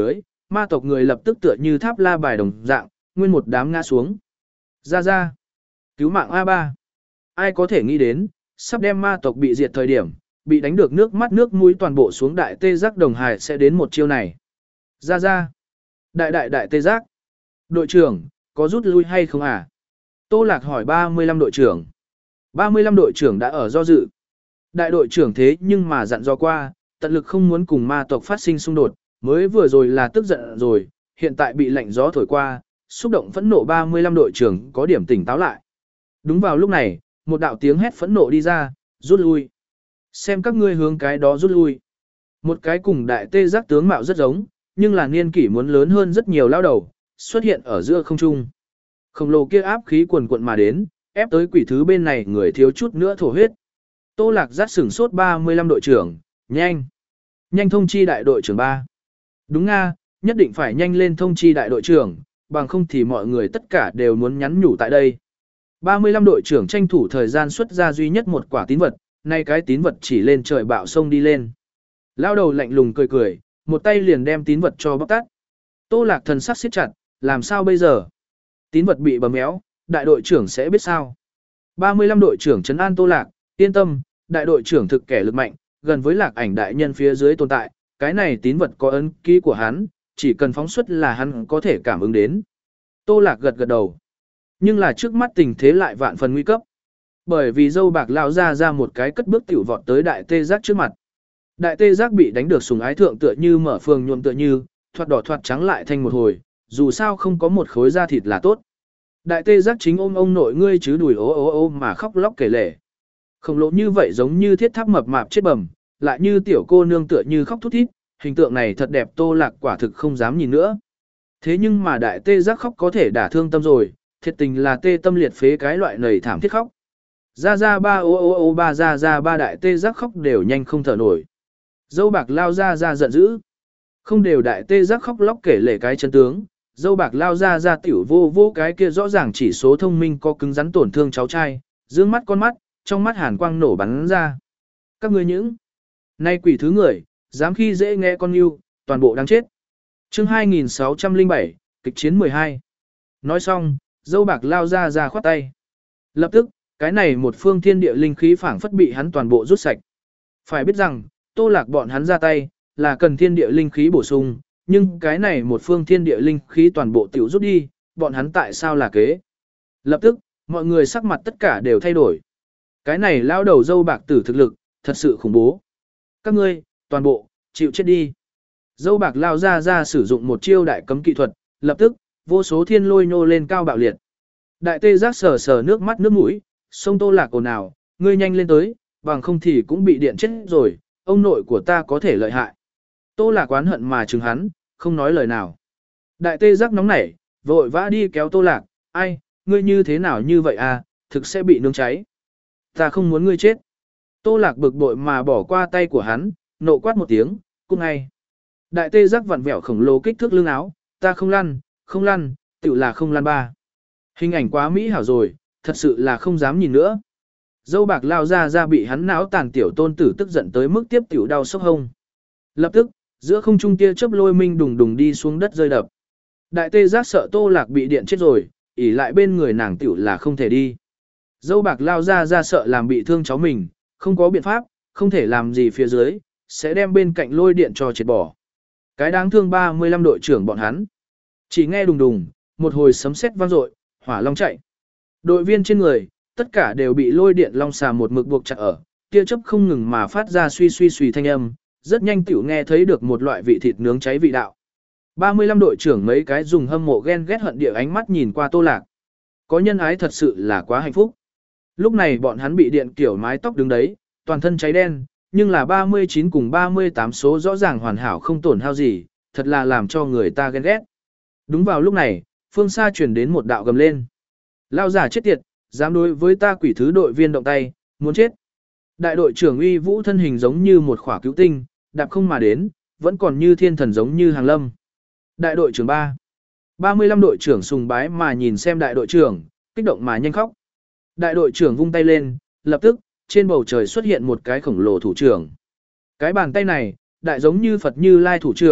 ma tộc người lập tức tựa như tháp la bài đồng dạng, nguyên một đám ngã xuống. Ra ra, cứu mạng a ba. Ai có thể nghĩ đến, sắp đem ma tộc bị diệt thời điểm, bị đánh được nước mắt nước mũi toàn bộ xuống đại tê giác đồng hài sẽ đến một chiêu này. Ra ra, đại đại đại tê giác. Đội trưởng, có rút lui hay không à? Tô Lạc hỏi ba mươi lăm đội trưởng. ba mươi lăm đội trưởng đã ở do dự. Đại đội trưởng thế nhưng mà dặn dò qua, tận lực không muốn cùng ma tộc phát sinh xung đột, mới vừa rồi là tức giận rồi, hiện tại bị lạnh gió thổi qua, xúc động phẫn nộ ba mươi lăm đội trưởng có điểm tỉnh táo lại. Đúng vào lúc này, một đạo tiếng hét phẫn nộ đi ra, rút lui. Xem các ngươi hướng cái đó rút lui. Một cái cùng đại tê giác tướng mạo rất giống, nhưng là niên kỷ muốn lớn hơn rất nhiều lao đầu, xuất hiện ở giữa không trung. Khổng lồ kia áp khí quần quận mà đến, ép tới quỷ thứ bên này người thiếu chút nữa thổ huyết. Tô Lạc dắt sửng sốt ba mươi lăm đội trưởng, nhanh. Nhanh thông chi đại đội trưởng ba. Đúng nga, nhất định phải nhanh lên thông chi đại đội trưởng, bằng không thì mọi người tất cả đều muốn nhắn nhủ tại đây. ba mươi lăm đội trưởng tranh thủ thời gian xuất ra duy nhất một quả tín vật, nay cái tín vật chỉ lên trời bạo sông đi lên. Lao đầu lạnh lùng cười cười, một tay liền đem tín vật cho bóc tát. Tô Lạc thần sắc siết chặt, làm sao bây giờ? Tín vật bị bầm méo, đại đội trưởng sẽ biết sao? ba mươi lăm đội trưởng trấn an Tô Lạc, yên tâm, đại đội trưởng thực kẻ lực mạnh, gần với Lạc Ảnh đại nhân phía dưới tồn tại, cái này tín vật có ấn ký của hắn, chỉ cần phóng xuất là hắn có thể cảm ứng đến. Tô Lạc gật gật đầu. Nhưng là trước mắt tình thế lại vạn phần nguy cấp. Bởi vì dâu bạc lao ra ra một cái cất bước tiểu vọt tới đại tê giác trước mặt. Đại tê giác bị đánh được sùng ái thượng tựa như mở phường nhuộm tựa như, thoạt đỏ thoạt trắng lại thành một hồi, dù sao không có một khối da thịt là tốt. Đại tê giác chính ôm ông nội ngươi chứ đùi ố ố ố mà khóc lóc kể lể. Khổng lồ như vậy giống như thiết tháp mập mạp chết bầm, lại như tiểu cô nương tựa như khóc thút thít, hình tượng này thật đẹp Tô Lạc quả thực không dám nhìn nữa. Thế nhưng mà đại tê giác khóc có thể đả thương tâm rồi, thiệt tình là tê tâm liệt phế cái loại nầy thảm thiết khóc. Ra ra ba ô ô ô ba ra ra ba đại tê giác khóc đều nhanh không thở nổi. Dâu bạc lao ra ra giận dữ. Không đều đại tê giác khóc lóc kể lể cái chân tướng, dâu bạc lao ra ra tiểu vô vô cái kia rõ ràng chỉ số thông minh có cứng rắn tổn thương cháu trai, dương mắt con mắt, trong mắt hàn quang nổ bắn ra. Các ngươi những nay quỷ thứ người, dám khi dễ nghe con yêu, toàn bộ đáng chết. Chương hai nghìn sáu trăm lẻ bảy, kịch chiến mười hai. Nói xong, dâu bạc lao ra ra khoát tay. Lập tức, cái này một phương thiên địa linh khí phảng phất bị hắn toàn bộ rút sạch. Phải biết rằng, Tô Lạc bọn hắn ra tay, là cần thiên địa linh khí bổ sung, nhưng cái này một phương thiên địa linh khí toàn bộ tiểu rút đi, bọn hắn tại sao là kế. Lập tức, mọi người sắc mặt tất cả đều thay đổi. Cái này lao đầu dâu bạc tử thực lực, thật sự khủng bố. Các ngươi, toàn bộ, chịu chết đi. Dâu bạc lao ra ra sử dụng một chiêu đại cấm kỹ thuật, lập tức, vô số thiên lôi nhô lên cao bạo liệt. Đại tê giác sờ sờ nước mắt nước mũi, sông Tô Lạc ồn ào, ngươi nhanh lên tới, bằng không thì cũng bị điện chết rồi, ông nội của ta có thể lợi hại. Tô Lạc oán hận mà chừng hắn, không nói lời nào. Đại tê giác nóng nảy, vội vã đi kéo Tô Lạc, ai, ngươi như thế nào như vậy à, thực sẽ bị nướng cháy. Ta không muốn ngươi chết. Tô Lạc bực bội mà bỏ qua tay của hắn, nộ quát một tiếng, cút ngay. Đại tê giác vặn vẹo khổng lồ kích thước lưng áo, ta không lăn, không lăn, tự là không lăn ba. Hình ảnh quá mỹ hảo rồi, thật sự là không dám nhìn nữa. Dâu bạc lao ra ra bị hắn não tàn tiểu tôn tử tức giận tới mức tiếp tiểu đau sốc hông. Lập tức, giữa không trung tia chớp lôi minh đùng đùng đi xuống đất rơi đập. Đại tê giác sợ Tô Lạc bị điện chết rồi, ỉ lại bên người nàng tiểu là không thể đi. Dâu bạc lao ra ra sợ làm bị thương cháu mình, không có biện pháp, không thể làm gì phía dưới, sẽ đem bên cạnh lôi điện cho triệt bỏ. Cái đáng thương ba mươi lăm đội trưởng bọn hắn. Chỉ nghe đùng đùng, một hồi sấm sét vang dội, hỏa long chạy. Đội viên trên người, tất cả đều bị lôi điện long xà một mực buộc chặt ở, tia chớp không ngừng mà phát ra suy suy suy thanh âm, rất nhanh tiểu nghe thấy được một loại vị thịt nướng cháy vị đạo. ba mươi lăm đội trưởng mấy cái dùng hâm mộ ghen ghét hận địa ánh mắt nhìn qua Tô Lạc. Có nhân ái thật sự là quá hạnh phúc. Lúc này bọn hắn bị điện kiểu mái tóc đứng đấy, toàn thân cháy đen, nhưng là ba mươi chín cùng ba mươi tám số rõ ràng hoàn hảo không tổn hao gì, thật là làm cho người ta ghen ghét. Đúng vào lúc này, phương xa truyền đến một đạo gầm lên. Lao giả chết tiệt, dám đối với ta quỷ thứ đội viên động tay, muốn chết. Đại đội trưởng Uy Vũ thân hình giống như một khỏa cứu tinh, đạp không mà đến, vẫn còn như thiên thần giống như hàng lâm. Đại đội trưởng ba. ba mươi lăm đội trưởng sùng bái mà nhìn xem đại đội trưởng, kích động mà nhanh khóc. Đại đội trưởng vung tay lên, lập tức, trên bầu trời xuất hiện một cái khổng lồ thủ trưởng. Cái bàn tay này, đại giống như Phật Như Lai thủ trưởng,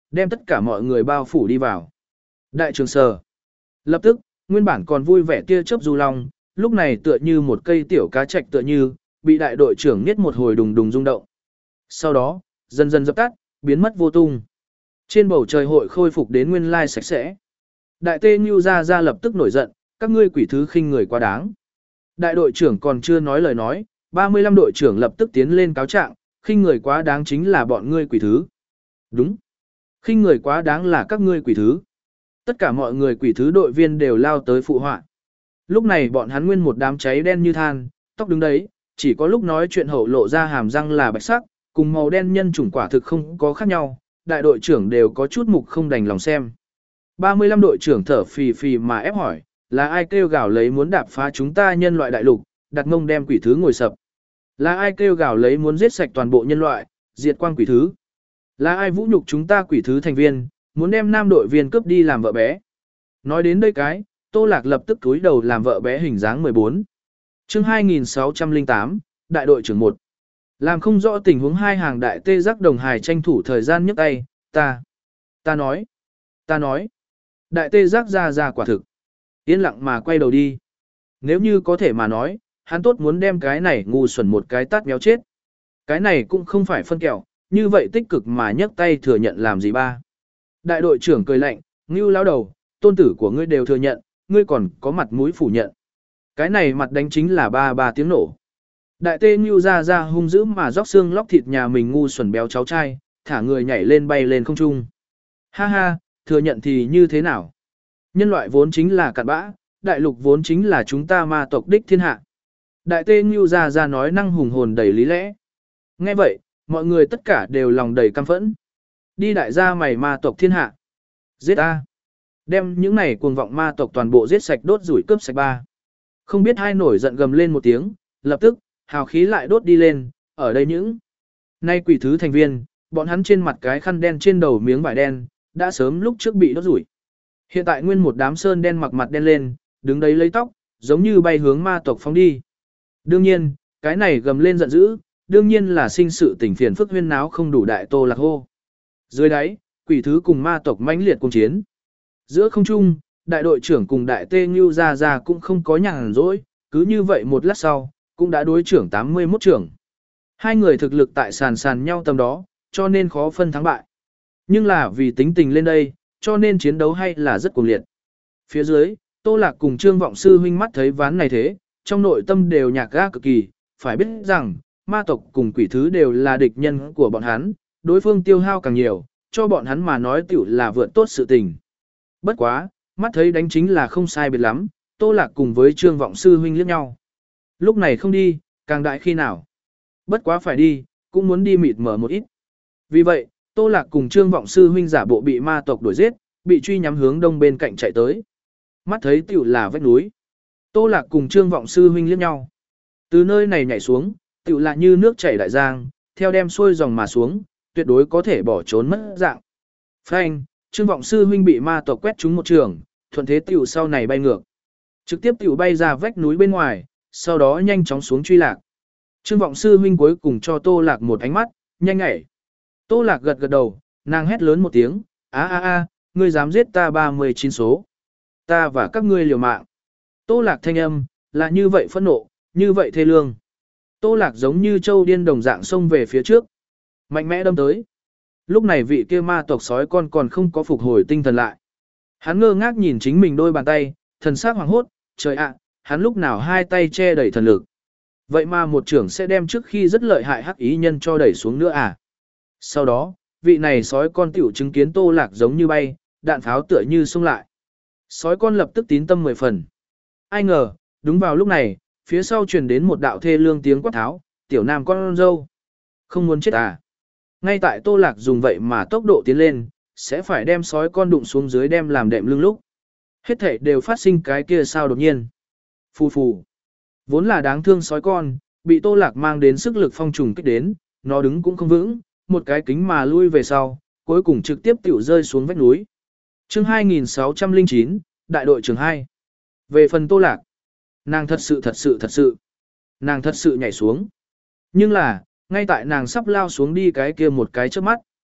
đem tất cả mọi người bao phủ đi vào. Đại trường sở. Lập tức, nguyên bản còn vui vẻ tia chớp du long, lúc này tựa như một cây tiểu cá trạch tựa như, bị đại đội trưởng niết một hồi đùng đùng rung động. Sau đó, dần dần dập tắt, biến mất vô tung. Trên bầu trời hội khôi phục đến nguyên lai sạch sẽ. Đại tê Ngưu ra ra lập tức nổi giận, các ngươi quỷ thứ khinh người quá đáng. Đại đội trưởng còn chưa nói lời nói, ba mươi lăm đội trưởng lập tức tiến lên cáo trạng, khinh người quá đáng chính là bọn ngươi quỷ thứ. Đúng. Khinh người quá đáng là các ngươi quỷ thứ. Tất cả mọi người quỷ thứ đội viên đều lao tới phụ họa. Lúc này bọn hắn nguyên một đám cháy đen như than, tóc đứng đấy, chỉ có lúc nói chuyện hậu lộ ra hàm răng là bạch sắc, cùng màu đen nhân chủng quả thực không có khác nhau, đại đội trưởng đều có chút mục không đành lòng xem. ba mươi lăm đội trưởng thở phì phì mà ép hỏi, là ai kêu gào lấy muốn đạp phá chúng ta nhân loại đại lục, đặt mông đem quỷ thứ ngồi sập? Là ai kêu gào lấy muốn giết sạch toàn bộ nhân loại, diệt quang quỷ thứ? Là ai vũ nhục chúng ta quỷ thứ thành viên, muốn đem nam đội viên cướp đi làm vợ bé? Nói đến đây cái, Tô Lạc lập tức cúi đầu làm vợ bé hình dáng mười bốn. Chương hai nghìn sáu trăm lẻ tám, đại đội trưởng một. Làm không rõ tình huống hai hàng đại tê giác đồng hài tranh thủ thời gian nhấc tay, ta, ta nói, ta nói. Đại tê giác ra ra quả thực. Yên lặng mà quay đầu đi. Nếu như có thể mà nói, hắn tốt muốn đem cái này ngu xuẩn một cái tát méo chết. Cái này cũng không phải phân kẹo, như vậy tích cực mà nhấc tay thừa nhận làm gì ba. Đại đội trưởng cười lạnh, Ngưu lão đầu, tôn tử của ngươi đều thừa nhận, ngươi còn có mặt mũi phủ nhận. Cái này mặt đánh chính là ba ba tiếng nổ. Đại tê Ngưu ra ra hung dữ mà róc xương lóc thịt nhà mình ngu xuẩn béo cháu trai, thả người nhảy lên bay lên không trung. Ha ha, thừa nhận thì như thế nào? Nhân loại vốn chính là cặn bã, đại lục vốn chính là chúng ta ma tộc đích thiên hạ. Đại tê Ngưu ra ra nói năng hùng hồn đầy lý lẽ. Nghe vậy, mọi người tất cả đều lòng đầy căm phẫn. Đi đại gia mày ma tộc thiên hạ. Giết ta. Đem những này cuồng vọng ma tộc toàn bộ giết sạch đốt rủi cướp sạch ba. Không biết hai nổi giận gầm lên một tiếng, lập tức, hào khí lại đốt đi lên, ở đây những. Nay quỷ thứ thành viên, bọn hắn trên mặt cái khăn đen trên đầu miếng vải đen, đã sớm lúc trước bị đốt rủi. Hiện tại nguyên một đám sơn đen mặc mặt đen lên, đứng đấy lấy tóc, giống như bay hướng ma tộc phóng đi. Đương nhiên, cái này gầm lên giận dữ, đương nhiên là sinh sự tình phiền phức huyên náo không đủ đại Tô Lạc hô. Dưới đáy, quỷ thứ cùng ma tộc mãnh liệt cùng chiến. Giữa không trung, đại đội trưởng cùng đại tê Ngưu ra ra cũng không có nhàn rỗi, cứ như vậy một lát sau, cũng đã đối trưởng tám mươi mốt trưởng. Hai người thực lực tại sàn sàn nhau tầm đó, cho nên khó phân thắng bại. Nhưng là vì tính tình lên đây, cho nên chiến đấu hay là rất cuồng liệt. Phía dưới, Tô Lạc cùng Trương Vọng Sư huynh mắt thấy ván này thế, trong nội tâm đều nhạc ga cực kỳ, phải biết rằng, ma tộc cùng quỷ thứ đều là địch nhân của bọn hắn, đối phương tiêu hao càng nhiều, cho bọn hắn mà nói tiểu là vượt tốt sự tình. Bất quá, mắt thấy đánh chính là không sai biệt lắm, Tô Lạc cùng với Trương Vọng Sư huynh liếc nhau. Lúc này không đi, càng đại khi nào. Bất quá phải đi, cũng muốn đi mịt mở một ít. Vì vậy, Tô Lạc cùng Trương Vọng Sư huynh giả bộ bị ma tộc đuổi giết, bị truy nhắm hướng đông bên cạnh chạy tới. Mắt thấy tiểu là vách núi. Tô Lạc cùng Trương Vọng Sư huynh liếc nhau. Từ nơi này nhảy xuống, tiểu là như nước chảy đại giang, theo đem xuôi dòng mà xuống, tuyệt đối có thể bỏ trốn mất dạng. Phanh, Trương Vọng Sư huynh bị ma tộc quét trúng một trường, thuận thế tiểu sau này bay ngược. Trực tiếp tiểu bay ra vách núi bên ngoài, sau đó nhanh chóng xuống truy lạc. Trương Vọng Sư huynh cuối cùng cho Tô Lạc một ánh mắt, nhanh nhảy. Tô Lạc gật gật đầu, nàng hét lớn một tiếng, a a a, ngươi dám giết ta ba mươi chín số. Ta và các ngươi liều mạng. Tô Lạc thanh âm, là như vậy phẫn nộ, như vậy thê lương. Tô Lạc giống như châu điên đồng dạng xông về phía trước. Mạnh mẽ đâm tới. Lúc này vị kia ma tộc sói con còn không có phục hồi tinh thần lại. Hắn ngơ ngác nhìn chính mình đôi bàn tay, thần sắc hoàng hốt, trời ạ, hắn lúc nào hai tay che đẩy thần lực. Vậy mà một trưởng sẽ đem trước khi rất lợi hại hắc ý nhân cho đẩy xuống nữa à? Sau đó, vị này sói con tiểu chứng kiến Tô Lạc giống như bay, đạn pháo tựa như xông lại. Sói con lập tức tín tâm mười phần. Ai ngờ, đúng vào lúc này, phía sau truyền đến một đạo thê lương tiếng quát tháo, tiểu nam con dâu. Không muốn chết à? Ngay tại Tô Lạc dùng vậy mà tốc độ tiến lên, sẽ phải đem sói con đụng xuống dưới đem làm đệm lưng lúc. Hết thảy đều phát sinh cái kia sao đột nhiên. Phù phù. Vốn là đáng thương sói con, bị Tô Lạc mang đến sức lực phong trùng kích đến, nó đứng cũng không vững, một cái kính mà lui về sau, cuối cùng trực tiếp tiểu rơi xuống vách núi. Chương hai nghìn sáu trăm lẻ chín, đại đội trưởng hai. Về phần Tô Lạc, nàng thật sự thật sự thật sự, nàng thật sự nhảy xuống. Nhưng là, ngay tại nàng sắp lao xuống đi cái kia một cái trước mắt,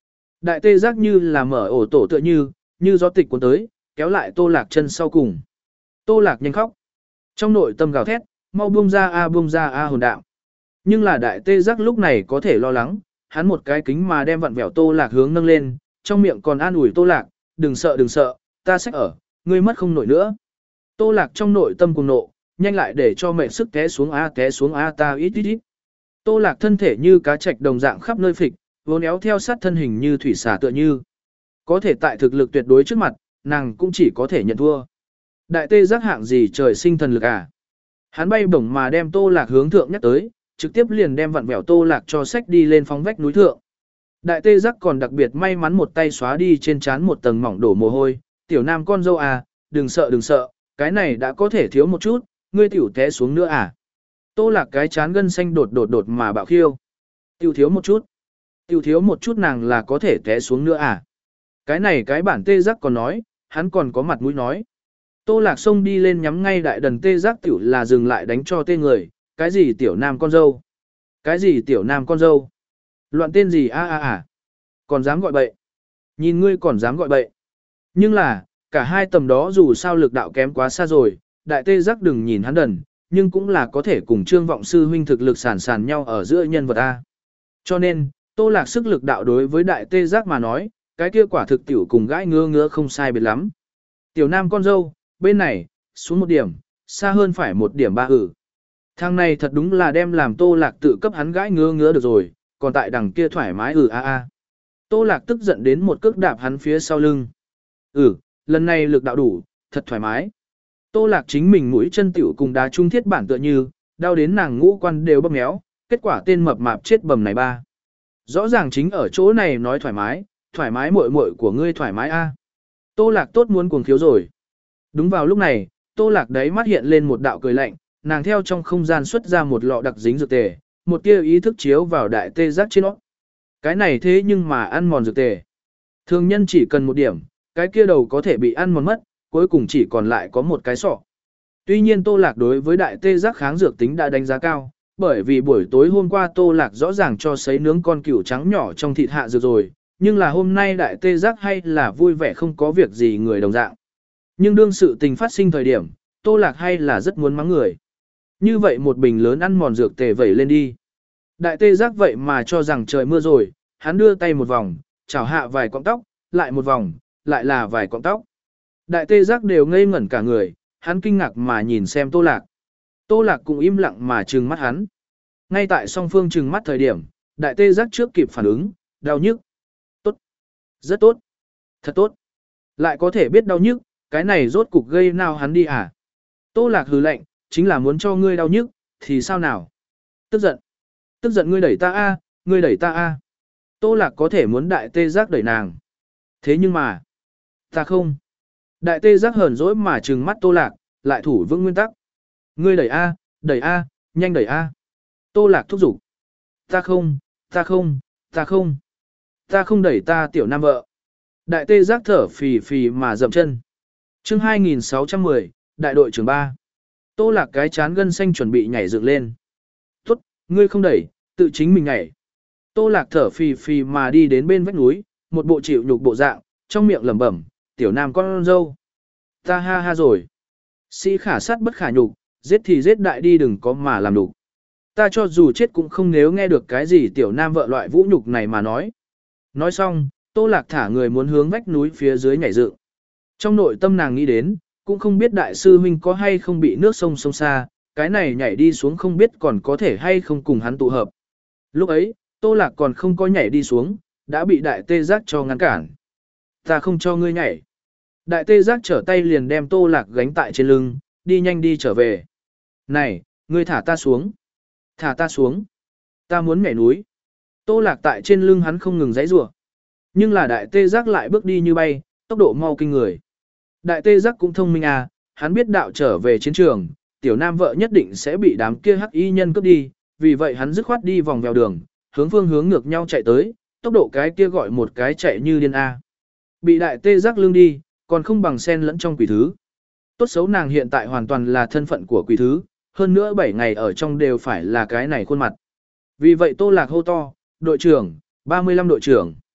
Đại tê giác như là mở ổ tổ tựa như, như gió tịch cuốn tới, kéo lại Tô Lạc chân sau cùng. Tô Lạc nhanh khóc. Trong nội tâm gào thét, mau buông ra a buông ra a hồn đạo. Nhưng là đại tê giác lúc này có thể lo lắng, hắn một cái kính mà đem vặn vẹo Tô Lạc hướng nâng lên, trong miệng còn an ủi Tô Lạc, đừng sợ đừng sợ, ta sẽ ở, ngươi mất không nổi nữa. Tô Lạc trong nội tâm cuồng nộ, nhanh lại để cho mệnh sức té xuống a té xuống a ta ít ít ít. Tô Lạc thân thể như cá trạch đồng dạng khắp nơi phịch, vốn éo theo sát thân hình như thủy xà tựa như. Có thể tại thực lực tuyệt đối trước mặt, nàng cũng chỉ có thể nhận thua. Đại tê giác hạng gì trời sinh thần lực à? Hắn bay bổng mà đem Tô Lạc hướng thượng nhắc tới, trực tiếp liền đem vặn vẹo Tô Lạc cho sách đi lên phóng vách núi thượng. Đại tê giác còn đặc biệt may mắn một tay xóa đi trên trán một tầng mỏng đổ mồ hôi, tiểu nam con dâu à, đừng sợ đừng sợ, cái này đã có thể thiếu một chút, ngươi tiểu té xuống nữa à. Tô Lạc cái chán gân xanh đột đột đột mà bạo khiêu. Tiểu thiếu một chút. Tiểu thiếu một chút nàng là có thể té xuống nữa à. Cái này cái bản tê giác còn nói, hắn còn có mặt mũi nói. Tô Lạc xông đi lên nhắm ngay đại đần tê giác tiểu là dừng lại đánh cho tê người, cái gì tiểu nam con dâu? Cái gì tiểu nam con dâu? Loạn tên gì a a a? Còn dám gọi bậy? Nhìn ngươi còn dám gọi bậy? Nhưng là, cả hai tầm đó dù sao lực đạo kém quá xa rồi, đại tê giác đừng nhìn hắn đần, nhưng cũng là có thể cùng Trương Vọng sư huynh thực lực sàn sàn nhau ở giữa nhân vật a. Cho nên, Tô Lạc sức lực đạo đối với đại tê giác mà nói, cái kia quả thực tiểu cùng gãi ngứa ngứa không sai biệt lắm. Tiểu nam con dâu, bên này, xuống một điểm, xa hơn phải một điểm ba ử. Thằng này thật đúng là đem làm Tô Lạc tự cấp hắn gãi ngứa ngứa được rồi, còn tại đằng kia thoải mái ử a a. Tô Lạc tức giận đến một cước đạp hắn phía sau lưng. Ừ, lần này lực đạo đủ, thật thoải mái. Tô Lạc chính mình mũi chân tiểu cùng đá trung thiết bản tựa như, đau đến nàng ngũ quan đều bóp méo, kết quả tên mập mạp chết bầm này ba. Rõ ràng chính ở chỗ này nói thoải mái, thoải mái muội muội của ngươi thoải mái a. Tô Lạc tốt muốn cuồng khiếu rồi. Đúng vào lúc này, Tô Lạc đấy mắt hiện lên một đạo cười lạnh, nàng theo trong không gian xuất ra một lọ đặc dính dược tề, một tia ý thức chiếu vào đại tê giác trên nó. Cái này thế nhưng mà ăn mòn dược tề. Thường nhân chỉ cần một điểm, cái kia đầu có thể bị ăn mòn mất, cuối cùng chỉ còn lại có một cái sọ. Tuy nhiên Tô Lạc đối với đại tê giác kháng dược tính đã đánh giá cao, bởi vì buổi tối hôm qua Tô Lạc rõ ràng cho sấy nướng con cừu trắng nhỏ trong thịt hạ dược rồi, nhưng là hôm nay đại tê giác hay là vui vẻ không có việc gì người đồng dạng. Nhưng đương sự tình phát sinh thời điểm, Tô Lạc hay là rất muốn mắng người. Như vậy một bình lớn ăn mòn dược tề vẩy lên đi. Đại tê giác vậy mà cho rằng trời mưa rồi, hắn đưa tay một vòng, chảo hạ vài cọng tóc, lại một vòng, lại là vài cọng tóc. Đại tê giác đều ngây ngẩn cả người, hắn kinh ngạc mà nhìn xem Tô Lạc. Tô Lạc cũng im lặng mà trừng mắt hắn. Ngay tại song phương trừng mắt thời điểm, đại tê giác trước kịp phản ứng, đau nhức. Tốt. Rất tốt. Thật tốt. Lại có thể biết đau nhức, cái này rốt cục gây nào hắn đi à? Tô Lạc hừ lạnh, chính là muốn cho ngươi đau nhức, thì sao nào? Tức giận. Tức giận ngươi đẩy ta a, ngươi đẩy ta a. Tô Lạc có thể muốn đại tê giác đẩy nàng. Thế nhưng mà, ta không. Đại tê giác hờn dỗi mà trừng mắt Tô Lạc, lại thủ vững nguyên tắc. Ngươi đẩy a, đẩy a, nhanh đẩy a. Tô Lạc thúc giục. Ta không, ta không, ta không. Ta không đẩy ta tiểu nam vợ. Đại tê giác thở phì phì mà dậm chân. Chương hai nghìn sáu trăm mười, đại đội trưởng ba. Tô Lạc cái chán gân xanh chuẩn bị nhảy dựng lên. Tốt, ngươi không đẩy, tự chính mình nhảy. Tô Lạc thở phì phì mà đi đến bên vách núi, một bộ chịu nhục bộ dạng, trong miệng lẩm bẩm, tiểu nam con dâu. Ta ha ha rồi. Sĩ khả sát bất khả nhục, giết thì giết đại đi đừng có mà làm nhục. Ta cho dù chết cũng không nếu nghe được cái gì tiểu nam vợ loại vũ nhục này mà nói. Nói xong, Tô Lạc thả người muốn hướng vách núi phía dưới nhảy dựng. Trong nội tâm nàng nghĩ đến, cũng không biết đại sư huynh có hay không bị nước sông sông xa, cái này nhảy đi xuống không biết còn có thể hay không cùng hắn tụ hợp. Lúc ấy, Tô Lạc còn không có nhảy đi xuống, đã bị đại tê giác cho ngăn cản. Ta không cho ngươi nhảy. Đại tê giác trở tay liền đem Tô Lạc gánh tại trên lưng, đi nhanh đi trở về. Này, ngươi thả ta xuống. Thả ta xuống. Ta muốn nhảy núi. Tô Lạc tại trên lưng hắn không ngừng giãy giụa. Nhưng là đại tê giác lại bước đi như bay, tốc độ mau kinh người. Đại tê giác cũng thông minh à, hắn biết đạo trở về chiến trường, tiểu nam vợ nhất định sẽ bị đám kia hắc y nhân cướp đi, vì vậy hắn dứt khoát đi vòng vèo đường, hướng phương hướng ngược nhau chạy tới, tốc độ cái kia gọi một cái chạy như điên a. Bị đại tê giác lưng đi, còn không bằng sen lẫn trong quỷ thứ. Tốt xấu nàng hiện tại hoàn toàn là thân phận của quỷ thứ, hơn nữa bảy ngày ở trong đều phải là cái này khuôn mặt. Vì vậy Tô Lạc hô to, đội trưởng, ba mươi lăm đội trưởng.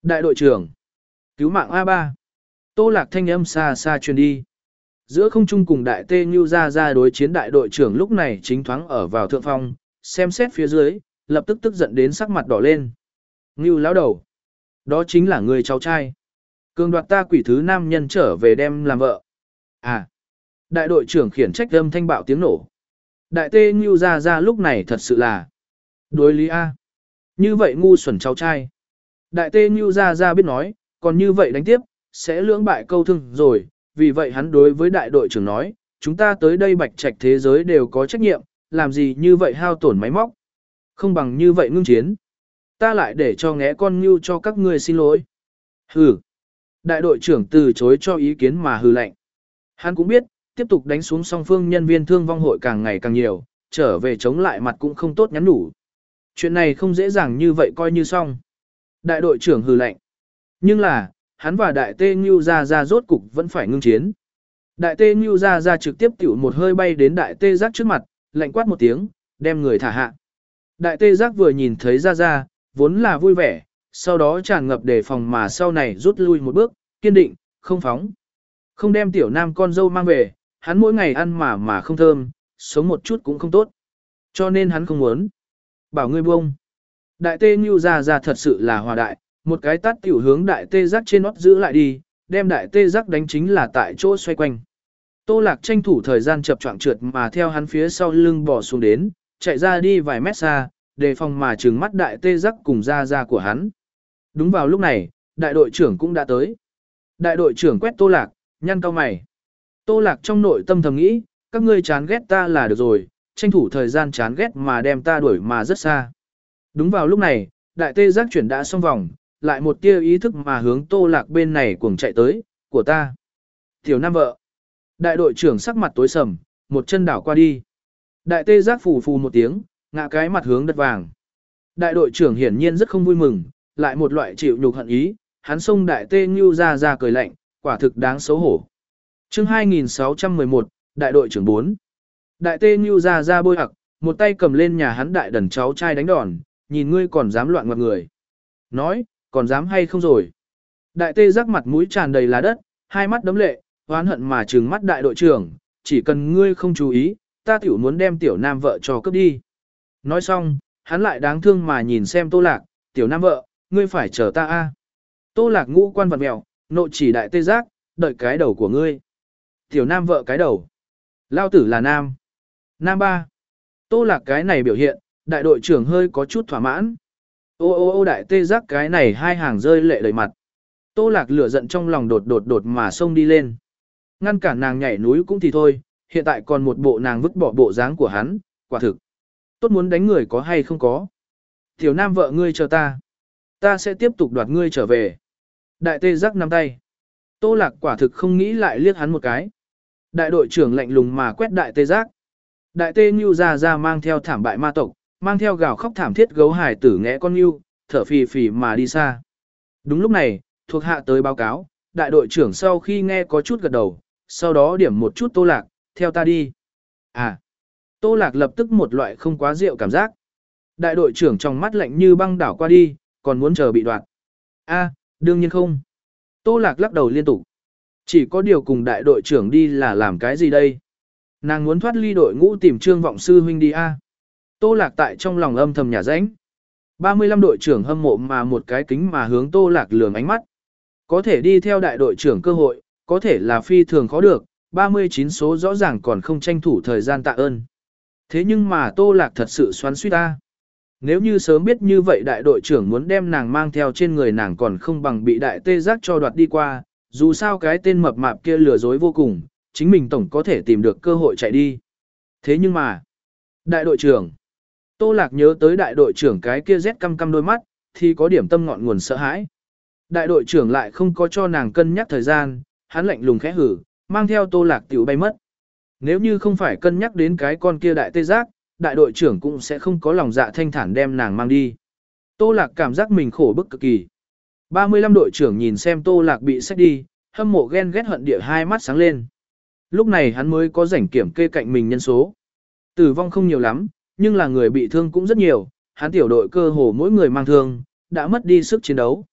Đại đội trưởng, cứu mạng a ba. Tô Lạc thanh âm xa xa truyền đi. Giữa không trung cùng đại tê Ngưu ra ra đối chiến đại đội trưởng lúc này chính thoáng ở vào thượng phong, xem xét phía dưới, lập tức tức giận đến sắc mặt đỏ lên. Ngưu lão đầu, đó chính là người cháu trai. Cường đoạt ta quỷ thứ nam nhân trở về đem làm vợ. À, đại đội trưởng khiển trách âm thanh bạo tiếng nổ. Đại tê Ngưu ra ra lúc này thật sự là đối lý A. Như vậy ngu xuẩn cháu trai. Đại tê Ngưu ra ra biết nói, còn như vậy đánh tiếp, sẽ lưỡng bại câu thương rồi. Vì vậy hắn đối với đại đội trưởng nói, chúng ta tới đây bạch trạch thế giới đều có trách nhiệm, làm gì như vậy hao tổn máy móc. Không bằng như vậy ngưng chiến. Ta lại để cho ngẽ con Ngưu cho các ngươi xin lỗi. Hừ. Đại đội trưởng từ chối cho ý kiến mà hừ lạnh. Hắn cũng biết, tiếp tục đánh xuống song phương nhân viên thương vong hội càng ngày càng nhiều, trở về chống lại mặt cũng không tốt nhắn đủ. Chuyện này không dễ dàng như vậy coi như xong. Đại đội trưởng hừ lạnh. Nhưng là, hắn và đại tê Ngưu ra ra rốt cục vẫn phải ngưng chiến. Đại tê Ngưu ra ra trực tiếp tiểu một hơi bay đến đại tê giác trước mặt, lạnh quát một tiếng, đem người thả hạ. Đại tê giác vừa nhìn thấy ra ra, vốn là vui vẻ, sau đó tràn ngập đề phòng mà sau này rút lui một bước, kiên định, không phóng. Không đem tiểu nam con dâu mang về, hắn mỗi ngày ăn mà mà không thơm, sống một chút cũng không tốt. Cho nên hắn không muốn. Bảo ngươi buông. Đại tê Ngưu ra ra thật sự là hòa đại, một cái tát tiểu hướng đại tê giác trên nót giữ lại đi, đem đại tê giác đánh chính là tại chỗ xoay quanh. Tô Lạc tranh thủ thời gian chập choạng trượt mà theo hắn phía sau lưng bò xuống đến, chạy ra đi vài mét xa, đề phòng mà trừng mắt đại tê giác cùng ra ra của hắn. Đúng vào lúc này, đại đội trưởng cũng đã tới. Đại đội trưởng quét Tô Lạc, nhăn cau mày. Tô Lạc trong nội tâm thầm nghĩ, các ngươi chán ghét ta là được rồi, tranh thủ thời gian chán ghét mà đem ta đuổi mà rất xa. Đúng vào lúc này, đại tê giác chuyển đã xong vòng, lại một tia ý thức mà hướng Tô Lạc bên này cuồng chạy tới, của ta. Tiểu nam vợ. Đại đội trưởng sắc mặt tối sầm, một chân đảo qua đi. Đại tê giác phù phù một tiếng, ngã cái mặt hướng đất vàng. Đại đội trưởng hiển nhiên rất không vui mừng, lại một loại chịu nhục hận ý, hắn xông đại tê Ngưu ra ra cười lạnh, quả thực đáng xấu hổ. Chương hai nghìn sáu trăm mười một, đại đội trưởng bốn. Đại tê Ngưu ra ra bôi hặc, một tay cầm lên nhà hắn đại đần cháu trai đánh đòn, nhìn ngươi còn dám loạn ngoặt người. Nói, còn dám hay không rồi. Đại tê giác mặt mũi tràn đầy là đất, hai mắt đấm lệ, oán hận mà trừng mắt đại đội trưởng, chỉ cần ngươi không chú ý, ta tiểu muốn đem tiểu nam vợ cho cướp đi. Nói xong, hắn lại đáng thương mà nhìn xem Tô Lạc, tiểu nam vợ, ngươi phải chờ ta a. Tô Lạc ngũ quan vật mèo, nộ chỉ đại tê giác, đợi cái đầu của ngươi. Tiểu nam vợ cái đầu. Lao tử là nam. Nam ba. Tô Lạc cái này biểu hiện, đại đội trưởng hơi có chút thỏa mãn. Ô ô ô đại tê giác cái này hai hàng rơi lệ đầy mặt. Tô Lạc lửa giận trong lòng đột đột đột mà xông đi lên. Ngăn cản nàng nhảy núi cũng thì thôi, hiện tại còn một bộ nàng vứt bỏ bộ dáng của hắn, quả thực. Tốt muốn đánh người có hay không có. Tiểu nam vợ ngươi chờ ta. Ta sẽ tiếp tục đoạt ngươi trở về. Đại tê giác nắm tay. Tô Lạc quả thực không nghĩ lại liếc hắn một cái. Đại đội trưởng lạnh lùng mà quét đại tê giác. Đại tê Ngưu ra ra mang theo thảm bại ma tộc, mang theo gào khóc thảm thiết gấu hải tử ngẽ con Ngưu, thở phì phì mà đi xa. Đúng lúc này, thuộc hạ tới báo cáo, đại đội trưởng sau khi nghe có chút gật đầu, sau đó điểm một chút Tô Lạc, theo ta đi. À, Tô Lạc lập tức một loại không quá rượu cảm giác. Đại đội trưởng trong mắt lạnh như băng đảo qua đi, còn muốn chờ bị đoạt. A, đương nhiên không. Tô Lạc lắc đầu liên tục. Chỉ có điều cùng đại đội trưởng đi là làm cái gì đây? Nàng muốn thoát ly đội ngũ tìm Trương Vọng Sư huynh đi a. Tô Lạc tại trong lòng âm thầm nhà rãnh. ba mươi lăm đội trưởng hâm mộ mà một cái kính mà hướng Tô Lạc lườm ánh mắt. Có thể đi theo đại đội trưởng cơ hội, có thể là phi thường khó được, ba mươi chín số rõ ràng còn không tranh thủ thời gian tạ ơn. Thế nhưng mà Tô Lạc thật sự xoắn suýt ta. Nếu như sớm biết như vậy đại đội trưởng muốn đem nàng mang theo trên người nàng còn không bằng bị đại tê giác cho đoạt đi qua, dù sao cái tên mập mạp kia lừa dối vô cùng, chính mình tổng có thể tìm được cơ hội chạy đi. Thế nhưng mà, đại đội trưởng, Tô Lạc nhớ tới đại đội trưởng cái kia rét căm căm đôi mắt, thì có điểm tâm ngọn nguồn sợ hãi. Đại đội trưởng lại không có cho nàng cân nhắc thời gian, hắn lạnh lùng khẽ hử, mang theo Tô Lạc tiểu bay mất. Nếu như không phải cân nhắc đến cái con kia đại tê giác, đại đội trưởng cũng sẽ không có lòng dạ thanh thản đem nàng mang đi. Tô Lạc cảm giác mình khổ bức cực kỳ. ba mươi lăm đội trưởng nhìn xem Tô Lạc bị xách đi, hâm mộ ghen ghét hận địa hai mắt sáng lên. Lúc này hắn mới có rảnh kiểm kê cạnh mình nhân số. Tử vong không nhiều lắm, nhưng là người bị thương cũng rất nhiều, hắn tiểu đội cơ hồ mỗi người mang thương, đã mất đi sức chiến đấu.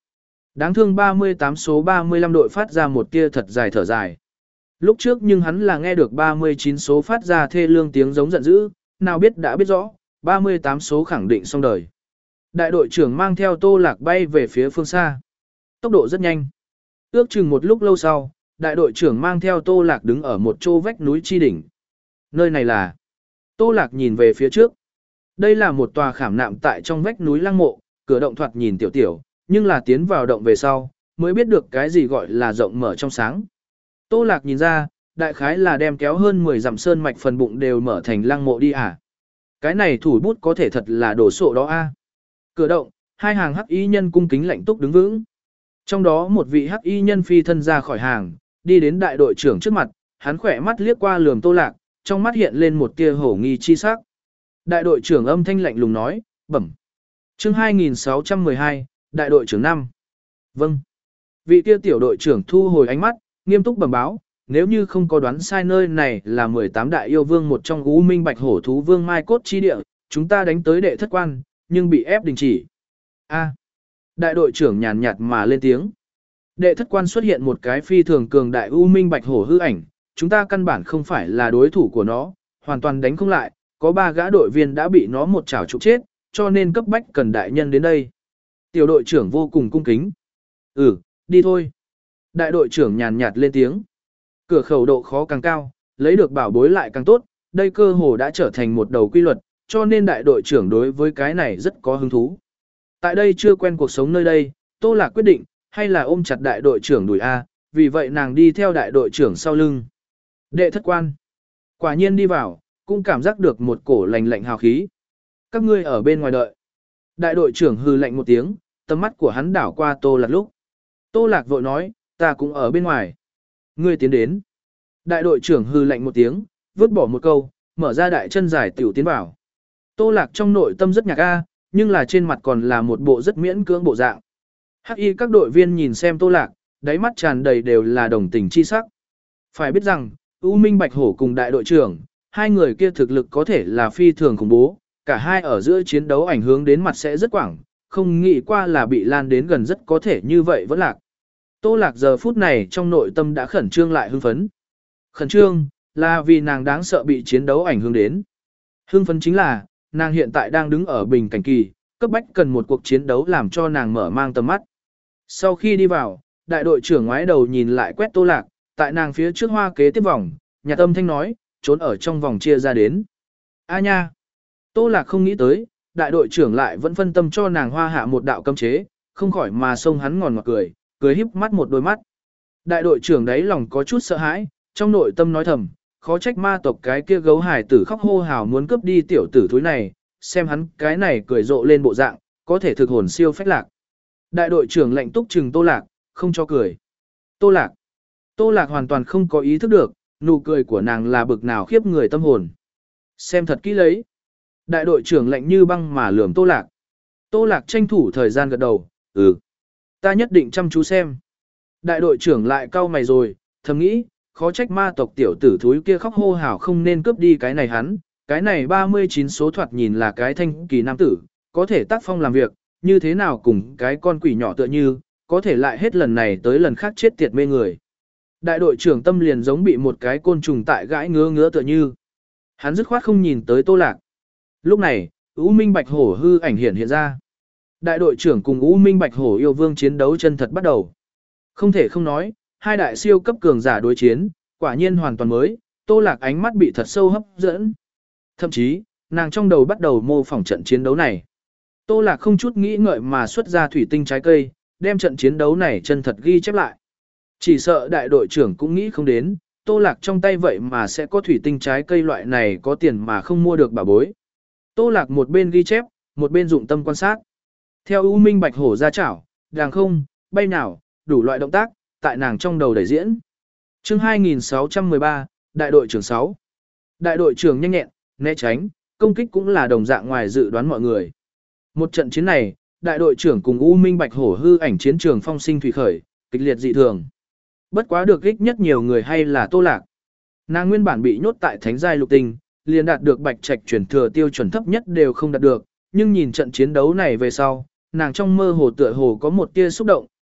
Đáng thương ba mươi tám số ba mươi lăm đội phát ra một tia thật dài thở dài. Lúc trước nhưng hắn là nghe được ba mươi chín số phát ra thê lương tiếng giống giận dữ, nào biết đã biết rõ, ba mươi tám số khẳng định xong đời. Đại đội trưởng mang theo Tô Lạc bay về phía phương xa. Tốc độ rất nhanh. Ước chừng một lúc lâu sau, đại đội trưởng mang theo Tô Lạc đứng ở một chỗ vách núi chi đỉnh. Nơi này là... Tô Lạc nhìn về phía trước. Đây là một tòa khảm nạm tại trong vách núi lăng mộ, cửa động thoạt nhìn tiểu tiểu, nhưng là tiến vào động về sau, mới biết được cái gì gọi là rộng mở trong sáng. Tô Lạc nhìn ra, đại khái là đem kéo hơn mười dặm sơn mạch phần bụng đều mở thành lăng mộ đi à. Cái này thủ bút có thể thật là đổ sộ đó a. Cửa động, hai hàng hắc y nhân cung kính lạnh túc đứng vững. Trong đó một vị hắc y nhân phi thân ra khỏi hàng, đi đến đại đội trưởng trước mặt, hắn khỏe mắt liếc qua lườm Tô Lạc, trong mắt hiện lên một tia hổ nghi chi sắc. Đại đội trưởng âm thanh lạnh lùng nói, bẩm. Chương hai nghìn sáu trăm mười hai, đại đội trưởng năm. Vâng. Vị kia tiểu đội trưởng thu hồi ánh mắt, nghiêm túc bẩm báo, nếu như không có đoán sai nơi này là mười tám đại yêu vương một trong U Minh Bạch Hổ thú vương Mai Cốt chi địa, chúng ta đánh tới đệ thất quan, nhưng bị ép đình chỉ. A. Đại đội trưởng nhàn nhạt mà lên tiếng. Đệ thất quan xuất hiện một cái phi thường cường đại U Minh Bạch Hổ hư ảnh, chúng ta căn bản không phải là đối thủ của nó, hoàn toàn đánh không lại, có ba gã đội viên đã bị nó một chảo trục chết, cho nên cấp bách cần đại nhân đến đây. Tiểu đội trưởng vô cùng cung kính. Ừ, đi thôi. Đại đội trưởng nhàn nhạt lên tiếng. Cửa khẩu độ khó càng cao, lấy được bảo bối lại càng tốt, đây cơ hồ đã trở thành một đầu quy luật, cho nên đại đội trưởng đối với cái này rất có hứng thú. Tại đây chưa quen cuộc sống nơi đây, Tô Lạc quyết định, hay là ôm chặt đại đội trưởng đuổi A, vì vậy nàng đi theo đại đội trưởng sau lưng. Đệ thất quan. Quả nhiên đi vào, cũng cảm giác được một cổ lạnh lạnh hào khí. Các ngươi ở bên ngoài đợi. Đại đội trưởng hừ lạnh một tiếng, tầm mắt của hắn đảo qua Tô Lạc lúc. Tô Lạc vội nói, ta cũng ở bên ngoài. Ngươi tiến đến. Đại đội trưởng hừ lạnh một tiếng, vứt bỏ một câu, mở ra đại chân dài tiểu tiến vào. Tô Lạc trong nội tâm rất nhạc a, nhưng là trên mặt còn là một bộ rất miễn cưỡng bộ dạng. Hắc y các đội viên nhìn xem Tô Lạc, đáy mắt tràn đầy đều là đồng tình chi sắc. Phải biết rằng, U Minh Bạch Hổ cùng đại đội trưởng, hai người kia thực lực có thể là phi thường khủng bố, cả hai ở giữa chiến đấu ảnh hưởng đến mặt sẽ rất quảng, không nghĩ qua là bị lan đến gần rất có thể như vậy vẫn lạc. Tô Lạc giờ phút này trong nội tâm đã khẩn trương lại hưng phấn. Khẩn trương, là vì nàng đáng sợ bị chiến đấu ảnh hưởng đến. Hưng phấn chính là, nàng hiện tại đang đứng ở bình cảnh kỳ, cấp bách cần một cuộc chiến đấu làm cho nàng mở mang tầm mắt. Sau khi đi vào, đại đội trưởng ngoái đầu nhìn lại quét Tô Lạc, tại nàng phía trước hoa kế tiếp vòng, nhà tâm thanh nói, trốn ở trong vòng chia ra đến. A nha! Tô Lạc không nghĩ tới, đại đội trưởng lại vẫn phân tâm cho nàng hoa hạ một đạo cấm chế, không khỏi mà xông hắn ngòn ngọt cười, cười híp mắt một đôi mắt. Đại đội trưởng đấy lòng có chút sợ hãi, trong nội tâm nói thầm, khó trách ma tộc cái kia gấu hải tử khóc hô hào muốn cướp đi tiểu tử thúi này, xem hắn cái này cười rộ lên bộ dạng, có thể thực hồn siêu phách lạc. Đại đội trưởng lệnh túc trừng Tô Lạc, không cho cười. Tô Lạc. Tô Lạc hoàn toàn không có ý thức được, nụ cười của nàng là bực nào khiếp người tâm hồn. Xem thật kỹ lấy. Đại đội trưởng lệnh như băng mà lườm Tô Lạc. Tô Lạc tranh thủ thời gian gật đầu, ừ. Ta nhất định chăm chú xem. Đại đội trưởng lại cau mày rồi, thầm nghĩ, khó trách ma tộc tiểu tử thúi kia khóc hô hào không nên cướp đi cái này hắn, cái này ba mươi chín số thoạt nhìn là cái thanh kỳ nam tử, có thể tác phong làm việc, như thế nào cùng cái con quỷ nhỏ tựa như, có thể lại hết lần này tới lần khác chết tiệt mê người. Đại đội trưởng tâm liền giống bị một cái côn trùng tại gãi ngứa ngứa tựa như. Hắn dứt khoát không nhìn tới Tô Lạc. Lúc này, U Minh Bạch Hổ hư ảnh hiện hiện ra. Đại đội trưởng cùng U Minh Bạch Hổ yêu vương chiến đấu chân thật bắt đầu. Không thể không nói, hai đại siêu cấp cường giả đối chiến, quả nhiên hoàn toàn mới, Tô Lạc ánh mắt bị thật sâu hấp dẫn. Thậm chí, nàng trong đầu bắt đầu mô phỏng trận chiến đấu này. Tô Lạc không chút nghĩ ngợi mà xuất ra thủy tinh trái cây, đem trận chiến đấu này chân thật ghi chép lại. Chỉ sợ đại đội trưởng cũng nghĩ không đến, Tô Lạc trong tay vậy mà sẽ có thủy tinh trái cây loại này có tiền mà không mua được bảo bối. Tô Lạc một bên ghi chép, một bên dụng tâm quan sát. Theo U Minh Bạch Hổ ra chảo, đàng không, bay nào, đủ loại động tác, tại nàng trong đầu đẩy diễn. Chương hai nghìn sáu trăm mười ba, đại đội trưởng sáu. Đại đội trưởng nhanh nhẹn, né tránh, công kích cũng là đồng dạng ngoài dự đoán mọi người. Một trận chiến này, đại đội trưởng cùng U Minh Bạch Hổ hư ảnh chiến trường phong sinh thủy khởi, kịch liệt dị thường. Bất quá được ích nhất nhiều người hay là Tô Lạc. Nàng nguyên bản bị nhốt tại thánh giai lục tinh, liền đạt được bạch trạch chuyển thừa tiêu chuẩn thấp nhất đều không đạt được, nhưng nhìn trận chiến đấu này về sau, nàng trong mơ hồ tựa hồ có một tia xúc động,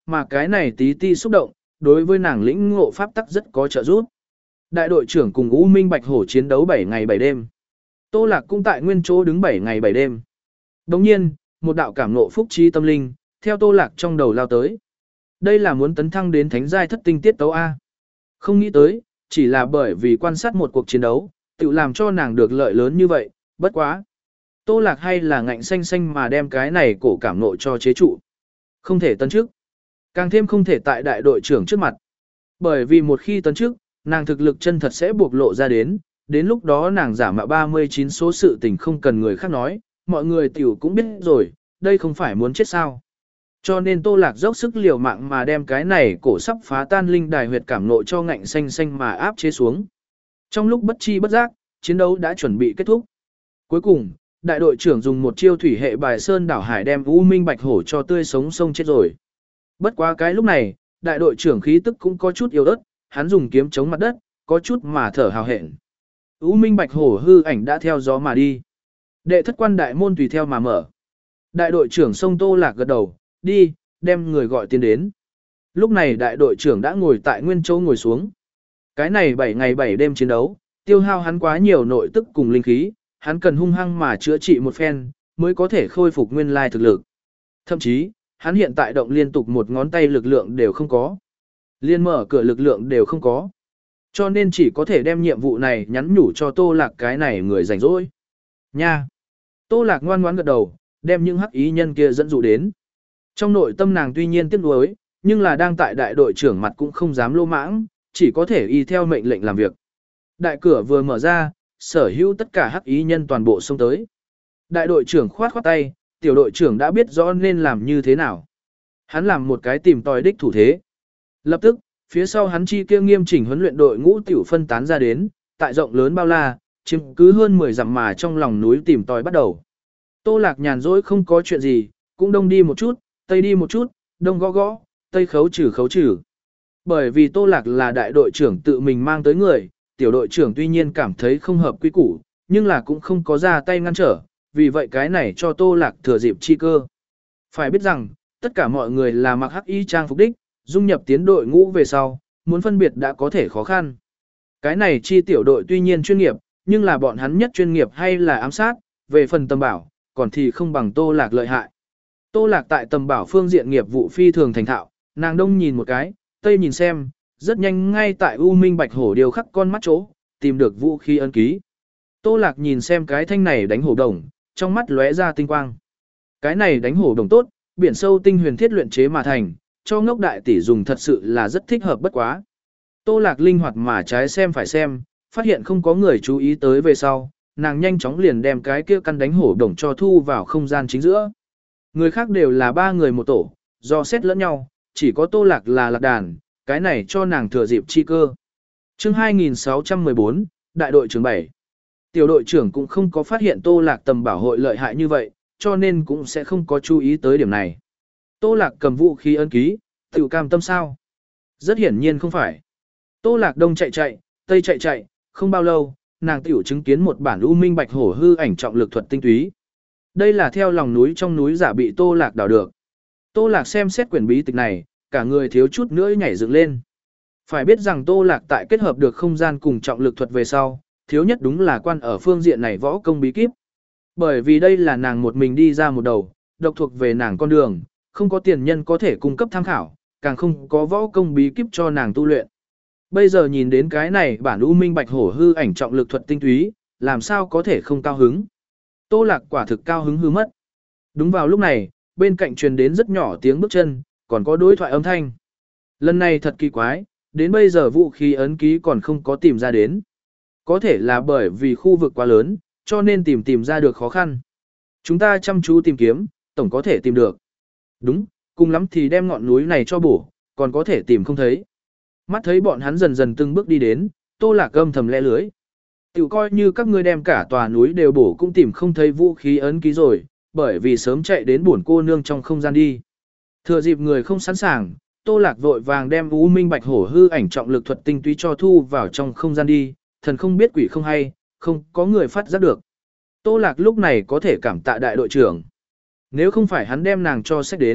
mà cái này tí ti xúc động, đối với nàng lĩnh ngộ pháp tắc rất có trợ giúp. Đại đội trưởng cùng U Minh Bạch Hổ chiến đấu bảy ngày bảy đêm. Tô Lạc cũng tại nguyên chỗ đứng bảy ngày bảy đêm. Đồng nhiên, một đạo cảm ngộ phúc trí tâm linh, theo Tô Lạc trong đầu lao tới. Đây là muốn tấn thăng đến thánh giai thất tinh tiết tấu A. Không nghĩ tới, chỉ là bởi vì quan sát một cuộc chiến đấu, tự làm cho nàng được lợi lớn như vậy, bất quá. Tô Lạc hay là ngạnh xanh xanh mà đem cái này cổ cảm ngộ cho chế trụ. Không thể tấn trước. Càng thêm không thể tại đại đội trưởng trước mặt. Bởi vì một khi tấn trước, nàng thực lực chân thật sẽ bộc lộ ra đến, đến lúc đó nàng giả mạo ba mươi chín số sự tình không cần người khác nói, mọi người tiểu cũng biết rồi, đây không phải muốn chết sao. Cho nên Tô Lạc dốc sức liều mạng mà đem cái này cổ sắp phá tan linh đài huyệt cảm nộ cho ngạnh xanh xanh mà áp chế xuống. Trong lúc bất chi bất giác, chiến đấu đã chuẩn bị kết thúc. Cuối cùng, đại đội trưởng dùng một chiêu thủy hệ bài sơn đảo hải đem U Minh Bạch Hổ cho tươi sống sông chết rồi. Bất quá cái lúc này, đại đội trưởng khí tức cũng có chút yếu ớt, hắn dùng kiếm chống mặt đất, có chút mà thở hào hẹn. U Minh Bạch Hổ hư ảnh đã theo gió mà đi. Đệ thất quan đại môn tùy theo mà mở. Đại đội trưởng sông Tô Lạc gật đầu, đi, đem người gọi tiến đến. Lúc này đại đội trưởng đã ngồi tại nguyên chỗ ngồi xuống. Cái này bảy ngày bảy đêm chiến đấu, tiêu hao hắn quá nhiều nội tức cùng linh khí, hắn cần hung hăng mà chữa trị một phen, mới có thể khôi phục nguyên lai thực lực. Thậm chí, hắn hiện tại động liên tục một ngón tay lực lượng đều không có. Liên mở cửa lực lượng đều không có. Cho nên chỉ có thể đem nhiệm vụ này nhắn nhủ cho Tô Lạc cái này người rảnh rỗi. Nha! Tô Lạc ngoan ngoãn gật đầu, đem những hắc ý nhân kia dẫn dụ đến. Trong nội tâm nàng tuy nhiên tiếc nuối, nhưng là đang tại đại đội trưởng mặt cũng không dám lô mãng, chỉ có thể y theo mệnh lệnh làm việc. Đại cửa vừa mở ra, sở hữu tất cả hắc ý nhân toàn bộ xông tới. Đại đội trưởng khoát khoát tay, tiểu đội trưởng đã biết rõ nên làm như thế nào. Hắn làm một cái tìm tòi đích thủ thế. Lập tức, phía sau hắn chi kia nghiêm chỉnh huấn luyện đội ngũ tiểu phân tán ra đến, tại rộng lớn bao la, chiếm cứ hơn mười dặm mà trong lòng núi tìm tòi bắt đầu. Tô Lạc nhàn rỗi không có chuyện gì, cũng đông đi một chút, tây đi một chút, đông gõ gõ, tây khấu trừ khấu trừ. Bởi vì Tô Lạc là đại đội trưởng tự mình mang tới người, tiểu đội trưởng tuy nhiên cảm thấy không hợp quy củ, nhưng là cũng không có ra tay ngăn trở, vì vậy cái này cho Tô Lạc thừa dịp chi cơ. Phải biết rằng, tất cả mọi người là mặc hắc y trang phục đích, dung nhập tiến đội ngũ về sau, muốn phân biệt đã có thể khó khăn. Cái này chi tiểu đội tuy nhiên chuyên nghiệp, nhưng là bọn hắn nhất chuyên nghiệp hay là ám sát, về phần tầm bảo, còn thì không bằng Tô Lạc lợi hại. Tô Lạc tại tầm bảo phương diện nghiệp vụ phi thường thành thạo, nàng đông nhìn một cái, tây nhìn xem, rất nhanh ngay tại U Minh Bạch Hổ điều khắc con mắt chỗ, tìm được vũ khí ấn ký. Tô Lạc nhìn xem cái thanh này đánh hổ đồng, trong mắt lóe ra tinh quang. Cái này đánh hổ đồng tốt, biển sâu tinh huyền thiết luyện chế mà thành, cho ngốc đại tỷ dùng thật sự là rất thích hợp bất quá. Tô Lạc linh hoạt mà trái xem phải xem, phát hiện không có người chú ý tới về sau, nàng nhanh chóng liền đem cái kia căn đánh hổ đồng cho thu vào không gian chính giữa. Người khác đều là ba người một tổ, do xét lẫn nhau, chỉ có Tô Lạc là lạc đàn, cái này cho nàng thừa dịp chi cơ. Chương hai nghìn sáu trăm mười bốn, Đại đội trưởng bảy. Tiểu đội trưởng cũng không có phát hiện Tô Lạc tầm bảo hội lợi hại như vậy, cho nên cũng sẽ không có chú ý tới điểm này. Tô Lạc cầm vũ khí ấn ký, tiểu cam tâm sao? Rất hiển nhiên không phải. Tô Lạc đông chạy chạy, tây chạy chạy, không bao lâu, nàng tiểu chứng kiến một bản U Minh Bạch Hổ hư ảnh trọng lực thuật tinh túy. Đây là theo lòng núi trong núi giả bị Tô Lạc đào được. Tô Lạc xem xét quyển bí tịch này, cả người thiếu chút nữa nhảy dựng lên. Phải biết rằng Tô Lạc tại kết hợp được không gian cùng trọng lực thuật về sau, thiếu nhất đúng là quan ở phương diện này võ công bí kíp. Bởi vì đây là nàng một mình đi ra một đầu, độc thuộc về nàng con đường, không có tiền nhân có thể cung cấp tham khảo, càng không có võ công bí kíp cho nàng tu luyện. Bây giờ nhìn đến cái này bản U Minh Bạch Hổ hư ảnh trọng lực thuật tinh túy, làm sao có thể không cao hứng. Tô Lạc quả thực cao hứng hư mất. Đúng vào lúc này, bên cạnh truyền đến rất nhỏ tiếng bước chân, còn có đối thoại âm thanh. Lần này thật kỳ quái, đến bây giờ vũ khí ấn ký còn không có tìm ra đến. Có thể là bởi vì khu vực quá lớn, cho nên tìm tìm ra được khó khăn. Chúng ta chăm chú tìm kiếm, tổng có thể tìm được. Đúng, cùng lắm thì đem ngọn núi này cho bổ, còn có thể tìm không thấy. Mắt thấy bọn hắn dần dần từng bước đi đến, Tô Lạc âm thầm lẽ lưới. Tiểu coi như các ngươi đem cả tòa núi đều bổ cũng tìm không thấy vũ khí ấn ký rồi, bởi vì sớm chạy đến buồn cô nương trong không gian đi. Thừa dịp người không sẵn sàng, Tô Lạc vội vàng đem U Minh Bạch Hổ hư ảnh trọng lực thuật tinh túy cho thu vào trong không gian đi, thần không biết quỷ không hay, không có người phát giác được. Tô Lạc lúc này có thể cảm tạ đại đội trưởng. Nếu không phải hắn đem nàng cho xét đến,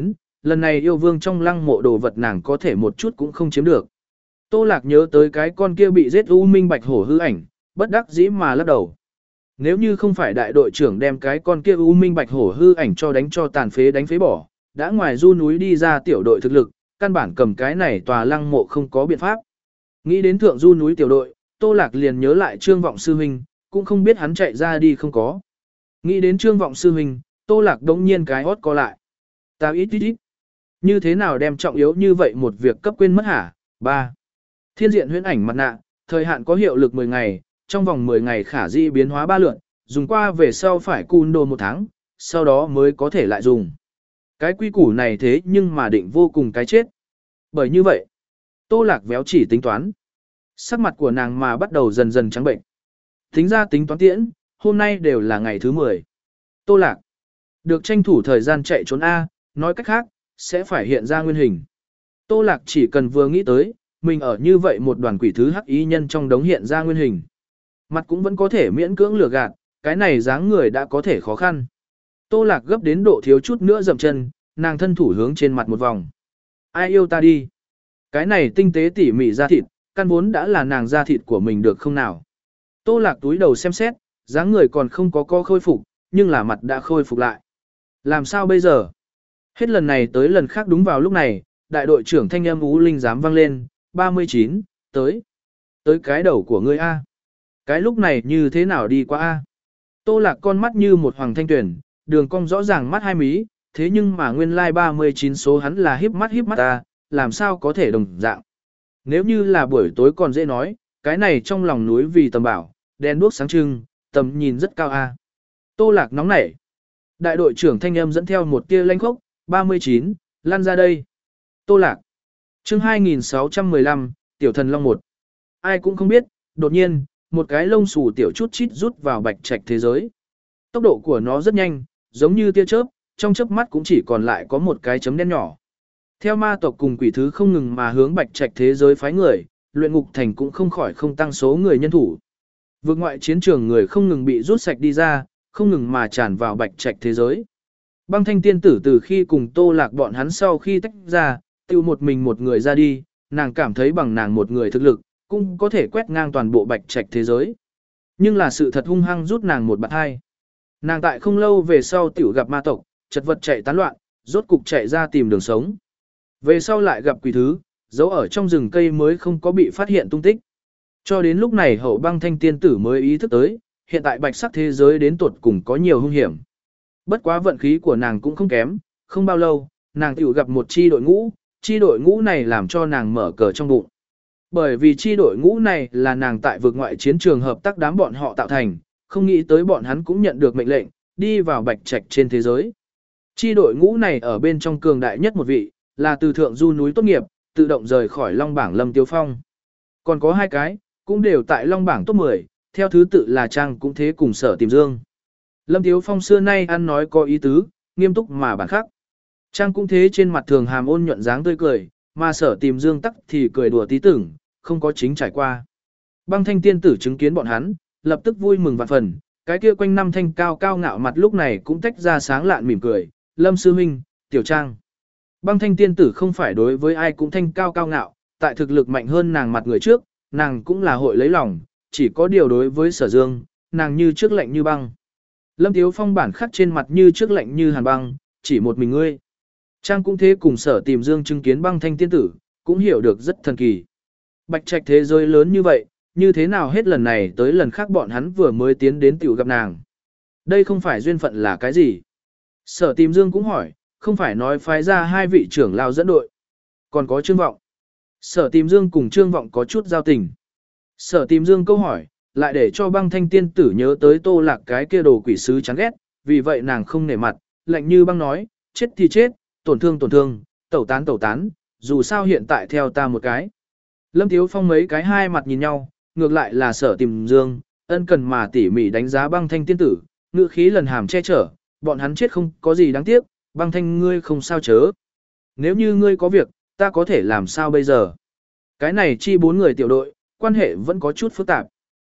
lần này yêu vương trong lăng mộ đồ vật nàng có thể một chút cũng không chiếm được. Tô Lạc nhớ tới cái con kia bị giết u minh bạch hổ hư ảnh, bất đắc dĩ mà lắc đầu. Nếu như không phải đại đội trưởng đem cái con kia u minh bạch hổ hư ảnh cho đánh cho tàn phế đánh phế bỏ, đã ngoài du núi đi ra tiểu đội thực lực, căn bản cầm cái này tòa lăng mộ không có biện pháp. Nghĩ đến thượng du núi tiểu đội, Tô Lạc liền nhớ lại Trương Vọng sư huynh, cũng không biết hắn chạy ra đi không có. Nghĩ đến Trương Vọng sư huynh, Tô Lạc đống nhiên cái hót co lại. Ta ít ít ít. Như thế nào đem trọng yếu như vậy một việc cấp quên mất hả? ba. Thiên diện huyễn ảnh mặt nạ, thời hạn có hiệu lực mười ngày, trong vòng mười ngày khả di biến hóa ba lượn, dùng qua về sau phải cun đồ một tháng, sau đó mới có thể lại dùng. Cái quy củ này thế nhưng mà định vô cùng cái chết. Bởi như vậy, Tô Lạc véo chỉ tính toán. Sắc mặt của nàng mà bắt đầu dần dần trắng bệnh. Tính ra tính toán tiễn, hôm nay đều là ngày thứ mười. Tô Lạc được tranh thủ thời gian chạy trốn A, nói cách khác, sẽ phải hiện ra nguyên hình. Tô Lạc chỉ cần vừa nghĩ tới, mình ở như vậy một đoàn quỷ thứ hắc ý nhân trong đống hiện ra nguyên hình. Mặt cũng vẫn có thể miễn cưỡng lừa gạt, cái này dáng người đã có thể khó khăn. Tô Lạc gấp đến độ thiếu chút nữa dậm chân, nàng thân thủ hướng trên mặt một vòng. Ai yêu ta đi? Cái này tinh tế tỉ mỉ da thịt, căn vốn đã là nàng da thịt của mình được không nào? Tô Lạc túi đầu xem xét, dáng người còn không có co khôi phục, nhưng là mặt đã khôi phục lại. Làm sao bây giờ? Hết lần này tới lần khác đúng vào lúc này, đại đội trưởng thanh âm ú linh dám vang lên, ba mươi chín, tới. Tới cái đầu của ngươi A. Cái lúc này như thế nào đi qua A. Tô Lạc con mắt như một hoàng thanh tuyển, đường cong rõ ràng mắt hai mí, thế nhưng mà nguyên lai like ba mươi chín số hắn là híp mắt híp mắt ta, làm sao có thể đồng dạng. Nếu như là buổi tối còn dễ nói, cái này trong lòng núi vì tầm bảo, đèn đuốc sáng trưng, tầm nhìn rất cao A. Tô Lạc nóng nảy. Đại đội trưởng thanh âm dẫn theo một tia lanh khốc, ba mươi chín, lăn ra đây. Tô Lạc. Chương hai nghìn sáu trăm mười lăm, Tiểu Thần Long một. Ai cũng không biết, đột nhiên, một cái lông xù tiểu chút chít rút vào bạch trạch thế giới. Tốc độ của nó rất nhanh, giống như tia chớp, trong chớp mắt cũng chỉ còn lại có một cái chấm đen nhỏ. Theo ma tộc cùng quỷ thứ không ngừng mà hướng bạch trạch thế giới phái người, luyện ngục thành cũng không khỏi không tăng số người nhân thủ. Vượt ngoại chiến trường người không ngừng bị rút sạch đi ra, không ngừng mà tràn vào bạch trạch thế giới. Băng Thanh tiên tử từ khi cùng Tô Lạc bọn hắn sau khi tách ra, tiêu một mình một người ra đi, nàng cảm thấy bằng nàng một người thực lực, cũng có thể quét ngang toàn bộ bạch trạch thế giới. Nhưng là sự thật hung hăng rút nàng một bạn hai. Nàng tại không lâu về sau tiểu gặp ma tộc, chật vật chạy tán loạn, rốt cục chạy ra tìm đường sống. Về sau lại gặp quỷ thứ, giấu ở trong rừng cây mới không có bị phát hiện tung tích. Cho đến lúc này hậu Băng Thanh tiên tử mới ý thức tới, hiện tại bạch sắc thế giới đến tuột cùng có nhiều hung hiểm. Bất quá vận khí của nàng cũng không kém, không bao lâu, nàng tiểu gặp một chi đội ngũ, chi đội ngũ này làm cho nàng mở cờ trong bụng. Bởi vì chi đội ngũ này là nàng tại vực ngoại chiến trường hợp tác đám bọn họ tạo thành, không nghĩ tới bọn hắn cũng nhận được mệnh lệnh, đi vào bạch trạch trên thế giới. Chi đội ngũ này ở bên trong cường đại nhất một vị, là từ thượng du núi tốt nghiệp, tự động rời khỏi Long bảng Lâm Tiếu Phong. Còn có hai cái, cũng đều tại Long bảng top mười, theo thứ tự là Trang cũng thế cùng Sở Tìm Dương. Lâm Tiếu Phong xưa nay ăn nói có ý tứ, nghiêm túc mà bản khắc. Trang cũng thế trên mặt thường hàm ôn nhuận dáng tươi cười, mà Sở Tìm Dương tắc thì cười đùa tí tưởng, không có chính trải qua. Băng Thanh tiên tử chứng kiến bọn hắn, lập tức vui mừng vạn phần, cái kia quanh năm thanh cao cao ngạo mặt lúc này cũng tách ra sáng lạn mỉm cười, Lâm sư huynh, Tiểu Trang. Băng Thanh tiên tử không phải đối với ai cũng thanh cao cao ngạo, tại thực lực mạnh hơn nàng mặt người trước, nàng cũng là hội lấy lòng, chỉ có điều đối với Sở Dương, nàng như trước lạnh như băng. Lâm Tiếu Phong bản khắc trên mặt như trước lạnh như hàn băng, chỉ một mình ngươi. Trang cũng thế cùng Sở Tìm Dương chứng kiến Băng Thanh tiên tử, cũng hiểu được rất thần kỳ. Bạch trạch thế giới lớn như vậy, như thế nào hết lần này tới lần khác bọn hắn vừa mới tiến đến tiểu gặp nàng. Đây không phải duyên phận là cái gì? Sở Tìm Dương cũng hỏi, không phải nói phái ra hai vị trưởng lao dẫn đội. Còn có Trương Vọng. Sở Tìm Dương cùng Trương Vọng có chút giao tình. Sở Tìm Dương câu hỏi, lại để cho Băng Thanh tiên tử nhớ tới Tô Lạc cái kia đồ quỷ sứ chán ghét, vì vậy nàng không nể mặt, lạnh như băng nói, chết thì chết, tổn thương tổn thương, tẩu tán tẩu tán, dù sao hiện tại theo ta một cái. Lâm Tiếu Phong mấy cái hai mặt nhìn nhau, ngược lại là Sở Tìm Dương, ân cần mà tỉ mỉ đánh giá Băng Thanh tiên tử, ngữ khí lần hàm che chở, bọn hắn chết không có gì đáng tiếc, Băng Thanh ngươi không sao chớ. Nếu như ngươi có việc, ta có thể làm sao bây giờ? Cái này chi bốn người tiểu đội, quan hệ vẫn có chút phức tạp.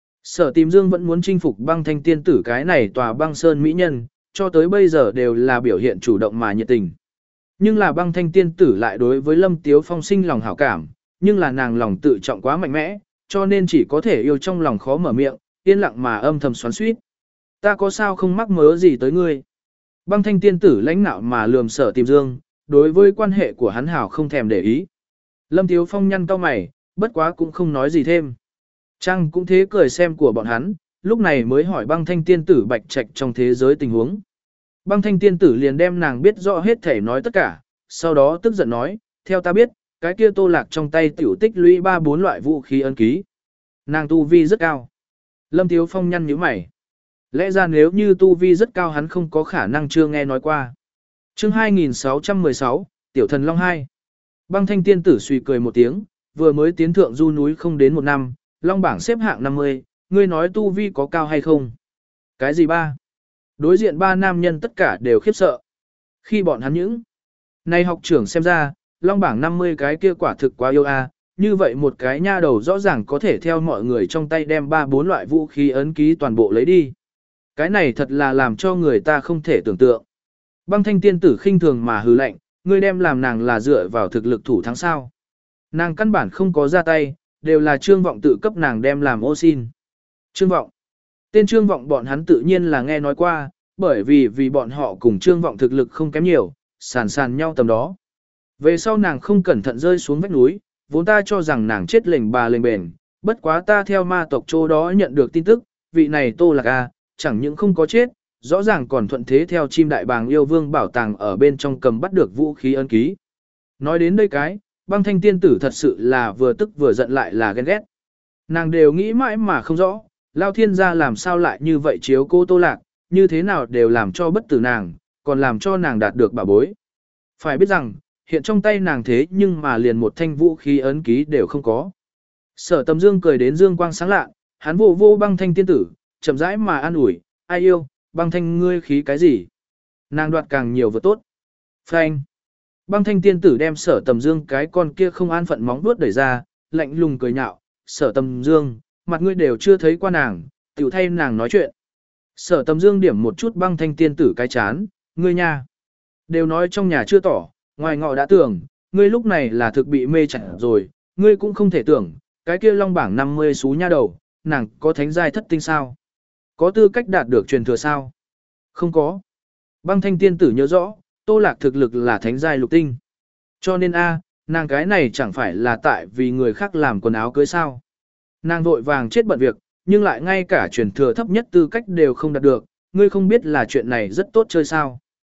Sở Tìm Dương vẫn muốn chinh phục Băng Thanh tiên tử cái này tòa băng sơn mỹ nhân, cho tới bây giờ đều là biểu hiện chủ động mà nhiệt tình. Nhưng là băng thanh tiên tử lại đối với Lâm Tiếu Phong sinh lòng hảo cảm, nhưng là nàng lòng tự trọng quá mạnh mẽ, cho nên chỉ có thể yêu trong lòng khó mở miệng, yên lặng mà âm thầm xoắn xuýt. Ta có sao không mắc mớ gì tới ngươi? Băng thanh tiên tử lãnh nạo mà lườm Sở Tìm Dương, đối với quan hệ của hắn hảo không thèm để ý. Lâm Tiếu Phong nhăn cau mày, bất quá cũng không nói gì thêm. Trang cũng thế cười xem của bọn hắn, lúc này mới hỏi băng thanh tiên tử bạch trạch trong thế giới tình huống. Băng thanh tiên tử liền đem nàng biết rõ hết thể nói tất cả, sau đó tức giận nói, theo ta biết, cái kia Tô Lạc trong tay tiểu tích lũy ba bốn loại vũ khí ấn ký. Nàng tu vi rất cao. Lâm Tiếu Phong nhăn nhíu mày. Lẽ ra nếu như tu vi rất cao hắn không có khả năng chưa nghe nói qua. Chương hai nghìn sáu trăm mười sáu, Tiểu Thần Long hai. Băng thanh tiên tử suy cười một tiếng, vừa mới tiến thượng du núi không đến một năm, Long bảng xếp hạng năm mươi, ngươi nói tu vi có cao hay không? Cái gì ba? Đối diện ba nam nhân tất cả đều khiếp sợ. Khi bọn hắn những này học trưởng xem ra, Long bảng năm mươi cái kia quả thực quá yêu a, như vậy một cái nha đầu rõ ràng có thể theo mọi người trong tay đem ba bốn loại vũ khí ấn ký toàn bộ lấy đi. Cái này thật là làm cho người ta không thể tưởng tượng. Băng thanh tiên tử khinh thường mà hừ lạnh, ngươi đem làm nàng là dựa vào thực lực thủ thắng sao. Nàng căn bản không có ra tay, đều là Trương Vọng tự cấp nàng đem làm ô xin. Trương Vọng. Tên Trương Vọng bọn hắn tự nhiên là nghe nói qua, bởi vì vì bọn họ cùng Trương Vọng thực lực không kém nhiều, sàn sàn nhau tầm đó. Về sau nàng không cẩn thận rơi xuống vách núi, vốn ta cho rằng nàng chết lềnh bà lềnh bền, bất quá ta theo ma tộc chỗ đó nhận được tin tức, vị này Tô Lạc A, chẳng những không có chết, rõ ràng còn thuận thế theo chim đại bàng yêu vương bảo tàng ở bên trong cầm bắt được vũ khí ấn ký. Nói đến đây cái, băng thanh tiên tử thật sự là vừa tức vừa giận lại là ghen ghét. Nàng đều nghĩ mãi mà không rõ, Lao Thiên gia làm sao lại như vậy chiếu cô Tô Lạc, như thế nào đều làm cho bất tử nàng, còn làm cho nàng đạt được bảo bối. Phải biết rằng, hiện trong tay nàng thế nhưng mà liền một thanh vũ khí ấn ký đều không có. Sở Tầm Dương cười đến dương quang sáng lạ, hắn vô vô băng thanh tiên tử, chậm rãi mà an ủi, ai yêu, băng thanh ngươi khí cái gì? Nàng đoạt càng nhiều vừa tốt. Phanh. Băng thanh tiên tử đem Sở Tầm Dương cái con kia không an phận móng vuốt đẩy ra, lạnh lùng cười nhạo, Sở Tầm Dương, mặt ngươi đều chưa thấy qua nàng, tiểu thay nàng nói chuyện. Sở Tầm Dương điểm một chút băng thanh tiên tử cái chán, ngươi nha. Đều nói trong nhà chưa tỏ, ngoài ngọ đã tưởng, ngươi lúc này là thực bị mê chặt rồi, ngươi cũng không thể tưởng, cái kia Long bảng năm mươi xú nha đầu, nàng có thánh giai thất tinh sao? Có tư cách đạt được truyền thừa sao? Không có. Băng thanh tiên tử nhớ rõ, Tô Lạc thực lực là thánh giai lục tinh. Cho nên a, nàng cái này chẳng phải là tại vì người khác làm quần áo cưới sao? Nàng vội vàng chết bận việc, nhưng lại ngay cả truyền thừa thấp nhất tư cách đều không đạt được, ngươi không biết là chuyện này rất tốt chơi sao?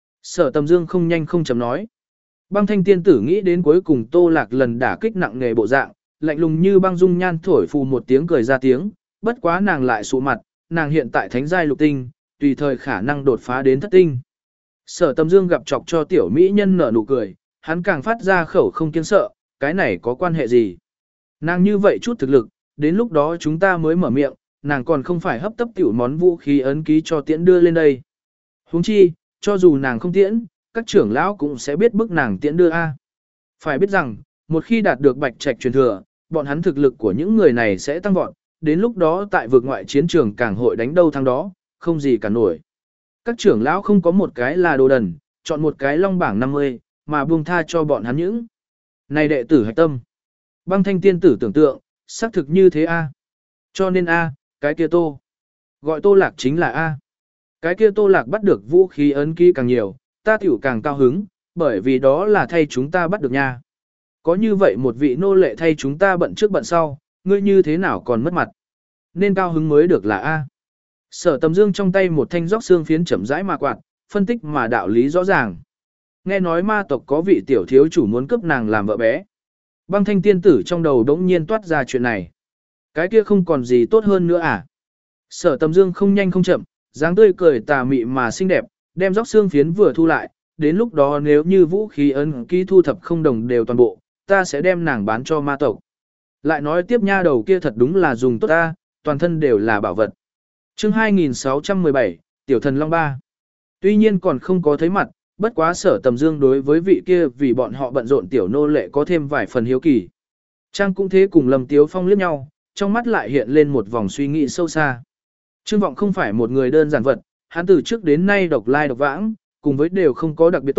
Sở Tầm Dương không nhanh không chậm nói. Băng thanh tiên tử nghĩ đến cuối cùng Tô Lạc lần đả kích nặng nề bộ dạng, lạnh lùng như băng dung nhan thổi phù một tiếng cười ra tiếng, bất quá nàng lại sụ mặt, nàng hiện tại thánh giai lục tinh, tùy thời khả năng đột phá đến thất tinh. Sở Tầm Dương gặp chọc cho tiểu mỹ nhân nở nụ cười, hắn càng phát ra khẩu không kiêng sợ, cái này có quan hệ gì? Nàng như vậy chút thực lực, đến lúc đó chúng ta mới mở miệng, nàng còn không phải hấp tấp tiểu món vũ khí ấn ký cho tiễn đưa lên đây. Huống chi, cho dù nàng không tiễn, các trưởng lão cũng sẽ biết bức nàng tiễn đưa A. Phải biết rằng, một khi đạt được bạch trạch truyền thừa, bọn hắn thực lực của những người này sẽ tăng vọt, đến lúc đó tại vực ngoại chiến trường càng hội đánh đâu thắng đó, không gì cả nổi. Các trưởng lão không có một cái là đồ đần, chọn một cái long bảng năm mươi, mà buông tha cho bọn hắn những. Này đệ tử hạch tâm. Băng thanh tiên tử tưởng tượng, xác thực như thế A. Cho nên A, cái kia Tô. Gọi Tô Lạc chính là A. Cái kia Tô Lạc bắt được vũ khí ấn ký càng nhiều, ta tiểu càng cao hứng, bởi vì đó là thay chúng ta bắt được nha. Có như vậy một vị nô lệ thay chúng ta bận trước bận sau, ngươi như thế nào còn mất mặt. Nên cao hứng mới được là A. Sở Tầm Dương trong tay một thanh róc xương phiến chậm rãi mà quạt, phân tích mà đạo lý rõ ràng. Nghe nói ma tộc có vị tiểu thiếu chủ muốn cướp nàng làm vợ bé. Băng thanh tiên tử trong đầu đống nhiên toát ra chuyện này. Cái kia không còn gì tốt hơn nữa à. Sở Tầm Dương không nhanh không chậm, dáng tươi cười tà mị mà xinh đẹp, đem róc xương phiến vừa thu lại, đến lúc đó nếu như vũ khí ấn ký thu thập không đồng đều toàn bộ, ta sẽ đem nàng bán cho ma tộc. Lại nói tiếp nha đầu kia thật đúng là dùng tốt ta, toàn thân đều là bảo vật. Chương hai nghìn sáu trăm mười bảy, Tiểu Thần Long ba. Tuy nhiên còn không có thấy mặt, bất quá Sở Tầm Dương đối với vị kia vì bọn họ bận rộn tiểu nô lệ có thêm vài phần hiếu kỳ. Trang cũng thế cùng Lâm Tiếu Phong liếc nhau, trong mắt lại hiện lên một vòng suy nghĩ sâu xa. Trương Vọng không phải một người đơn giản vật, hắn từ trước đến nay độc lai độc vãng, cùng với đều không có đặc biệt tốt,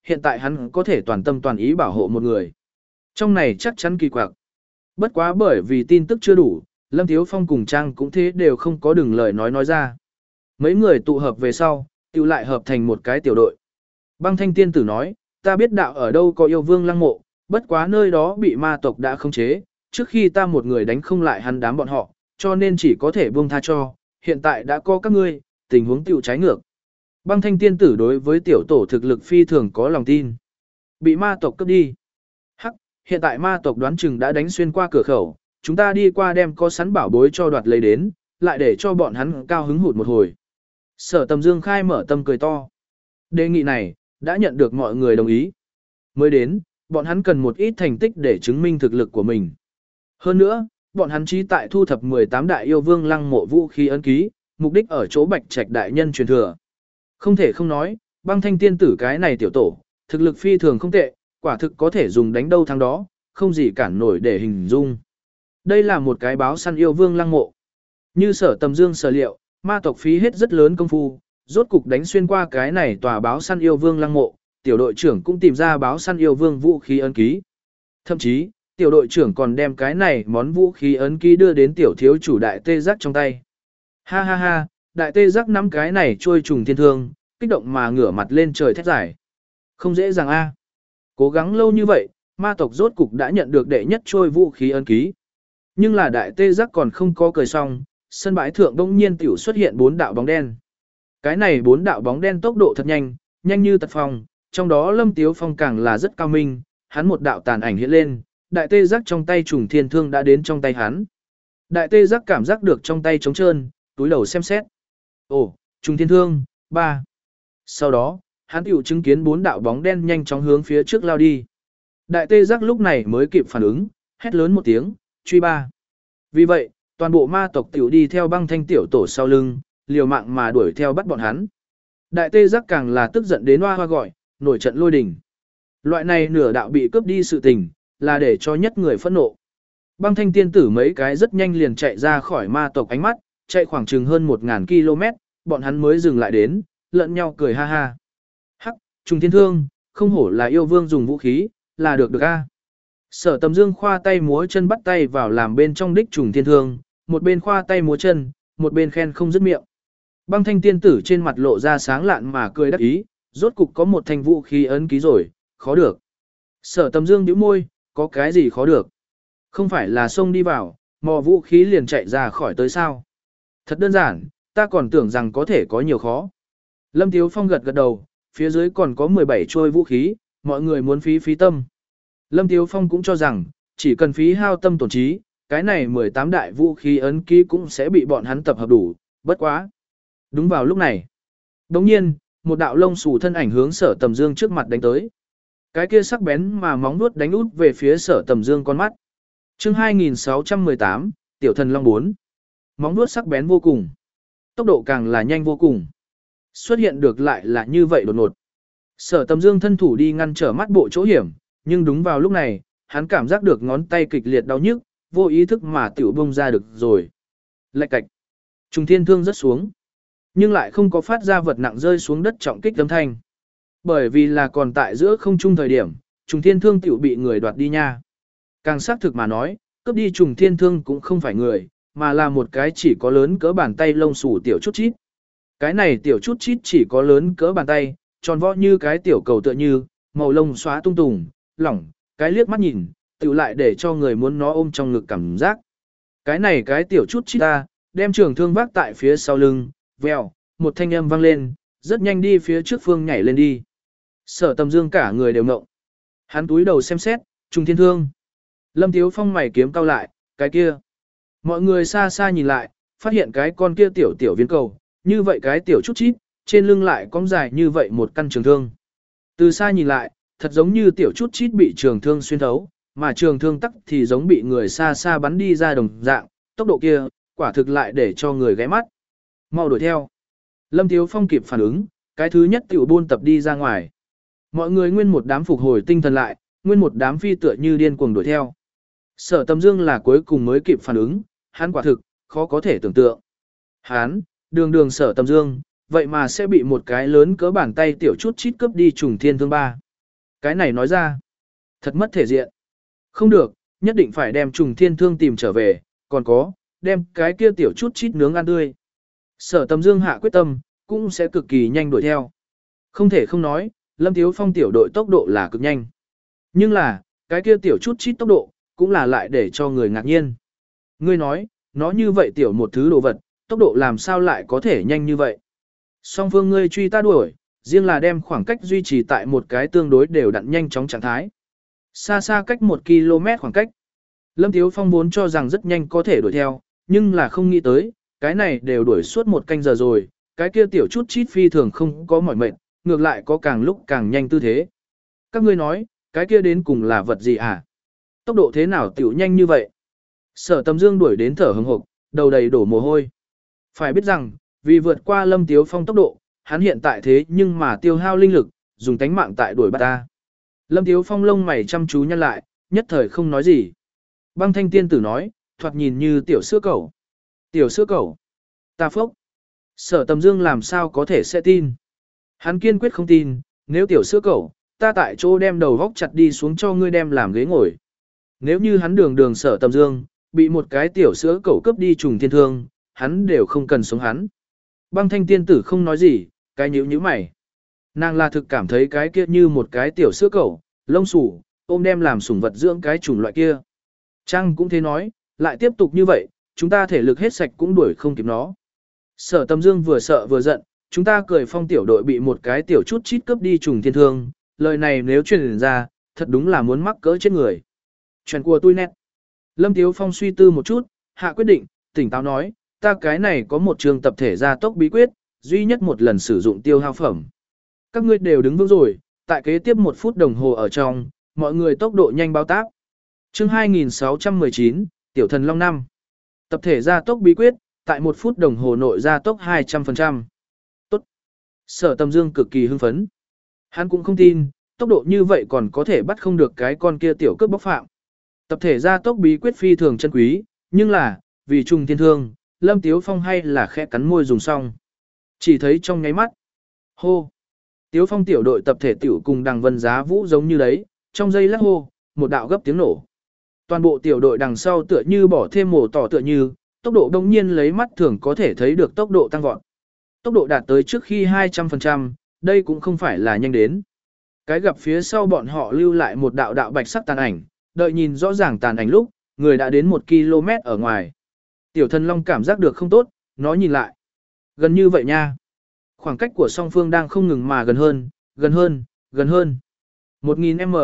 hiện tại hắn có thể toàn tâm toàn ý bảo hộ một người. Trong này chắc chắn kỳ quặc. Bất quá bởi vì tin tức chưa đủ, Lâm Thiếu Phong cùng Trang cũng thế đều không có đừng lời nói nói ra. Mấy người tụ hợp về sau, tiêu lại hợp thành một cái tiểu đội. Băng Thanh tiên tử nói, ta biết đạo ở đâu có yêu vương lăng mộ, bất quá nơi đó bị ma tộc đã khống chế, trước khi ta một người đánh không lại hắn đám bọn họ, cho nên chỉ có thể buông tha cho, hiện tại đã có các ngươi, tình huống tiểu trái ngược. Băng Thanh tiên tử đối với tiểu tổ thực lực phi thường có lòng tin. Bị ma tộc cướp đi. Hắc, hiện tại ma tộc đoán chừng đã đánh xuyên qua cửa khẩu, chúng ta đi qua đem có sẵn bảo bối cho đoạt lấy đến, lại để cho bọn hắn cao hứng hụt một hồi. Sở Tầm Dương khai mở tâm cười to. Đề nghị này, đã nhận được mọi người đồng ý. Mới đến, bọn hắn cần một ít thành tích để chứng minh thực lực của mình. Hơn nữa, bọn hắn chí tại thu thập mười tám đại yêu vương lăng mộ vũ khí ấn ký, mục đích ở chỗ Bạch Trạch đại nhân truyền thừa. Không thể không nói, Băng Thanh tiên tử cái này tiểu tổ, thực lực phi thường không tệ, quả thực có thể dùng đánh đâu thắng đó, không gì cản nổi để hình dung. Đây là một cái báo săn yêu vương lăng mộ. Như Sở Tầm Dương sở liệu, ma tộc phí hết rất lớn công phu, rốt cục đánh xuyên qua cái này tòa báo săn yêu vương lăng mộ, tiểu đội trưởng cũng tìm ra báo săn yêu vương vũ khí ấn ký. Thậm chí, tiểu đội trưởng còn đem cái này món vũ khí ấn ký đưa đến tiểu thiếu chủ đại tê giác trong tay. Ha ha ha, đại tê giác nắm cái này trôi trùng thiên thương, kích động mà ngửa mặt lên trời thét giải. Không dễ dàng a. Cố gắng lâu như vậy, ma tộc rốt cục đã nhận được đệ nhất trôi vũ khí ấn ký. Nhưng là đại tê giác còn không có cười xong, sân bãi thượng đông nhiên tiểu xuất hiện bốn đạo bóng đen. Cái này bốn đạo bóng đen tốc độ thật nhanh, nhanh như tật phong, trong đó Lâm Tiếu Phong càng là rất cao minh, hắn một đạo tàn ảnh hiện lên, đại tê giác trong tay trùng thiên thương đã đến trong tay hắn. Đại tê giác cảm giác được trong tay trống trơn, túi đầu xem xét. Ồ, trùng thiên thương, ba. Sau đó, hắn tiểu chứng kiến bốn đạo bóng đen nhanh chóng hướng phía trước lao đi. Đại tê giác lúc này mới kịp phản ứng, hét lớn một tiếng, truy ba. Vì vậy, toàn bộ ma tộc tiểu đi theo Băng Thanh tiểu tổ sau lưng, liều mạng mà đuổi theo bắt bọn hắn. Đại tê giác càng là tức giận đến hoa hoa gọi, nổi trận lôi đình. Loại này nửa đạo bị cướp đi sự tình, là để cho nhất người phẫn nộ. Băng Thanh tiên tử mấy cái rất nhanh liền chạy ra khỏi ma tộc ánh mắt, chạy khoảng chừng hơn một nghìn ki lô mét, bọn hắn mới dừng lại đến, lẫn nhau cười ha ha. Hắc, trùng thiên thương, không hổ là yêu vương dùng vũ khí, là được được a. Sở Tầm Dương khoa tay múa chân bắt tay vào làm bên trong đích trùng thiên thương, một bên khoa tay múa chân, một bên khen không dứt miệng. Băng Thanh tiên tử trên mặt lộ ra sáng lạn mà cười đắc ý, rốt cục có một thanh vũ khí ấn ký rồi, khó được. Sở Tầm Dương nhíu môi, có cái gì khó được? Không phải là xông đi vào, mò vũ khí liền chạy ra khỏi tới sao? Thật đơn giản, ta còn tưởng rằng có thể có nhiều khó. Lâm Tiếu Phong gật gật đầu, phía dưới còn có mười bảy trôi vũ khí, mọi người muốn phí phí tâm. Lâm Tiếu Phong cũng cho rằng, chỉ cần phí hao tâm tổn trí, cái này mười tám đại vũ khí ấn ký cũng sẽ bị bọn hắn tập hợp đủ, bất quá. Đúng vào lúc này. Đồng nhiên, một đạo lông xù thân ảnh hướng Sở Tầm Dương trước mặt đánh tới. Cái kia sắc bén mà móng vuốt đánh út về phía Sở Tầm Dương con mắt. Chương hai nghìn sáu trăm mười tám, Tiểu Thần Long bốn. Móng vuốt sắc bén vô cùng. Tốc độ càng là nhanh vô cùng. Xuất hiện được lại là như vậy đột ngột. Sở Tầm Dương thân thủ đi ngăn trở mắt bộ chỗ hiểm, nhưng đúng vào lúc này, hắn cảm giác được ngón tay kịch liệt đau nhức, vô ý thức mà tiểu bông ra được rồi. Lạch cạch. Trùng thiên thương rất xuống. Nhưng lại không có phát ra vật nặng rơi xuống đất trọng kích âm thanh. Bởi vì là còn tại giữa không trung thời điểm, trùng thiên thương tiểu bị người đoạt đi nha. Càng xác thực mà nói, cướp đi trùng thiên thương cũng không phải người, mà là một cái chỉ có lớn cỡ bàn tay lông xù tiểu chút chít. Cái này tiểu chút chít chỉ có lớn cỡ bàn tay, tròn vo như cái tiểu cầu tựa như, màu lông xóa tung tùng, lỏng, cái liếc mắt nhìn, tiểu lại để cho người muốn nó ôm trong ngực cảm giác. Cái này cái tiểu chút chít ta, đem trường thương vác tại phía sau lưng, vèo, một thanh âm vang lên, rất nhanh đi phía trước phương nhảy lên đi. Sở Tầm Dương cả người đều ngộng. Hắn túi đầu xem xét, trùng thiên thương. Lâm Tiếu Phong mày kiếm cau lại, cái kia. Mọi người xa xa nhìn lại, phát hiện cái con kia tiểu tiểu viên cầu, như vậy cái tiểu chút chít, trên lưng lại cong dài như vậy một căn trường thương. Từ xa nhìn lại, thật giống như tiểu chút chít bị trường thương xuyên thấu, mà trường thương tắc thì giống bị người xa xa bắn đi ra đồng dạng, tốc độ kia, quả thực lại để cho người ghé mắt. Mau đuổi theo. Lâm Tiếu Phong kịp phản ứng, cái thứ nhất tiểu buôn tập đi ra ngoài. Mọi người nguyên một đám phục hồi tinh thần lại, nguyên một đám phi tựa như điên cuồng đuổi theo. Sở Tầm Dương là cuối cùng mới kịp phản ứng, hắn quả thực, khó có thể tưởng tượng. Hắn, đường đường Sở Tầm Dương, vậy mà sẽ bị một cái lớn cỡ bàn tay tiểu chút chít cướp đi trùng thiên thương ba. Cái này nói ra, thật mất thể diện. Không được, nhất định phải đem trùng thiên thương tìm trở về, còn có, đem cái kia tiểu chút chít nướng ăn tươi. Sở Tầm Dương hạ quyết tâm, cũng sẽ cực kỳ nhanh đuổi theo. Không thể không nói, Lâm Tiếu Phong tiểu đội tốc độ là cực nhanh. Nhưng là, cái kia tiểu chút chít tốc độ, cũng là lại để cho người ngạc nhiên. Ngươi nói, nó như vậy tiểu một thứ đồ vật, tốc độ làm sao lại có thể nhanh như vậy. Song phương ngươi truy ta đuổi, riêng là đem khoảng cách duy trì tại một cái tương đối đều đặn nhanh chóng trạng thái. Xa xa cách một ki lô mét khoảng cách. Lâm Tiếu Phong vốn cho rằng rất nhanh có thể đuổi theo, nhưng là không nghĩ tới, cái này đều đuổi suốt một canh giờ rồi, cái kia tiểu chút chít phi thường không có mỏi mệt, ngược lại có càng lúc càng nhanh tư thế. Các ngươi nói, cái kia đến cùng là vật gì à? Tốc độ thế nào tiểu nhanh như vậy? Sở Tầm Dương đuổi đến thở hừng hực, đầu đầy đổ mồ hôi. Phải biết rằng, vì vượt qua Lâm Tiếu Phong tốc độ, hắn hiện tại thế nhưng mà tiêu hao linh lực, dùng tánh mạng tại đuổi bắt ta. Lâm Tiếu Phong lông mày chăm chú nhăn lại, nhất thời không nói gì. Băng Thanh tiên tử nói, thoạt nhìn như tiểu sữa cẩu. Tiểu sữa cẩu. Ta phốc. Sở Tầm Dương làm sao có thể sẽ tin. Hắn kiên quyết không tin, nếu tiểu sữa cẩu, ta tại chỗ đem đầu vóc chặt đi xuống cho ngươi đem làm ghế ngồi. Nếu như hắn đường đường Sở Tầm Dương, bị một cái tiểu sữa cẩu cướp đi trùng thiên thương, hắn đều không cần sống hắn. Băng Thanh tiên tử không nói gì, cái nhíu nhíu mày. Nàng là thực cảm thấy cái kia như một cái tiểu sữa cẩu, lông xù, ôm đem làm sủng vật dưỡng cái chủng loại kia. Trang cũng thế nói, lại tiếp tục như vậy, chúng ta thể lực hết sạch cũng đuổi không kịp nó. Sở Tầm Dương vừa sợ vừa giận, chúng ta cười Phong tiểu đội bị một cái tiểu chút chít cướp đi trùng thiên thương, lời này nếu truyền ra, thật đúng là muốn mắc cỡ chết người. Chuyện của tôi nét. Lâm Tiếu Phong suy tư một chút, hạ quyết định, tỉnh táo nói, ta cái này có một trường tập thể gia tốc bí quyết, duy nhất một lần sử dụng tiêu hao phẩm. Các ngươi đều đứng vững rồi, tại kế tiếp một phút đồng hồ ở trong, mọi người tốc độ nhanh báo táp. Chương hai nghìn sáu trăm mười chín, Tiểu Thần Long năm. Tập thể gia tốc bí quyết, tại một phút đồng hồ nội gia tốc hai trăm phần trăm. Tốt. Sở Tầm Dương cực kỳ hưng phấn. Hắn cũng không tin, tốc độ như vậy còn có thể bắt không được cái con kia tiểu cướp bóc phạm. Tập thể gia tốc bí quyết phi thường chân quý, nhưng là, vì trùng thiên thương, Lâm Tiếu Phong hay là khẽ cắn môi dùng xong. Chỉ thấy trong nháy mắt. Hô. Tiếu Phong tiểu đội tập thể tiểu cùng Đằng Vân Giá Vũ giống như đấy, trong giây lát hô, một đạo gấp tiếng nổ. Toàn bộ tiểu đội đằng sau tựa như bỏ thêm mổ tỏ tựa như, tốc độ đông nhiên lấy mắt thường có thể thấy được tốc độ tăng vọt. Tốc độ đạt tới trước khi hai trăm phần trăm, đây cũng không phải là nhanh đến. Cái gặp phía sau bọn họ lưu lại một đạo đạo bạch sắc tàn ảnh, đợi nhìn rõ ràng tàn ảnh lúc, người đã đến một ki lô mét ở ngoài. Tiểu Thần Long cảm giác được không tốt, nó nhìn lại. Gần như vậy nha. Khoảng cách của song phương đang không ngừng mà gần hơn, gần hơn, gần hơn. một nghìn mét,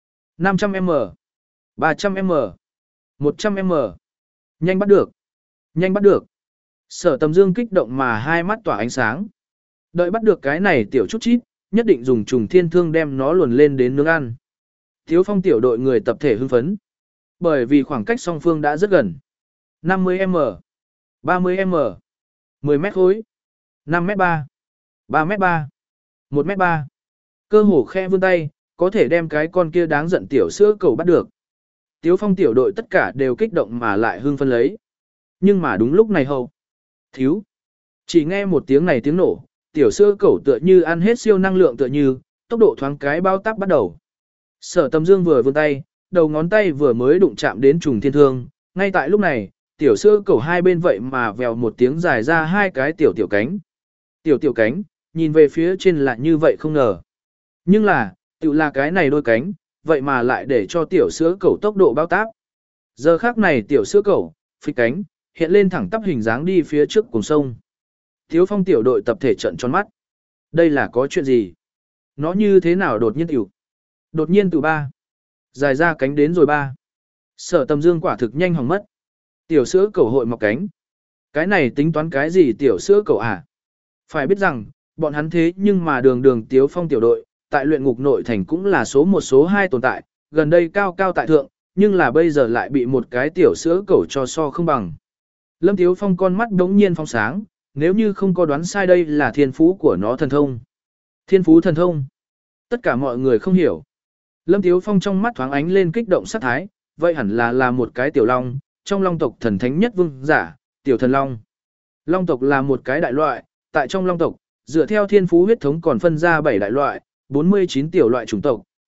năm trăm mét, ba trăm mét, một trăm mét. Nhanh bắt được. Nhanh bắt được. Sở Tầm Dương kích động mà hai mắt tỏa ánh sáng. Đợi bắt được cái này tiểu chút chít, nhất định dùng trùng thiên thương đem nó luồn lên đến nướng ăn. Tiếu Phong tiểu đội người tập thể hưng phấn. Bởi vì khoảng cách song phương đã rất gần. năm mươi mét, ba mươi mét, mười mét khối, năm mét ba, ba mét ba, một mét ba. Cơ hồ khe vươn tay, có thể đem cái con kia đáng giận tiểu sữa cầu bắt được. Tiếu Phong tiểu đội tất cả đều kích động mà lại hưng phân lấy. Nhưng mà đúng lúc này hầu. Thiếu. Chỉ nghe một tiếng này tiếng nổ, tiểu sữa cầu tựa như ăn hết siêu năng lượng tựa như, tốc độ thoáng cái bao tác bắt đầu. Sở Tầm Dương vừa vươn tay, đầu ngón tay vừa mới đụng chạm đến trùng thiên thương, ngay tại lúc này, tiểu sữa cầu hai bên vậy mà vèo một tiếng dài ra hai cái tiểu tiểu cánh. Tiểu tiểu cánh, nhìn về phía trên là như vậy không ngờ. Nhưng là, tự là cái này đôi cánh, vậy mà lại để cho tiểu sữa cầu tốc độ bao táp. Giờ khác này tiểu sữa cầu, phịch cánh, hiện lên thẳng tắp hình dáng đi phía trước cùng sông. Tiếu Phong tiểu đội tập thể trận tròn mắt. Đây là có chuyện gì? Nó như thế nào đột nhiên tiểu? Đột nhiên từ ba. Dài ra cánh đến rồi ba. Sở Tầm Dương quả thực nhanh hỏng mất. Tiểu sữa cầu hội mọc cánh. Cái này tính toán cái gì tiểu sữa cầu à? Phải biết rằng, bọn hắn thế nhưng mà đường đường Tiếu Phong tiểu đội, tại luyện ngục nội thành cũng là số một số hai tồn tại, gần đây cao cao tại thượng, nhưng là bây giờ lại bị một cái tiểu sữa cầu cho so không bằng. Lâm Tiếu Phong con mắt đống nhiên phong sáng, nếu như không có đoán sai đây là thiên phú của nó thần thông. Thiên phú thần thông. Tất cả mọi người không hiểu. Lâm Tiếu Phong trong mắt thoáng ánh lên kích động sát thái, vậy hẳn là là một cái tiểu long, trong long tộc thần thánh nhất vương giả, tiểu thần long. Long tộc là một cái đại loại, tại trong long tộc, dựa theo thiên phú huyết thống còn phân ra bảy đại loại, bốn mươi chín tiểu loại chủng tộc,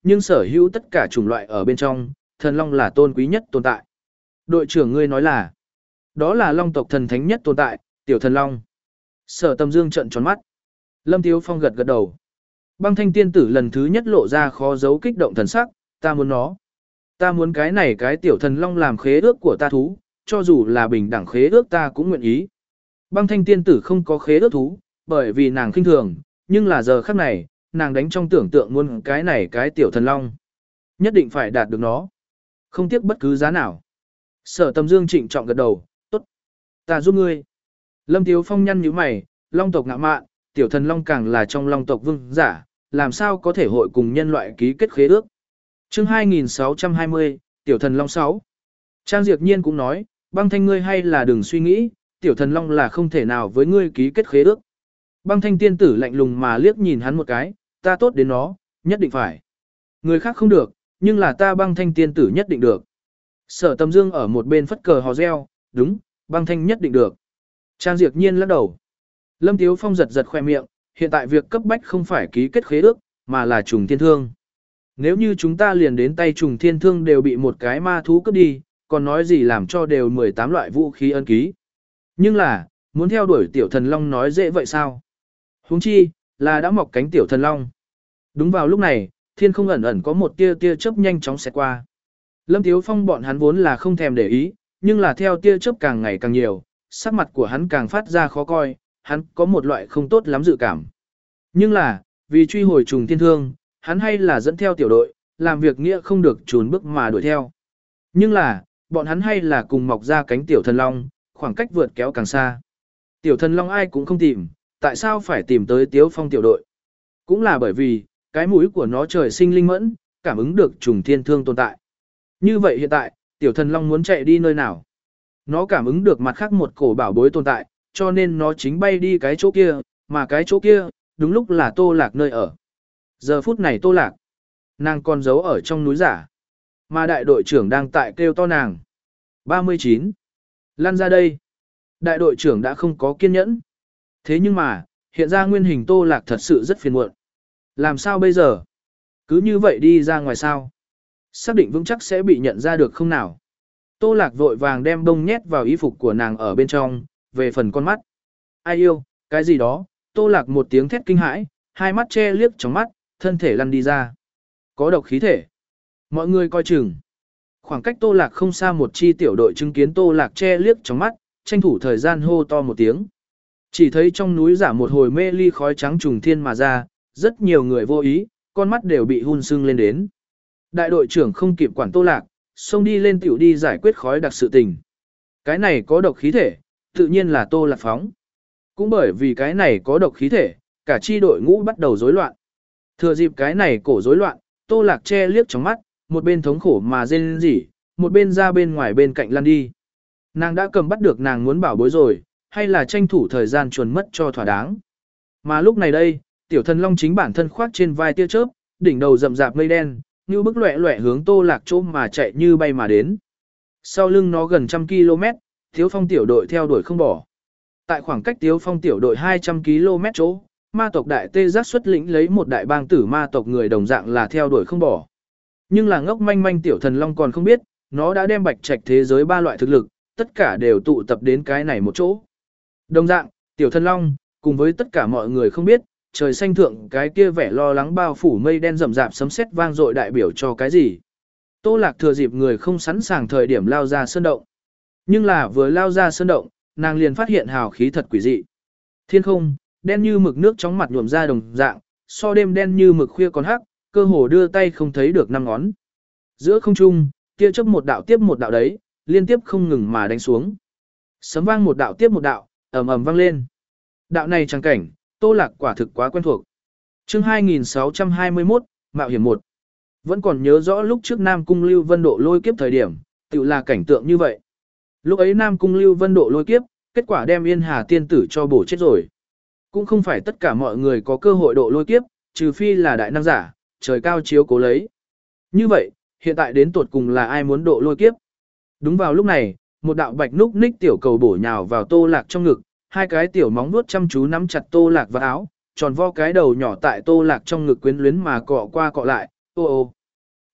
nhưng sở hữu tất cả chủng loại ở bên trong, thần long là tôn quý nhất tồn tại. Đội trưởng ngươi nói là, đó là long tộc thần thánh nhất tồn tại, tiểu thần long. Sở Tầm Dương trợn tròn mắt. Lâm Tiếu Phong gật gật đầu. Băng Thanh tiên tử lần thứ nhất lộ ra khó giấu kích động thần sắc, ta muốn nó. Ta muốn cái này cái tiểu thần long làm khế ước của ta thú, cho dù là bình đẳng khế ước ta cũng nguyện ý. Băng Thanh tiên tử không có khế ước thú, bởi vì nàng khinh thường, nhưng là giờ khắc này, nàng đánh trong tưởng tượng muốn cái này cái tiểu thần long. Nhất định phải đạt được nó. Không tiếc bất cứ giá nào. Sở Tầm Dương trịnh trọng gật đầu, tốt. Ta giúp ngươi. Lâm Tiếu Phong nhăn nhíu mày, long tộc ngạ mạn, tiểu thần long càng là trong long tộc vương giả, làm sao có thể hội cùng nhân loại ký kết khế ước. Chương hai nghìn sáu trăm hai mươi, tiểu thần long sáu. Trang Diệp Nhiên cũng nói, Băng Thanh ngươi hay là đừng suy nghĩ, tiểu thần long là không thể nào với ngươi ký kết khế ước. Băng Thanh tiên tử lạnh lùng mà liếc nhìn hắn một cái, ta tốt đến nó, nhất định phải. Người khác không được, nhưng là ta Băng Thanh tiên tử nhất định được. Sở Tầm Dương ở một bên phất cờ hò reo, đúng, Băng Thanh nhất định được. Trang Diệp Nhiên lắc đầu. Lâm Tiếu Phong giật giật khoe miệng, hiện tại việc cấp bách không phải ký kết khế ước, mà là trùng thiên thương. Nếu như chúng ta liền đến tay trùng thiên thương đều bị một cái ma thú cướp đi, còn nói gì làm cho đều mười tám loại vũ khí ân ký. Nhưng là, muốn theo đuổi tiểu thần long nói dễ vậy sao? Huống chi, là đã mọc cánh tiểu thần long. Đúng vào lúc này, thiên không ẩn ẩn có một tia tia chớp nhanh chóng xẹt qua. Lâm Tiếu Phong bọn hắn vốn là không thèm để ý, nhưng là theo tia chớp càng ngày càng nhiều, sắc mặt của hắn càng phát ra khó coi, hắn có một loại không tốt lắm dự cảm. Nhưng là, vì truy hồi trùng thiên thương, hắn hay là dẫn theo tiểu đội, làm việc nghĩa không được trốn bước mà đuổi theo. Nhưng là, bọn hắn hay là cùng mọc ra cánh tiểu thần long, khoảng cách vượt kéo càng xa. Tiểu thần long ai cũng không tìm, tại sao phải tìm tới Tiếu Phong tiểu đội? Cũng là bởi vì, cái mũi của nó trời sinh linh mẫn, cảm ứng được trùng thiên thương tồn tại. Như vậy hiện tại, tiểu thần long muốn chạy đi nơi nào? Nó cảm ứng được mặt khác một cổ bảo bối tồn tại, cho nên nó chính bay đi cái chỗ kia, mà cái chỗ kia, đúng lúc là Tô Lạc nơi ở. Giờ phút này Tô Lạc, nàng còn giấu ở trong núi giả, mà đại đội trưởng đang tại kêu to nàng. ba mươi chín. Lăn ra đây. Đại đội trưởng đã không có kiên nhẫn. Thế nhưng mà, hiện ra nguyên hình Tô Lạc thật sự rất phiền muộn. Làm sao bây giờ? Cứ như vậy đi ra ngoài sao? Xác định vững chắc sẽ bị nhận ra được không nào? Tô Lạc vội vàng đem bông nhét vào y phục của nàng ở bên trong, về phần con mắt. Ai yêu, cái gì đó? Tô Lạc một tiếng thét kinh hãi, hai mắt che liếc trong mắt, thân thể lăn đi ra. Có độc khí thể. Mọi người coi chừng. Khoảng cách Tô Lạc không xa một chi tiểu đội chứng kiến Tô Lạc che liếc trong mắt, tranh thủ thời gian hô to một tiếng. Chỉ thấy trong núi giả một hồi mê ly khói trắng trùng thiên mà ra, rất nhiều người vô ý, con mắt đều bị hun sưng lên đến. Đại đội trưởng không kịp quản Tô Lạc, xông đi lên tiểu đi giải quyết khói đặc sự tình. Cái này có độc khí thể, tự nhiên là Tô Lạc phóng. Cũng bởi vì cái này có độc khí thể, cả chi đội ngũ bắt đầu rối loạn. Thừa dịp cái này cổ rối loạn, Tô Lạc che liếc trong mắt, một bên thống khổ mà rên rỉ, một bên ra bên ngoài bên cạnh lăn đi. Nàng đã cầm bắt được nàng muốn bảo bối rồi, hay là tranh thủ thời gian chuồn mất cho thỏa đáng. Mà lúc này đây, tiểu thần long chính bản thân khoác trên vai tia chớp, đỉnh đầu rậm rạp mây đen, như bức loẹ loẹ hướng Tô Lạc chỗ mà chạy như bay mà đến. Sau lưng nó gần trăm ki lô mét, Tiếu Phong tiểu đội theo đuổi không bỏ. Tại khoảng cách Tiếu Phong tiểu đội hai trăm ki lô mét chỗ, ma tộc đại tê giác xuất lĩnh lấy một đại bang tử ma tộc người đồng dạng là theo đuổi không bỏ. Nhưng là ngốc manh manh tiểu thần long còn không biết, nó đã đem bạch trạch thế giới ba loại thực lực, tất cả đều tụ tập đến cái này một chỗ. Đồng dạng, tiểu thần long, cùng với tất cả mọi người không biết, trời xanh thượng cái kia vẻ lo lắng bao phủ mây đen rậm rạp sấm sét vang dội đại biểu cho cái gì. Tô Lạc thừa dịp người không sẵn sàng thời điểm lao ra sơn động. Nhưng là vừa lao ra sơn động, nàng liền phát hiện hào khí thật quỷ dị. Thiên không, đen như mực nước chóng mặt nhuộm ra đồng dạng, so đêm đen như mực khuya còn hắc, cơ hồ đưa tay không thấy được năm ngón. Giữa không trung, tia chớp một đạo tiếp một đạo đấy, liên tiếp không ngừng mà đánh xuống. Sấm vang một đạo tiếp một đạo, ầm ầm vang lên. Đạo này chẳng cảnh, Tô Lạc quả thực quá quen thuộc. Chương hai nghìn sáu trăm hai mươi mốt, Mạo hiểm một. Vẫn còn nhớ rõ lúc trước Nam Cung Lưu Vân độ lôi kiếp thời điểm, tự là cảnh tượng như vậy. Lúc ấy Nam Cung Lưu Vân độ lôi kiếp, kết quả đem Yên Hà tiên tử cho bổ chết rồi. Cũng không phải tất cả mọi người có cơ hội độ lôi kiếp, trừ phi là đại năng giả, trời cao chiếu cố lấy. Như vậy, hiện tại đến tuột cùng là ai muốn độ lôi kiếp? Đúng vào lúc này, một đạo bạch núc ních tiểu cầu bổ nhào vào Tô Lạc trong ngực, hai cái tiểu móng vuốt chăm chú nắm chặt Tô Lạc vào áo, tròn vo cái đầu nhỏ tại Tô Lạc trong ngực quyến luyến mà cọ qua cọ lại, ô ô.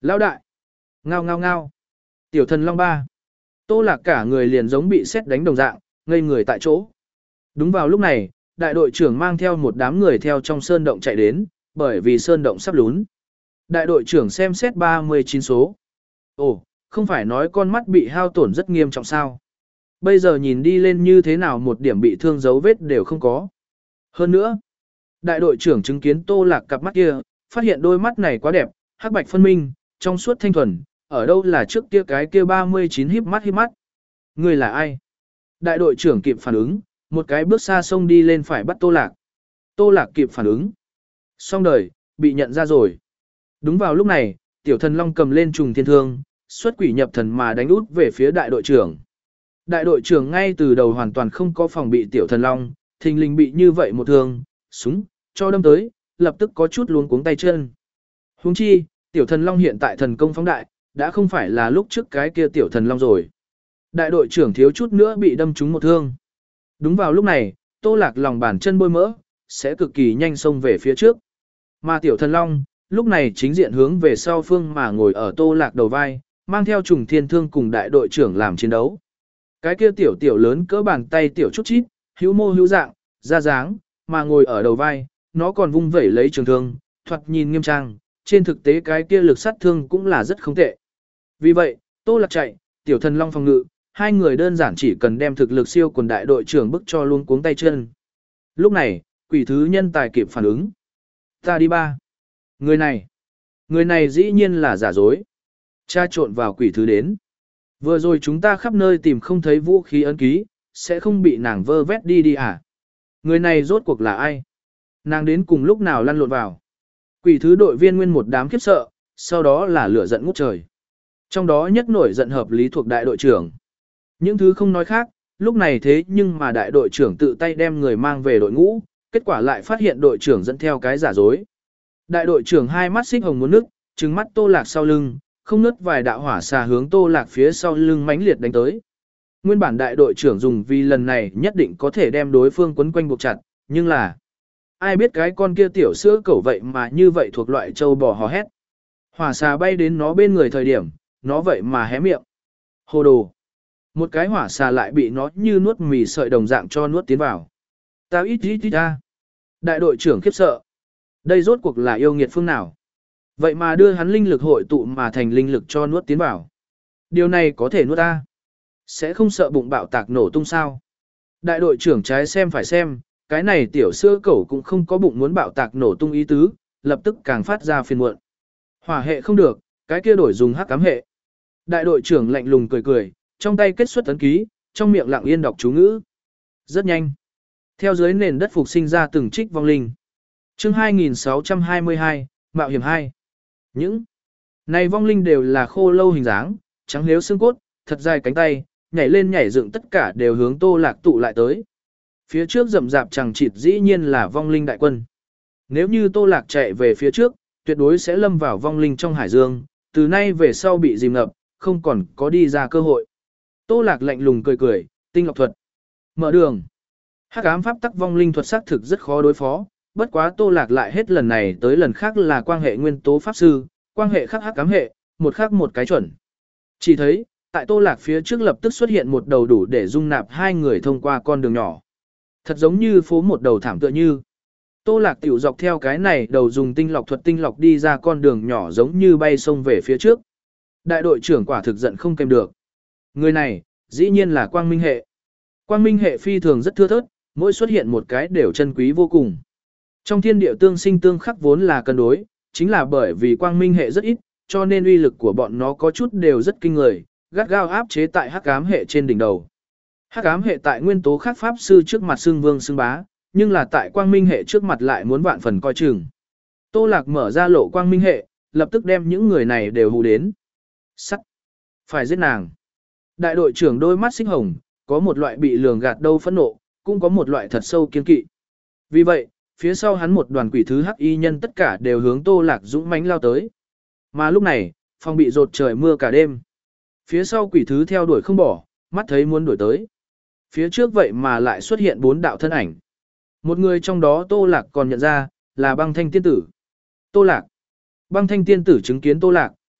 Lão đại. Ngao ngao ngao. Tiểu thần long ba. Tô Lạc cả người liền giống bị sét đánh đồng dạng, ngây người tại chỗ. Đúng vào lúc này, đại đội trưởng mang theo một đám người theo trong sơn động chạy đến, bởi vì sơn động sắp lún. Đại đội trưởng xem xét ba mươi chín số. Ồ, không phải nói con mắt bị hao tổn rất nghiêm trọng sao? Bây giờ nhìn đi lên như thế nào một điểm bị thương dấu vết đều không có. Hơn nữa, đại đội trưởng chứng kiến Tô Lạc cặp mắt kia, phát hiện đôi mắt này quá đẹp, hắc bạch phân minh, trong suốt thanh thuần, ở đâu là trước kia cái kia ba mươi chín híp mắt híp mắt. Người là ai? Đại đội trưởng kịp phản ứng, một cái bước xa xông đi lên phải bắt Tô Lạc. Tô Lạc kịp phản ứng. Xong đời, bị nhận ra rồi. Đúng vào lúc này, tiểu thần long cầm lên trùng thiên thương, xuất quỷ nhập thần mà đánh út về phía đại đội trưởng. Đại đội trưởng ngay từ đầu hoàn toàn không có phòng bị tiểu thần long, thình lình bị như vậy một thương, súng, cho đâm tới, lập tức có chút luống cuống tay chân. Huống chi, tiểu thần long hiện tại thần công phóng đại, đã không phải là lúc trước cái kia tiểu thần long rồi. Đại đội trưởng thiếu chút nữa bị đâm trúng một thương. Đúng vào lúc này, Tô Lạc lòng bàn chân bôi mỡ, sẽ cực kỳ nhanh xông về phía trước. Mà tiểu thần long, lúc này chính diện hướng về sau phương mà ngồi ở Tô Lạc đầu vai, mang theo trùng thiên thương cùng đại đội trưởng làm chiến đấu. Cái kia tiểu tiểu lớn cỡ bàn tay tiểu chút chít, hữu mô hữu dạng, ra dáng, mà ngồi ở đầu vai, nó còn vung vẩy lấy trường thương, thoạt nhìn nghiêm trang, trên thực tế cái kia lực sát thương cũng là rất không tệ. Vì vậy, Tô Lạc chạy, tiểu thần long phòng ngự, hai người đơn giản chỉ cần đem thực lực siêu quần đại đội trưởng bức cho luôn cuống tay chân. Lúc này, quỷ thứ nhân tài kịp phản ứng. Ta đi ba. Người này, người này dĩ nhiên là giả dối. Cha trộn vào quỷ thứ đến. Vừa rồi chúng ta khắp nơi tìm không thấy vũ khí ấn ký, sẽ không bị nàng vơ vét đi đi à? Người này rốt cuộc là ai? Nàng đến cùng lúc nào lăn lộn vào? Quỷ thứ đội viên nguyên một đám khiếp sợ, sau đó là lửa giận ngút trời. Trong đó nhất nổi giận hợp lý thuộc đại đội trưởng. Những thứ không nói khác, lúc này thế nhưng mà đại đội trưởng tự tay đem người mang về đội ngũ, kết quả lại phát hiện đội trưởng dẫn theo cái giả dối. Đại đội trưởng hai mắt xích hồng muốn nước, trừng mắt Tô Lạc sau lưng, không nứt vài đạo hỏa xà hướng Tô Lạc phía sau lưng mãnh liệt đánh tới. Nguyên bản đại đội trưởng dùng vì lần này nhất định có thể đem đối phương quấn quanh buộc chặt, nhưng là ai biết cái con kia tiểu sữa cẩu vậy mà như vậy thuộc loại trâu bò hò hét. Hỏa xà bay đến nó bên người thời điểm, nó vậy mà hé miệng. Hồ đồ. Một cái hỏa xà lại bị nó như nuốt mì sợi đồng dạng cho nuốt tiến vào. Tao ít ít ít ta. Đại đội trưởng khiếp sợ. Đây rốt cuộc là yêu nghiệt phương nào? Vậy mà đưa hắn linh lực hội tụ mà thành linh lực cho nuốt tiến vào. Điều này có thể nuốt ta. Sẽ không sợ bụng bạo tạc nổ tung sao? Đại đội trưởng trái xem phải xem, cái này tiểu sữa cẩu cũng không có bụng muốn bạo tạc nổ tung ý tứ, lập tức càng phát ra phiền muộn. Hỏa hệ không được, cái kia đổi dùng hắc ám hệ. Đại đội trưởng lạnh lùng cười cười, trong tay kết xuất ấn ký, trong miệng lặng yên đọc chú ngữ. Rất nhanh. Theo dưới nền đất phục sinh ra từng trích vong linh. Chương hai nghìn sáu trăm hai mươi hai, Mạo hiểm hai. Những này vong linh đều là khô lâu hình dáng, trắng liếu xương cốt, thật dài cánh tay, nhảy lên nhảy dựng tất cả đều hướng Tô Lạc tụ lại tới. Phía trước rậm rạp chẳng chịt dĩ nhiên là vong linh đại quân. Nếu như Tô Lạc chạy về phía trước, tuyệt đối sẽ lâm vào vong linh trong hải dương, từ nay về sau bị dìm ngập, không còn có đi ra cơ hội. Tô Lạc lạnh lùng cười cười, tinh lọc thuật. Mở đường. Hắc ám pháp tắc vong linh thuật xác thực rất khó đối phó, bất quá Tô Lạc lại hết lần này tới lần khác là quan hệ nguyên tố pháp sư, quan hệ khắc hắc ám hệ, một khắc một cái chuẩn. Chỉ thấy, tại Tô Lạc phía trước lập tức xuất hiện một đầu đủ để dung nạp hai người thông qua con đường nhỏ. Thật giống như phố một đầu thảm tựa như. Tô Lạc tiểu dọc theo cái này đầu dùng tinh lọc thuật tinh lọc đi ra con đường nhỏ giống như bay sông về phía trước. Đại đội trưởng quả thực giận không kèm được. Người này, dĩ nhiên là quang minh hệ. Quang minh hệ phi thường rất thưa thớt, mỗi xuất hiện một cái đều chân quý vô cùng. Trong thiên địa tương sinh tương khắc vốn là cân đối, chính là bởi vì quang minh hệ rất ít, cho nên uy lực của bọn nó có chút đều rất kinh người, gắt gao áp chế tại hắc ám hệ trên đỉnh đầu. Hắc ám hệ tại nguyên tố khác pháp sư trước mặt xưng vương xưng bá, nhưng là tại quang minh hệ trước mặt lại muốn vạn phần coi chừng. Tô Lạc mở ra lộ quang minh hệ, lập tức đem những người này đều hù đến. Sắt! Phải giết nàng! Đại đội trưởng đôi mắt xích hồng, có một loại bị lường gạt đâu phẫn nộ, cũng có một loại thật sâu kiên kỵ. Vì vậy, phía sau hắn một đoàn quỷ thứ hắc y nhân tất cả đều hướng Tô Lạc dũng mãnh lao tới. Mà lúc này, phòng bị rột trời mưa cả đêm. Phía sau quỷ thứ theo đuổi không bỏ, mắt thấy muốn đuổi tới. Phía trước vậy mà lại xuất hiện bốn đạo thân ảnh. Một người trong đó Tô Lạc còn nhận ra, là băng thanh tiên tử. Tô Lạc. Băng thanh tiên tử chứng kiến Tô Lạc,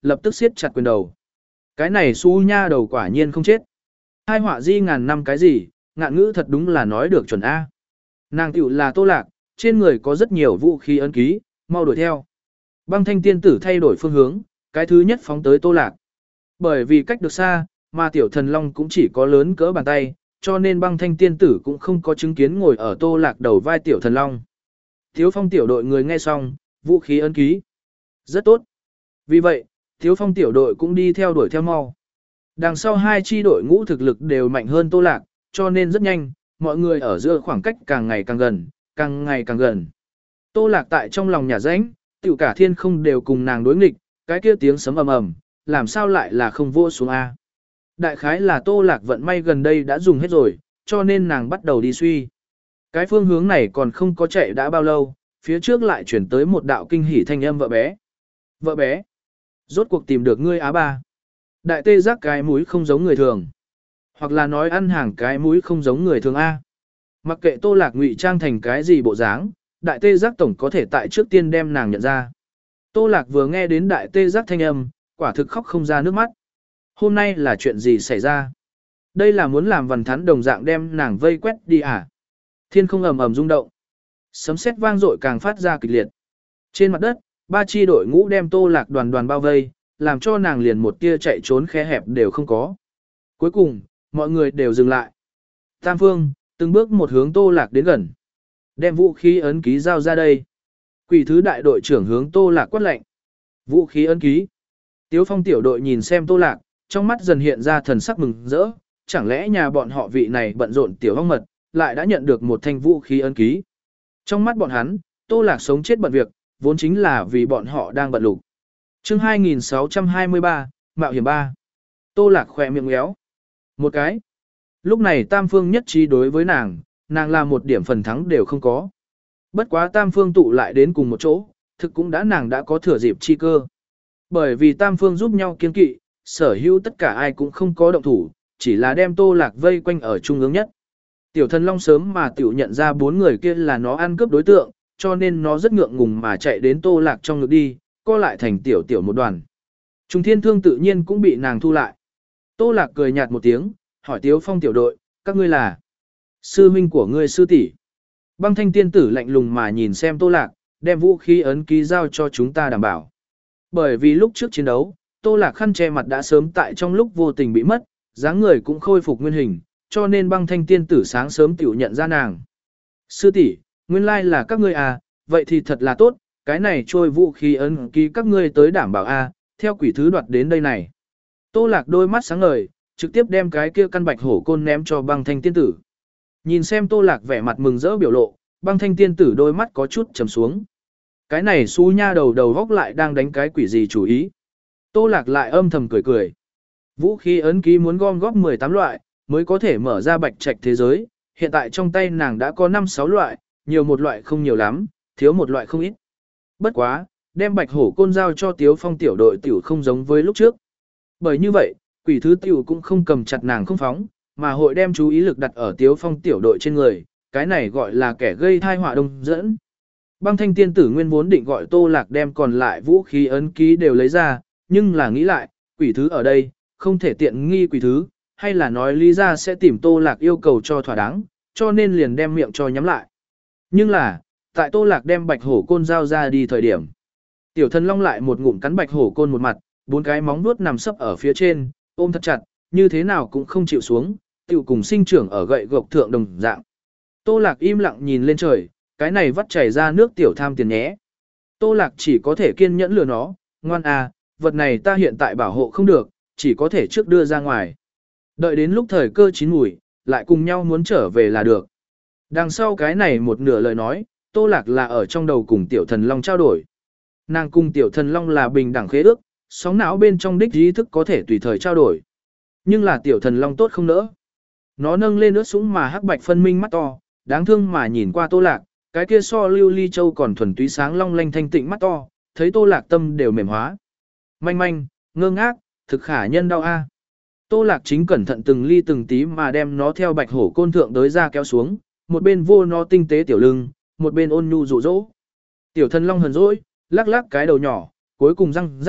lập tức siết chặt quyền đầu. Cái này su nha đầu quả nhiên không chết. Hai họa di ngàn năm cái gì, ngạn ngữ thật đúng là nói được chuẩn A. Nàng tiểu là Tô Lạc, trên người có rất nhiều vũ khí ấn ký, mau đuổi theo. Băng thanh tiên tử thay đổi phương hướng, cái thứ nhất phóng tới Tô Lạc. Bởi vì cách được xa, mà tiểu thần long cũng chỉ có lớn cỡ bàn tay, cho nên băng thanh tiên tử cũng không có chứng kiến ngồi ở Tô Lạc đầu vai tiểu thần long. Thiếu phong tiểu đội người nghe xong, vũ khí ấn ký. Rất tốt. Vì vậy, thiếu phong tiểu đội cũng đi theo đuổi theo mau. Đằng sau hai chi đội ngũ thực lực đều mạnh hơn Tô Lạc, cho nên rất nhanh, mọi người ở giữa khoảng cách càng ngày càng gần, càng ngày càng gần. Tô Lạc tại trong lòng nhà rãnh, tiểu cả thiên không đều cùng nàng đối nghịch, cái kia tiếng sấm ầm ầm, làm sao lại là không vô xuống A. Đại khái là Tô Lạc vận may gần đây đã dùng hết rồi, cho nên nàng bắt đầu đi suy. Cái phương hướng này còn không có chạy đã bao lâu, phía trước lại chuyển tới một đạo kinh hỉ thanh âm vợ bé. Vợ bé, rốt cuộc tìm được ngươi Á Ba. Đại tê giác cái mũi không giống người thường. Hoặc là nói ăn hàng cái mũi không giống người thường A. Mặc kệ Tô Lạc ngụy trang thành cái gì bộ dáng, đại tê giác tổng có thể tại trước tiên đem nàng nhận ra. Tô Lạc vừa nghe đến đại tê giác thanh âm, quả thực khóc không ra nước mắt. Hôm nay là chuyện gì xảy ra? Đây là muốn làm vằn thắn đồng dạng đem nàng vây quét đi à? Thiên không ầm ầm rung động. Sấm sét vang dội càng phát ra kịch liệt. Trên mặt đất, ba chi đội ngũ đem Tô Lạc đoàn đoàn bao vây, làm cho nàng liền một tia chạy trốn khe hẹp đều không có. Cuối cùng, mọi người đều dừng lại. Tam Phương, từng bước một hướng Tô Lạc đến gần. Đem vũ khí ấn ký giao ra đây. Quỷ thứ đại đội trưởng hướng Tô Lạc quát lệnh. Vũ khí ấn ký. Tiếu Phong tiểu đội nhìn xem Tô Lạc, trong mắt dần hiện ra thần sắc mừng rỡ, chẳng lẽ nhà bọn họ vị này bận rộn tiểu hong mật, lại đã nhận được một thanh vũ khí ấn ký. Trong mắt bọn hắn, Tô Lạc sống chết bận việc, vốn chính là vì bọn họ đang bận lục. Chương hai nghìn sáu trăm hai mươi ba, Mạo hiểm ba. Tô Lạc khỏe miệng ngéo. Một cái. Lúc này Tam Phương nhất trí đối với nàng, nàng là một điểm phần thắng đều không có. Bất quá Tam Phương tụ lại đến cùng một chỗ, thực cũng đã nàng đã có thừa dịp chi cơ. Bởi vì Tam Phương giúp nhau kiên kỵ, sở hữu tất cả ai cũng không có động thủ, chỉ là đem Tô Lạc vây quanh ở trung ương nhất. Tiểu thần long sớm mà tiểu nhận ra bốn người kia là nó ăn cướp đối tượng, cho nên nó rất ngượng ngùng mà chạy đến Tô Lạc trong ngực đi, co lại thành tiểu tiểu một đoàn. Trung thiên thương tự nhiên cũng bị nàng thu lại. Tô Lạc cười nhạt một tiếng, hỏi Tiếu Phong tiểu đội, các ngươi là sư huynh của ngươi sư tỷ. Băng thanh tiên tử lạnh lùng mà nhìn xem Tô Lạc, đem vũ khí ấn ký giao cho chúng ta đảm bảo. Bởi vì lúc trước chiến đấu, Tô Lạc khăn che mặt đã sớm tại trong lúc vô tình bị mất, dáng người cũng khôi phục nguyên hình, cho nên băng thanh tiên tử sáng sớm tiểu nhận ra nàng. Sư tỷ, nguyên lai là các ngươi à, vậy thì thật là tốt, cái này trôi vũ khí ấn ký các ngươi tới đảm bảo a, theo quỷ thứ đoạt đến đây này. Tô Lạc đôi mắt sáng ngời, trực tiếp đem cái kia căn bạch hổ côn ném cho băng thanh tiên tử. Nhìn xem Tô Lạc vẻ mặt mừng rỡ biểu lộ, băng thanh tiên tử đôi mắt có chút trầm xuống. Cái này xú nha đầu đầu góc lại đang đánh cái quỷ gì chủ ý. Tô Lạc lại âm thầm cười cười. Vũ khí ấn ký muốn gom góp mười tám loại, mới có thể mở ra bạch trạch thế giới. Hiện tại trong tay nàng đã có năm sáu loại, nhiều một loại không nhiều lắm, thiếu một loại không ít. Bất quá, đem bạch hổ côn giao cho Tiếu Phong tiểu đội tiểu không giống với lúc trước. Bởi như vậy, quỷ thứ tiểu cũng không cầm chặt nàng không phóng, mà hội đem chú ý lực đặt ở Tiếu Phong tiểu đội trên người, cái này gọi là kẻ gây thai họa đông dẫn. Băng thanh tiên tử nguyên vốn định gọi Tô Lạc đem còn lại vũ khí ấn ký đều lấy ra, nhưng là nghĩ lại, quỷ thứ ở đây, không thể tiện nghi quỷ thứ, hay là nói lý ra sẽ tìm Tô Lạc yêu cầu cho thỏa đáng, cho nên liền đem miệng cho nhắm lại. Nhưng là, tại Tô Lạc đem bạch hổ côn giao ra đi thời điểm. Tiểu thần long lại một ngụm cắn bạch hổ côn một mặt, bốn cái móng vuốt nằm sấp ở phía trên, ôm thật chặt, như thế nào cũng không chịu xuống, tiểu cùng sinh trưởng ở gậy gộc thượng đồng dạng. Tô Lạc im lặng nhìn lên trời, cái này vắt chảy ra nước tiểu tham tiền nhé. Tô Lạc chỉ có thể kiên nhẫn lừa nó, ngoan à, vật này ta hiện tại bảo hộ không được, chỉ có thể trước đưa ra ngoài. Đợi đến lúc thời cơ chín mùi, lại cùng nhau muốn trở về là được. Đằng sau cái này một nửa lời nói, Tô Lạc là ở trong đầu cùng tiểu thần long trao đổi. Nàng cùng tiểu thần long là bình đẳng khế ước, sóng não bên trong đích ý thức có thể tùy thời trao đổi. Nhưng là tiểu thần long tốt không nỡ. Nó nâng lên ướt sũng mà hắc bạch phân minh mắt to, đáng thương mà nhìn qua Tô Lạc, cái kia so lưu ly châu còn thuần túy sáng long lanh thanh tịnh mắt to, thấy Tô Lạc tâm đều mềm hóa. Manh manh, ngơ ngác, thực khả nhân đau a. Tô Lạc chính cẩn thận từng ly từng tí mà đem nó theo bạch hổ côn thượng tới ra kéo xuống, một bên vô nó tinh tế tiểu lưng, một bên ôn nhu dụ dỗ. Tiểu thần long hờn dỗi, lắc lắc cái đầu nhỏ, cuối cùng răng rắc,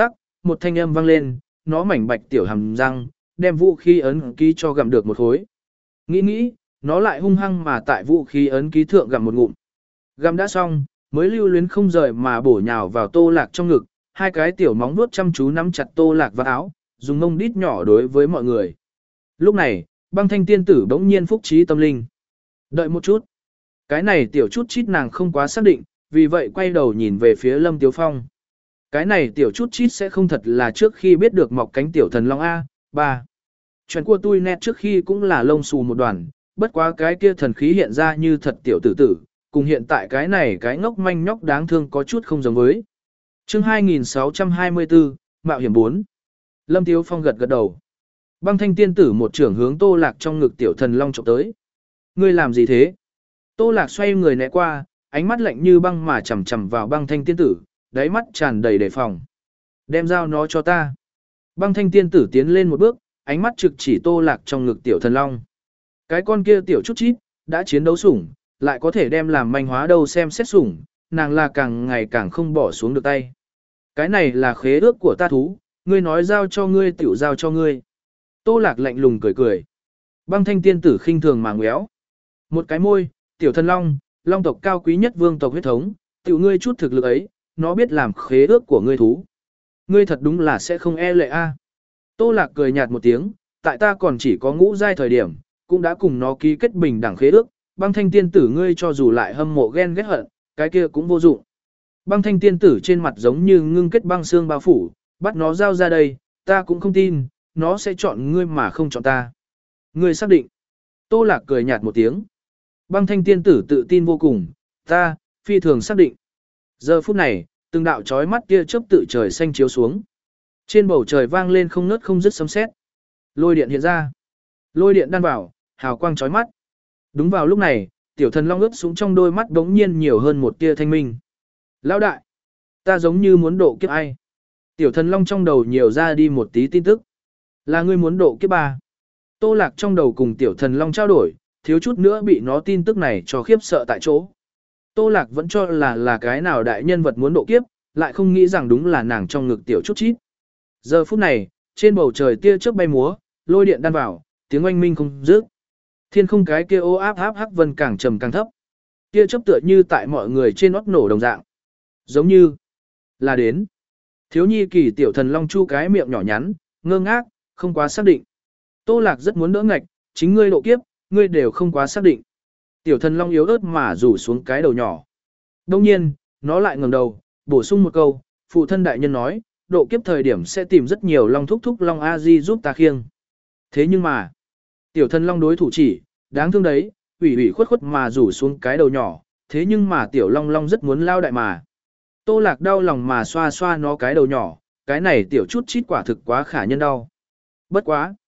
một thanh âm vang lên, nó mảnh bạch tiểu hàm răng, đem vũ khí ấn ký cho gặm được một khối. Nghĩ nghĩ, nó lại hung hăng mà tại vũ khí ấn ký thượng gặm một ngụm. Gặm đã xong, mới lưu luyến không rời mà bổ nhào vào Tô Lạc trong ngực, hai cái tiểu móng vuốt chăm chú nắm chặt Tô Lạc vào áo, dùng mông đít nhỏ đối với mọi người. Lúc này, Băng Thanh tiên tử bỗng nhiên phúc trí tâm linh. Đợi một chút. Cái này tiểu chút chít nàng không quá xác định, vì vậy quay đầu nhìn về phía Lâm Tiếu Phong. Cái này tiểu chút chít sẽ không thật là trước khi biết được mọc cánh tiểu thần long A, ba. Chuyện của tôi nét trước khi cũng là lông xù một đoàn, bất quá cái kia thần khí hiện ra như thật tiểu tử tử, cùng hiện tại cái này cái ngốc manh nhóc đáng thương có chút không giống với. Chương hai nghìn sáu trăm hai mươi tư, Mạo hiểm bốn. Lâm Tiếu Phong gật gật đầu. Băng Thanh tiên tử một trưởng hướng Tô Lạc trong ngực tiểu thần long chụp tới. Ngươi làm gì thế? Tô Lạc xoay người né qua, ánh mắt lạnh như băng mà chằm chằm vào Băng Thanh tiên tử, đáy mắt tràn đầy đề phòng. Đem dao nó cho ta. Băng Thanh tiên tử tiến lên một bước, ánh mắt trực chỉ Tô Lạc trong ngực tiểu thần long. Cái con kia tiểu chút chít, đã chiến đấu sủng, lại có thể đem làm manh hóa đâu xem xét sủng, nàng là càng ngày càng không bỏ xuống được tay. Cái này là khế ước của ta thú, ngươi nói giao cho ngươi tiểu giao cho ngươi. Tô Lạc lạnh lùng cười cười. Băng Thanh tiên tử khinh thường mà ngéo. Một cái môi, tiểu thần long, long tộc cao quý nhất vương tộc huyết thống, tiểu ngươi chút thực lực ấy, nó biết làm khế ước của ngươi thú. Ngươi thật đúng là sẽ không e lệ a. Tô Lạc cười nhạt một tiếng, tại ta còn chỉ có ngũ giai thời điểm, cũng đã cùng nó ký kết bình đẳng khế ước, Băng Thanh tiên tử ngươi cho dù lại hâm mộ ghen ghét hận, cái kia cũng vô dụng. Băng Thanh tiên tử trên mặt giống như ngưng kết băng xương bao phủ, bắt nó giao ra đây, ta cũng không tin, nó sẽ chọn ngươi mà không chọn ta. Ngươi xác định. Tô Lạc cười nhạt một tiếng. Băng Thanh tiên tử tự tin vô cùng, ta, phi thường xác định. Giờ phút này, từng đạo chói mắt tia chớp tự trời xanh chiếu xuống. Trên bầu trời vang lên không ngớt không dứt sấm sét. Lôi điện hiện ra. Lôi điện đan vào, hào quang chói mắt. Đúng vào lúc này, tiểu thần long ướt xuống trong đôi mắt đống nhiên nhiều hơn một tia thanh minh. Lão đại, ta giống như muốn độ kiếp ai. Tiểu thần long trong đầu nhiều ra đi một tí tin tức. Là ngươi muốn độ kiếp ba. Tô Lạc trong đầu cùng tiểu thần long trao đổi, thiếu chút nữa bị nó tin tức này cho khiếp sợ tại chỗ. Tô Lạc vẫn cho là là cái nào đại nhân vật muốn độ kiếp, lại không nghĩ rằng đúng là nàng trong ngực tiểu chút chít. Giờ phút này, trên bầu trời tia chớp bay múa, lôi điện đan vào, tiếng oanh minh không dứt. Thiên không cái kia ô áp áp hắc vân càng trầm càng thấp. Tia chớp tựa như tại mọi người trên nót nổ đồng dạng. Giống như là đến. Thiếu nhi kỳ tiểu thần long chu cái miệng nhỏ nhắn, ngơ ngác, không quá xác định. Tô Lạc rất muốn đỡ ngạch, chính ngươi độ kiếp, ngươi đều không quá xác định. Tiểu thần long yếu ớt mà rủ xuống cái đầu nhỏ. Đông nhiên, nó lại ngẩng đầu, bổ sung một câu, phụ thân đại nhân nói, độ kiếp thời điểm sẽ tìm rất nhiều long thúc thúc long a di giúp ta khiêng. Thế nhưng mà, tiểu thần long đối thủ chỉ, đáng thương đấy, ủy ủy khuất khuất mà rủ xuống cái đầu nhỏ, thế nhưng mà tiểu long long rất muốn lao đại mà. Tô Lạc đau lòng mà xoa xoa nó cái đầu nhỏ, cái này tiểu chút chít quả thực quá khả nhân đau. Bất quá.